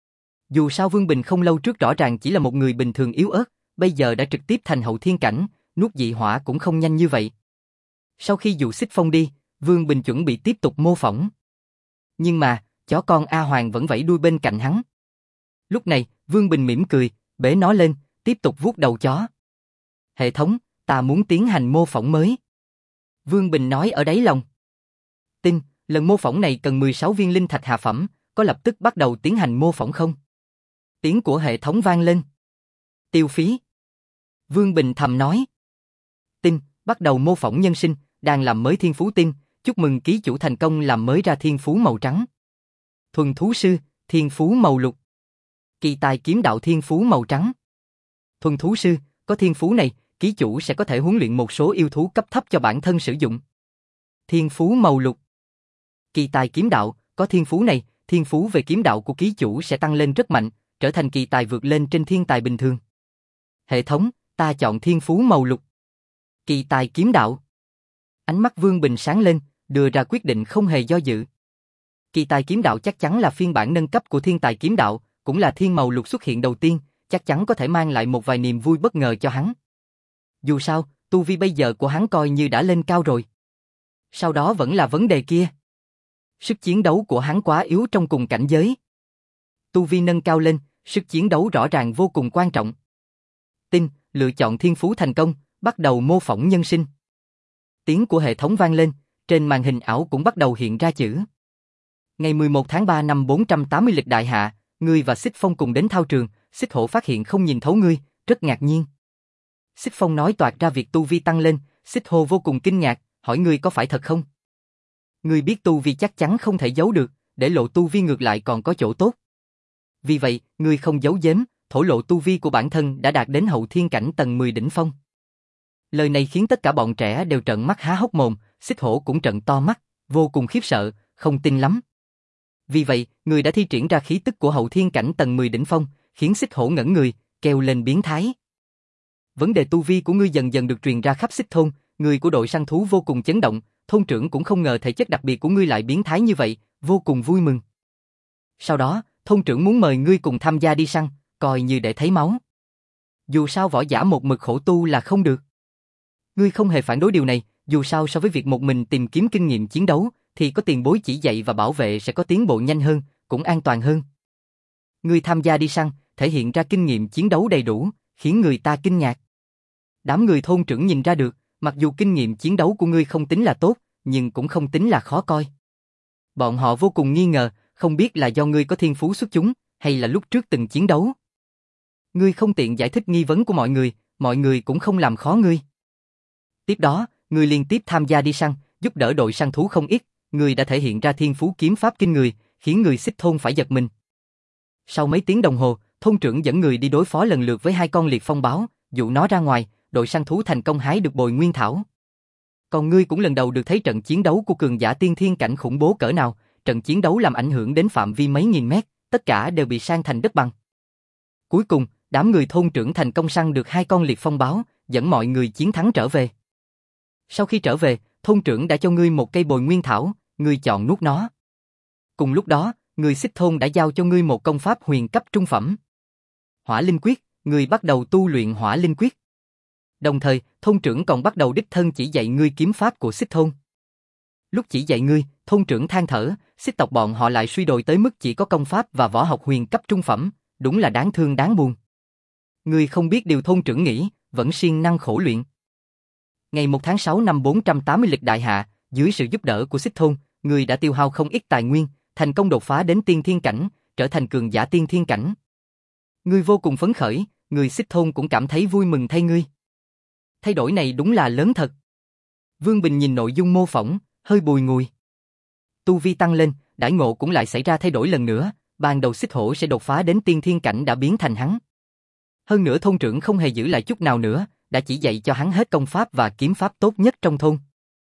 Dù sao Vương Bình không lâu trước rõ ràng chỉ là một người bình thường yếu ớt, bây giờ đã trực tiếp thành hậu thiên cảnh, nuốt dị hỏa cũng không nhanh như vậy. Sau khi dụ Xích Phong đi, Vương Bình chuẩn bị tiếp tục mô phỏng. Nhưng mà, chó con A Hoàng vẫn vẫy đuôi bên cạnh hắn. Lúc này, Vương Bình mỉm cười, bế nó lên, tiếp tục vuốt đầu chó. Hệ thống, ta muốn tiến hành mô phỏng mới. Vương Bình nói ở đáy lòng. Tin, lần mô phỏng này cần mười sáu viên linh thạch hạ phẩm, có lập tức bắt đầu tiến hành mô phỏng không? Tiếng của hệ thống vang lên. Tiêu phí. Vương Bình thầm nói. Tin, bắt đầu mô phỏng nhân sinh, đang làm mới thiên phú tin, chúc mừng ký chủ thành công làm mới ra thiên phú màu trắng. Thuần thú sư, thiên phú màu lục. Kỳ tài kiếm đạo thiên phú màu trắng. Thuần thú sư, có thiên phú này, ký chủ sẽ có thể huấn luyện một số yêu thú cấp thấp cho bản thân sử dụng. Thiên phú màu lục. Kỳ tài kiếm đạo, có thiên phú này, thiên phú về kiếm đạo của ký chủ sẽ tăng lên rất mạnh, trở thành kỳ tài vượt lên trên thiên tài bình thường. Hệ thống, ta chọn thiên phú màu lục. Kỳ tài kiếm đạo. Ánh mắt Vương Bình sáng lên, đưa ra quyết định không hề do dự. Kỳ tài kiếm đạo chắc chắn là phiên bản nâng cấp của thiên tài kiếm đạo, cũng là thiên màu lục xuất hiện đầu tiên, chắc chắn có thể mang lại một vài niềm vui bất ngờ cho hắn. Dù sao, tu vi bây giờ của hắn coi như đã lên cao rồi. Sau đó vẫn là vấn đề kia. Sức chiến đấu của hắn quá yếu trong cùng cảnh giới. Tu vi nâng cao lên, sức chiến đấu rõ ràng vô cùng quan trọng. Tin, lựa chọn thiên phú thành công, bắt đầu mô phỏng nhân sinh. Tiếng của hệ thống vang lên, trên màn hình ảo cũng bắt đầu hiện ra chữ. Ngày mười một tháng ba năm bốn trăm tám mươi lịch đại hạ, ngươi và Xích Phong cùng đến thao trường, Xích Hổ phát hiện không nhìn thấu ngươi, rất ngạc nhiên. Xích Phong nói toạc ra việc tu vi tăng lên, Xích Hổ vô cùng kinh ngạc, hỏi ngươi có phải thật không? Ngươi biết tu vi chắc chắn không thể giấu được, để lộ tu vi ngược lại còn có chỗ tốt. Vì vậy, ngươi không giấu giếm, thổ lộ tu vi của bản thân đã đạt đến hậu thiên cảnh tầng mười đỉnh phong. Lời này khiến tất cả bọn trẻ đều trợn mắt há hốc mồm, Xích Hổ cũng trợn to mắt, vô cùng khiếp sợ, không tin lắm. Vì vậy, người đã thi triển ra khí tức của hậu thiên cảnh tầng mười đỉnh phong, khiến Xích Hổ ngẩn người, kêu lên biến thái. Vấn đề tu vi của ngươi dần dần được truyền ra khắp Xích thôn, người của đội săn thú vô cùng chấn động, thôn trưởng cũng không ngờ thể chất đặc biệt của ngươi lại biến thái như vậy, vô cùng vui mừng. Sau đó, thôn trưởng muốn mời ngươi cùng tham gia đi săn, coi như để thấy máu. Dù sao võ giả một mực khổ tu là không được. Ngươi không hề phản đối điều này, dù sao so với việc một mình tìm kiếm kinh nghiệm chiến đấu, thì có tiền bối chỉ dạy và bảo vệ sẽ có tiến bộ nhanh hơn, cũng an toàn hơn. Ngươi tham gia đi săn, thể hiện ra kinh nghiệm chiến đấu đầy đủ, khiến người ta kinh ngạc. Đám người thôn trưởng nhìn ra được, mặc dù kinh nghiệm chiến đấu của ngươi không tính là tốt, nhưng cũng không tính là khó coi. Bọn họ vô cùng nghi ngờ, không biết là do ngươi có thiên phú xuất chúng, hay là lúc trước từng chiến đấu. Ngươi không tiện giải thích nghi vấn của mọi người, mọi người cũng không làm khó ngươi. Tiếp đó, ngươi liên tiếp tham gia đi săn, giúp đỡ đội săn thú không ít, ngươi đã thể hiện ra thiên phú kiếm pháp kinh người, khiến người Xích thôn phải giật mình. Sau mấy tiếng đồng hồ, thôn trưởng dẫn người đi đối phó lần lượt với hai con liệt phong báo, dụ nó ra ngoài, đội săn thú thành công hái được bồi nguyên thảo. Còn ngươi cũng lần đầu được thấy trận chiến đấu của cường giả tiên thiên cảnh khủng bố cỡ nào, trận chiến đấu làm ảnh hưởng đến phạm vi mấy nghìn mét, tất cả đều bị san thành đất bằng. Cuối cùng, đám người thôn trưởng thành công săn được hai con liệt phong báo, dẫn mọi người chiến thắng trở về. Sau khi trở về, thôn trưởng đã cho ngươi một cây bồi nguyên thảo, ngươi chọn nuốt nó. Cùng lúc đó, người Xích thôn đã giao cho ngươi một công pháp huyền cấp trung phẩm. Hỏa linh quyết, ngươi bắt đầu tu luyện hỏa linh quyết. Đồng thời, thôn trưởng còn bắt đầu đích thân chỉ dạy ngươi kiếm pháp của Xích thôn. Lúc chỉ dạy ngươi, thôn trưởng than thở, Xích tộc bọn họ lại suy đồi tới mức chỉ có công pháp và võ học huyền cấp trung phẩm, đúng là đáng thương đáng buồn. Ngươi không biết điều thôn trưởng nghĩ, vẫn siêng năng khổ luyện. Ngày một tháng sáu năm bốn trăm tám mươi lịch đại hạ, dưới sự giúp đỡ của Xích thôn, ngươi đã tiêu hao không ít tài nguyên, thành công đột phá đến tiên thiên cảnh, trở thành cường giả tiên thiên cảnh. Ngươi vô cùng phấn khởi, người Xích thôn cũng cảm thấy vui mừng thay ngươi. Thay đổi này đúng là lớn thật. Vương Bình nhìn nội dung mô phỏng, hơi bùi ngùi. Tu vi tăng lên, đãi ngộ cũng lại xảy ra thay đổi lần nữa, ban đầu Xích Hổ sẽ đột phá đến tiên thiên cảnh đã biến thành hắn. Hơn nữa thôn trưởng không hề giữ lại chút nào nữa, đã chỉ dạy cho hắn hết công pháp và kiếm pháp tốt nhất trong thôn.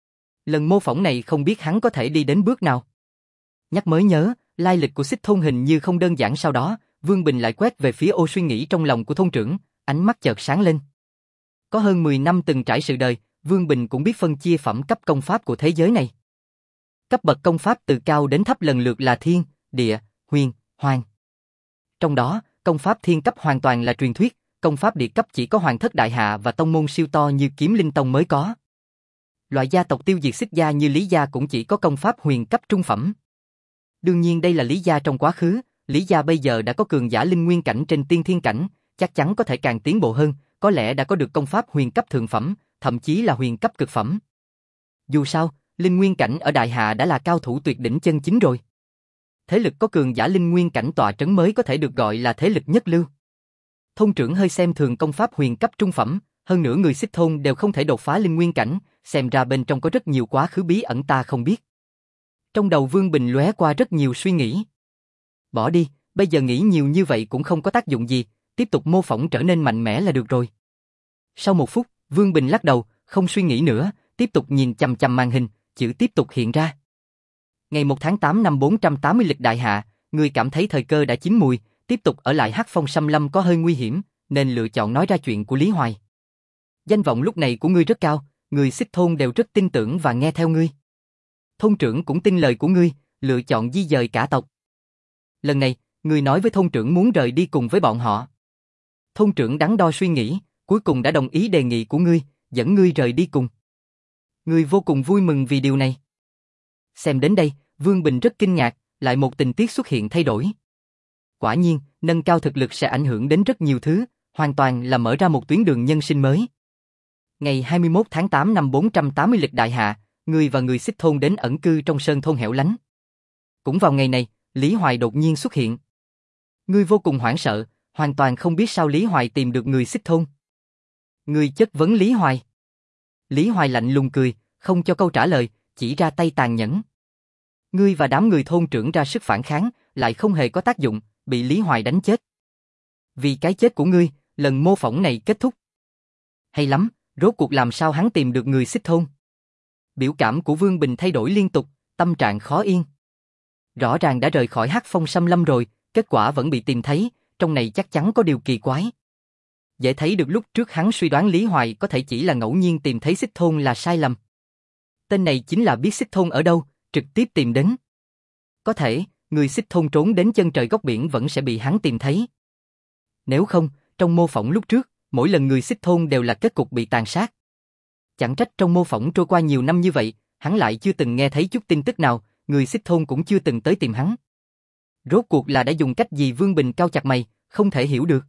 Lần mô phỏng này không biết hắn có thể đi đến bước nào. Nhắc mới nhớ, lai lịch của Xích thôn hình như không đơn giản. Sau đó, Vương Bình lại quét về phía ô suy nghĩ trong lòng của thôn trưởng, ánh mắt chợt sáng lên. Có hơn mười năm từng trải sự đời, Vương Bình cũng biết phân chia phẩm cấp công pháp của thế giới này. Cấp bậc công pháp từ cao đến thấp lần lượt là thiên, địa, huyền, hoàng. Trong đó, công pháp thiên cấp hoàn toàn là truyền thuyết, công pháp địa cấp chỉ có hoàng thất đại hạ và tông môn siêu to như Kiếm Linh Tông mới có. Loại gia tộc tiêu diệt Xích gia như Lý gia cũng chỉ có công pháp huyền cấp trung phẩm. Đương nhiên đây là Lý gia trong quá khứ, Lý gia bây giờ đã có cường giả linh nguyên cảnh trên tiên thiên cảnh, chắc chắn có thể càng tiến bộ hơn, có lẽ đã có được công pháp huyền cấp thượng phẩm, thậm chí là huyền cấp cực phẩm. Dù sao, linh nguyên cảnh ở Đại Hạ đã là cao thủ tuyệt đỉnh chân chính rồi. Thế lực có cường giả linh nguyên cảnh tọa trấn mới có thể được gọi là thế lực nhất lưu. Thôn trưởng hơi xem thường công pháp huyền cấp trung phẩm, hơn nữa người Xích thôn đều không thể đột phá linh nguyên cảnh, xem ra bên trong có rất nhiều quá khứ bí ẩn ta không biết. Trong đầu Vương Bình lóe qua rất nhiều suy nghĩ. Bỏ đi, bây giờ nghĩ nhiều như vậy cũng không có tác dụng gì, tiếp tục mô phỏng trở nên mạnh mẽ là được rồi. Sau một phút, Vương Bình lắc đầu, không suy nghĩ nữa, tiếp tục nhìn chằm chằm màn hình, chữ tiếp tục hiện ra. Ngày một tháng tám năm bốn trăm tám mươi lịch Đại Hạ, người cảm thấy thời cơ đã chín mùi, tiếp tục ở lại Hắc Phong Xâm Lâm có hơi nguy hiểm, nên lựa chọn nói ra chuyện của Lý Hoài. Danh vọng lúc này của ngươi rất cao, người Xích thôn đều rất tin tưởng và nghe theo ngươi. Thôn trưởng cũng tin lời của ngươi, lựa chọn di dời cả tộc. Lần này, ngươi nói với thôn trưởng muốn rời đi cùng với bọn họ. Thôn trưởng đắn đo suy nghĩ, cuối cùng đã đồng ý đề nghị của ngươi, dẫn ngươi rời đi cùng. Ngươi vô cùng vui mừng vì điều này. Xem đến đây, Vương Bình rất kinh ngạc, lại một tình tiết xuất hiện thay đổi. Quả nhiên, nâng cao thực lực sẽ ảnh hưởng đến rất nhiều thứ, hoàn toàn là mở ra một tuyến đường nhân sinh mới. Ngày hai mươi mốt tháng tám năm bốn trăm tám mươi lịch Đại Hạ, ngươi và người Xích thôn đến ẩn cư trong sơn thôn hẻo lánh. Cũng vào ngày này, Lý Hoài đột nhiên xuất hiện. Ngươi vô cùng hoảng sợ, hoàn toàn không biết sao Lý Hoài tìm được người Xích thôn. Ngươi chất vấn Lý Hoài. Lý Hoài lạnh lùng cười, không cho câu trả lời, chỉ ra tay tàn nhẫn. Ngươi và đám người thôn trưởng ra sức phản kháng, lại không hề có tác dụng, bị Lý Hoài đánh chết. Vì cái chết của ngươi, lần mô phỏng này kết thúc. Hay lắm, rốt cuộc làm sao hắn tìm được người Xích thôn? Biểu cảm của Vương Bình thay đổi liên tục, tâm trạng khó yên. Rõ ràng đã rời khỏi Hắc Phong Xâm Lâm rồi, kết quả vẫn bị tìm thấy, trong này chắc chắn có điều kỳ quái. Dễ thấy được lúc trước hắn suy đoán Lý Hoài có thể chỉ là ngẫu nhiên tìm thấy Xích thôn là sai lầm. Tên này chính là biết Xích thôn ở đâu, trực tiếp tìm đến. Có thể, người Xích thôn trốn đến chân trời góc biển vẫn sẽ bị hắn tìm thấy. Nếu không, trong mô phỏng lúc trước, mỗi lần người Xích thôn đều là kết cục bị tàn sát. Chẳng trách trong mô phỏng trôi qua nhiều năm như vậy, hắn lại chưa từng nghe thấy chút tin tức nào, người Xích thôn cũng chưa từng tới tìm hắn. Rốt cuộc là đã dùng cách gì? Vương Bình cau chặt mày, không thể hiểu được.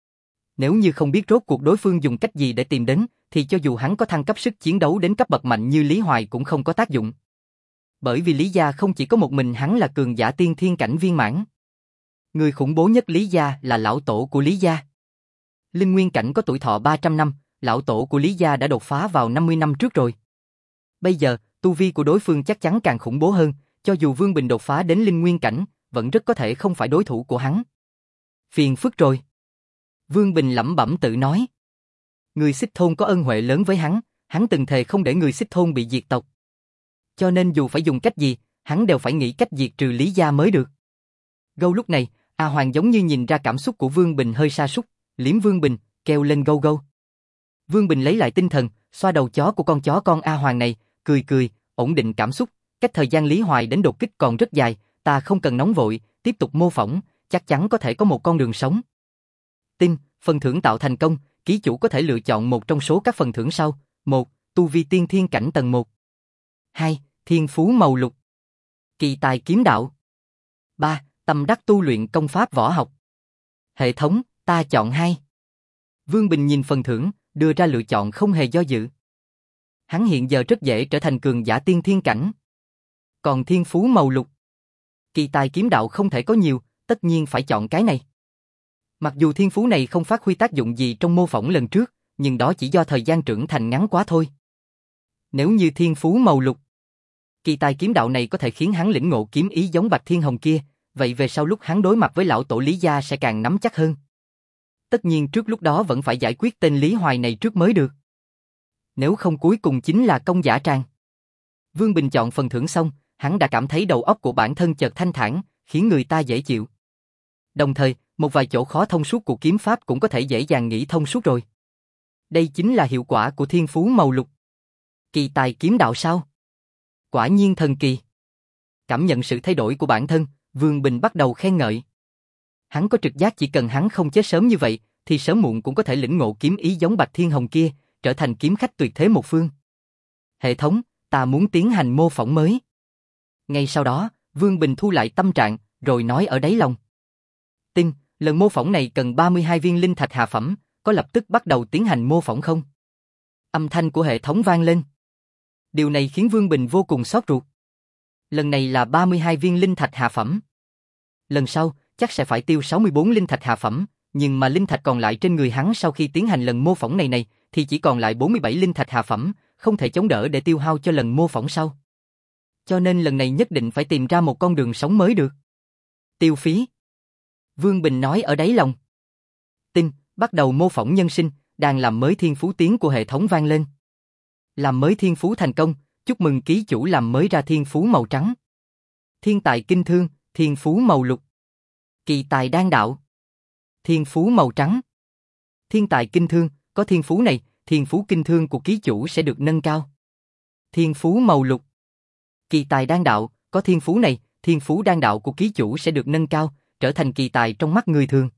Nếu như không biết rốt cuộc đối phương dùng cách gì để tìm đến, thì cho dù hắn có thăng cấp sức chiến đấu đến cấp bậc mạnh như Lý Hoài cũng không có tác dụng. Bởi vì Lý gia không chỉ có một mình hắn là cường giả tiên thiên cảnh viên mãn. Người khủng bố nhất Lý gia là lão tổ của Lý gia. Linh nguyên cảnh có tuổi thọ ba trăm năm, lão tổ của Lý gia đã đột phá vào năm mươi năm trước rồi. Bây giờ, tu vi của đối phương chắc chắn càng khủng bố hơn, cho dù Vương Bình đột phá đến linh nguyên cảnh, vẫn rất có thể không phải đối thủ của hắn. Phiền phức rồi. Vương Bình lẩm bẩm tự nói. Người Xích thôn có ân huệ lớn với hắn, hắn từng thề không để người Xích thôn bị diệt tộc. Cho nên dù phải dùng cách gì, hắn đều phải nghĩ cách diệt trừ Lý gia mới được. Gâu lúc này, A Hoàng giống như nhìn ra cảm xúc của Vương Bình hơi sa sút, liếm Vương Bình, kêu lên gâu gâu. Vương Bình lấy lại tinh thần, xoa đầu chó của con chó con A Hoàng này, cười cười, ổn định cảm xúc, cách thời gian Lý Hoài đến đột kích còn rất dài, ta không cần nóng vội, tiếp tục mô phỏng, chắc chắn có thể có một con đường sống. Tin, phần thưởng tạo thành công, ký chủ có thể lựa chọn một trong số các phần thưởng sau. một. Tu vi tiên thiên cảnh tầng một. hai. Thiên phú màu lục. Kỳ tài kiếm đạo. ba. Tâm đắc tu luyện công pháp võ học. Hệ thống, ta chọn hai. Vương Bình nhìn phần thưởng, đưa ra lựa chọn không hề do dự. Hắn hiện giờ rất dễ trở thành cường giả tiên thiên cảnh. Còn thiên phú màu lục, kỳ tài kiếm đạo không thể có nhiều, tất nhiên phải chọn cái này. Mặc dù thiên phú này không phát huy tác dụng gì trong mô phỏng lần trước, nhưng đó chỉ do thời gian trưởng thành ngắn quá thôi. Nếu như thiên phú màu lục, kỳ tài kiếm đạo này có thể khiến hắn lĩnh ngộ kiếm ý giống Bạch Thiên Hồng kia, vậy về sau lúc hắn đối mặt với lão tổ Lý gia sẽ càng nắm chắc hơn. Tất nhiên trước lúc đó vẫn phải giải quyết tên Lý Hoài này trước mới được. Nếu không cuối cùng chính là công giả tràng. Vương Bình chọn phần thưởng xong, hắn đã cảm thấy đầu óc của bản thân chợt thanh thản, khiến người ta dễ chịu. Đồng thời, một vài chỗ khó thông suốt của kiếm pháp cũng có thể dễ dàng nghĩ thông suốt rồi. Đây chính là hiệu quả của thiên phú màu lục. Kỳ tài kiếm đạo sao? Quả nhiên thần kỳ. Cảm nhận sự thay đổi của bản thân, Vương Bình bắt đầu khen ngợi. Hắn có trực giác chỉ cần hắn không chết sớm như vậy, thì sớm muộn cũng có thể lĩnh ngộ kiếm ý giống Bạch Thiên Hồng kia, trở thành kiếm khách tuyệt thế một phương. Hệ thống, ta muốn tiến hành mô phỏng mới. Ngay sau đó, Vương Bình thu lại tâm trạng, rồi nói ở đáy lòng. Tin, lần mô phỏng này cần ba mươi hai viên linh thạch hạ phẩm, có lập tức bắt đầu tiến hành mô phỏng không? Âm thanh của hệ thống vang lên. Điều này khiến Vương Bình vô cùng xót ruột. Lần này là ba mươi hai viên linh thạch hạ phẩm. Lần sau, chắc sẽ phải tiêu sáu mươi bốn linh thạch hạ phẩm, nhưng mà linh thạch còn lại trên người hắn sau khi tiến hành lần mô phỏng này này, thì chỉ còn lại bốn mươi bảy linh thạch hạ phẩm, không thể chống đỡ để tiêu hao cho lần mô phỏng sau. Cho nên lần này nhất định phải tìm ra một con đường sống mới được. Tiêu phí. Vương Bình nói ở đáy lòng. Tin, bắt đầu mô phỏng nhân sinh, đang làm mới thiên phú tiến của hệ thống vang lên. Làm mới thiên phú thành công, chúc mừng ký chủ làm mới ra thiên phú màu trắng. Thiên tài kinh thương, thiên phú màu lục. Kỳ tài đan đạo. Thiên phú màu trắng. Thiên tài kinh thương, có thiên phú này, thiên phú kinh thương của ký chủ sẽ được nâng cao. Thiên phú màu lục. Kỳ tài đan đạo, có thiên phú này, thiên phú đan đạo của ký chủ sẽ được nâng cao, trở thành kỳ tài trong mắt người thường.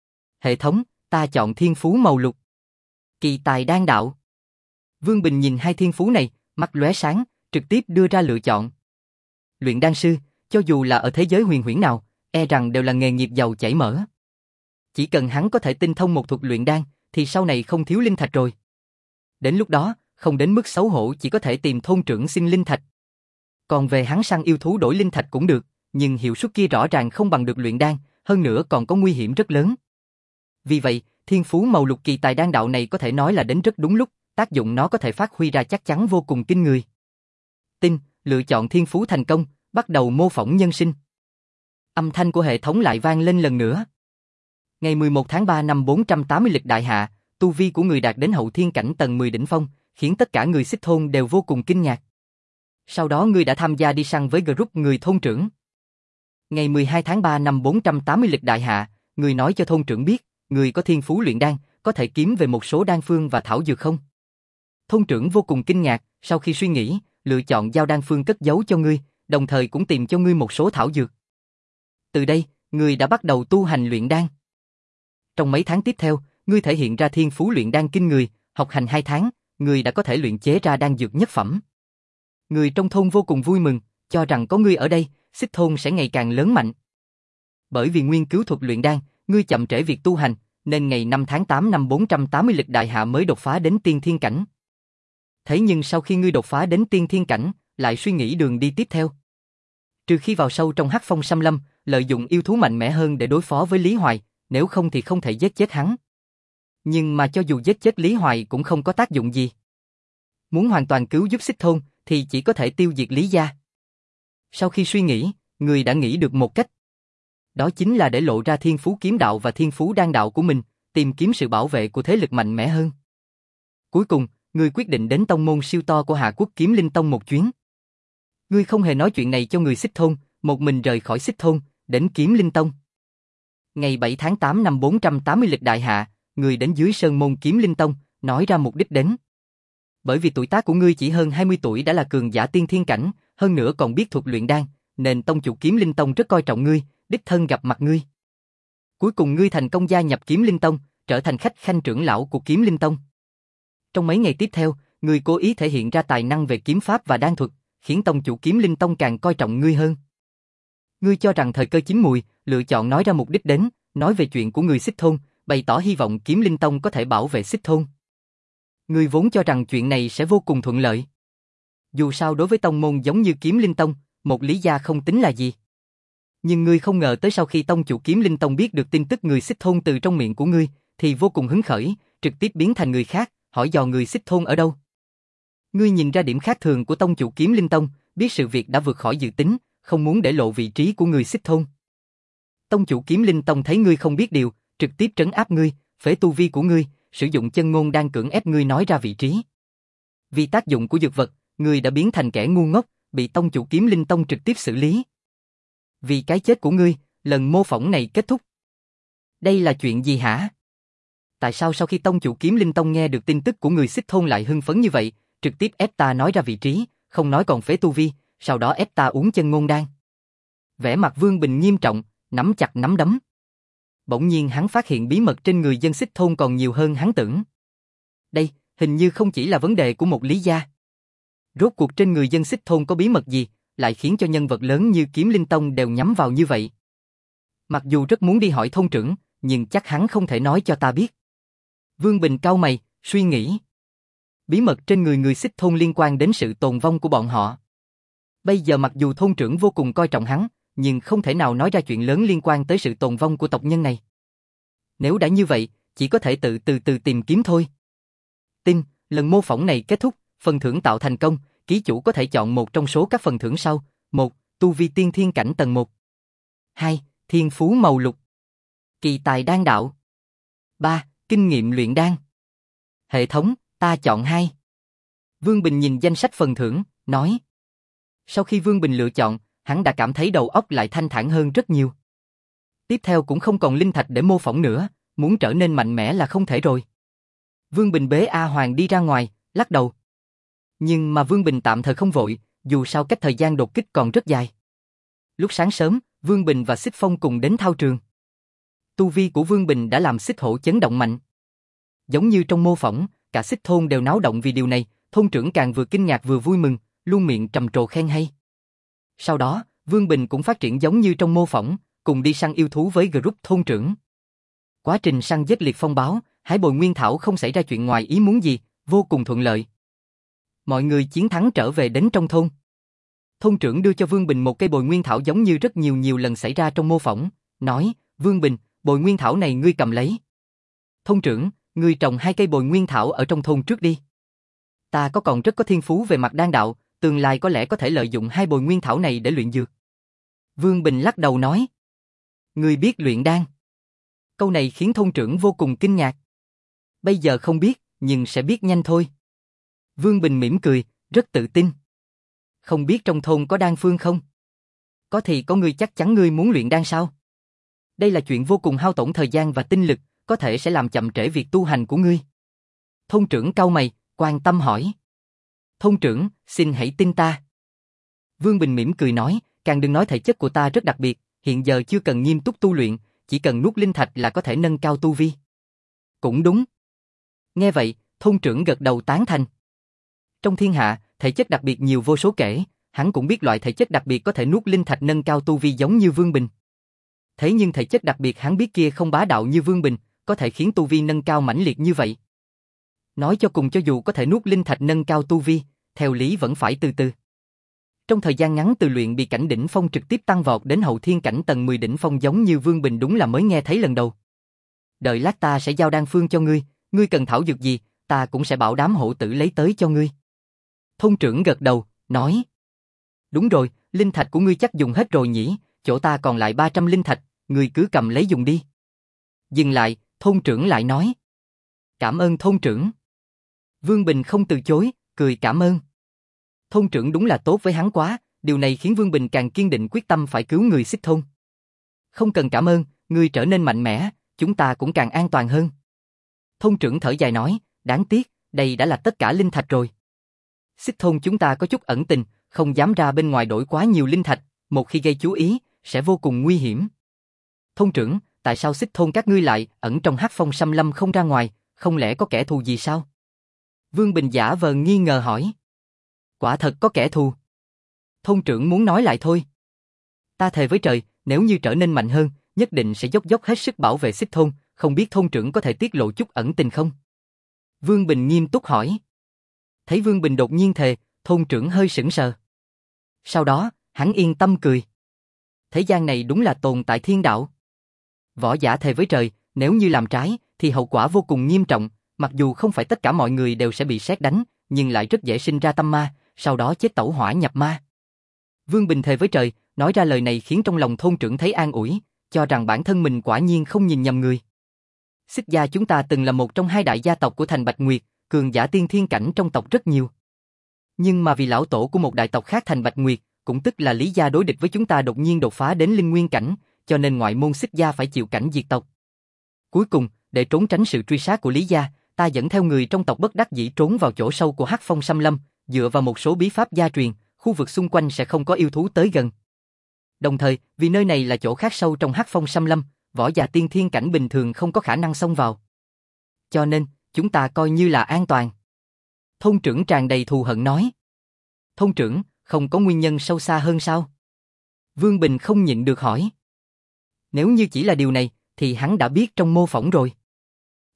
Hệ thống, ta chọn thiên phú màu lục. Kỳ tài đan đạo. Vương Bình nhìn hai thiên phú này, mắt lóe sáng, trực tiếp đưa ra lựa chọn. Luyện đan sư, cho dù là ở thế giới huyền huyễn nào, e rằng đều là nghề nghiệp giàu chảy mỡ. Chỉ cần hắn có thể tinh thông một thuật luyện đan, thì sau này không thiếu linh thạch rồi. Đến lúc đó, không đến mức xấu hổ chỉ có thể tìm thôn trưởng xin linh thạch. Còn về hắn săn yêu thú đổi linh thạch cũng được, nhưng hiệu suất kia rõ ràng không bằng được luyện đan, hơn nữa còn có nguy hiểm rất lớn. Vì vậy, thiên phú màu lục kỳ tài đan đạo này có thể nói là đến rất đúng lúc, tác dụng nó có thể phát huy ra chắc chắn vô cùng kinh người. Tin, lựa chọn thiên phú thành công, bắt đầu mô phỏng nhân sinh. Âm thanh của hệ thống lại vang lên lần nữa. Ngày mười một tháng ba năm bốn trăm tám mươi lịch đại hạ, tu vi của người đạt đến hậu thiên cảnh tầng mười đỉnh phong, khiến tất cả người Xích thôn đều vô cùng kinh ngạc. Sau đó ngươi đã tham gia đi săn với group người thôn trưởng. Ngày mười hai tháng ba năm bốn trăm tám mươi lịch đại hạ, người nói cho thôn trưởng biết, người có thiên phú luyện đan, có thể kiếm về một số đan phương và thảo dược không? Thôn trưởng vô cùng kinh ngạc, sau khi suy nghĩ, lựa chọn giao đan phương cất giấu cho ngươi, đồng thời cũng tìm cho ngươi một số thảo dược. Từ đây, ngươi đã bắt đầu tu hành luyện đan. Trong mấy tháng tiếp theo, ngươi thể hiện ra thiên phú luyện đan kinh người, học hành hai tháng, ngươi đã có thể luyện chế ra đan dược nhất phẩm. Người trong thôn vô cùng vui mừng, cho rằng có ngươi ở đây, Xích thôn sẽ ngày càng lớn mạnh. Bởi vì nguyên cứu thuật luyện đan, ngươi chậm trễ việc tu hành, nên ngày năm tháng tám năm bốn trăm tám mươi lịch đại hạ mới đột phá đến tiên thiên cảnh. Thế nhưng sau khi ngươi đột phá đến tiên thiên cảnh, lại suy nghĩ đường đi tiếp theo. Trừ khi vào sâu trong hắc phong xâm lâm, lợi dụng yêu thú mạnh mẽ hơn để đối phó với Lý Hoài, nếu không thì không thể giết chết hắn. Nhưng mà cho dù giết chết Lý Hoài cũng không có tác dụng gì. Muốn hoàn toàn cứu giúp Xích thôn, thì chỉ có thể tiêu diệt Lý gia. Sau khi suy nghĩ, người đã nghĩ được một cách. Đó chính là để lộ ra thiên phú kiếm đạo và thiên phú đan đạo của mình, tìm kiếm sự bảo vệ của thế lực mạnh mẽ hơn. Cuối cùng, người quyết định đến tông môn siêu to của Hạ Quốc Kiếm Linh Tông một chuyến. Ngươi không hề nói chuyện này cho người Xích thôn, một mình rời khỏi Xích thôn, đến Kiếm Linh Tông. Ngày bảy tháng tám năm bốn trăm tám mươi lịch đại hạ, người đến dưới sơn môn Kiếm Linh Tông, nói ra mục đích đến. Bởi vì tuổi tác của ngươi chỉ hơn hai mươi tuổi đã là cường giả tiên thiên cảnh, hơn nữa còn biết thuật luyện đan, nên tông chủ Kiếm Linh Tông rất coi trọng ngươi, đích thân gặp mặt ngươi. Cuối cùng ngươi thành công gia nhập Kiếm Linh Tông, trở thành khách khanh trưởng lão của Kiếm Linh Tông. Trong mấy ngày tiếp theo, ngươi cố ý thể hiện ra tài năng về kiếm pháp và đan thuật, khiến tông chủ Kiếm Linh Tông càng coi trọng ngươi hơn. Ngươi cho rằng thời cơ chín mùi, lựa chọn nói ra mục đích đến, nói về chuyện của người Xích thôn, bày tỏ hy vọng Kiếm Linh Tông có thể bảo vệ Xích thôn. Ngươi vốn cho rằng chuyện này sẽ vô cùng thuận lợi. Dù sao đối với tông môn giống như Kiếm Linh Tông, một Lý gia không tính là gì. Nhưng ngươi không ngờ tới sau khi tông chủ Kiếm Linh Tông biết được tin tức người Xích thôn từ trong miệng của ngươi, thì vô cùng hứng khởi, trực tiếp biến thành người khác, hỏi dò người Xích thôn ở đâu. Ngươi nhìn ra điểm khác thường của tông chủ Kiếm Linh Tông, biết sự việc đã vượt khỏi dự tính, không muốn để lộ vị trí của người Xích thôn. Tông chủ Kiếm Linh Tông thấy ngươi không biết điều, trực tiếp trấn áp ngươi, phế tu vi của ngươi, sử dụng chân ngôn đang cưỡng ép ngươi nói ra vị trí. Vì tác dụng của dược vật, ngươi đã biến thành kẻ ngu ngốc, bị tông chủ Kiếm Linh Tông trực tiếp xử lý. Vì cái chết của ngươi, lần mô phỏng này kết thúc. Đây là chuyện gì hả? Tại sao sau khi tông chủ Kiếm Linh Tông nghe được tin tức của người Xích thôn lại hưng phấn như vậy, trực tiếp ép ta nói ra vị trí, không nói còn phế tu vi, sau đó ép ta uống chân ngôn đan? Vẻ mặt Vương Bình nghiêm trọng, nắm chặt nắm đấm. Bỗng nhiên hắn phát hiện bí mật trên người dân Xích thôn còn nhiều hơn hắn tưởng. Đây, hình như không chỉ là vấn đề của một Lý gia. Rốt cuộc trên người dân Xích thôn có bí mật gì, lại khiến cho nhân vật lớn như Kiếm Linh Tông đều nhắm vào như vậy? Mặc dù rất muốn đi hỏi thôn trưởng, nhưng chắc hắn không thể nói cho ta biết. Vương Bình cau mày, suy nghĩ. Bí mật trên người người Xích thôn liên quan đến sự tồn vong của bọn họ. Bây giờ mặc dù thôn trưởng vô cùng coi trọng hắn, nhưng không thể nào nói ra chuyện lớn liên quan tới sự tồn vong của tộc nhân này. Nếu đã như vậy, chỉ có thể tự từ từ tìm kiếm thôi. Tin, lần mô phỏng này kết thúc, phần thưởng tạo thành công, ký chủ có thể chọn một trong số các phần thưởng sau. một. Tu vi tiên thiên cảnh tầng một. hai. Thiên phú màu lục. Kỳ tài đan đạo. ba. Kinh nghiệm luyện đan. Hệ thống, ta chọn hai. Vương Bình nhìn danh sách phần thưởng, nói. Sau khi Vương Bình lựa chọn, hắn đã cảm thấy đầu óc lại thanh thản hơn rất nhiều. Tiếp theo cũng không còn linh thạch để mô phỏng nữa, muốn trở nên mạnh mẽ là không thể rồi. Vương Bình bế A Hoàng đi ra ngoài, lắc đầu. Nhưng mà Vương Bình tạm thời không vội, dù sao cách thời gian đột kích còn rất dài. Lúc sáng sớm, Vương Bình và Xích Phong cùng đến thao trường. Tu vi của Vương Bình đã làm Xích Hổ chấn động mạnh. Giống như trong mô phỏng, cả Xích thôn đều náo động vì điều này, thôn trưởng càng vừa kinh ngạc vừa vui mừng, luôn miệng trầm trồ khen hay. Sau đó, Vương Bình cũng phát triển giống như trong mô phỏng, cùng đi săn yêu thú với group thôn trưởng. Quá trình săn giết liệt phong báo, hái bồi nguyên thảo không xảy ra chuyện ngoài ý muốn gì, vô cùng thuận lợi. Mọi người chiến thắng trở về đến trong thôn. Thôn trưởng đưa cho Vương Bình một cây bồi nguyên thảo giống như rất nhiều nhiều lần xảy ra trong mô phỏng, nói, Vương Bình, bồi nguyên thảo này ngươi cầm lấy. Thôn trưởng, ngươi trồng hai cây bồi nguyên thảo ở trong thôn trước đi. Ta có còn rất có thiên phú về mặt đan đạo, tương lai có lẽ có thể lợi dụng hai bồi nguyên thảo này để luyện dược. Vương Bình lắc đầu nói, ngươi biết luyện đan. Câu này khiến thôn trưởng vô cùng kinh ngạc. Bây giờ không biết, nhưng sẽ biết nhanh thôi. Vương Bình mỉm cười, rất tự tin. Không biết trong thôn có đan phương không? Có thì có ngươi chắc chắn ngươi muốn luyện đan sao? Đây là chuyện vô cùng hao tổn thời gian và tinh lực, có thể sẽ làm chậm trễ việc tu hành của ngươi. Thôn trưởng cau mày, quan tâm hỏi. Thôn trưởng, xin hãy tin ta. Vương Bình mỉm cười nói, càng đừng nói thể chất của ta rất đặc biệt, hiện giờ chưa cần nghiêm túc tu luyện, chỉ cần nuốt linh thạch là có thể nâng cao tu vi. Cũng đúng. Nghe vậy, thôn trưởng gật đầu tán thành. Trong thiên hạ, thể chất đặc biệt nhiều vô số kể, hắn cũng biết loại thể chất đặc biệt có thể nuốt linh thạch nâng cao tu vi giống như Vương Bình. Thế nhưng thể chất đặc biệt hắn biết kia không bá đạo như Vương Bình, có thể khiến tu vi nâng cao mãnh liệt như vậy. Nói cho cùng cho dù có thể nuốt linh thạch nâng cao tu vi, theo lý vẫn phải từ từ. Trong thời gian ngắn từ luyện bị cảnh đỉnh phong trực tiếp tăng vọt đến hậu thiên cảnh tầng mười đỉnh phong giống như Vương Bình đúng là mới nghe thấy lần đầu. Đợi lát ta sẽ giao đan phương cho ngươi, ngươi cần thảo dược gì, ta cũng sẽ bảo đám hộ tử lấy tới cho ngươi. Thôn trưởng gật đầu, nói. Đúng rồi, linh thạch của ngươi chắc dùng hết rồi nhỉ, chỗ ta còn lại ba trăm linh thạch, ngươi cứ cầm lấy dùng đi. Dừng lại, thôn trưởng lại nói. Cảm ơn thôn trưởng. Vương Bình không từ chối, cười cảm ơn. Thôn trưởng đúng là tốt với hắn quá, điều này khiến Vương Bình càng kiên định quyết tâm phải cứu người Xích thôn. Không cần cảm ơn, ngươi trở nên mạnh mẽ, chúng ta cũng càng an toàn hơn. Thôn trưởng thở dài nói, đáng tiếc, đây đã là tất cả linh thạch rồi. Xích thôn chúng ta có chút ẩn tình, không dám ra bên ngoài đổi quá nhiều linh thạch, một khi gây chú ý, sẽ vô cùng nguy hiểm. Thôn trưởng, tại sao Xích thôn các ngươi lại ẩn trong hắc phong xâm lâm không ra ngoài, không lẽ có kẻ thù gì sao? Vương Bình giả vờ nghi ngờ hỏi. Quả thật có kẻ thù. Thôn trưởng muốn nói lại thôi. Ta thề với trời, nếu như trở nên mạnh hơn, nhất định sẽ dốc dốc hết sức bảo vệ Xích thôn, không biết thôn trưởng có thể tiết lộ chút ẩn tình không? Vương Bình nghiêm túc hỏi. Thấy Vương Bình đột nhiên thề, thôn trưởng hơi sững sờ. Sau đó, hắn yên tâm cười. Thế gian này đúng là tồn tại thiên đạo. Võ giả thề với trời, nếu như làm trái, thì hậu quả vô cùng nghiêm trọng, mặc dù không phải tất cả mọi người đều sẽ bị sét đánh, nhưng lại rất dễ sinh ra tâm ma, sau đó chết tẩu hỏa nhập ma. Vương Bình thề với trời, nói ra lời này khiến trong lòng thôn trưởng thấy an ủi, cho rằng bản thân mình quả nhiên không nhìn nhầm người. Xích gia chúng ta từng là một trong hai đại gia tộc của thành Bạch Nguyệt, cường giả tiên thiên cảnh trong tộc rất nhiều. Nhưng mà vì lão tổ của một đại tộc khác thành Bạch Nguyệt, cũng tức là Lý gia đối địch với chúng ta đột nhiên đột phá đến linh nguyên cảnh, cho nên ngoại môn Xích gia phải chịu cảnh diệt tộc. Cuối cùng, để trốn tránh sự truy sát của Lý gia, ta dẫn theo người trong tộc bất đắc dĩ trốn vào chỗ sâu của Hắc Phong Xâm Lâm, dựa vào một số bí pháp gia truyền, khu vực xung quanh sẽ không có yêu thú tới gần. Đồng thời, vì nơi này là chỗ khác sâu trong Hắc Phong Xâm Lâm, võ giả tiên thiên cảnh bình thường không có khả năng xông vào. Cho nên, chúng ta coi như là an toàn. Thôn trưởng tràn đầy thù hận nói. Thôn trưởng, không có nguyên nhân sâu xa hơn sao? Vương Bình không nhịn được hỏi. Nếu như chỉ là điều này, thì hắn đã biết trong mô phỏng rồi.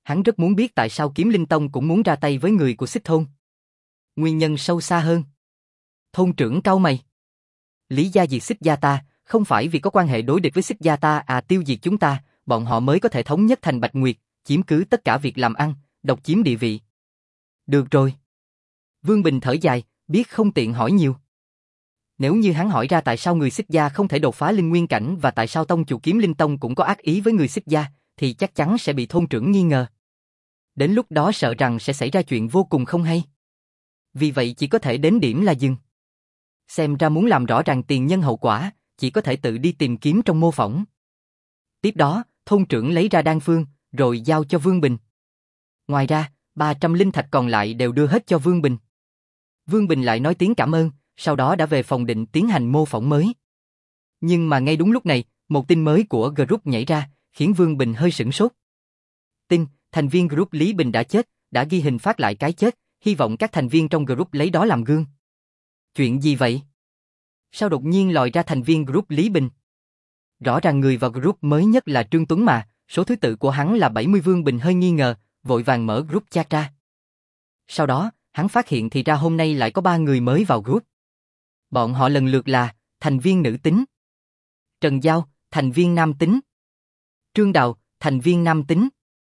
Hắn rất muốn biết tại sao Kiếm Linh Tông cũng muốn ra tay với người của Xích Thôn. Nguyên nhân sâu xa hơn. Thôn trưởng cau mày. Lý gia diệt Xích gia ta, không phải vì có quan hệ đối địch với Xích gia ta à tiêu diệt chúng ta, bọn họ mới có thể thống nhất thành Bạch Nguyệt, chiếm cứ tất cả việc làm ăn, độc chiếm địa vị. Được rồi. Vương Bình thở dài, biết không tiện hỏi nhiều. Nếu như hắn hỏi ra tại sao người Xích gia không thể đột phá linh nguyên cảnh và tại sao tông chủ Kiếm Linh Tông cũng có ác ý với người Xích gia, thì chắc chắn sẽ bị thôn trưởng nghi ngờ. Đến lúc đó sợ rằng sẽ xảy ra chuyện vô cùng không hay. Vì vậy chỉ có thể đến điểm là dừng. Xem ra muốn làm rõ ràng tiền nhân hậu quả, chỉ có thể tự đi tìm kiếm trong mô phỏng. Tiếp đó, thôn trưởng lấy ra đan phương, rồi giao cho Vương Bình. Ngoài ra, ba trăm linh thạch còn lại đều đưa hết cho Vương Bình. Vương Bình lại nói tiếng cảm ơn, sau đó đã về phòng định tiến hành mô phỏng mới. Nhưng mà ngay đúng lúc này, một tin mới của group nhảy ra, khiến Vương Bình hơi sửng sốt. Tin, thành viên group Lý Bình đã chết, đã ghi hình phát lại cái chết, hy vọng các thành viên trong group lấy đó làm gương. Chuyện gì vậy? Sao đột nhiên lòi ra thành viên group Lý Bình? Rõ ràng người vào group mới nhất là Trương Tuấn mà, số thứ tự của hắn là bảy mươi. Vương Bình hơi nghi ngờ, vội vàng mở group chat ra. Sau đó, hắn phát hiện thì ra hôm nay lại có ba người mới vào group. Bọn họ lần lượt là thành viên nữ tính, Trần Giao, thành viên nam tính, Trương Đào, thành viên nam tính,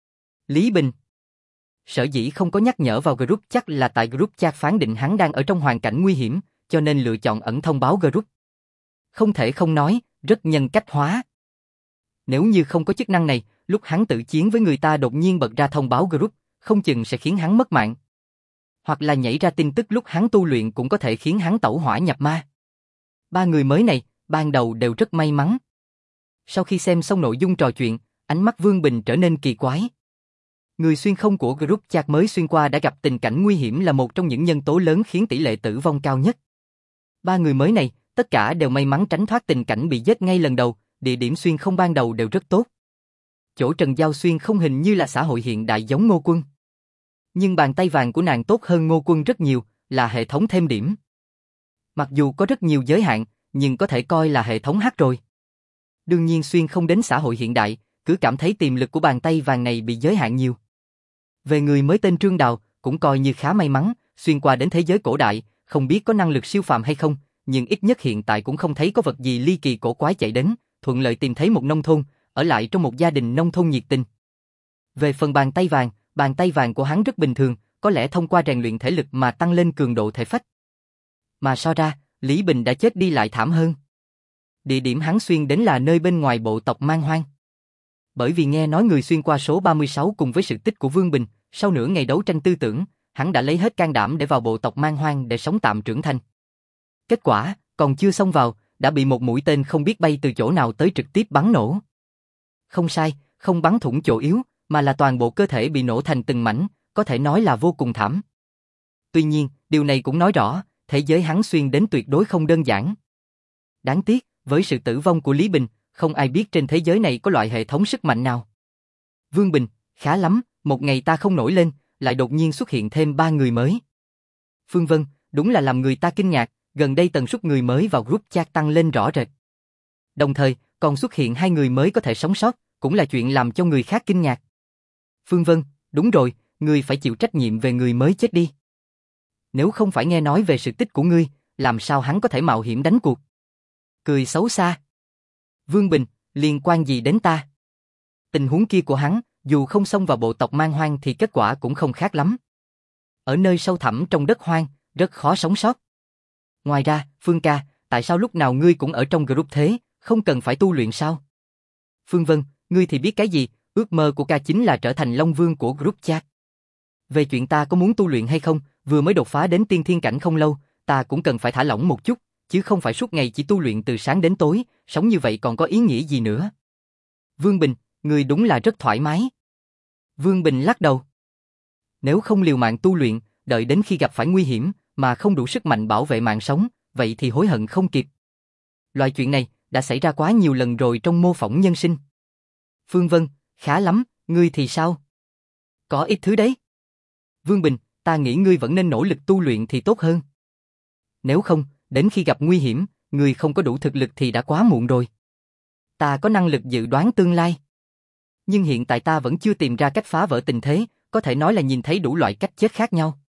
Lý Bình. Sở dĩ không có nhắc nhở vào group chắc là tại group chat phán định hắn đang ở trong hoàn cảnh nguy hiểm, cho nên lựa chọn ẩn thông báo group. Không thể không nói, rất nhân cách hóa. Nếu như không có chức năng này, lúc hắn tự chiến với người ta đột nhiên bật ra thông báo group, không chừng sẽ khiến hắn mất mạng. Hoặc là nhảy ra tin tức lúc hắn tu luyện cũng có thể khiến hắn tẩu hỏa nhập ma. Ba người mới này, ban đầu đều rất may mắn. Sau khi xem xong nội dung trò chuyện, ánh mắt Vương Bình trở nên kỳ quái. Người xuyên không của group chat mới xuyên qua đã gặp tình cảnh nguy hiểm là một trong những nhân tố lớn khiến tỷ lệ tử vong cao nhất. Ba người mới này, tất cả đều may mắn tránh thoát tình cảnh bị giết ngay lần đầu, địa điểm xuyên không ban đầu đều rất tốt. Chỗ Trần Giao xuyên không hình như là xã hội hiện đại giống Ngô Quân. Nhưng bàn tay vàng của nàng tốt hơn Ngô Quân rất nhiều, là hệ thống thêm điểm. Mặc dù có rất nhiều giới hạn, nhưng có thể coi là hệ thống hack rồi. Đương nhiên xuyên không đến xã hội hiện đại, cứ cảm thấy tiềm lực của bàn tay vàng này bị giới hạn nhiều. Về người mới tên Trương Đào, cũng coi như khá may mắn, xuyên qua đến thế giới cổ đại, không biết có năng lực siêu phàm hay không, nhưng ít nhất hiện tại cũng không thấy có vật gì ly kỳ cổ quái chạy đến, thuận lợi tìm thấy một nông thôn, ở lại trong một gia đình nông thôn nhiệt tình. Về phần bàn tay vàng, bàn tay vàng của hắn rất bình thường, có lẽ thông qua rèn luyện thể lực mà tăng lên cường độ thể phách. Mà so ra, Lý Bình đã chết đi lại thảm hơn. Địa điểm hắn xuyên đến là nơi bên ngoài bộ tộc Man Hoang. Bởi vì nghe nói người xuyên qua số ba mươi sáu cùng với sự tích của Vương Bình, sau nửa ngày đấu tranh tư tưởng, hắn đã lấy hết can đảm để vào bộ tộc Man Hoang để sống tạm trưởng thành. Kết quả, còn chưa xông vào, đã bị một mũi tên không biết bay từ chỗ nào tới trực tiếp bắn nổ. Không sai, không bắn thủng chỗ yếu, mà là toàn bộ cơ thể bị nổ thành từng mảnh, có thể nói là vô cùng thảm. Tuy nhiên, điều này cũng nói rõ, thế giới hắn xuyên đến tuyệt đối không đơn giản. Đáng tiếc, với sự tử vong của Lý Bình, không ai biết trên thế giới này có loại hệ thống sức mạnh nào. Vương Bình, khá lắm, một ngày ta không nổi lên, lại đột nhiên xuất hiện thêm ba người mới. Phương Vân, đúng là làm người ta kinh ngạc, gần đây tần suất người mới vào group chat tăng lên rõ rệt. Đồng thời, còn xuất hiện hai người mới có thể sống sót, cũng là chuyện làm cho người khác kinh ngạc. Phương Vân, đúng rồi, ngươi phải chịu trách nhiệm về người mới chết đi. Nếu không phải nghe nói về sự tích của ngươi, làm sao hắn có thể mạo hiểm đánh cuộc? Cười xấu xa. Vương Bình, liên quan gì đến ta? Tình huống kia của hắn, dù không xông vào bộ tộc Man Hoang thì kết quả cũng không khác lắm. Ở nơi sâu thẳm trong đất hoang, rất khó sống sót. Ngoài ra, Phương ca, tại sao lúc nào ngươi cũng ở trong group thế, không cần phải tu luyện sao? Phương Vân, ngươi thì biết cái gì, ước mơ của ca chính là trở thành Long Vương của group chat. Về chuyện ta có muốn tu luyện hay không, vừa mới đột phá đến tiên thiên cảnh không lâu, ta cũng cần phải thả lỏng một chút, chứ không phải suốt ngày chỉ tu luyện từ sáng đến tối, sống như vậy còn có ý nghĩa gì nữa. Vương Bình, ngươi đúng là rất thoải mái. Vương Bình lắc đầu. Nếu không liều mạng tu luyện, đợi đến khi gặp phải nguy hiểm, mà không đủ sức mạnh bảo vệ mạng sống, vậy thì hối hận không kịp. Loại chuyện này, đã xảy ra quá nhiều lần rồi trong mô phỏng nhân sinh. Phương Vân, khá lắm, ngươi thì sao? Có ít thứ đấy. Vương Bình, ta nghĩ ngươi vẫn nên nỗ lực tu luyện thì tốt hơn. Nếu không, đến khi gặp nguy hiểm, ngươi không có đủ thực lực thì đã quá muộn rồi. Ta có năng lực dự đoán tương lai. nhưng hiện tại ta vẫn chưa tìm ra cách phá vỡ tình thế, có thể nói là nhìn thấy đủ loại cách chết khác nhau.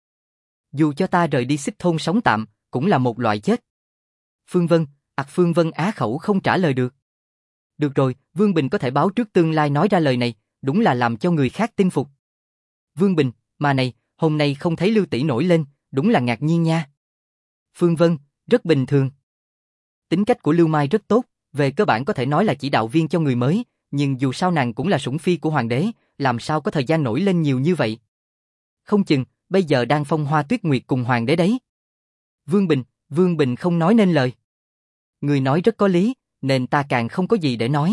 Dù cho ta rời đi Xích Thôn sống tạm, cũng là một loại chết. Phương Vân, ặc Phương Vân á khẩu không trả lời được. Được rồi, Vương Bình có thể báo trước tương lai nói ra lời này, đúng là làm cho người khác tin phục. Vương Bình, mà này, hôm nay không thấy Lưu tỷ nổi lên, đúng là ngạc nhiên nha. Phương Vân, rất bình thường. Tính cách của Lưu Mai rất tốt, về cơ bản có thể nói là chỉ đạo viên cho người mới, nhưng dù sao nàng cũng là sủng phi của hoàng đế, làm sao có thời gian nổi lên nhiều như vậy. Không chừng, bây giờ đang phong hoa tuyết nguyệt cùng hoàng đế đấy. Vương Bình, Vương Bình không nói nên lời. Người nói rất có lý, nên ta càng không có gì để nói.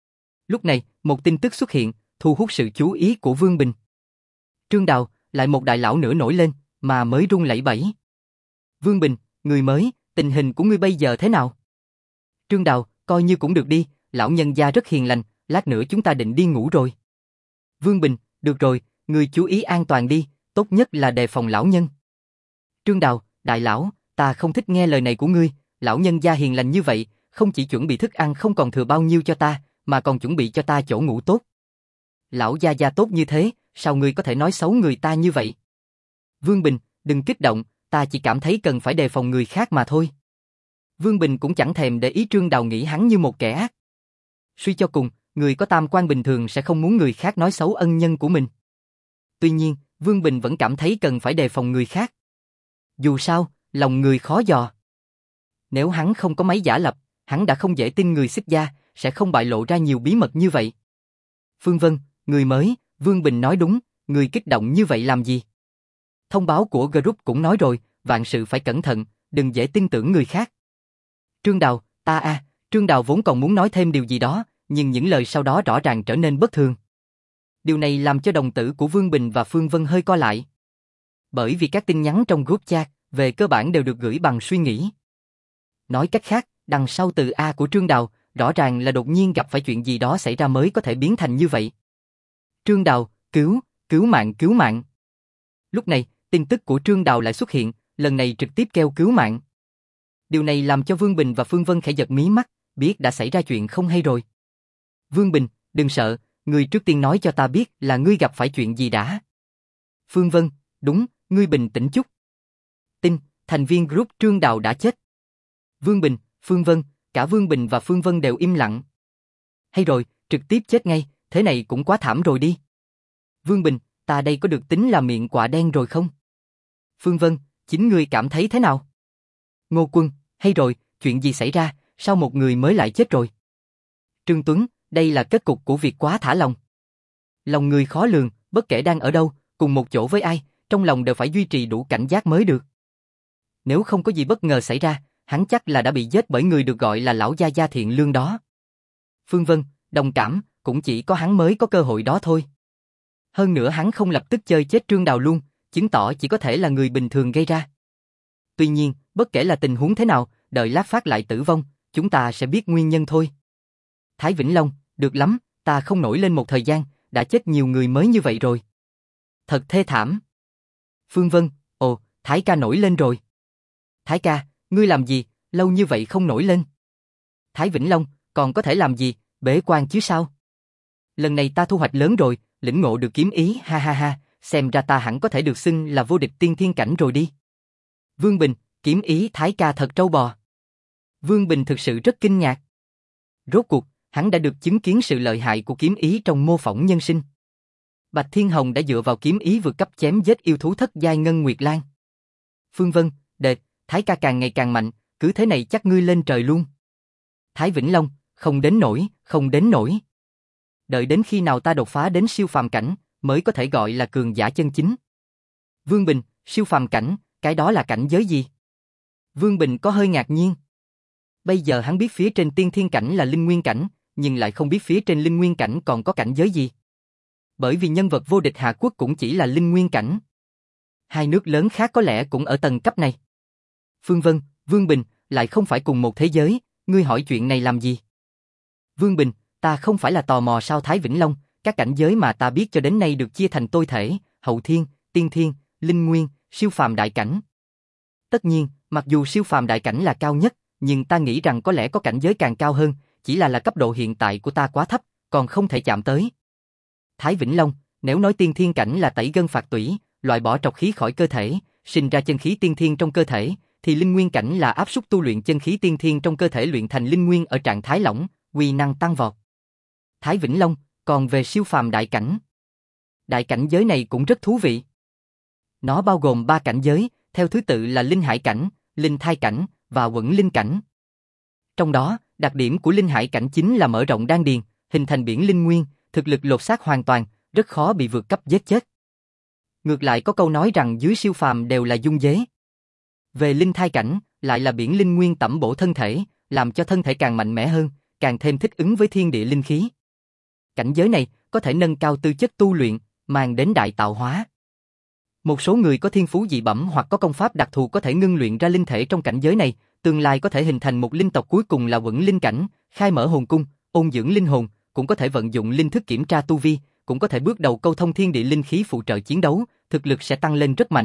Lúc này, một tin tức xuất hiện, thu hút sự chú ý của Vương Bình. Trương Đào, lại một đại lão nữa nổi lên, mà mới run lẩy bẩy. Vương Bình, người mới, tình hình của ngươi bây giờ thế nào? Trương Đào, coi như cũng được đi, lão nhân gia rất hiền lành, lát nữa chúng ta định đi ngủ rồi. Vương Bình, được rồi, ngươi chú ý an toàn đi, tốt nhất là đề phòng lão nhân. Trương Đào, đại lão, ta không thích nghe lời này của ngươi, lão nhân gia hiền lành như vậy, không chỉ chuẩn bị thức ăn không còn thừa bao nhiêu cho ta, mà còn chuẩn bị cho ta chỗ ngủ tốt. Lão gia gia tốt như thế, sao ngươi có thể nói xấu người ta như vậy? Vương Bình, đừng kích động, ta chỉ cảm thấy cần phải đề phòng người khác mà thôi. Vương Bình cũng chẳng thèm để ý Trương Đào nghĩ hắn như một kẻ ác. Suy cho cùng, người có tam quan bình thường sẽ không muốn người khác nói xấu ân nhân của mình. Tuy nhiên, Vương Bình vẫn cảm thấy cần phải đề phòng người khác. Dù sao, lòng người khó dò. Nếu hắn không có máy giả lập, hắn đã không dễ tin người Xích gia, sẽ không bại lộ ra nhiều bí mật như vậy. Phương Vân, người mới, Vương Bình nói đúng, người kích động như vậy làm gì? Thông báo của group cũng nói rồi, vạn sự phải cẩn thận, đừng dễ tin tưởng người khác. Trương Đào, ta a, à, Trương Đào vốn còn muốn nói thêm điều gì đó, nhưng những lời sau đó rõ ràng trở nên bất thường. Điều này làm cho đồng tử của Vương Bình và Phương Vân hơi co lại. Bởi vì các tin nhắn trong group chat, về cơ bản đều được gửi bằng suy nghĩ. Nói cách khác, đằng sau từ A của Trương Đào, rõ ràng là đột nhiên gặp phải chuyện gì đó xảy ra mới có thể biến thành như vậy. Trương Đào, cứu, cứu mạng cứu mạng. Lúc này, tin tức của Trương Đào lại xuất hiện, lần này trực tiếp kêu cứu mạng. Điều này làm cho Vương Bình và Phương Vân khẽ giật mí mắt, biết đã xảy ra chuyện không hay rồi. Vương Bình, đừng sợ, ngươi trước tiên nói cho ta biết là ngươi gặp phải chuyện gì đã. Phương Vân, đúng, ngươi bình tĩnh chút. Tin, thành viên group Trương Đào đã chết. Vương Bình, Phương Vân, cả Vương Bình và Phương Vân đều im lặng. Hay rồi, trực tiếp chết ngay, thế này cũng quá thảm rồi đi. Vương Bình, ta đây có được tính là miệng quạ đen rồi không? Phương Vân, chính ngươi cảm thấy thế nào? Ngô Quân, hay rồi, chuyện gì xảy ra, sao một người mới lại chết rồi? Trương Tuấn, đây là kết cục của việc quá thả lòng. Lòng người khó lường, bất kể đang ở đâu, cùng một chỗ với ai, trong lòng đều phải duy trì đủ cảnh giác mới được. Nếu không có gì bất ngờ xảy ra, hắn chắc là đã bị giết bởi người được gọi là lão gia gia thiện lương đó. Phương Vân, đồng cảm, cũng chỉ có hắn mới có cơ hội đó thôi. Hơn nữa hắn không lập tức chơi chết Trương Đào luôn, chứng tỏ chỉ có thể là người bình thường gây ra. Tuy nhiên, bất kể là tình huống thế nào, đợi lát phát lại tử vong, chúng ta sẽ biết nguyên nhân thôi. Thái Vĩnh Long, được lắm, ta không nổi lên một thời gian, đã chết nhiều người mới như vậy rồi. Thật thê thảm. Phương Vân, ồ, Thái ca nổi lên rồi. Thái ca, ngươi làm gì, lâu như vậy không nổi lên. Thái Vĩnh Long, còn có thể làm gì, bế quan chứ sao. Lần này ta thu hoạch lớn rồi, lĩnh ngộ được kiếm ý, ha ha ha, xem ra ta hẳn có thể được xưng là vô địch tiên thiên cảnh rồi đi. Vương Bình, kiếm ý Thái ca thật trâu bò. Vương Bình thực sự rất kinh ngạc. Rốt cuộc, hắn đã được chứng kiến sự lợi hại của kiếm ý trong mô phỏng nhân sinh. Bạch Thiên Hồng đã dựa vào kiếm ý vượt cấp chém giết yêu thú thất giai Ngân Nguyệt Lan. Phương Vân, đệ, Thái ca càng ngày càng mạnh, cứ thế này chắc ngươi lên trời luôn. Thái Vĩnh Long, không đến nổi, không đến nổi. Đợi đến khi nào ta đột phá đến siêu phàm cảnh, mới có thể gọi là cường giả chân chính. Vương Bình, siêu phàm cảnh, cái đó là cảnh giới gì? Vương Bình có hơi ngạc nhiên. Bây giờ hắn biết phía trên tiên thiên cảnh là linh nguyên cảnh, nhưng lại không biết phía trên linh nguyên cảnh còn có cảnh giới gì. Bởi vì nhân vật vô địch Hạ Quốc cũng chỉ là linh nguyên cảnh. Hai nước lớn khác có lẽ cũng ở tầng cấp này. Phương Vân, Vương Bình, lại không phải cùng một thế giới, ngươi hỏi chuyện này làm gì? Vương Bình, ta không phải là tò mò sao Thái Vĩnh Long, các cảnh giới mà ta biết cho đến nay được chia thành tôi thể, hậu thiên, tiên thiên, linh nguyên, siêu phàm đại cảnh. Tất nhiên, mặc dù siêu phàm đại cảnh là cao nhất, nhưng ta nghĩ rằng có lẽ có cảnh giới càng cao hơn, chỉ là là cấp độ hiện tại của ta quá thấp, còn không thể chạm tới. Thái Vĩnh Long, nếu nói tiên thiên cảnh là tẩy gân phạt tủy, loại bỏ trọc khí khỏi cơ thể, sinh ra chân khí tiên thiên trong cơ thể, thì linh nguyên cảnh là áp suất tu luyện chân khí tiên thiên trong cơ thể luyện thành linh nguyên ở trạng thái lỏng, uy năng tăng vọt. Thái Vĩnh Long, còn về siêu phàm đại cảnh. Đại cảnh giới này cũng rất thú vị. Nó bao gồm ba cảnh giới, theo thứ tự là linh hải cảnh, linh thai cảnh và quẩn linh cảnh. Trong đó, đặc điểm của linh hải cảnh chính là mở rộng đan điền, hình thành biển linh nguyên, thực lực lột xác hoàn toàn, rất khó bị vượt cấp giết chết. Ngược lại có câu nói rằng dưới siêu phàm đều là dung dế. Về linh thai cảnh, lại là biển linh nguyên tẩm bổ thân thể, làm cho thân thể càng mạnh mẽ hơn, càng thêm thích ứng với thiên địa linh khí. Cảnh giới này có thể nâng cao tư chất tu luyện, mang đến đại tạo hóa. Một số người có thiên phú dị bẩm hoặc có công pháp đặc thù có thể ngưng luyện ra linh thể trong cảnh giới này, tương lai có thể hình thành một linh tộc cuối cùng là quẩn linh cảnh, khai mở hồn cung, ôn dưỡng linh hồn, cũng có thể vận dụng linh thức kiểm tra tu vi, cũng có thể bước đầu câu thông thiên địa linh khí phụ trợ chiến đấu, thực lực sẽ tăng lên rất mạnh.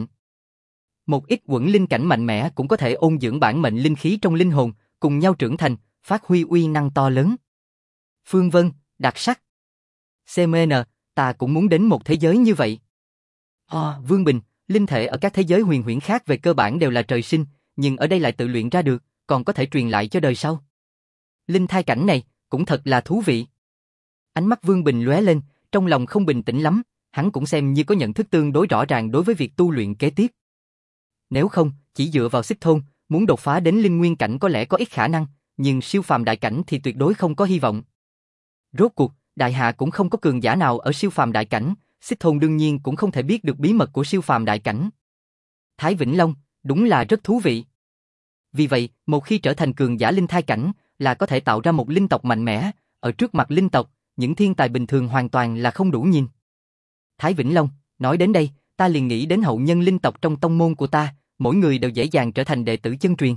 Một ít quẩn linh cảnh mạnh mẽ cũng có thể ôn dưỡng bản mệnh linh khí trong linh hồn, cùng nhau trưởng thành, phát huy uy năng to lớn. Phương Vân, đặc sắc. xê em en, ta cũng muốn đến một thế giới như vậy. Oh, Vương Bình, linh thể ở các thế giới huyền huyễn khác về cơ bản đều là trời sinh, nhưng ở đây lại tự luyện ra được, còn có thể truyền lại cho đời sau. Linh thai cảnh này cũng thật là thú vị. Ánh mắt Vương Bình lóe lên, trong lòng không bình tĩnh lắm, hắn cũng xem như có nhận thức tương đối rõ ràng đối với việc tu luyện kế tiếp. Nếu không, chỉ dựa vào xích thôn, muốn đột phá đến linh nguyên cảnh có lẽ có ít khả năng, nhưng siêu phàm đại cảnh thì tuyệt đối không có hy vọng. Rốt cuộc, đại hạ cũng không có cường giả nào ở siêu phàm đại cảnh, xích thôn đương nhiên cũng không thể biết được bí mật của siêu phàm đại cảnh. Thái Vĩnh Long, đúng là rất thú vị. Vì vậy, một khi trở thành cường giả linh thai cảnh, là có thể tạo ra một linh tộc mạnh mẽ, ở trước mặt linh tộc, những thiên tài bình thường hoàn toàn là không đủ nhìn. Thái Vĩnh Long, nói đến đây, ta liền nghĩ đến hậu nhân linh tộc trong tông môn của ta, mỗi người đều dễ dàng trở thành đệ tử chân truyền.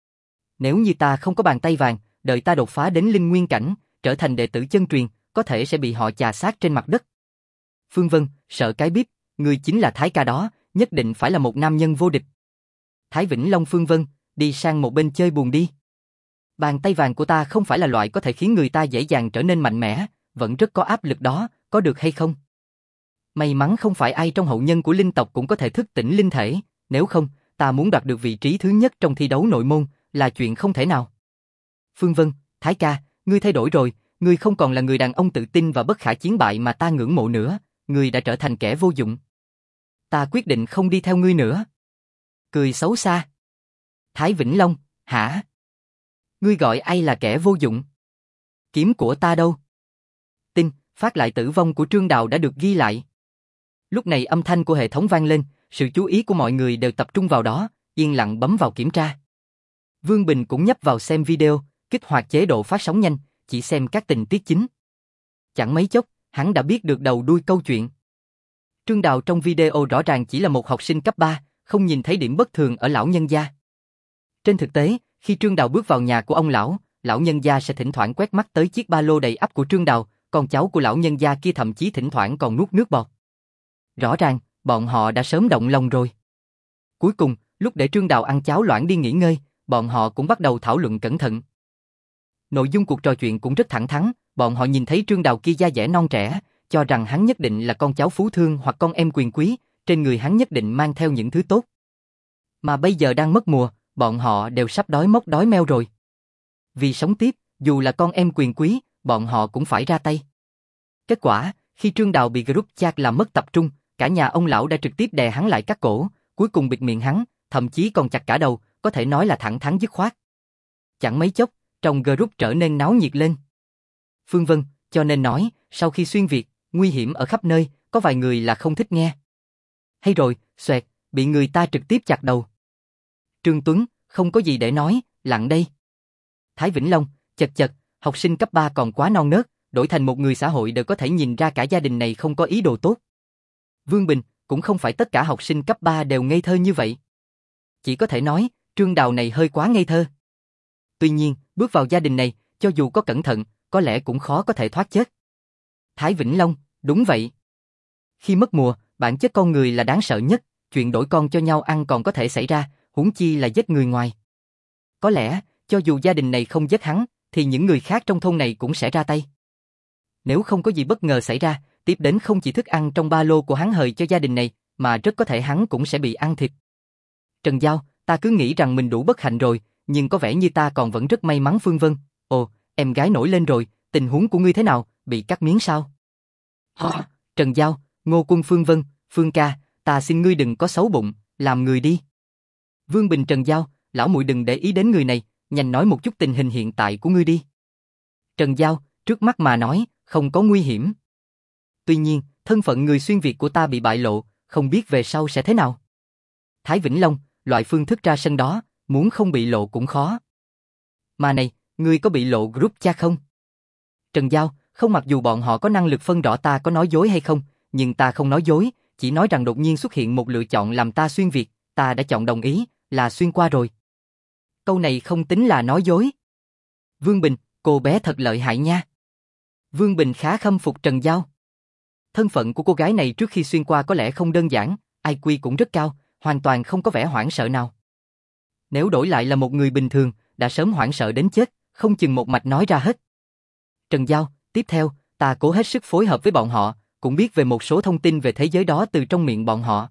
Nếu như ta không có bàn tay vàng, đợi ta đột phá đến linh nguyên cảnh, trở thành đệ tử chân truyền, có thể sẽ bị họ chà sát trên mặt đất. Phương Vân, sợ cái bíp, người chính là Thái ca đó, nhất định phải là một nam nhân vô địch. Thái Vĩnh Long Phương Vân, đi sang một bên chơi buồn đi. Bàn tay vàng của ta không phải là loại có thể khiến người ta dễ dàng trở nên mạnh mẽ, vẫn rất có áp lực đó, có được hay không? May mắn không phải ai trong hậu nhân của linh tộc cũng có thể thức tỉnh linh thể, nếu không, ta muốn đoạt được vị trí thứ nhất trong thi đấu nội môn, là chuyện không thể nào. Phương Vân, Thái ca, ngươi thay đổi rồi, ngươi không còn là người đàn ông tự tin và bất khả chiến bại mà ta ngưỡng mộ nữa, ngươi đã trở thành kẻ vô dụng. Ta quyết định không đi theo ngươi nữa. Cười xấu xa. Thái Vĩnh Long, hả? Ngươi gọi ai là kẻ vô dụng? Kiếm của ta đâu? Tin, phát lại tử vong của Trương Đào đã được ghi lại. Lúc này âm thanh của hệ thống vang lên, sự chú ý của mọi người đều tập trung vào đó, yên lặng bấm vào kiểm tra. Vương Bình cũng nhấp vào xem video, kích hoạt chế độ phát sóng nhanh, chỉ xem các tình tiết chính. Chẳng mấy chốc, hắn đã biết được đầu đuôi câu chuyện. Trương Đào trong video rõ ràng chỉ là một học sinh cấp ba, không nhìn thấy điểm bất thường ở lão nhân gia. Trên thực tế, khi Trương Đào bước vào nhà của ông lão, lão nhân gia sẽ thỉnh thoảng quét mắt tới chiếc ba lô đầy ắp của Trương Đào, con cháu của lão nhân gia kia thậm chí thỉnh thoảng còn nuốt nước bọt. Rõ ràng, bọn họ đã sớm động lòng rồi. Cuối cùng, lúc để Trương Đào ăn cháo loãng đi nghỉ ngơi, bọn họ cũng bắt đầu thảo luận cẩn thận. Nội dung cuộc trò chuyện cũng rất thẳng thắn, bọn họ nhìn thấy Trương Đào kia da dẻ non trẻ, cho rằng hắn nhất định là con cháu phú thương hoặc con em quyền quý, trên người hắn nhất định mang theo những thứ tốt. Mà bây giờ đang mất mùa, bọn họ đều sắp đói móc đói meo rồi. Vì sống tiếp, dù là con em quyền quý, bọn họ cũng phải ra tay. Kết quả, khi Trương Đào bị group chat làm mất tập trung, cả nhà ông lão đã trực tiếp đè hắn lại cắt cổ, cuối cùng bịt miệng hắn, thậm chí còn chặt cả đầu, có thể nói là thẳng thắn dứt khoát. Chẳng mấy chốc, trong group trở nên náo nhiệt lên. Phương Vân, cho nên nói, sau khi xuyên Việt, nguy hiểm ở khắp nơi, có vài người là không thích nghe. Hay rồi, xoẹt, bị người ta trực tiếp chặt đầu. Trương Tuấn, không có gì để nói, lặng đây. Thái Vĩnh Long, chật chật, học sinh cấp ba còn quá non nớt, đổi thành một người xã hội đều có thể nhìn ra cả gia đình này không có ý đồ tốt. Vương Bình, cũng không phải tất cả học sinh cấp ba đều ngây thơ như vậy. Chỉ có thể nói, Trương Đào này hơi quá ngây thơ. Tuy nhiên, bước vào gia đình này, cho dù có cẩn thận, có lẽ cũng khó có thể thoát chết. Thái Vĩnh Long, đúng vậy. Khi mất mùa, bản chất con người là đáng sợ nhất, chuyện đổi con cho nhau ăn còn có thể xảy ra, huống chi là giết người ngoài. Có lẽ, cho dù gia đình này không giết hắn, thì những người khác trong thôn này cũng sẽ ra tay. Nếu không có gì bất ngờ xảy ra, tiếp đến không chỉ thức ăn trong ba lô của hắn hời cho gia đình này, mà rất có thể hắn cũng sẽ bị ăn thịt. Trần Giao, ta cứ nghĩ rằng mình đủ bất hạnh rồi, nhưng có vẻ như ta còn vẫn rất may mắn. Phương Vân, ồ, em gái nổi lên rồi, tình huống của ngươi thế nào, bị cắt miếng sao? À, Trần Giao, Ngô Quân. Phương Vân, Phương ca, ta xin ngươi đừng có xấu bụng, làm người đi. Vương Bình. Trần Giao, lão muội đừng để ý đến người này, nhanh nói một chút tình hình hiện tại của ngươi đi. Trần Giao, trước mắt mà nói, không có nguy hiểm. Tuy nhiên, thân phận người xuyên Việt của ta bị bại lộ, không biết về sau sẽ thế nào. Thái Vĩnh Long, loại phương thức ra sân đó, muốn không bị lộ cũng khó. Mà này, ngươi có bị lộ group chat không? Trần Giao, không, mặc dù bọn họ có năng lực phân rõ ta có nói dối hay không, nhưng ta không nói dối, chỉ nói rằng đột nhiên xuất hiện một lựa chọn làm ta xuyên Việt, ta đã chọn đồng ý, là xuyên qua rồi. Câu này không tính là nói dối. Vương Bình, cô bé thật lợi hại nha. Vương Bình khá khâm phục Trần Giao. Thân phận của cô gái này trước khi xuyên qua có lẽ không đơn giản, i kiu cũng rất cao, hoàn toàn không có vẻ hoảng sợ nào. Nếu đổi lại là một người bình thường, đã sớm hoảng sợ đến chết, không chừng một mạch nói ra hết. Trần Giao, tiếp theo, ta cố hết sức phối hợp với bọn họ, cũng biết về một số thông tin về thế giới đó từ trong miệng bọn họ.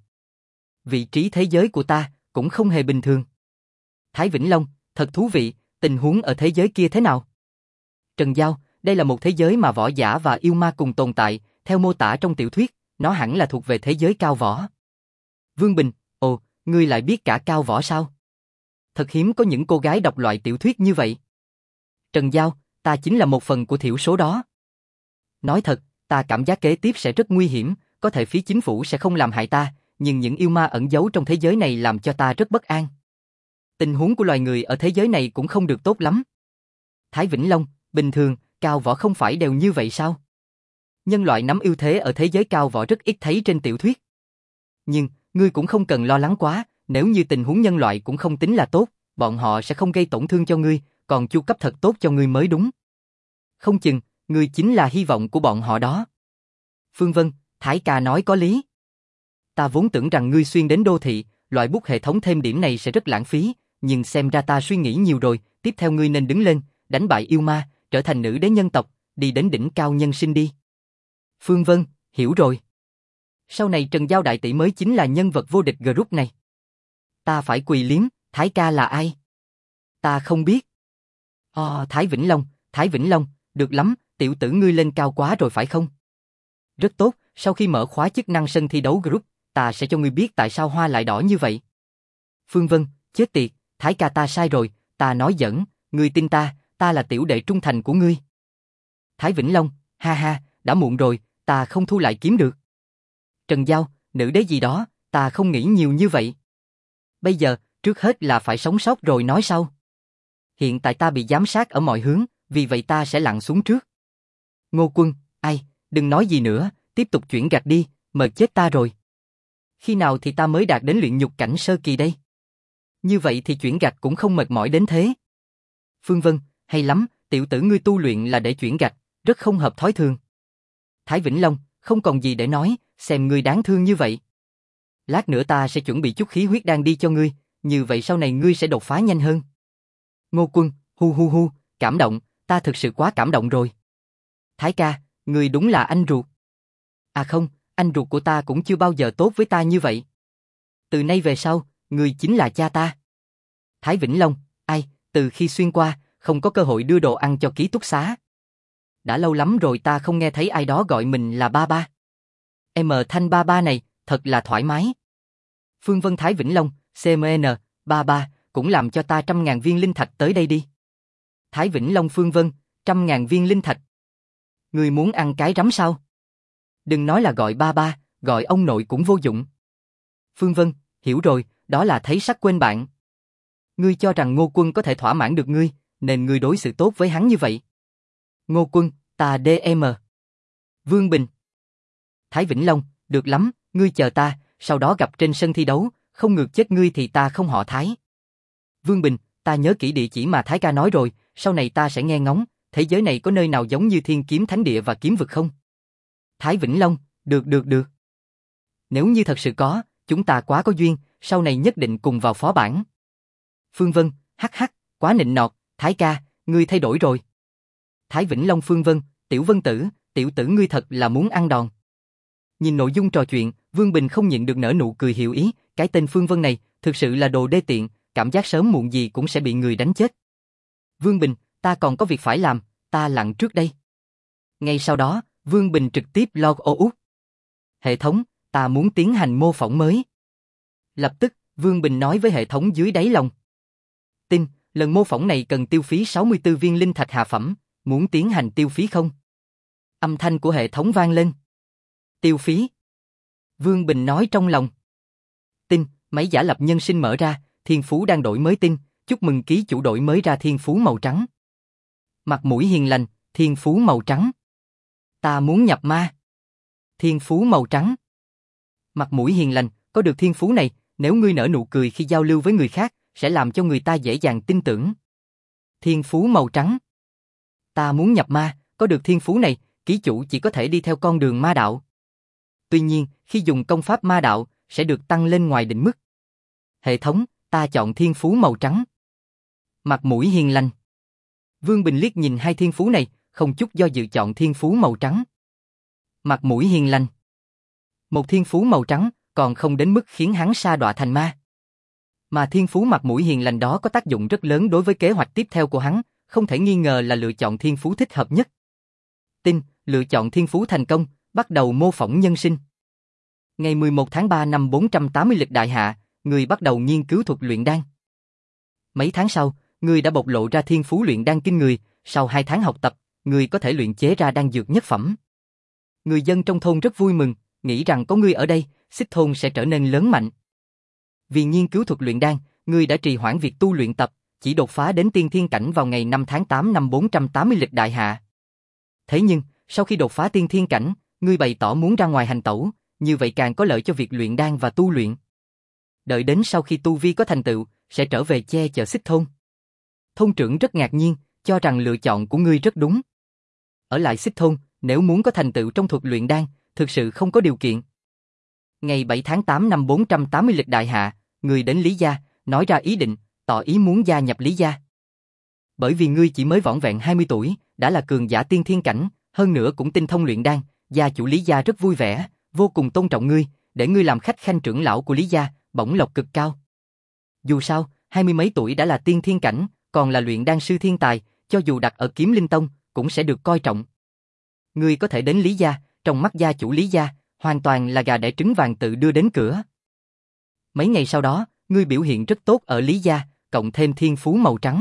Vị trí thế giới của ta cũng không hề bình thường. Thái Vĩnh Long, thật thú vị, tình huống ở thế giới kia thế nào? Trần Giao, đây là một thế giới mà võ giả và yêu ma cùng tồn tại, theo mô tả trong tiểu thuyết, nó hẳn là thuộc về thế giới cao võ. Vương Bình, ồ, ngươi lại biết cả cao võ sao? Thật hiếm có những cô gái đọc loại tiểu thuyết như vậy. Trần Giao, ta chính là một phần của thiểu số đó. Nói thật, ta cảm giác kế tiếp sẽ rất nguy hiểm, có thể phía chính phủ sẽ không làm hại ta, nhưng những yêu ma ẩn giấu trong thế giới này làm cho ta rất bất an. Tình huống của loài người ở thế giới này cũng không được tốt lắm. Thái Vĩnh Long, bình thường, cao võ không phải đều như vậy sao? Nhân loại nắm ưu thế ở thế giới cao võ rất ít thấy trên tiểu thuyết. Nhưng, ngươi cũng không cần lo lắng quá, nếu như tình huống nhân loại cũng không tính là tốt, bọn họ sẽ không gây tổn thương cho ngươi, còn chu cấp thật tốt cho ngươi mới đúng. Không chừng, ngươi chính là hy vọng của bọn họ đó. Phương Vân, Thái ca nói có lý. Ta vốn tưởng rằng ngươi xuyên đến đô thị, loại bút hệ thống thêm điểm này sẽ rất lãng phí, nhưng xem ra ta suy nghĩ nhiều rồi, tiếp theo ngươi nên đứng lên, đánh bại yêu ma, trở thành nữ đế nhân tộc, đi đến đỉnh cao nhân sinh đi. Phương Vân, hiểu rồi. Sau này Trần Giao đại tỷ mới chính là nhân vật vô địch group này. Ta phải quỳ liếm, Thái ca là ai? Ta không biết. Ồ, Thái Vĩnh Long, Thái Vĩnh Long, được lắm, tiểu tử ngươi lên cao quá rồi phải không? Rất tốt, sau khi mở khóa chức năng sân thi đấu group, ta sẽ cho ngươi biết tại sao hoa lại đỏ như vậy. Phương Vân, chết tiệt, Thái ca ta sai rồi, ta nói giỡn, ngươi tin ta, ta là tiểu đệ trung thành của ngươi. Thái Vĩnh Long, ha ha, đã muộn rồi, ta không thu lại kiếm được. Trần Giao, nữ đế gì đó, ta không nghĩ nhiều như vậy. Bây giờ, trước hết là phải sống sót rồi nói sau. Hiện tại ta bị giám sát ở mọi hướng, vì vậy ta sẽ lặn xuống trước. Ngô Quân, ai, đừng nói gì nữa, tiếp tục chuyển gạch đi, mệt chết ta rồi. Khi nào thì ta mới đạt đến luyện nhục cảnh sơ kỳ đây? Như vậy thì chuyển gạch cũng không mệt mỏi đến thế. Phương Vân, hay lắm, tiểu tử ngươi tu luyện là để chuyển gạch, rất không hợp thói thường. Thái Vĩnh Long, không còn gì để nói, xem ngươi đáng thương như vậy. Lát nữa ta sẽ chuẩn bị chút khí huyết đan đi cho ngươi, như vậy sau này ngươi sẽ đột phá nhanh hơn. Ngô Quân, hu hu hu, cảm động, ta thực sự quá cảm động rồi. Thái ca, ngươi đúng là anh ruột. À không, anh ruột của ta cũng chưa bao giờ tốt với ta như vậy. Từ nay về sau, ngươi chính là cha ta. Thái Vĩnh Long, ai, từ khi xuyên qua, không có cơ hội đưa đồ ăn cho ký túc xá. Đã lâu lắm rồi ta không nghe thấy ai đó gọi mình là ba ba. Em thanh ba ba này, thật là thoải mái. Phương Vân. Thái Vĩnh Long, xê em en, ba ba, cũng làm cho ta trăm ngàn viên linh thạch tới đây đi. Thái Vĩnh Long. Phương Vân, trăm ngàn viên linh thạch. Ngươi muốn ăn cái rắm sao? Đừng nói là gọi ba ba, gọi ông nội cũng vô dụng. Phương Vân, hiểu rồi, đó là thấy sắc quên bạn. Ngươi cho rằng Ngô Quân có thể thỏa mãn được ngươi, nên ngươi đối xử tốt với hắn như vậy. Ngô Quân, ta đê em. Vương Bình. Thái Vĩnh Long, được lắm, ngươi chờ ta, sau đó gặp trên sân thi đấu, không ngược chết ngươi thì ta không họ Thái. Vương Bình, ta nhớ kỹ địa chỉ mà Thái ca nói rồi, sau này ta sẽ nghe ngóng, thế giới này có nơi nào giống như Thiên Kiếm Thánh Địa và Kiếm Vực không? Thái Vĩnh Long, được được được. Nếu như thật sự có, chúng ta quá có duyên, sau này nhất định cùng vào phó bản. Phương Vân, hắc hắc, quá nịnh nọt, Thái ca, ngươi thay đổi rồi. Thái Vĩnh Long. Phương Vân, tiểu Vân tử, tiểu tử ngươi thật là muốn ăn đòn. Nhìn nội dung trò chuyện, Vương Bình không nhịn được nở nụ cười hiểu ý, cái tên Phương Vân này, thực sự là đồ đê tiện, cảm giác sớm muộn gì cũng sẽ bị người đánh chết. Vương Bình, ta còn có việc phải làm, ta lặn trước đây. Ngay sau đó, Vương Bình trực tiếp log out. Hệ thống, ta muốn tiến hành mô phỏng mới. Lập tức, Vương Bình nói với hệ thống dưới đáy lòng. Tin, lần mô phỏng này cần tiêu phí sáu mươi tư viên linh thạch hạ phẩm, muốn tiến hành tiêu phí không? Âm thanh của hệ thống vang lên. Tiêu phí. Vương Bình nói trong lòng. Tin, máy giả lập nhân sinh mở ra, thiên phú đang đổi mới tin, chúc mừng ký chủ đổi mới ra thiên phú màu trắng. Mặt mũi hiền lành, thiên phú màu trắng. Ta muốn nhập ma. Thiên phú màu trắng. Mặt mũi hiền lành, có được thiên phú này, nếu ngươi nở nụ cười khi giao lưu với người khác, sẽ làm cho người ta dễ dàng tin tưởng. Thiên phú màu trắng. Ta muốn nhập ma, có được thiên phú này, ký chủ chỉ có thể đi theo con đường ma đạo. Tuy nhiên, khi dùng công pháp ma đạo, sẽ được tăng lên ngoài định mức. Hệ thống, ta chọn thiên phú màu trắng. Mặt mũi hiền lành. Vương Bình liếc nhìn hai thiên phú này, không chút do dự chọn thiên phú màu trắng. Mặt mũi hiền lành. Một thiên phú màu trắng, còn không đến mức khiến hắn sa đọa thành ma. Mà thiên phú mặt mũi hiền lành đó có tác dụng rất lớn đối với kế hoạch tiếp theo của hắn, không thể nghi ngờ là lựa chọn thiên phú thích hợp nhất. Tin, lựa chọn thiên phú thành công, bắt đầu mô phỏng nhân sinh. Ngày mười một tháng ba năm bốn trăm tám mươi lịch đại hạ, người bắt đầu nghiên cứu thuật luyện đan. Mấy tháng sau, người đã bộc lộ ra thiên phú luyện đan kinh người, sau hai tháng học tập, người có thể luyện chế ra đan dược nhất phẩm. Người dân trong thôn rất vui mừng, nghĩ rằng có ngươi ở đây, Xích thôn sẽ trở nên lớn mạnh. Vì nghiên cứu thuật luyện đan, người đã trì hoãn việc tu luyện tập, chỉ đột phá đến tiên thiên cảnh vào ngày năm tháng tám năm bốn trăm tám mươi lịch đại hạ. Thế nhưng, sau khi đột phá tiên thiên cảnh, ngươi bày tỏ muốn ra ngoài hành tẩu, như vậy càng có lợi cho việc luyện đan và tu luyện. Đợi đến sau khi tu vi có thành tựu, sẽ trở về che chở Xích thôn. Thôn trưởng rất ngạc nhiên, cho rằng lựa chọn của ngươi rất đúng. Ở lại Xích thôn, nếu muốn có thành tựu trong thuật luyện đan, thực sự không có điều kiện. Ngày bảy tháng tám năm bốn trăm tám mươi lịch đại hạ, ngươi đến Lý gia, nói ra ý định, tỏ ý muốn gia nhập Lý gia. Bởi vì ngươi chỉ mới vỏn vẹn hai mươi tuổi, đã là cường giả tiên thiên cảnh, hơn nữa cũng tinh thông luyện đan, gia chủ Lý gia rất vui vẻ, vô cùng tôn trọng ngươi, để ngươi làm khách khanh trưởng lão của Lý gia, bổng lộc cực cao. Dù sao, hai mươi mấy tuổi đã là tiên thiên cảnh, còn là luyện đan sư thiên tài, cho dù đặt ở Kiếm Linh Tông, cũng sẽ được coi trọng. Ngươi có thể đến Lý gia, trong mắt gia chủ Lý gia, hoàn toàn là gà đẻ trứng vàng tự đưa đến cửa. Mấy ngày sau đó, ngươi biểu hiện rất tốt ở Lý gia, cộng thêm thiên phú màu trắng.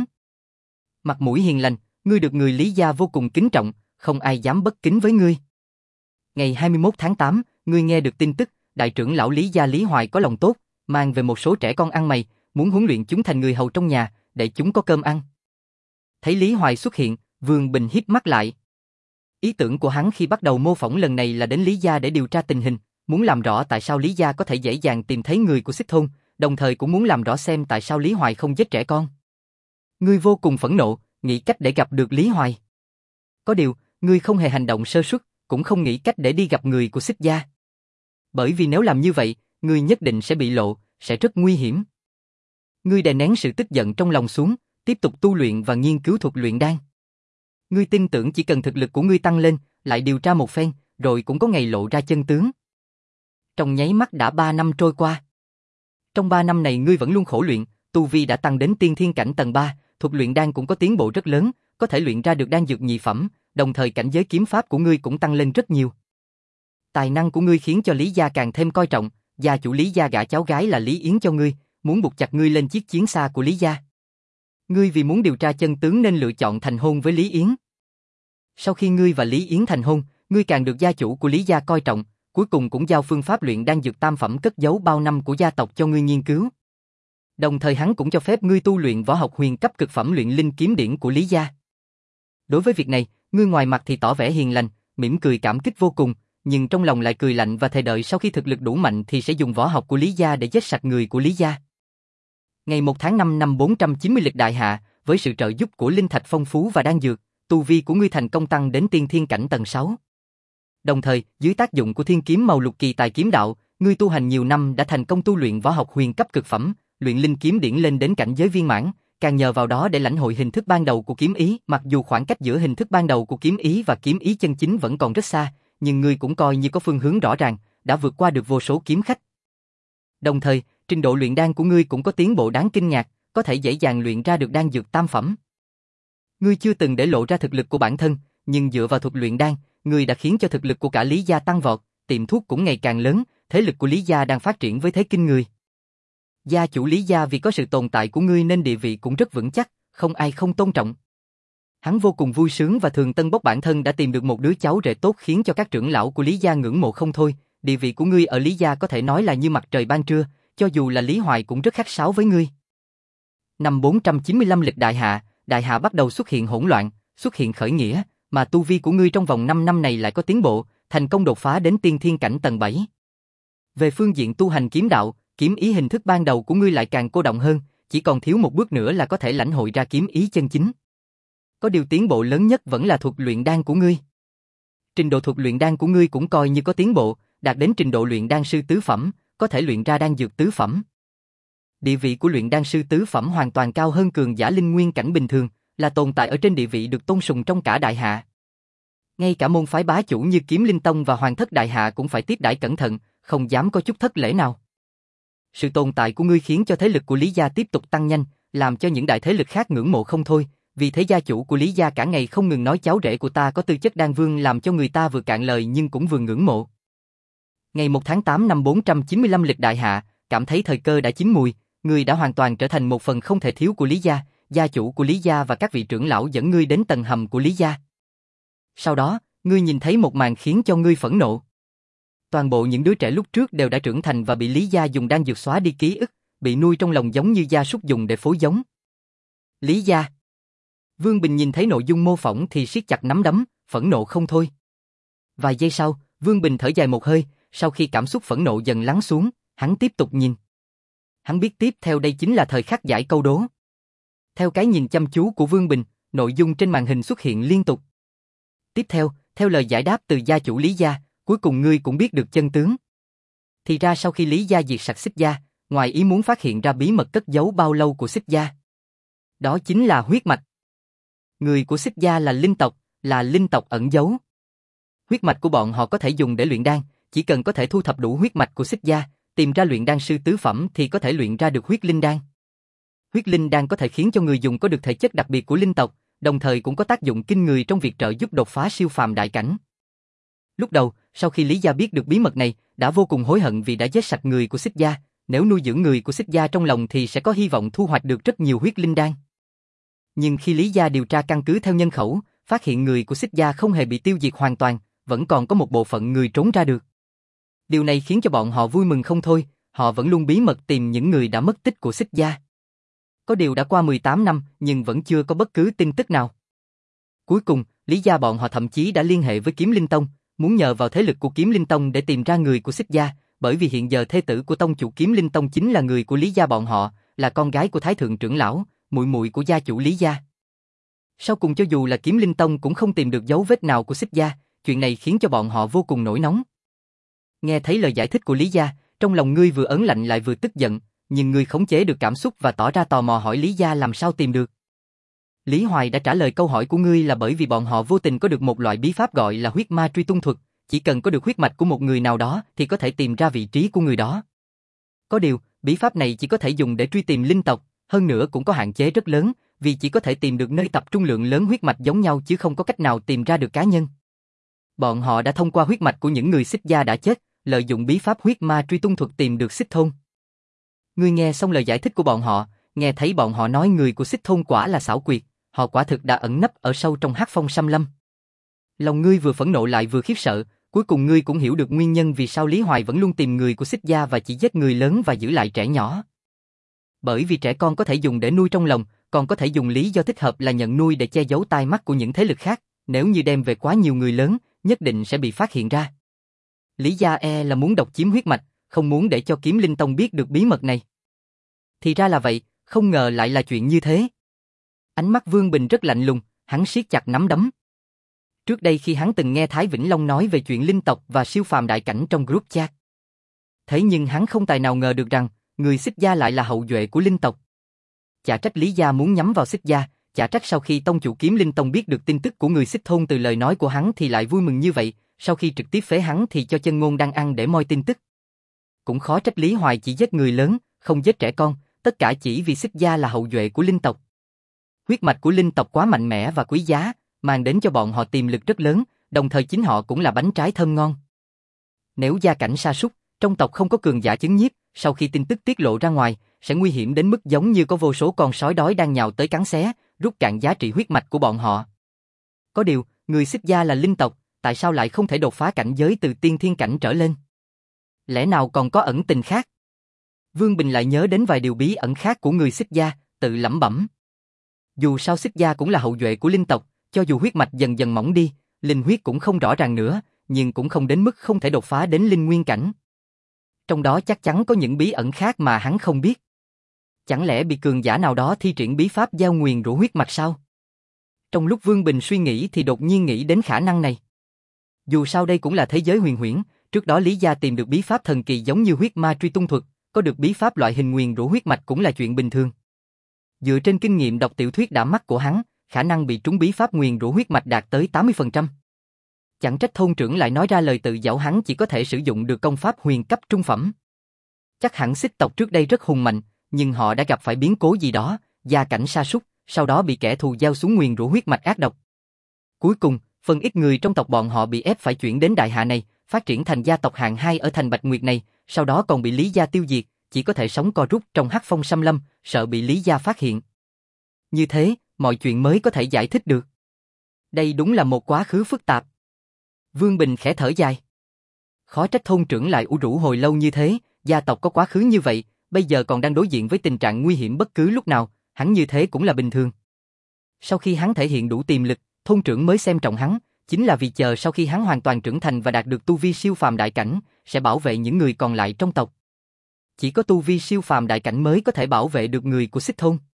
Mặt mũi hiền lành, ngươi được người Lý gia vô cùng kính trọng, không ai dám bất kính với ngươi. Ngày hai mươi mốt tháng tám, ngươi nghe được tin tức, đại trưởng lão Lý gia Lý Hoài có lòng tốt, mang về một số trẻ con ăn mày, muốn huấn luyện chúng thành người hầu trong nhà, để chúng có cơm ăn. Thấy Lý Hoài xuất hiện, Vương Bình híp mắt lại. Ý tưởng của hắn khi bắt đầu mô phỏng lần này là đến Lý gia để điều tra tình hình, muốn làm rõ tại sao Lý gia có thể dễ dàng tìm thấy người của Xích thôn, đồng thời cũng muốn làm rõ xem tại sao Lý Hoài không giết trẻ con. Ngươi vô cùng phẫn nộ, nghĩ cách để gặp được Lý Hoài. Có điều, ngươi không hề hành động sơ suất, cũng không nghĩ cách để đi gặp người của Xích gia. Bởi vì nếu làm như vậy, ngươi nhất định sẽ bị lộ, sẽ rất nguy hiểm. Ngươi đè nén sự tức giận trong lòng xuống, tiếp tục tu luyện và nghiên cứu thuật luyện đan. Ngươi tin tưởng chỉ cần thực lực của ngươi tăng lên, lại điều tra một phen, rồi cũng có ngày lộ ra chân tướng. Trong nháy mắt đã ba năm trôi qua. Trong ba năm này ngươi vẫn luôn khổ luyện, tu vi đã tăng đến tiên thiên cảnh tầng ba, thuật luyện đan cũng có tiến bộ rất lớn, có thể luyện ra được đan dược nhị phẩm, đồng thời cảnh giới kiếm pháp của ngươi cũng tăng lên rất nhiều. Tài năng của ngươi khiến cho Lý gia càng thêm coi trọng, gia chủ Lý gia gả cháu gái là Lý Yến cho ngươi, muốn buộc chặt ngươi lên chiếc chiến xa của Lý gia. Ngươi vì muốn điều tra chân tướng nên lựa chọn thành hôn với Lý Yến. Sau khi ngươi và Lý Yến thành hôn, ngươi càng được gia chủ của Lý gia coi trọng, cuối cùng cũng giao phương pháp luyện đan dược tam phẩm cất giấu bao năm của gia tộc cho ngươi nghiên cứu. Đồng thời hắn cũng cho phép ngươi tu luyện võ học huyền cấp cực phẩm luyện linh kiếm điển của Lý gia. Đối với việc này, ngươi ngoài mặt thì tỏ vẻ hiền lành, mỉm cười cảm kích vô cùng, nhưng trong lòng lại cười lạnh và thề đợi sau khi thực lực đủ mạnh thì sẽ dùng võ học của Lý gia để giết sạch người của Lý gia. Ngày một tháng năm năm bốn trăm chín mươi lịch đại hạ, với sự trợ giúp của linh thạch phong phú và đan dược, tu vi của ngươi thành công tăng đến tiên thiên cảnh tầng sáu. Đồng thời, dưới tác dụng của thiên kiếm màu lục kỳ tài kiếm đạo, ngươi tu hành nhiều năm đã thành công tu luyện võ học huyền cấp cực phẩm, luyện linh kiếm điển lên đến cảnh giới viên mãn, càng nhờ vào đó để lãnh hội hình thức ban đầu của kiếm ý, mặc dù khoảng cách giữa hình thức ban đầu của kiếm ý và kiếm ý chân chính vẫn còn rất xa, nhưng ngươi cũng coi như có phương hướng rõ ràng, đã vượt qua được vô số kiếm khách. Đồng thời, trình độ luyện đan của ngươi cũng có tiến bộ đáng kinh ngạc, có thể dễ dàng luyện ra được đan dược tam phẩm. Ngươi chưa từng để lộ ra thực lực của bản thân, nhưng dựa vào thuật luyện đan, ngươi đã khiến cho thực lực của cả Lý gia tăng vọt, tiệm thuốc cũng ngày càng lớn, thế lực của Lý gia đang phát triển với thế kinh người. Gia chủ Lý gia vì có sự tồn tại của ngươi nên địa vị cũng rất vững chắc, không ai không tôn trọng. Hắn vô cùng vui sướng và thường tân bốc bản thân đã tìm được một đứa cháu rể tốt khiến cho các trưởng lão của Lý gia ngưỡng mộ không thôi, địa vị của ngươi ở Lý gia có thể nói là như mặt trời ban trưa, cho dù là Lý Hoài cũng rất khách sáo với ngươi. Năm bốn trăm chín mươi lăm lịch đại hạ, đại hạ bắt đầu xuất hiện hỗn loạn, xuất hiện khởi nghĩa, mà tu vi của ngươi trong vòng năm năm này lại có tiến bộ, thành công đột phá đến tiên thiên cảnh tầng bảy. Về phương diện tu hành kiếm đạo, kiếm ý hình thức ban đầu của ngươi lại càng cô đọng hơn, chỉ còn thiếu một bước nữa là có thể lãnh hội ra kiếm ý chân chính. Có điều tiến bộ lớn nhất vẫn là thuật luyện đan của ngươi. Trình độ thuật luyện đan của ngươi cũng coi như có tiến bộ, đạt đến trình độ luyện đan sư tứ phẩm, có thể luyện ra đan dược tứ phẩm. Địa vị của luyện đan sư tứ phẩm hoàn toàn cao hơn cường giả linh nguyên cảnh bình thường, là tồn tại ở trên địa vị được tôn sùng trong cả đại hạ. Ngay cả môn phái bá chủ như Kiếm Linh Tông và Hoàng thất đại hạ cũng phải tiếp đãi cẩn thận, không dám có chút thất lễ nào. Sự tồn tại của ngươi khiến cho thế lực của Lý gia tiếp tục tăng nhanh, làm cho những đại thế lực khác ngưỡng mộ không thôi, vì thế gia chủ của Lý gia cả ngày không ngừng nói cháu rể của ta có tư chất đan vương làm cho người ta vừa cạn lời nhưng cũng vừa ngưỡng mộ. Ngày một tháng tám năm bốn trăm chín mươi lăm lịch đại hạ, cảm thấy thời cơ đã chín mùi, ngươi đã hoàn toàn trở thành một phần không thể thiếu của Lý gia, gia chủ của Lý gia và các vị trưởng lão dẫn ngươi đến tầng hầm của Lý gia. Sau đó, ngươi nhìn thấy một màn khiến cho ngươi phẫn nộ. Toàn bộ những đứa trẻ lúc trước đều đã trưởng thành và bị Lý gia dùng đan dược xóa đi ký ức, bị nuôi trong lòng giống như gia súc dùng để phối giống. Lý gia. Vương Bình nhìn thấy nội dung mô phỏng thì siết chặt nắm đấm, phẫn nộ không thôi. Vài giây sau, Vương Bình thở dài một hơi, sau khi cảm xúc phẫn nộ dần lắng xuống, hắn tiếp tục nhìn. Hắn biết tiếp theo đây chính là thời khắc giải câu đố. Theo cái nhìn chăm chú của Vương Bình, nội dung trên màn hình xuất hiện liên tục. Tiếp theo, theo lời giải đáp từ gia chủ Lý gia, cuối cùng ngươi cũng biết được chân tướng. Thì ra sau khi Lý gia diệt sạch Xích gia, ngoài ý muốn phát hiện ra bí mật cất giấu bao lâu của Xích gia. Đó chính là huyết mạch. Người của Xích gia là linh tộc, là linh tộc ẩn giấu. Huyết mạch của bọn họ có thể dùng để luyện đan, chỉ cần có thể thu thập đủ huyết mạch của Xích gia, tìm ra luyện đan sư tứ phẩm thì có thể luyện ra được huyết linh đan. Huyết linh đan có thể khiến cho người dùng có được thể chất đặc biệt của linh tộc, đồng thời cũng có tác dụng kinh người trong việc trợ giúp đột phá siêu phàm đại cảnh. Lúc đầu, sau khi Lý gia biết được bí mật này, đã vô cùng hối hận vì đã giết sạch người của Xích gia, nếu nuôi dưỡng người của Xích gia trong lòng thì sẽ có hy vọng thu hoạch được rất nhiều huyết linh đan. Nhưng khi Lý gia điều tra căn cứ theo nhân khẩu, phát hiện người của Xích gia không hề bị tiêu diệt hoàn toàn, vẫn còn có một bộ phận người trốn ra được. Điều này khiến cho bọn họ vui mừng không thôi, họ vẫn luôn bí mật tìm những người đã mất tích của Xích gia. Có điều đã qua mười tám năm, nhưng vẫn chưa có bất cứ tin tức nào. Cuối cùng, Lý gia bọn họ thậm chí đã liên hệ với Kiếm Linh Tông, muốn nhờ vào thế lực của Kiếm Linh Tông để tìm ra người của Xích gia, bởi vì hiện giờ thê tử của tông chủ Kiếm Linh Tông chính là người của Lý gia bọn họ, là con gái của Thái thượng trưởng lão, muội muội của gia chủ Lý gia. Sau cùng cho dù là Kiếm Linh Tông cũng không tìm được dấu vết nào của Xích gia, chuyện này khiến cho bọn họ vô cùng nổi nóng. Nghe thấy lời giải thích của Lý gia, trong lòng ngươi vừa ớn lạnh lại vừa tức giận, nhưng ngươi khống chế được cảm xúc và tỏ ra tò mò hỏi Lý gia làm sao tìm được. Lý Hoài đã trả lời câu hỏi của ngươi là bởi vì bọn họ vô tình có được một loại bí pháp gọi là huyết ma truy tung thuật, chỉ cần có được huyết mạch của một người nào đó thì có thể tìm ra vị trí của người đó. Có điều, bí pháp này chỉ có thể dùng để truy tìm linh tộc, hơn nữa cũng có hạn chế rất lớn, vì chỉ có thể tìm được nơi tập trung lượng lớn huyết mạch giống nhau chứ không có cách nào tìm ra được cá nhân. Bọn họ đã thông qua huyết mạch của những người Xích gia đã chết, lợi dụng bí pháp huyết ma truy tung thuật tìm được Xích thôn. Ngươi nghe xong lời giải thích của bọn họ, nghe thấy bọn họ nói người của Xích thôn quả là xảo quyệt, họ quả thực đã ẩn nấp ở sâu trong hắc phong xâm lâm. Lòng ngươi vừa phẫn nộ lại vừa khiếp sợ, cuối cùng ngươi cũng hiểu được nguyên nhân vì sao Lý Hoài vẫn luôn tìm người của Xích gia và chỉ giết người lớn và giữ lại trẻ nhỏ. Bởi vì trẻ con có thể dùng để nuôi trong lòng, còn có thể dùng lý do thích hợp là nhận nuôi để che giấu tai mắt của những thế lực khác, nếu như đem về quá nhiều người lớn, nhất định sẽ bị phát hiện ra. Lý gia e là muốn độc chiếm huyết mạch, không muốn để cho Kiếm Linh Tông biết được bí mật này. Thì ra là vậy, không ngờ lại là chuyện như thế. Ánh mắt Vương Bình rất lạnh lùng, hắn siết chặt nắm đấm. Trước đây khi hắn từng nghe Thái Vĩnh Long nói về chuyện linh tộc và siêu phàm đại cảnh trong group chat. Thế nhưng hắn không tài nào ngờ được rằng, người Xích gia lại là hậu duệ của linh tộc. Chả trách Lý gia muốn nhắm vào Xích gia, Chả trách sau khi tông chủ Kiếm Linh Tông biết được tin tức của người Xích Thôn từ lời nói của hắn thì lại vui mừng như vậy, sau khi trực tiếp phế hắn thì cho Chân Ngôn đang ăn để moi tin tức. Cũng khó trách Lý Hoài chỉ giết người lớn, không giết trẻ con, tất cả chỉ vì Xích gia là hậu duệ của linh tộc. Huyết mạch của linh tộc quá mạnh mẽ và quý giá, mang đến cho bọn họ tiềm lực rất lớn, đồng thời chính họ cũng là bánh trái thơm ngon. Nếu gia cảnh sa sút, trong tộc không có cường giả chứng nhiếp, sau khi tin tức tiết lộ ra ngoài, sẽ nguy hiểm đến mức giống như có vô số con sói đói đang nhào tới cắn xé, rút cạn giá trị huyết mạch của bọn họ. Có điều, người Xích gia là linh tộc, tại sao lại không thể đột phá cảnh giới từ tiên thiên cảnh trở lên? Lẽ nào còn có ẩn tình khác? Vương Bình lại nhớ đến vài điều bí ẩn khác của người Xích gia, tự lẩm bẩm. Dù sao Xích gia cũng là hậu duệ của linh tộc, cho dù huyết mạch dần dần mỏng đi, linh huyết cũng không rõ ràng nữa, nhưng cũng không đến mức không thể đột phá đến linh nguyên cảnh. Trong đó chắc chắn có những bí ẩn khác mà hắn không biết. Chẳng lẽ bị cường giả nào đó thi triển bí pháp giao nguyền rũ huyết mạch sao? Trong lúc Vương Bình suy nghĩ thì đột nhiên nghĩ đến khả năng này. Dù sao đây cũng là thế giới huyền huyễn, trước đó Lý gia tìm được bí pháp thần kỳ giống như huyết ma truy tung thuật, có được bí pháp loại hình nguyền rũ huyết mạch cũng là chuyện bình thường. Dựa trên kinh nghiệm đọc tiểu thuyết đã mắt của hắn, khả năng bị trúng bí pháp nguyền rũ huyết mạch đạt tới tám mươi phần trăm. Chẳng trách thôn trưởng lại nói ra lời tự giảo hắn chỉ có thể sử dụng được công pháp huyền cấp trung phẩm. Chắc hẳn Xích tộc trước đây rất hùng mạnh, nhưng họ đã gặp phải biến cố gì đó, gia cảnh sa sút, sau đó bị kẻ thù giao xuống nguyền rũ huyết mạch ác độc. Cuối cùng, phần ít người trong tộc bọn họ bị ép phải chuyển đến đại hạ này, phát triển thành gia tộc hạng hai ở thành Bạch Nguyệt này, sau đó còn bị Lý gia tiêu diệt, chỉ có thể sống co rút trong hắc phong xâm lâm, sợ bị Lý gia phát hiện. Như thế, mọi chuyện mới có thể giải thích được. Đây đúng là một quá khứ phức tạp. Vương Bình khẽ thở dài. Khó trách thôn trưởng lại ủ rũ hồi lâu như thế, gia tộc có quá khứ như vậy, bây giờ còn đang đối diện với tình trạng nguy hiểm bất cứ lúc nào, hắn như thế cũng là bình thường. Sau khi hắn thể hiện đủ tiềm lực, thôn trưởng mới xem trọng hắn, chính là vì chờ sau khi hắn hoàn toàn trưởng thành và đạt được tu vi siêu phàm đại cảnh, sẽ bảo vệ những người còn lại trong tộc. Chỉ có tu vi siêu phàm đại cảnh mới có thể bảo vệ được người của Xích thôn.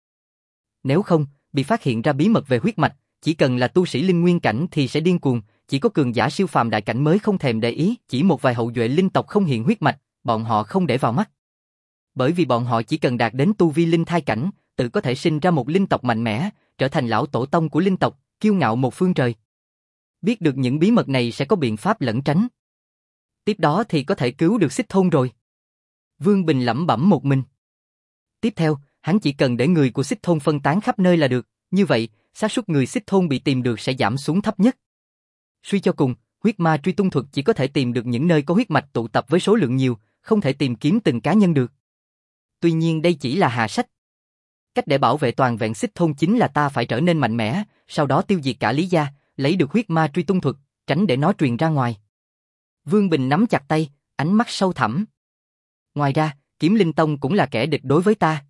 Nếu không, bị phát hiện ra bí mật về huyết mạch, chỉ cần là tu sĩ linh nguyên cảnh thì sẽ điên cuồng, chỉ có cường giả siêu phàm đại cảnh mới không thèm để ý, chỉ một vài hậu duệ linh tộc không hiện huyết mạch, bọn họ không để vào mắt. Bởi vì bọn họ chỉ cần đạt đến tu vi linh thai cảnh, tự có thể sinh ra một linh tộc mạnh mẽ, trở thành lão tổ tông của linh tộc, kiêu ngạo một phương trời. Biết được những bí mật này sẽ có biện pháp lẩn tránh. Tiếp đó thì có thể cứu được Xích thôn rồi. Vương Bình lẩm bẩm một mình. Tiếp theo, hắn chỉ cần để người của Xích thôn phân tán khắp nơi là được, như vậy, xác suất người Xích thôn bị tìm được sẽ giảm xuống thấp nhất. Suy cho cùng, huyết ma truy tung thuật chỉ có thể tìm được những nơi có huyết mạch tụ tập với số lượng nhiều, không thể tìm kiếm từng cá nhân được. Tuy nhiên đây chỉ là hạ sách. Cách để bảo vệ toàn vẹn Xích thôn chính là ta phải trở nên mạnh mẽ, sau đó tiêu diệt cả Lý gia, lấy được huyết ma truy tung thuật, tránh để nó truyền ra ngoài. Vương Bình nắm chặt tay, ánh mắt sâu thẳm. Ngoài ra, Kiếm Linh Tông cũng là kẻ địch đối với ta.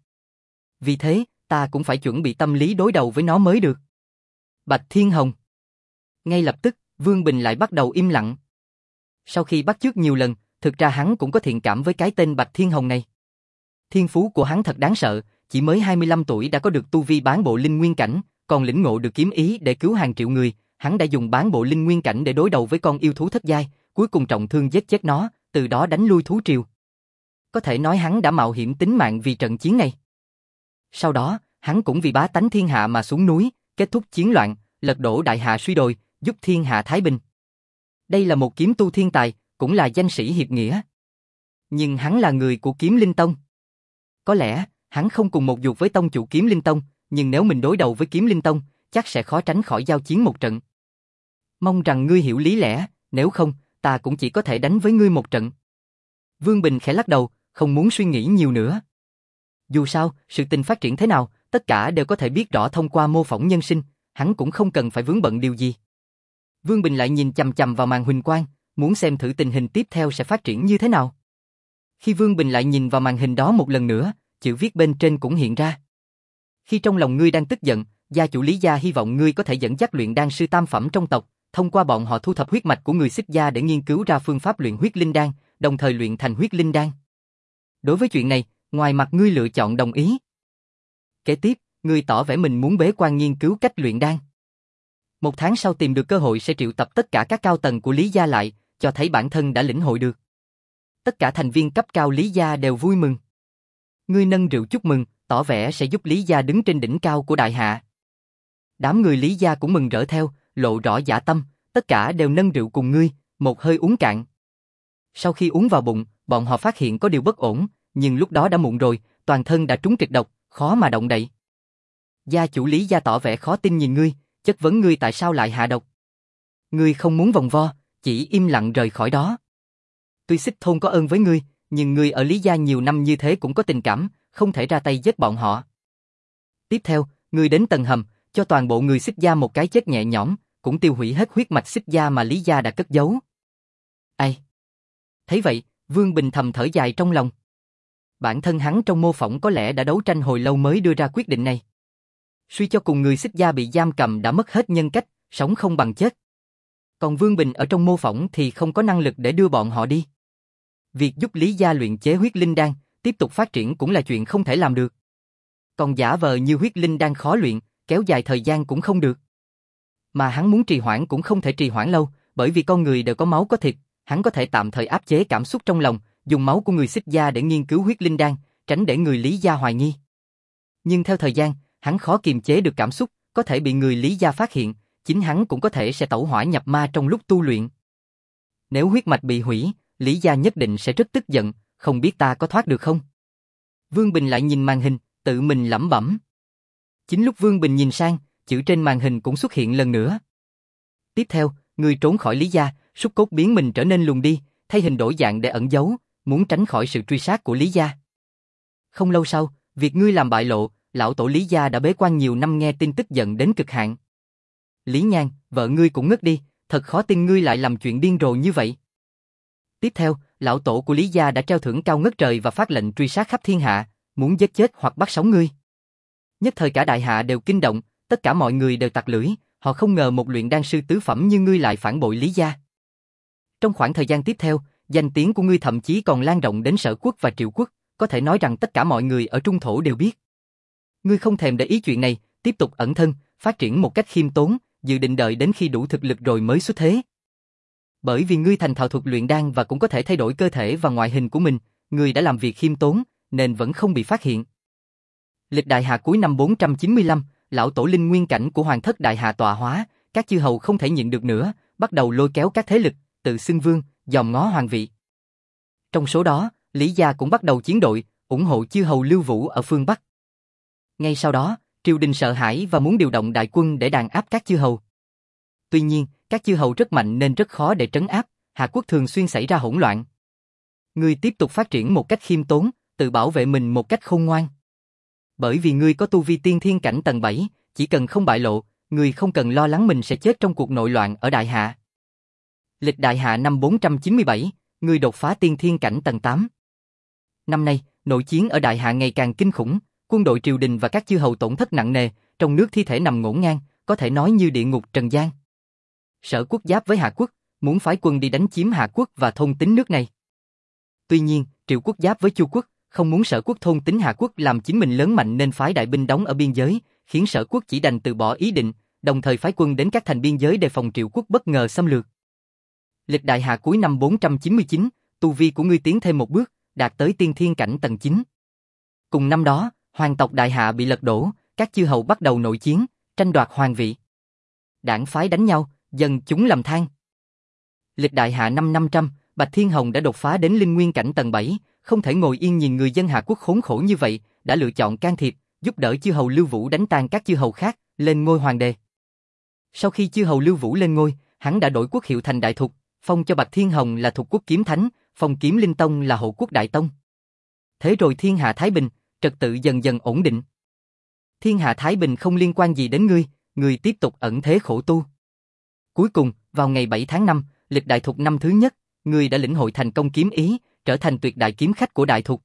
Vì thế, ta cũng phải chuẩn bị tâm lý đối đầu với nó mới được. Bạch Thiên Hồng. Ngay lập tức, Vương Bình lại bắt đầu im lặng. Sau khi bắt chước nhiều lần, thực ra hắn cũng có thiện cảm với cái tên Bạch Thiên Hồng này. Thiên phú của hắn thật đáng sợ, chỉ mới hai mươi lăm tuổi đã có được tu vi bán bộ linh nguyên cảnh, còn lĩnh ngộ được kiếm ý để cứu hàng triệu người, hắn đã dùng bán bộ linh nguyên cảnh để đối đầu với con yêu thú thất giai, cuối cùng trọng thương giết chết nó, từ đó đánh lui thú triều. Có thể nói hắn đã mạo hiểm tính mạng vì trận chiến này. Sau đó, hắn cũng vì bá tánh thiên hạ mà xuống núi, kết thúc chiến loạn, lật đổ đại hạ suy đồi, giúp thiên hạ thái bình. Đây là một kiếm tu thiên tài, cũng là danh sĩ hiệp nghĩa. Nhưng hắn là người của Kiếm Linh Tông. Có lẽ, hắn không cùng một ruột với tông chủ Kiếm Linh Tông, nhưng nếu mình đối đầu với Kiếm Linh Tông, chắc sẽ khó tránh khỏi giao chiến một trận. Mong rằng ngươi hiểu lý lẽ, nếu không, ta cũng chỉ có thể đánh với ngươi một trận. Vương Bình khẽ lắc đầu, không muốn suy nghĩ nhiều nữa. Dù sao, sự tình phát triển thế nào, tất cả đều có thể biết rõ thông qua mô phỏng nhân sinh, hắn cũng không cần phải vướng bận điều gì. Vương Bình lại nhìn chằm chằm vào màn huỳnh quang, muốn xem thử tình hình tiếp theo sẽ phát triển như thế nào. Khi Vương Bình lại nhìn vào màn hình đó một lần nữa, chữ viết bên trên cũng hiện ra. Khi trong lòng ngươi đang tức giận, gia chủ Lý gia hy vọng ngươi có thể dẫn dắt luyện đan sư tam phẩm trong tộc, thông qua bọn họ thu thập huyết mạch của người Xích gia để nghiên cứu ra phương pháp luyện huyết linh đan, đồng thời luyện thành huyết linh đan. Đối với chuyện này, ngoài mặt ngươi lựa chọn đồng ý. Kế tiếp, ngươi tỏ vẻ mình muốn bế quan nghiên cứu cách luyện đan. Một tháng sau tìm được cơ hội sẽ triệu tập tất cả các cao tầng của Lý gia lại, cho thấy bản thân đã lĩnh hội được. Tất cả thành viên cấp cao Lý gia đều vui mừng. Ngươi nâng rượu chúc mừng, tỏ vẻ sẽ giúp Lý gia đứng trên đỉnh cao của đại hạ. Đám người Lý gia cũng mừng rỡ theo, lộ rõ dã tâm, tất cả đều nâng rượu cùng ngươi, một hơi uống cạn. Sau khi uống vào bụng, bọn họ phát hiện có điều bất ổn, nhưng lúc đó đã muộn rồi, toàn thân đã trúng kịch độc, khó mà động đậy. Gia chủ Lý gia tỏ vẻ khó tin nhìn ngươi, chất vấn ngươi tại sao lại hạ độc. Ngươi không muốn vòng vo, chỉ im lặng rời khỏi đó. Tuy Xích thôn có ơn với ngươi, nhưng ngươi ở Lý gia nhiều năm như thế cũng có tình cảm, không thể ra tay giết bọn họ. Tiếp theo, ngươi đến tầng hầm, cho toàn bộ người Xích gia một cái chết nhẹ nhõm, cũng tiêu hủy hết huyết mạch Xích gia mà Lý gia đã cất giấu. Ai? Thấy vậy, Vương Bình thầm thở dài trong lòng. Bản thân hắn trong mô phỏng có lẽ đã đấu tranh hồi lâu mới đưa ra quyết định này. Suy cho cùng người Xích gia bị giam cầm đã mất hết nhân cách, sống không bằng chết. Còn Vương Bình ở trong mô phỏng thì không có năng lực để đưa bọn họ đi. Việc giúp Lý gia luyện chế huyết linh đan, tiếp tục phát triển cũng là chuyện không thể làm được. Còn giả vờ như huyết linh đan khó luyện, kéo dài thời gian cũng không được. Mà hắn muốn trì hoãn cũng không thể trì hoãn lâu, bởi vì con người đều có máu có thịt, hắn có thể tạm thời áp chế cảm xúc trong lòng, dùng máu của người Xích gia để nghiên cứu huyết linh đan, tránh để người Lý gia hoài nghi. Nhưng theo thời gian, hắn khó kiềm chế được cảm xúc, có thể bị người Lý gia phát hiện, chính hắn cũng có thể sẽ tẩu hỏa nhập ma trong lúc tu luyện. Nếu huyết mạch bị hủy, Lý gia nhất định sẽ rất tức giận, không biết ta có thoát được không? Vương Bình lại nhìn màn hình, tự mình lẩm bẩm. Chính lúc Vương Bình nhìn sang, chữ trên màn hình cũng xuất hiện lần nữa. Tiếp theo, ngươi trốn khỏi Lý gia, xúc cốt biến mình trở nên lùn đi, thay hình đổi dạng để ẩn giấu, muốn tránh khỏi sự truy sát của Lý gia. Không lâu sau, việc ngươi làm bại lộ, lão tổ Lý gia đã bế quan nhiều năm nghe tin tức giận đến cực hạn. Lý Nhan, vợ ngươi cũng ngất đi, thật khó tin ngươi lại làm chuyện điên rồ như vậy. Tiếp theo, lão tổ của Lý gia đã treo thưởng cao ngất trời và phát lệnh truy sát khắp thiên hạ, muốn giết chết hoặc bắt sống ngươi. Nhất thời cả đại hạ đều kinh động, tất cả mọi người đều tặc lưỡi, họ không ngờ một luyện đan sư tứ phẩm như ngươi lại phản bội Lý gia. Trong khoảng thời gian tiếp theo, danh tiếng của ngươi thậm chí còn lan rộng đến Sở quốc và Triệu quốc, có thể nói rằng tất cả mọi người ở Trung thổ đều biết. Ngươi không thèm để ý chuyện này, tiếp tục ẩn thân, phát triển một cách khiêm tốn, dự định đợi đến khi đủ thực lực rồi mới xuất thế. Bởi vì ngươi thành thạo thuật luyện đan và cũng có thể thay đổi cơ thể và ngoại hình của mình, ngươi đã làm việc khiêm tốn, nên vẫn không bị phát hiện. Lịch đại hạ cuối năm bốn trăm chín mươi lăm, lão tổ linh nguyên cảnh của Hoàng thất đại hạ tọa hóa, các chư hầu không thể nhịn được nữa, bắt đầu lôi kéo các thế lực, tự xưng vương, dòm ngó hoàng vị. Trong số đó, Lý gia cũng bắt đầu chiến đội, ủng hộ chư hầu Lưu Vũ ở phương Bắc. Ngay sau đó, triều đình sợ hãi và muốn điều động đại quân để đàn áp các chư hầu. Tuy nhiên, các chư hầu rất mạnh nên rất khó để trấn áp, Hạ quốc thường xuyên xảy ra hỗn loạn. Ngươi tiếp tục phát triển một cách khiêm tốn, tự bảo vệ mình một cách khôn ngoan. Bởi vì ngươi có tu vi tiên thiên cảnh tầng bảy, chỉ cần không bại lộ, ngươi không cần lo lắng mình sẽ chết trong cuộc nội loạn ở đại hạ. Lịch đại hạ năm bốn trăm chín mươi bảy, ngươi đột phá tiên thiên cảnh tầng tám. Năm nay, nội chiến ở đại hạ ngày càng kinh khủng, quân đội triều đình và các chư hầu tổn thất nặng nề, trong nước thi thể nằm ngổn ngang, có thể nói như địa ngục trần gian. Sở quốc giáp với Hạ quốc, muốn phái quân đi đánh chiếm Hạ quốc và thôn tính nước này. Tuy nhiên, Triệu quốc giáp với Chu quốc, không muốn Sở quốc thôn tính Hạ quốc làm chính mình lớn mạnh nên phái đại binh đóng ở biên giới, khiến Sở quốc chỉ đành từ bỏ ý định, đồng thời phái quân đến các thành biên giới đề phòng Triệu quốc bất ngờ xâm lược. Lịch đại hạ cuối năm bốn trăm chín mươi chín, tu vi của ngươi tiến thêm một bước, đạt tới tiên thiên cảnh tầng chín. Cùng năm đó, hoàng tộc đại hạ bị lật đổ, các chư hầu bắt đầu nội chiến, tranh đoạt hoàng vị. Đảng phái đánh nhau, dân chúng lầm than. Lịch đại hạ năm năm trăm, Bạch Thiên Hồng đã đột phá đến linh nguyên cảnh tầng bảy, không thể ngồi yên nhìn người dân Hạ quốc khốn khổ như vậy, đã lựa chọn can thiệp, giúp đỡ chư hầu Lưu Vũ đánh tan các chư hầu khác, lên ngôi hoàng đế. Sau khi chư hầu Lưu Vũ lên ngôi, hắn đã đổi quốc hiệu thành Đại Thục, phong cho Bạch Thiên Hồng là Thục quốc kiếm thánh, phong Kiếm Linh Tông là Hộ quốc đại tông. Thế rồi thiên hạ thái bình, trật tự dần dần ổn định. Thiên hạ thái bình không liên quan gì đến ngươi, ngươi tiếp tục ẩn thế khổ tu. Cuối cùng, vào ngày bảy tháng năm, lịch Đại Thục năm thứ nhất, ngươi đã lĩnh hội thành công kiếm ý, trở thành tuyệt đại kiếm khách của Đại Thục.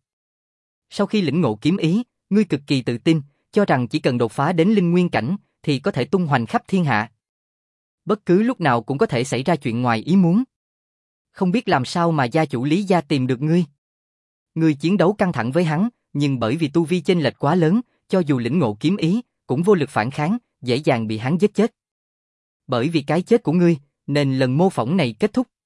Sau khi lĩnh ngộ kiếm ý, ngươi cực kỳ tự tin, cho rằng chỉ cần đột phá đến linh nguyên cảnh thì có thể tung hoành khắp thiên hạ. Bất cứ lúc nào cũng có thể xảy ra chuyện ngoài ý muốn. Không biết làm sao mà gia chủ Lý gia tìm được ngươi. Ngươi chiến đấu căng thẳng với hắn, nhưng bởi vì tu vi chênh lệch quá lớn, cho dù lĩnh ngộ kiếm ý, cũng vô lực phản kháng, dễ dàng bị hắn giết chết. Bởi vì cái chết của ngươi, nên lần mô phỏng này kết thúc.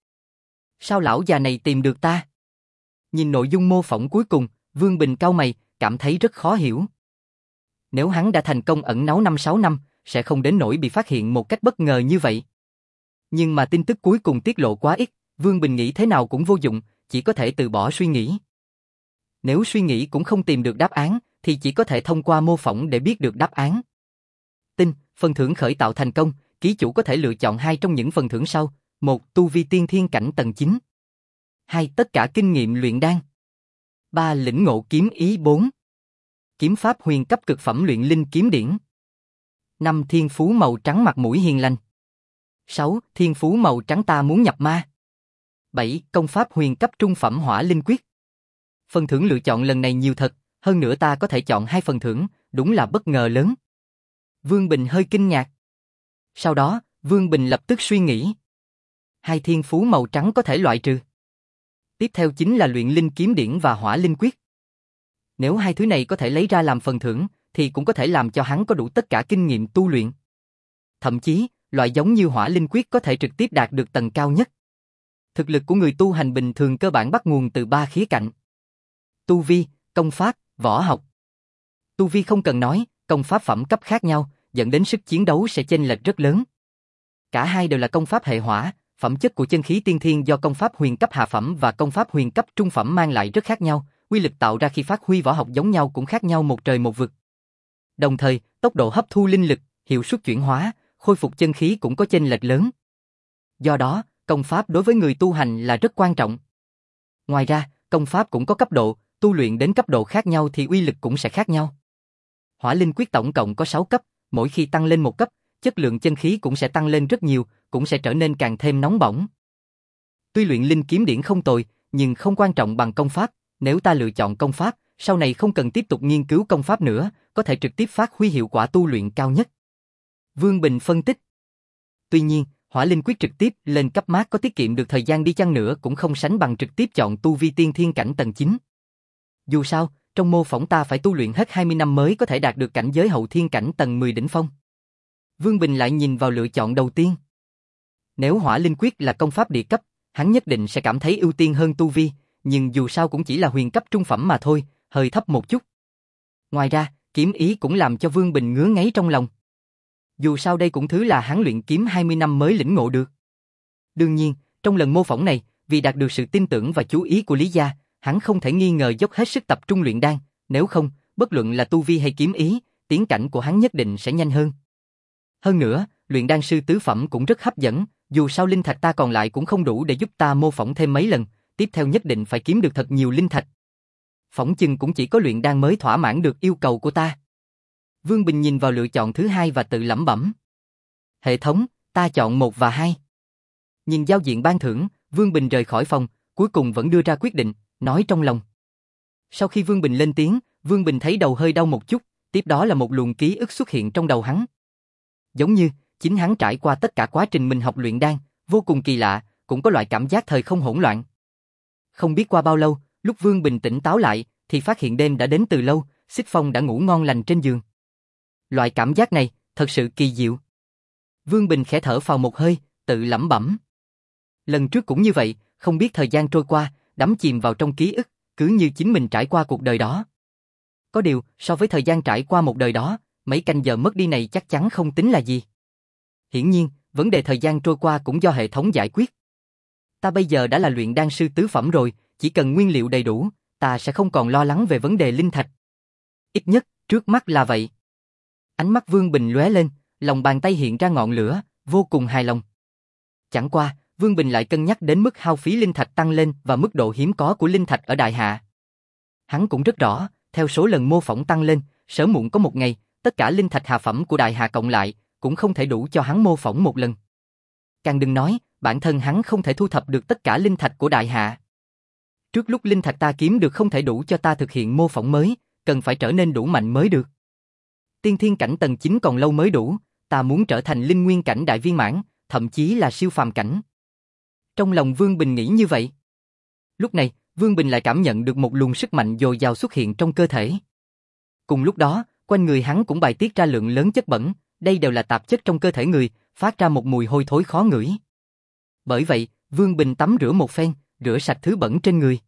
Sao lão già này tìm được ta? Nhìn nội dung mô phỏng cuối cùng, Vương Bình cau mày, cảm thấy rất khó hiểu. Nếu hắn đã thành công ẩn náu năm sáu năm, sẽ không đến nỗi bị phát hiện một cách bất ngờ như vậy. Nhưng mà tin tức cuối cùng tiết lộ quá ít, Vương Bình nghĩ thế nào cũng vô dụng, chỉ có thể từ bỏ suy nghĩ. Nếu suy nghĩ cũng không tìm được đáp án, thì chỉ có thể thông qua mô phỏng để biết được đáp án. Tin, phần thưởng khởi tạo thành công, ký chủ có thể lựa chọn hai trong những phần thưởng sau. Một. Tu vi tiên thiên cảnh tầng chín. Hai. Tất cả kinh nghiệm luyện đan. Ba. Lĩnh ngộ kiếm ý. Bốn. Kiếm pháp huyền cấp cực phẩm luyện linh kiếm điển. Năm. Thiên phú màu trắng mặt mũi hiền lành. Sáu. Thiên phú màu trắng ta muốn nhập ma. Bảy. Công pháp huyền cấp trung phẩm hỏa linh quyết. Phần thưởng lựa chọn lần này nhiều thật, hơn nữa ta có thể chọn hai phần thưởng, đúng là bất ngờ lớn. Vương Bình hơi kinh ngạc. Sau đó, Vương Bình lập tức suy nghĩ. Hai thiên phú màu trắng có thể loại trừ. Tiếp theo chính là luyện linh kiếm điển và hỏa linh quyết. Nếu hai thứ này có thể lấy ra làm phần thưởng, thì cũng có thể làm cho hắn có đủ tất cả kinh nghiệm tu luyện. Thậm chí, loại giống như hỏa linh quyết có thể trực tiếp đạt được tầng cao nhất. Thực lực của người tu hành bình thường cơ bản bắt nguồn từ ba khía cạnh. Tu vi, công pháp, võ học. Tu vi không cần nói, công pháp phẩm cấp khác nhau, dẫn đến sức chiến đấu sẽ chênh lệch rất lớn. Cả hai đều là công pháp hệ hỏa, phẩm chất của chân khí tiên thiên do công pháp huyền cấp hạ phẩm và công pháp huyền cấp trung phẩm mang lại rất khác nhau, uy lực tạo ra khi phát huy võ học giống nhau cũng khác nhau một trời một vực. Đồng thời, tốc độ hấp thu linh lực, hiệu suất chuyển hóa, khôi phục chân khí cũng có chênh lệch lớn. Do đó, công pháp đối với người tu hành là rất quan trọng. Ngoài ra, công pháp cũng có cấp độ, tu luyện đến cấp độ khác nhau thì uy lực cũng sẽ khác nhau. Hỏa linh quyết tổng cộng có sáu cấp, mỗi khi tăng lên một cấp, chất lượng chân khí cũng sẽ tăng lên rất nhiều, cũng sẽ trở nên càng thêm nóng bỏng. Tuy luyện linh kiếm điển không tồi, nhưng không quan trọng bằng công pháp, nếu ta lựa chọn công pháp, sau này không cần tiếp tục nghiên cứu công pháp nữa, có thể trực tiếp phát huy hiệu quả tu luyện cao nhất. Vương Bình phân tích. Tuy nhiên, hỏa linh quyết trực tiếp lên cấp mát có tiết kiệm được thời gian đi chăng nữa cũng không sánh bằng trực tiếp chọn tu vi tiên thiên cảnh tầng chín. Dù sao, trong mô phỏng ta phải tu luyện hết hai mươi năm mới có thể đạt được cảnh giới hậu thiên cảnh tầng mười đỉnh phong. Vương Bình lại nhìn vào lựa chọn đầu tiên. Nếu hỏa linh quyết là công pháp địa cấp, hắn nhất định sẽ cảm thấy ưu tiên hơn tu vi, nhưng dù sao cũng chỉ là huyền cấp trung phẩm mà thôi, hơi thấp một chút. Ngoài ra, kiếm ý cũng làm cho Vương Bình ngứa ngáy trong lòng. Dù sao đây cũng thứ là hắn luyện kiếm hai mươi năm mới lĩnh ngộ được. Đương nhiên, trong lần mô phỏng này, vì đạt được sự tin tưởng và chú ý của Lý gia, hắn không thể nghi ngờ dốc hết sức tập trung luyện đan, nếu không, bất luận là tu vi hay kiếm ý, tiến cảnh của hắn nhất định sẽ nhanh hơn. Hơn nữa, luyện đan sư tứ phẩm cũng rất hấp dẫn, dù sao linh thạch ta còn lại cũng không đủ để giúp ta mô phỏng thêm mấy lần, tiếp theo nhất định phải kiếm được thật nhiều linh thạch. Phỏng chừng cũng chỉ có luyện đan mới thỏa mãn được yêu cầu của ta. Vương Bình nhìn vào lựa chọn thứ hai và tự lẩm bẩm. Hệ thống, ta chọn một và hai. Nhìn giao diện ban thưởng, Vương Bình rời khỏi phòng, cuối cùng vẫn đưa ra quyết định, nói trong lòng. Sau khi Vương Bình lên tiếng, Vương Bình thấy đầu hơi đau một chút, tiếp đó là một luồng ký ức xuất hiện trong đầu hắn. Giống như, chính hắn trải qua tất cả quá trình mình học luyện đan, vô cùng kỳ lạ, cũng có loại cảm giác thời không hỗn loạn. Không biết qua bao lâu, lúc Vương Bình tỉnh táo lại, thì phát hiện đêm đã đến từ lâu, Xích Phong đã ngủ ngon lành trên giường. Loại cảm giác này, thật sự kỳ diệu. Vương Bình khẽ thở phào một hơi, tự lẩm bẩm. Lần trước cũng như vậy, không biết thời gian trôi qua, đắm chìm vào trong ký ức, cứ như chính mình trải qua cuộc đời đó. Có điều, so với thời gian trải qua một đời đó, mấy canh giờ mất đi này chắc chắn không tính là gì. Hiển nhiên, vấn đề thời gian trôi qua cũng do hệ thống giải quyết. Ta bây giờ đã là luyện đan sư tứ phẩm rồi, chỉ cần nguyên liệu đầy đủ, ta sẽ không còn lo lắng về vấn đề linh thạch. Ít nhất, trước mắt là vậy. Ánh mắt Vương Bình lóe lên, lòng bàn tay hiện ra ngọn lửa, vô cùng hài lòng. Chẳng qua, Vương Bình lại cân nhắc đến mức hao phí linh thạch tăng lên và mức độ hiếm có của linh thạch ở Đại Hạ. Hắn cũng rất rõ, theo số lần mô phỏng tăng lên, sớm muộn có một ngày, tất cả linh thạch hạ phẩm của Đại Hạ cộng lại, cũng không thể đủ cho hắn mô phỏng một lần. Càng đừng nói, bản thân hắn không thể thu thập được tất cả linh thạch của Đại Hạ. Trước lúc linh thạch ta kiếm được không thể đủ cho ta thực hiện mô phỏng mới, cần phải trở nên đủ mạnh mới được. Tiên thiên cảnh tầng chín còn lâu mới đủ, ta muốn trở thành linh nguyên cảnh đại viên mãn, thậm chí là siêu phàm cảnh. Trong lòng Vương Bình nghĩ như vậy. Lúc này, Vương Bình lại cảm nhận được một luồng sức mạnh dồi dào xuất hiện trong cơ thể. Cùng lúc đó, quanh người hắn cũng bài tiết ra lượng lớn chất bẩn, đây đều là tạp chất trong cơ thể người, phát ra một mùi hôi thối khó ngửi. Bởi vậy, Vương Bình tắm rửa một phen, rửa sạch thứ bẩn trên người.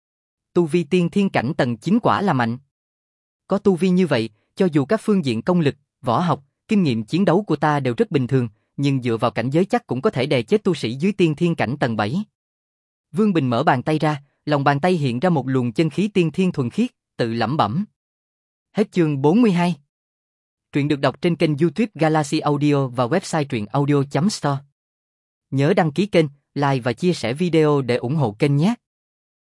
Tu vi tiên thiên cảnh tầng chín quả là mạnh. Có tu vi như vậy, cho dù các phương diện công lực, võ học, Kinh nghiệm chiến đấu của ta đều rất bình thường, nhưng dựa vào cảnh giới chắc cũng có thể đè chết tu sĩ dưới tiên thiên cảnh tầng bảy. Vương Bình mở bàn tay ra, lòng bàn tay hiện ra một luồng chân khí tiên thiên thuần khiết, tự lẩm bẩm. Hết chương bốn mươi hai. Truyện được đọc trên kênh YouTube Galaxy Audio và website truyện audio chấm store. Nhớ đăng ký kênh, like và chia sẻ video để ủng hộ kênh nhé.